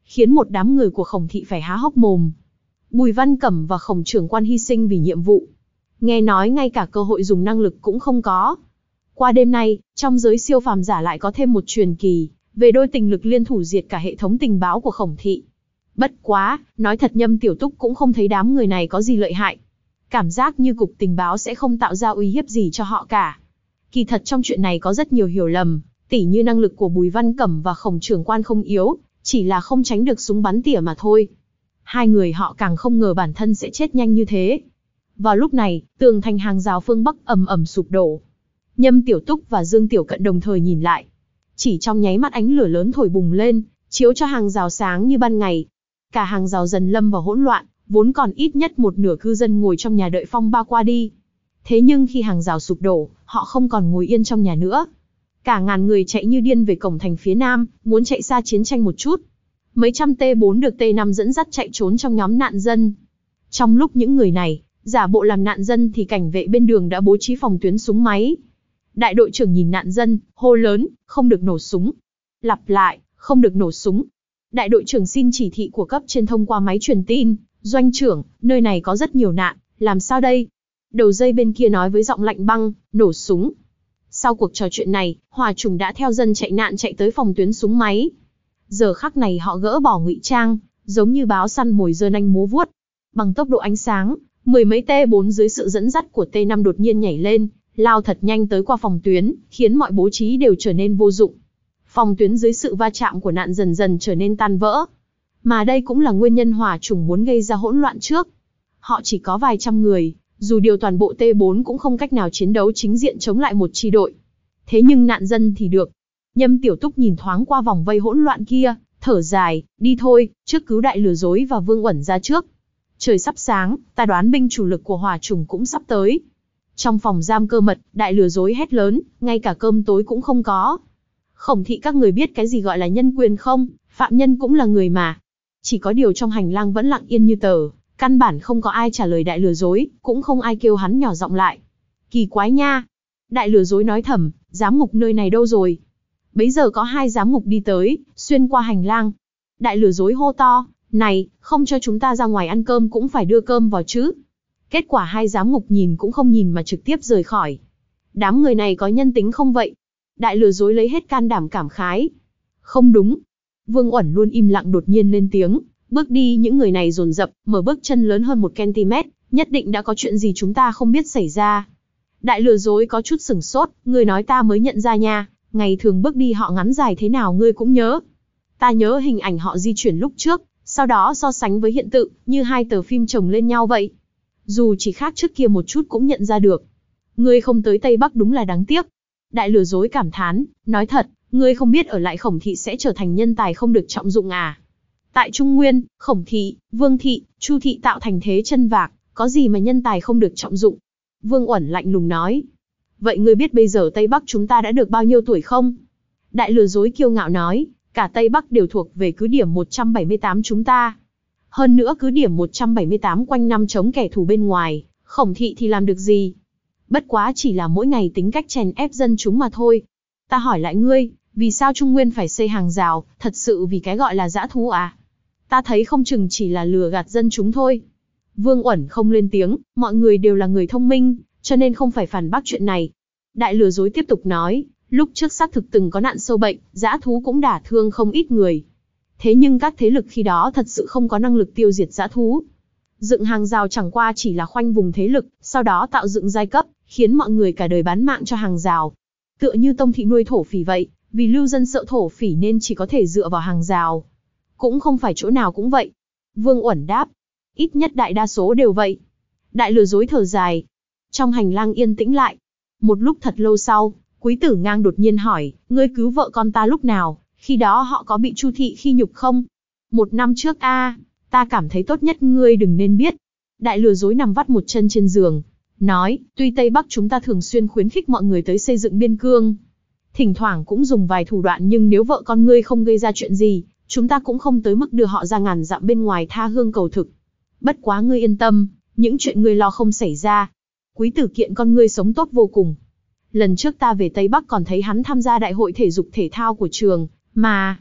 S1: khiến một đám người của Khổng thị phải há hốc mồm. Bùi Văn Cẩm và Khổng trưởng quan hy sinh vì nhiệm vụ. Nghe nói ngay cả cơ hội dùng năng lực cũng không có. Qua đêm nay, trong giới siêu phàm giả lại có thêm một truyền kỳ, về đôi tình lực liên thủ diệt cả hệ thống tình báo của Khổng thị. Bất quá, nói thật Nhâm Tiểu Túc cũng không thấy đám người này có gì lợi hại. Cảm giác như cục tình báo sẽ không tạo ra uy hiếp gì cho họ cả. Kỳ thật trong chuyện này có rất nhiều hiểu lầm, tỉ như năng lực của Bùi Văn Cẩm và Khổng trưởng quan không yếu, chỉ là không tránh được súng bắn tỉa mà thôi. Hai người họ càng không ngờ bản thân sẽ chết nhanh như thế. Vào lúc này, tường thành hàng rào phương Bắc ầm ầm sụp đổ. Nhâm Tiểu Túc và Dương Tiểu Cận đồng thời nhìn lại. Chỉ trong nháy mắt ánh lửa lớn thổi bùng lên, chiếu cho hàng rào sáng như ban ngày. Cả hàng rào dần lâm vào hỗn loạn, vốn còn ít nhất một nửa cư dân ngồi trong nhà đợi phong ba qua đi. Thế nhưng khi hàng rào sụp đổ, họ không còn ngồi yên trong nhà nữa. Cả ngàn người chạy như điên về cổng thành phía nam, muốn chạy xa chiến tranh một chút. Mấy trăm T bốn được T năm dẫn dắt chạy trốn trong nhóm nạn dân. Trong lúc những người này giả bộ làm nạn dân thì cảnh vệ bên đường đã bố trí phòng tuyến súng máy. Đại đội trưởng nhìn nạn dân, hô lớn, không được nổ súng. Lặp lại, không được nổ súng. Đại đội trưởng xin chỉ thị của cấp trên thông qua máy truyền tin, doanh trưởng, nơi này có rất nhiều nạn, làm sao đây? Đầu dây bên kia nói với giọng lạnh băng, nổ súng. Sau cuộc trò chuyện này, Hòa Trùng đã theo dân chạy nạn chạy tới phòng tuyến súng máy. Giờ khắc này họ gỡ bỏ ngụy trang, giống như báo săn mồi giơ nanh múa vuốt. Bằng tốc độ ánh sáng, mười mấy T bốn dưới sự dẫn dắt của T năm đột nhiên nhảy lên, lao thật nhanh tới qua phòng tuyến, khiến mọi bố trí đều trở nên vô dụng. Phòng tuyến dưới sự va chạm của nạn dần dần trở nên tan vỡ. Mà đây cũng là nguyên nhân Hòa Trùng muốn gây ra hỗn loạn trước. Họ chỉ có vài trăm người, dù điều toàn bộ T bốn cũng không cách nào chiến đấu chính diện chống lại một chi đội. Thế nhưng nạn dân thì được. Nhâm Tiểu Túc nhìn thoáng qua vòng vây hỗn loạn kia, thở dài, đi thôi, trước cứu Đại Lừa Dối và Vương Uẩn ra trước. Trời sắp sáng, ta đoán binh chủ lực của Hòa Trùng cũng sắp tới. Trong phòng giam cơ mật, Đại Lừa Dối hét lớn, ngay cả cơm tối cũng không có. Khổng thị các người biết cái gì gọi là nhân quyền không? Phạm nhân cũng là người mà. Chỉ có điều trong hành lang vẫn lặng yên như tờ, căn bản không có ai trả lời Đại Lừa Dối, cũng không ai kêu hắn nhỏ giọng lại. Kỳ quái nha. Đại Lừa Dối nói thầm, giám ngục nơi này đâu rồi? Bấy giờ có hai giám ngục đi tới, xuyên qua hành lang. Đại Lừa Dối hô to, này, không cho chúng ta ra ngoài ăn cơm cũng phải đưa cơm vào chứ. Kết quả hai giám ngục nhìn cũng không nhìn mà trực tiếp rời khỏi. Đám người này có nhân tính không vậy? Đại Lừa Dối lấy hết can đảm cảm khái. Không đúng. Vương Uẩn luôn im lặng đột nhiên lên tiếng, bước đi những người này dồn dập, mở bước chân lớn hơn một cm, nhất định đã có chuyện gì chúng ta không biết xảy ra. Đại Lừa Dối có chút sửng sốt, ngươi nói ta mới nhận ra nha, ngày thường bước đi họ ngắn dài thế nào ngươi cũng nhớ. Ta nhớ hình ảnh họ di chuyển lúc trước, sau đó so sánh với hiện tự, như hai tờ phim chồng lên nhau vậy. Dù chỉ khác trước kia một chút cũng nhận ra được. Ngươi không tới Tây Bắc đúng là đáng tiếc. Đại Lừa Dối cảm thán, nói thật, ngươi không biết ở lại Khổng thị sẽ trở thành nhân tài không được trọng dụng à. Tại Trung Nguyên, Khổng thị, Vương thị, Chu thị tạo thành thế chân vạc, có gì mà nhân tài không được trọng dụng. Vương Uẩn lạnh lùng nói. Vậy ngươi biết bây giờ Tây Bắc chúng ta đã được bao nhiêu tuổi không? Đại Lừa Dối kiêu ngạo nói, cả Tây Bắc đều thuộc về cứ điểm một trăm bảy mươi tám chúng ta. Hơn nữa cứ điểm một trăm bảy mươi tám quanh năm chống kẻ thù bên ngoài, Khổng thị thì làm được gì? Bất quá chỉ là mỗi ngày tính cách chèn ép dân chúng mà thôi. Ta hỏi lại ngươi, vì sao Trung Nguyên phải xây hàng rào, thật sự vì cái gọi là dã thú à? Ta thấy không chừng chỉ là lừa gạt dân chúng thôi. Vương Uẩn không lên tiếng, mọi người đều là người thông minh, cho nên không phải phản bác chuyện này. Đại Lừa Dối tiếp tục nói, lúc trước xác thực từng có nạn sâu bệnh, dã thú cũng đả thương không ít người. Thế nhưng các thế lực khi đó thật sự không có năng lực tiêu diệt dã thú. Dựng hàng rào chẳng qua chỉ là khoanh vùng thế lực, sau đó tạo dựng giai cấp, khiến mọi người cả đời bán mạng cho hàng rào. Tựa như Tông thị nuôi thổ phỉ vậy, vì lưu dân sợ thổ phỉ nên chỉ có thể dựa vào hàng rào. Cũng không phải chỗ nào cũng vậy. Vương Uẩn đáp, ít nhất đại đa số đều vậy. Đại Lừa Dối thở dài. Trong hành lang yên tĩnh lại. Một lúc thật lâu sau, Quý Tử Ngang đột nhiên hỏi, ngươi cứu vợ con ta lúc nào, khi đó họ có bị Chu thị khi nhục không? Một năm trước a, ta cảm thấy tốt nhất ngươi đừng nên biết. Đại Lừa Dối nằm vắt một chân trên giường, nói, tuy Tây Bắc chúng ta thường xuyên khuyến khích mọi người tới xây dựng biên cương. Thỉnh thoảng cũng dùng vài thủ đoạn nhưng nếu vợ con ngươi không gây ra chuyện gì, chúng ta cũng không tới mức đưa họ ra ngàn dặm bên ngoài tha hương cầu thực. Bất quá ngươi yên tâm, những chuyện ngươi lo không xảy ra. Quý Tử Kiện con ngươi sống tốt vô cùng. Lần trước ta về Tây Bắc còn thấy hắn tham gia đại hội thể dục thể thao của trường, mà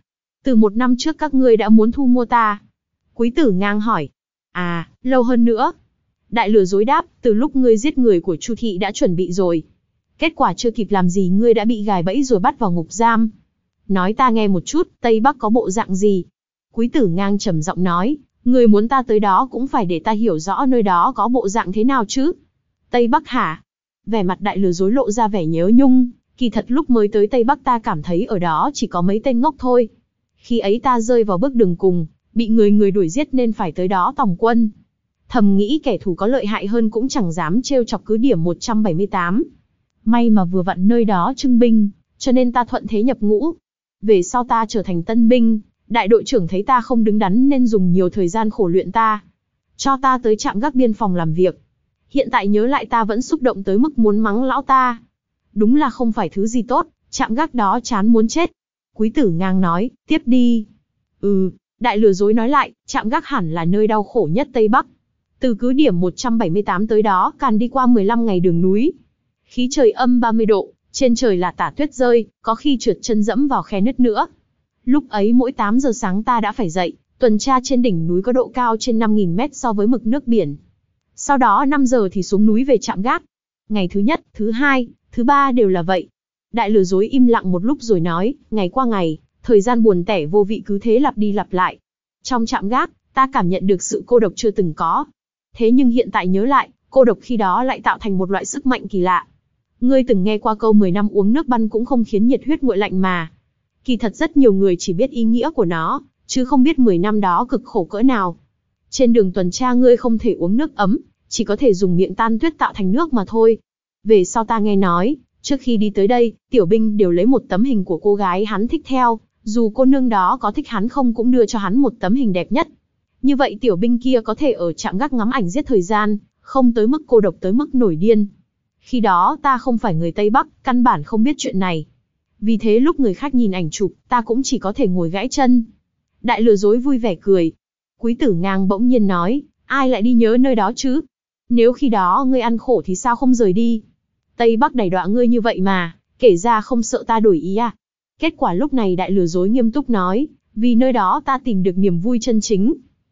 S1: Từ một năm trước các ngươi đã muốn thu mua ta. Quý Tử Ngang hỏi. À, lâu hơn nữa. Đại lừa dối đáp, từ lúc ngươi giết người của Chu thị đã chuẩn bị rồi. Kết quả chưa kịp làm gì ngươi đã bị gài bẫy rồi bắt vào ngục giam. Nói ta nghe một chút, Tây Bắc có bộ dạng gì? Quý Tử Ngang trầm giọng nói, ngươi muốn ta tới đó cũng phải để ta hiểu rõ nơi đó có bộ dạng thế nào chứ. Tây Bắc hả? Vẻ mặt đại lừa dối lộ ra vẻ nhớ nhung, kỳ thật lúc mới tới Tây Bắc ta cảm thấy ở đó chỉ có mấy tên ngốc thôi. Khi ấy ta rơi vào bước đường cùng, bị người người đuổi giết nên phải tới đó tòng quân. Thầm nghĩ kẻ thù có lợi hại hơn cũng chẳng dám trêu chọc cứ điểm một trăm bảy mươi tám. May mà vừa vặn nơi đó trưng binh, cho nên ta thuận thế nhập ngũ. Về sau ta trở thành tân binh, đại đội trưởng thấy ta không đứng đắn nên dùng nhiều thời gian khổ luyện ta. Cho ta tới trạm gác biên phòng làm việc. Hiện tại nhớ lại ta vẫn xúc động tới mức muốn mắng lão ta. Đúng là không phải thứ gì tốt, trạm gác đó chán muốn chết. Quý Tử Ngang nói, tiếp đi. Ừ, đại lừa dối nói lại, trạm gác hẳn là nơi đau khổ nhất Tây Bắc. Từ cứ điểm một trăm bảy mươi tám tới đó càn đi qua mười lăm ngày đường núi. Khí trời âm ba mươi độ, trên trời là tả tuyết rơi, có khi trượt chân dẫm vào khe nứt nữa. Lúc ấy mỗi tám giờ sáng ta đã phải dậy, tuần tra trên đỉnh núi có độ cao trên năm nghìn mét so với mực nước biển. Sau đó năm giờ thì xuống núi về trạm gác. Ngày thứ nhất, thứ hai, thứ ba đều là vậy. Đại lừa dối im lặng một lúc rồi nói, ngày qua ngày, thời gian buồn tẻ vô vị cứ thế lặp đi lặp lại. Trong trạm gác, ta cảm nhận được sự cô độc chưa từng có. Thế nhưng hiện tại nhớ lại, cô độc khi đó lại tạo thành một loại sức mạnh kỳ lạ. Ngươi từng nghe qua câu mười năm uống nước băn cũng không khiến nhiệt huyết nguội lạnh mà. Kỳ thật rất nhiều người chỉ biết ý nghĩa của nó, chứ không biết mười năm đó cực khổ cỡ nào. Trên đường tuần tra ngươi không thể uống nước ấm, chỉ có thể dùng miệng tan tuyết tạo thành nước mà thôi. Về sau ta nghe nói, trước khi đi tới đây, tiểu binh đều lấy một tấm hình của cô gái hắn thích theo, dù cô nương đó có thích hắn không cũng đưa cho hắn một tấm hình đẹp nhất. Như vậy tiểu binh kia có thể ở trạm gác ngắm ảnh giết thời gian, không tới mức cô độc tới mức nổi điên. Khi đó ta không phải người Tây Bắc, căn bản không biết chuyện này. Vì thế lúc người khác nhìn ảnh chụp, ta cũng chỉ có thể ngồi gãi chân. Đại lừa dối vui vẻ cười. Quý Tử Ngang bỗng nhiên nói, ai lại đi nhớ nơi đó chứ? Nếu khi đó ngươi ăn khổ thì sao không rời đi? Tây Bắc đày đọa ngươi như vậy mà, kể ra không sợ ta đổi ý à? Kết quả lúc này đại lừa dối nghiêm túc nói, vì nơi đó ta tìm được niềm vui chân chính.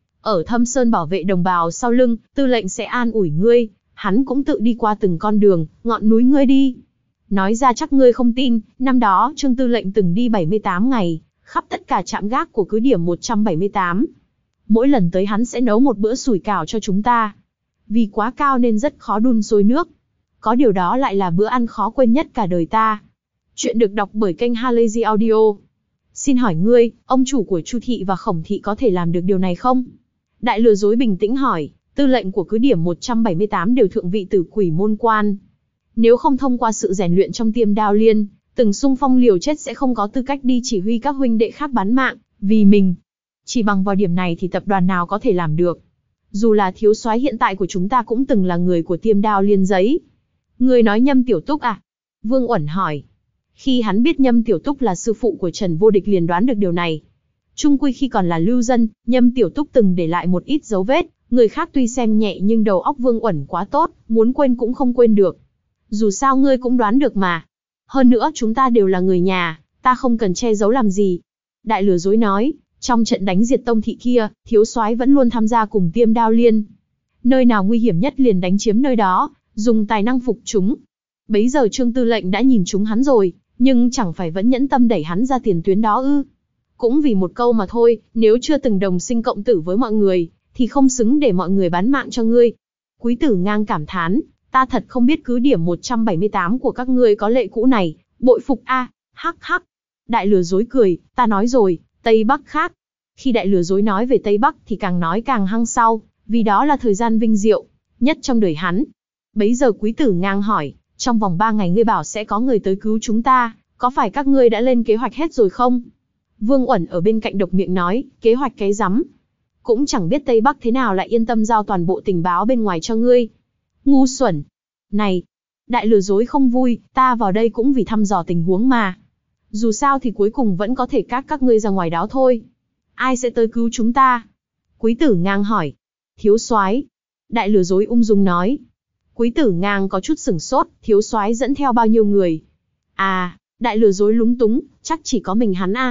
S1: Ở Thâm Sơn bảo vệ đồng bào sau lưng, tư lệnh sẽ an ủi ngươi, hắn cũng tự đi qua từng con đường, ngọn núi ngươi đi. Nói ra chắc ngươi không tin, năm đó Trương tư lệnh từng đi bảy mươi tám ngày, khắp tất cả trạm gác của cứ điểm một trăm bảy mươi tám. Mỗi lần tới hắn sẽ nấu một bữa sủi cảo cho chúng ta. Vì quá cao nên rất khó đun sôi nước. Có điều đó lại là bữa ăn khó quên nhất cả đời ta. Chuyện được đọc bởi kênh Halazy Audio. Xin hỏi ngươi, ông chủ của Chu thị và Khổng thị có thể làm được điều này không? Đại lừa dối bình tĩnh hỏi, tư lệnh của cứ điểm một trăm bảy mươi tám đều thượng vị tử quỷ môn quan. Nếu không thông qua sự rèn luyện trong Tiêm Đao Liên, từng xung phong liều chết sẽ không có tư cách đi chỉ huy các huynh đệ khác bán mạng vì mình. Chỉ bằng vào điểm này thì tập đoàn nào có thể làm được? Dù là thiếu soái hiện tại của chúng ta cũng từng là người của Tiêm Đao Liên giấy. Ngươi nói Nhâm Tiểu Túc à? Vương Uẩn hỏi. Khi hắn biết Nhâm Tiểu Túc là sư phụ của Trần Vô Địch liền đoán được điều này. Chung quy khi còn là lưu dân, Nhâm Tiểu Túc từng để lại một ít dấu vết, người khác tuy xem nhẹ nhưng đầu óc Vương Uẩn quá tốt, muốn quên cũng không quên được. Dù sao ngươi cũng đoán được mà. Hơn nữa chúng ta đều là người nhà, ta không cần che giấu làm gì. Đại lừa dối nói, trong trận đánh diệt Tông thị kia, thiếu soái vẫn luôn tham gia cùng Tiêm Đao Liên. Nơi nào nguy hiểm nhất liền đánh chiếm nơi đó, dùng tài năng phục chúng. Bấy giờ Trương tư lệnh đã nhìn chúng hắn rồi, nhưng chẳng phải vẫn nhẫn tâm đẩy hắn ra tiền tuyến đó ư? Cũng vì một câu mà thôi, nếu chưa từng đồng sinh cộng tử với mọi người, thì không xứng để mọi người bán mạng cho ngươi. Quý Tử Ngang cảm thán, ta thật không biết cứ điểm một trăm bảy mươi tám của các ngươi có lệ cũ này, bội phục a, hắc hắc. Đại lừa dối cười, ta nói rồi, Tây Bắc khác. Khi đại lừa dối nói về Tây Bắc thì càng nói càng hăng sau, vì đó là thời gian vinh diệu nhất trong đời hắn. Bấy giờ Quý Tử Ngang hỏi, trong vòng ba ngày ngươi bảo sẽ có người tới cứu chúng ta, có phải các ngươi đã lên kế hoạch hết rồi không? Vương Uẩn ở bên cạnh độc miệng nói, kế hoạch cái rắm. Cũng chẳng biết Tây Bắc thế nào lại yên tâm giao toàn bộ tình báo bên ngoài cho ngươi. Ngu xuẩn. Này, đại lừa dối không vui, ta vào đây cũng vì thăm dò tình huống mà. Dù sao thì cuối cùng vẫn có thể cát các ngươi ra ngoài đó thôi. Ai sẽ tới cứu chúng ta? Quý Tử Ngang hỏi. Thiếu soái. Đại lừa dối ung dung nói. Quý Tử Ngang có chút sửng sốt, thiếu soái dẫn theo bao nhiêu người? À, đại lừa dối lúng túng, chắc chỉ có mình hắn à.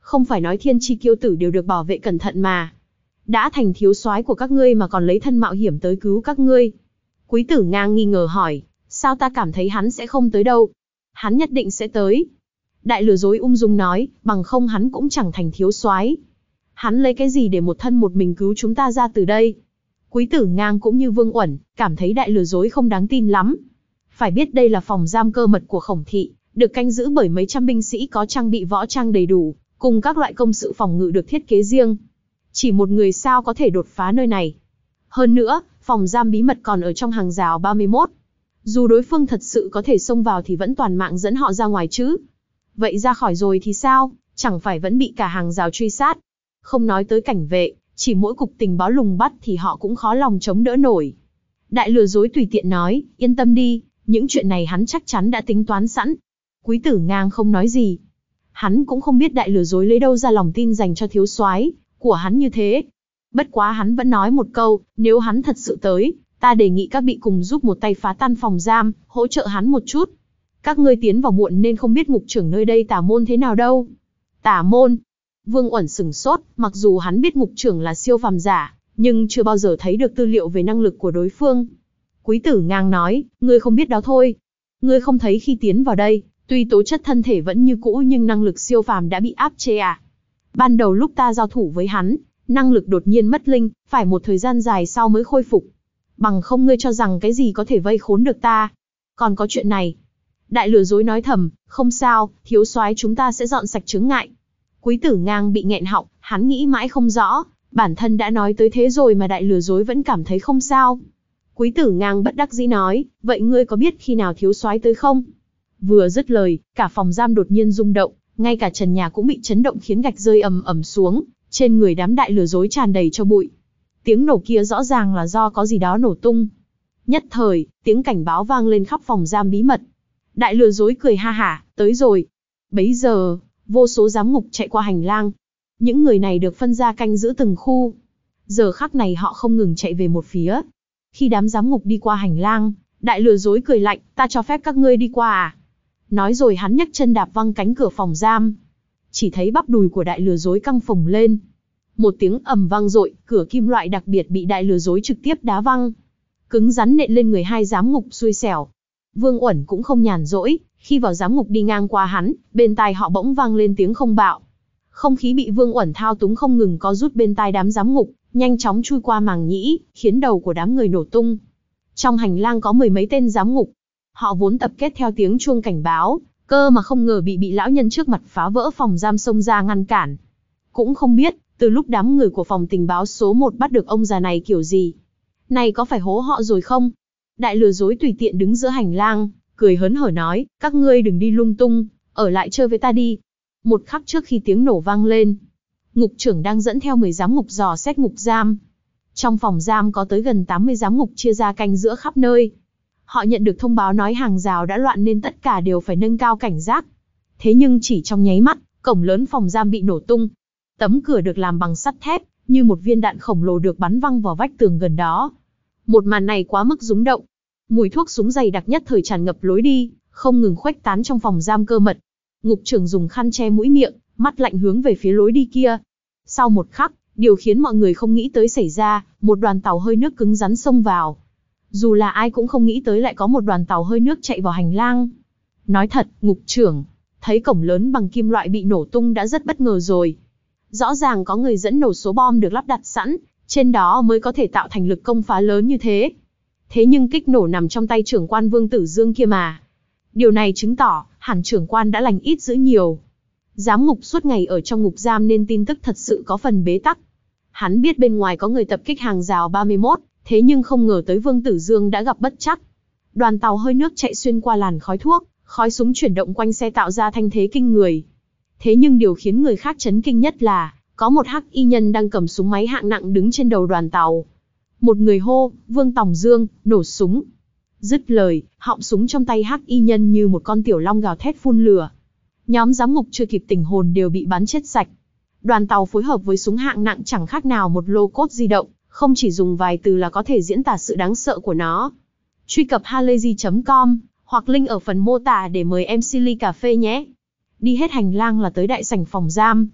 S1: Không phải nói thiên chi kiêu tử đều được bảo vệ cẩn thận mà. Đã thành thiếu soái của các ngươi mà còn lấy thân mạo hiểm tới cứu các ngươi. Quý Tử Ngang nghi ngờ hỏi, sao ta cảm thấy hắn sẽ không tới đâu? Hắn nhất định sẽ tới. Đại lừa dối ung dung nói, bằng không hắn cũng chẳng thành thiếu soái. Hắn lấy cái gì để một thân một mình cứu chúng ta ra từ đây? Quý Tử Ngang cũng như Vương Uẩn, cảm thấy đại lừa dối không đáng tin lắm. Phải biết đây là phòng giam cơ mật của Khổng thị, được canh giữ bởi mấy trăm binh sĩ có trang bị võ trang đầy đủ, cùng các loại công sự phòng ngự được thiết kế riêng. Chỉ một người sao có thể đột phá nơi này? Hơn nữa, phòng giam bí mật còn ở trong hàng rào ba mươi mốt. Dù đối phương thật sự có thể xông vào thì vẫn toàn mạng dẫn họ ra ngoài chứ. Vậy ra khỏi rồi thì sao? Chẳng phải vẫn bị cả hàng rào truy sát? Không nói tới cảnh vệ, chỉ mỗi cục tình báo lùng bắt thì họ cũng khó lòng chống đỡ nổi. Đại lừa dối tùy tiện nói, yên tâm đi, những chuyện này hắn chắc chắn đã tính toán sẵn. Quý Tử Ngang không nói gì. Hắn cũng không biết đại lừa dối lấy đâu ra lòng tin dành cho thiếu soái của hắn như thế. Bất quá hắn vẫn nói một câu, nếu hắn thật sự tới, ta đề nghị các vị cùng giúp một tay phá tan phòng giam, hỗ trợ hắn một chút. Các ngươi tiến vào muộn nên không biết ngục trưởng nơi đây tả môn thế nào đâu. Tả môn? Vương Uẩn sửng sốt, mặc dù hắn biết ngục trưởng là siêu phàm giả, nhưng chưa bao giờ thấy được tư liệu về năng lực của đối phương. Quý Tử Ngang nói, ngươi không biết đó thôi. Ngươi không thấy khi tiến vào đây, tuy tố chất thân thể vẫn như cũ nhưng năng lực siêu phàm đã bị áp chế à? Ban đầu lúc ta giao thủ với hắn, năng lực đột nhiên mất linh, phải một thời gian dài sau mới khôi phục. Bằng không ngươi cho rằng cái gì có thể vây khốn được ta? Còn có chuyện này. Đại lừa dối nói thầm, không sao, thiếu soái chúng ta sẽ dọn sạch chướng ngại. Quý Tử Ngang bị nghẹn họng, hắn nghĩ mãi không rõ, bản thân đã nói tới thế rồi mà đại lừa dối vẫn cảm thấy không sao. Quý Tử Ngang bất đắc dĩ nói, vậy ngươi có biết khi nào thiếu soái tới không? Vừa dứt lời, cả phòng giam đột nhiên rung động, ngay cả trần nhà cũng bị chấn động khiến gạch rơi ầm ầm xuống, trên người đám đại lừa dối tràn đầy cho bụi. Tiếng nổ kia rõ ràng là do có gì đó nổ tung. Nhất thời, tiếng cảnh báo vang lên khắp phòng giam bí mật. Đại lừa dối cười ha hả, tới rồi. Bấy giờ, vô số giám ngục chạy qua hành lang. Những người này được phân ra canh giữ từng khu. Giờ khắc này họ không ngừng chạy về một phía. Khi đám giám ngục đi qua hành lang, đại lừa dối cười lạnh, ta cho phép các ngươi đi qua à? Nói rồi hắn nhấc chân đạp văng cánh cửa phòng giam. Chỉ thấy bắp đùi của đại lừa dối căng phồng lên. Một tiếng ầm vang dội, cửa kim loại đặc biệt bị đại lừa dối trực tiếp đá văng. Cứng rắn nện lên người hai giám ngục xui xẻo. Vương Uẩn cũng không nhàn rỗi, khi vào giám ngục đi ngang qua hắn, bên tai họ bỗng vang lên tiếng không bạo. Không khí bị Vương Uẩn thao túng không ngừng có rút bên tai đám giám ngục, nhanh chóng chui qua màng nhĩ, khiến đầu của đám người nổ tung. Trong hành lang có mười mấy tên giám ngục. Họ vốn tập kết theo tiếng chuông cảnh báo, cơ mà không ngờ bị bị lão nhân trước mặt phá vỡ phòng giam xông ra ngăn cản. Cũng không biết, từ lúc đám người của phòng tình báo số một bắt được ông già này kiểu gì. Này có phải hố họ rồi không? Đại lừa dối tùy tiện đứng giữa hành lang, cười hớn hở nói, các ngươi đừng đi lung tung, ở lại chơi với ta đi. Một khắc trước khi tiếng nổ vang lên, ngục trưởng đang dẫn theo mười giám ngục dò xét ngục giam. Trong phòng giam có tới gần tám mươi giám ngục chia ra canh giữa khắp nơi. Họ nhận được thông báo nói hàng rào đã loạn nên tất cả đều phải nâng cao cảnh giác. Thế nhưng chỉ trong nháy mắt, cổng lớn phòng giam bị nổ tung. Tấm cửa được làm bằng sắt thép, như một viên đạn khổng lồ được bắn văng vào vách tường gần đó. Một màn này quá mức rúng động. Mùi thuốc súng dày đặc nhất thời tràn ngập lối đi, không ngừng khuếch tán trong phòng giam cơ mật. Ngục trưởng dùng khăn che mũi miệng, mắt lạnh hướng về phía lối đi kia. Sau một khắc, điều khiến mọi người không nghĩ tới xảy ra, một đoàn tàu hơi nước cứng rắn xông vào. Dù là ai cũng không nghĩ tới lại có một đoàn tàu hơi nước chạy vào hành lang. Nói thật, ngục trưởng, thấy cổng lớn bằng kim loại bị nổ tung đã rất bất ngờ rồi. Rõ ràng có người dẫn nổ số bom được lắp đặt sẵn, trên đó mới có thể tạo thành lực công phá lớn như thế. Thế nhưng kích nổ nằm trong tay trưởng quan Vương Tử Dương kia mà. Điều này chứng tỏ, hẳn trưởng quan đã lành ít dữ nhiều. Giám ngục suốt ngày ở trong ngục giam nên tin tức thật sự có phần bế tắc. Hắn biết bên ngoài có người tập kích hàng rào ba mươi mốt, thế nhưng không ngờ tới Vương Tử Dương đã gặp bất trắc. Đoàn tàu hơi nước chạy xuyên qua làn khói thuốc, khói súng chuyển động quanh xe tạo ra thanh thế kinh người. Thế nhưng điều khiến người khác chấn kinh nhất là, có một hắc y nhân đang cầm súng máy hạng nặng đứng trên đầu đoàn tàu. Một người hô, Vương Tòng Dương, nổ súng. Dứt lời, họng súng trong tay hắc y nhân như một con tiểu long gào thét phun lửa. Nhóm giám ngục chưa kịp tỉnh hồn đều bị bắn chết sạch. Đoàn tàu phối hợp với súng hạng nặng chẳng khác nào một lô cốt di động, không chỉ dùng vài từ là có thể diễn tả sự đáng sợ của nó. Truy cập halayzi chấm com, hoặc link ở phần mô tả để mời em xê ly cà phê nhé. Đi hết hành lang là tới đại sảnh phòng giam.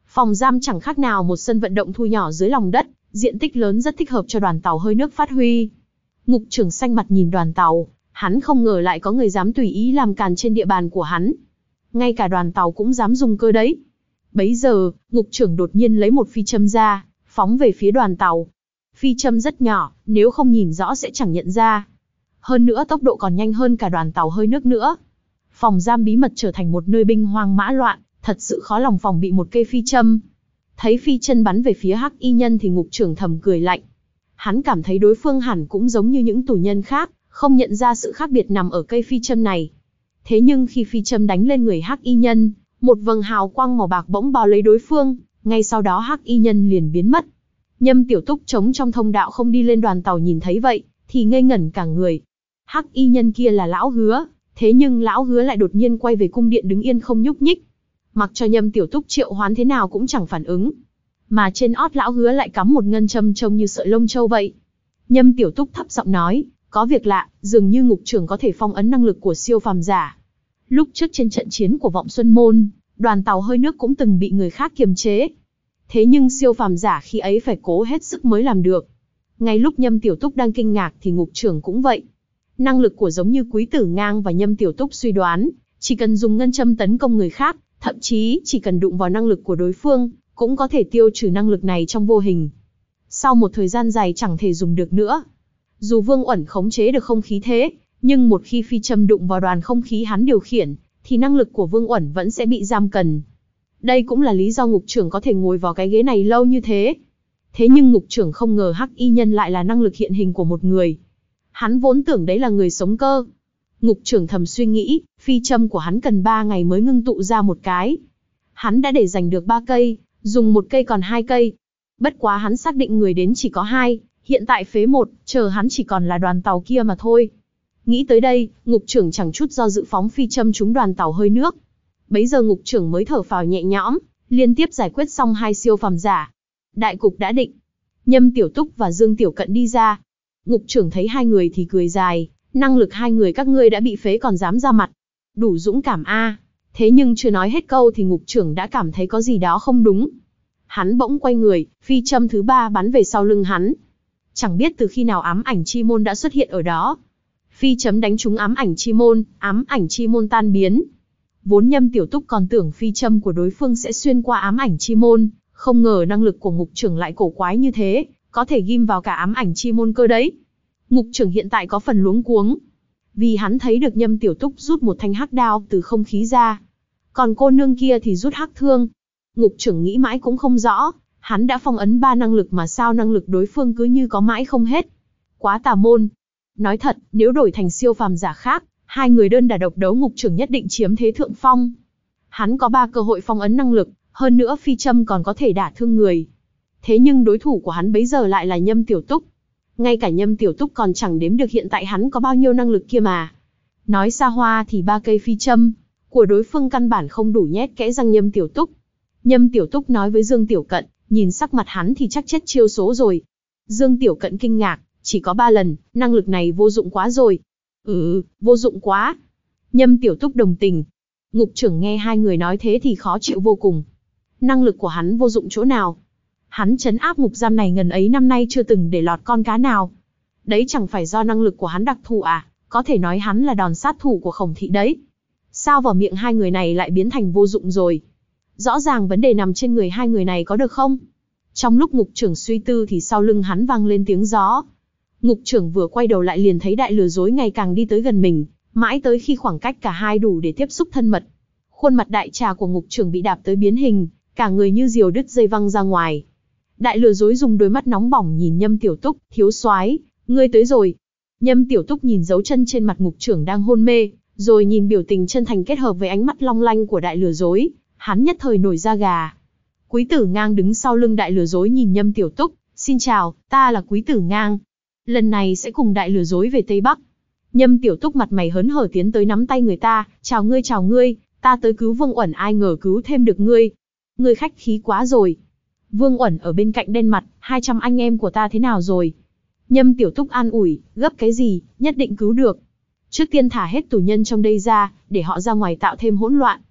S1: Phòng giam chẳng khác nào một sân vận động thu nhỏ dưới lòng đất, diện tích lớn rất thích hợp cho đoàn tàu hơi nước phát huy. Ngục trưởng xanh mặt nhìn đoàn tàu, hắn không ngờ lại có người dám tùy ý làm càn trên địa bàn của hắn. Ngay cả đoàn tàu cũng dám dùng cơ đấy. Bấy giờ, ngục trưởng đột nhiên lấy một phi châm ra, phóng về phía đoàn tàu. Phi châm rất nhỏ, nếu không nhìn rõ sẽ chẳng nhận ra. Hơn nữa tốc độ còn nhanh hơn cả đoàn tàu hơi nước nữa. Phòng giam bí mật trở thành một nơi binh hoang mã loạn, thật sự khó lòng phòng bị một cây phi châm. Thấy phi chân bắn về phía hắc y nhân thì ngục trưởng thầm cười lạnh. Hắn cảm thấy đối phương hẳn cũng giống như những tù nhân khác, không nhận ra sự khác biệt nằm ở cây phi châm này. Thế nhưng khi phi châm đánh lên người hắc y nhân, một vầng hào quang màu bạc bỗng bao lấy đối phương, ngay sau đó hắc y nhân liền biến mất. Nhâm Tiểu Túc trống trong thông đạo không đi lên đoàn tàu nhìn thấy vậy, thì ngây ngẩn cả người. Hắc y nhân kia là Lão Hứa, thế nhưng Lão Hứa lại đột nhiên quay về cung điện đứng yên không nhúc nhích. Mặc cho Nhâm Tiểu Túc triệu hoán thế nào cũng chẳng phản ứng. Mà trên ót Lão Hứa lại cắm một ngân châm trông như sợi lông châu vậy. Nhâm Tiểu Túc thấp giọng nói, có việc lạ, dường như ngục trưởng có thể phong ấn năng lực của siêu phàm giả. Lúc trước trên trận chiến của Vọng Xuân Môn, đoàn tàu hơi nước cũng từng bị người khác kiềm chế. Thế nhưng siêu phàm giả khi ấy phải cố hết sức mới làm được. Ngay lúc Nhâm Tiểu Túc đang kinh ngạc thì ngục trưởng cũng vậy. Năng lực của giống như Quý Tử Ngang và Nhâm Tiểu Túc suy đoán, chỉ cần dùng ngân châm tấn công người khác, thậm chí chỉ cần đụng vào năng lực của đối phương, cũng có thể tiêu trừ năng lực này trong vô hình. Sau một thời gian dài chẳng thể dùng được nữa. Dù Vương Uẩn khống chế được không khí thế, nhưng một khi phi châm đụng vào đoàn không khí hắn điều khiển, thì năng lực của Vương Uẩn vẫn sẽ bị giam cầm. Đây cũng là lý do ngục trưởng có thể ngồi vào cái ghế này lâu như thế. Thế nhưng ngục trưởng không ngờ hắc y nhân lại là năng lực hiện hình của một người. Hắn vốn tưởng đấy là người sống cơ. Ngục trưởng thầm suy nghĩ, phi châm của hắn cần ba ngày mới ngưng tụ ra một cái. Hắn đã để dành được ba cây, dùng một cây còn hai cây. Bất quá hắn xác định người đến chỉ có hai, hiện tại phế một, chờ hắn chỉ còn là đoàn tàu kia mà thôi. Nghĩ tới đây, ngục trưởng chẳng chút do dự phóng phi châm trúng đoàn tàu hơi nước. Bấy giờ ngục trưởng mới thở phào nhẹ nhõm, liên tiếp giải quyết xong hai siêu phàm giả. Đại cục đã định. Nhâm Tiểu Túc và Dương Tiểu Cận đi ra. Ngục trưởng thấy hai người thì cười dài, năng lực hai người các ngươi đã bị phế còn dám ra mặt. Đủ dũng cảm a. Thế nhưng chưa nói hết câu thì ngục trưởng đã cảm thấy có gì đó không đúng. Hắn bỗng quay người, phi châm thứ ba bắn về sau lưng hắn. Chẳng biết từ khi nào ám ảnh chi môn đã xuất hiện ở đó. Phi chấm đánh trúng ám ảnh chi môn, ám ảnh chi môn tan biến. Vốn Nhâm Tiểu Túc còn tưởng phi châm của đối phương sẽ xuyên qua ám ảnh chi môn, không ngờ năng lực của ngục trưởng lại cổ quái như thế, có thể ghim vào cả ám ảnh chi môn cơ đấy. Ngục trưởng hiện tại có phần luống cuống, vì hắn thấy được Nhâm Tiểu Túc rút một thanh hắc đao từ không khí ra, còn cô nương kia thì rút hắc thương. Ngục trưởng nghĩ mãi cũng không rõ, hắn đã phong ấn ba năng lực mà sao năng lực đối phương cứ như có mãi không hết. Quá tà môn. Nói thật, nếu đổi thành siêu phàm giả khác, hai người đơn đả độc đấu ngục trưởng nhất định chiếm thế thượng phong. Hắn có ba cơ hội phong ấn năng lực, hơn nữa phi châm còn có thể đả thương người. Thế nhưng đối thủ của hắn bấy giờ lại là Nhâm Tiểu Túc. Ngay cả Nhâm Tiểu Túc còn chẳng đếm được hiện tại hắn có bao nhiêu năng lực kia mà. Nói xa hoa thì ba cây phi châm của đối phương căn bản không đủ nhét kẽ răng Nhâm Tiểu Túc. Nhâm Tiểu Túc nói với Dương Tiểu Cận, nhìn sắc mặt hắn thì chắc chết chiêu số rồi. Dương Tiểu Cận kinh ngạc, chỉ có ba lần, năng lực này vô dụng quá rồi. Ừ, vô dụng quá. Nhâm Tiểu Túc đồng tình. Ngục trưởng nghe hai người nói thế thì khó chịu vô cùng. Năng lực của hắn vô dụng chỗ nào? Hắn trấn áp ngục giam này ngần ấy năm nay chưa từng để lọt con cá nào. Đấy chẳng phải do năng lực của hắn đặc thù à, có thể nói hắn là đòn sát thủ của Khổng Thị đấy. Sao vào miệng hai người này lại biến thành vô dụng rồi? Rõ ràng vấn đề nằm trên người hai người này có được không? Trong lúc ngục trưởng suy tư thì sau lưng hắn vang lên tiếng gió. Ngục trưởng vừa quay đầu lại liền thấy đại lừa dối ngày càng đi tới gần mình, mãi tới khi khoảng cách cả hai đủ để tiếp xúc thân mật. Khuôn mặt đại trà của ngục trưởng bị đạp tới biến hình, cả người như diều đứt dây văng ra ngoài. Đại lừa dối dùng đôi mắt nóng bỏng nhìn Nhâm Tiểu Túc, thiếu soái, ngươi tới rồi. Nhâm Tiểu Túc nhìn dấu chân trên mặt ngục trưởng đang hôn mê, rồi nhìn biểu tình chân thành kết hợp với ánh mắt long lanh của đại lừa dối, hắn nhất thời nổi da gà. Quý Tử Ngang đứng sau lưng đại lừa dối nhìn Nhâm Tiểu Túc, xin chào, ta là Quý Tử Ngang. Lần này sẽ cùng đại lừa dối về Tây Bắc. Nhâm Tiểu Túc mặt mày hớn hở tiến tới nắm tay người ta, chào ngươi chào ngươi, ta tới cứu Vương Uẩn ai ngờ cứu thêm được ngươi. Ngươi khách khí quá rồi. Vương Uẩn ở bên cạnh đen mặt, hai trăm anh em của ta thế nào rồi? Nhâm Tiểu Túc an ủi, gấp cái gì, nhất định cứu được. Trước tiên thả hết tù nhân trong đây ra, để họ ra ngoài tạo thêm hỗn loạn.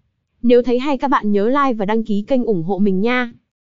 S1: Nếu thấy hay các bạn nhớ like và đăng ký kênh ủng hộ mình nha.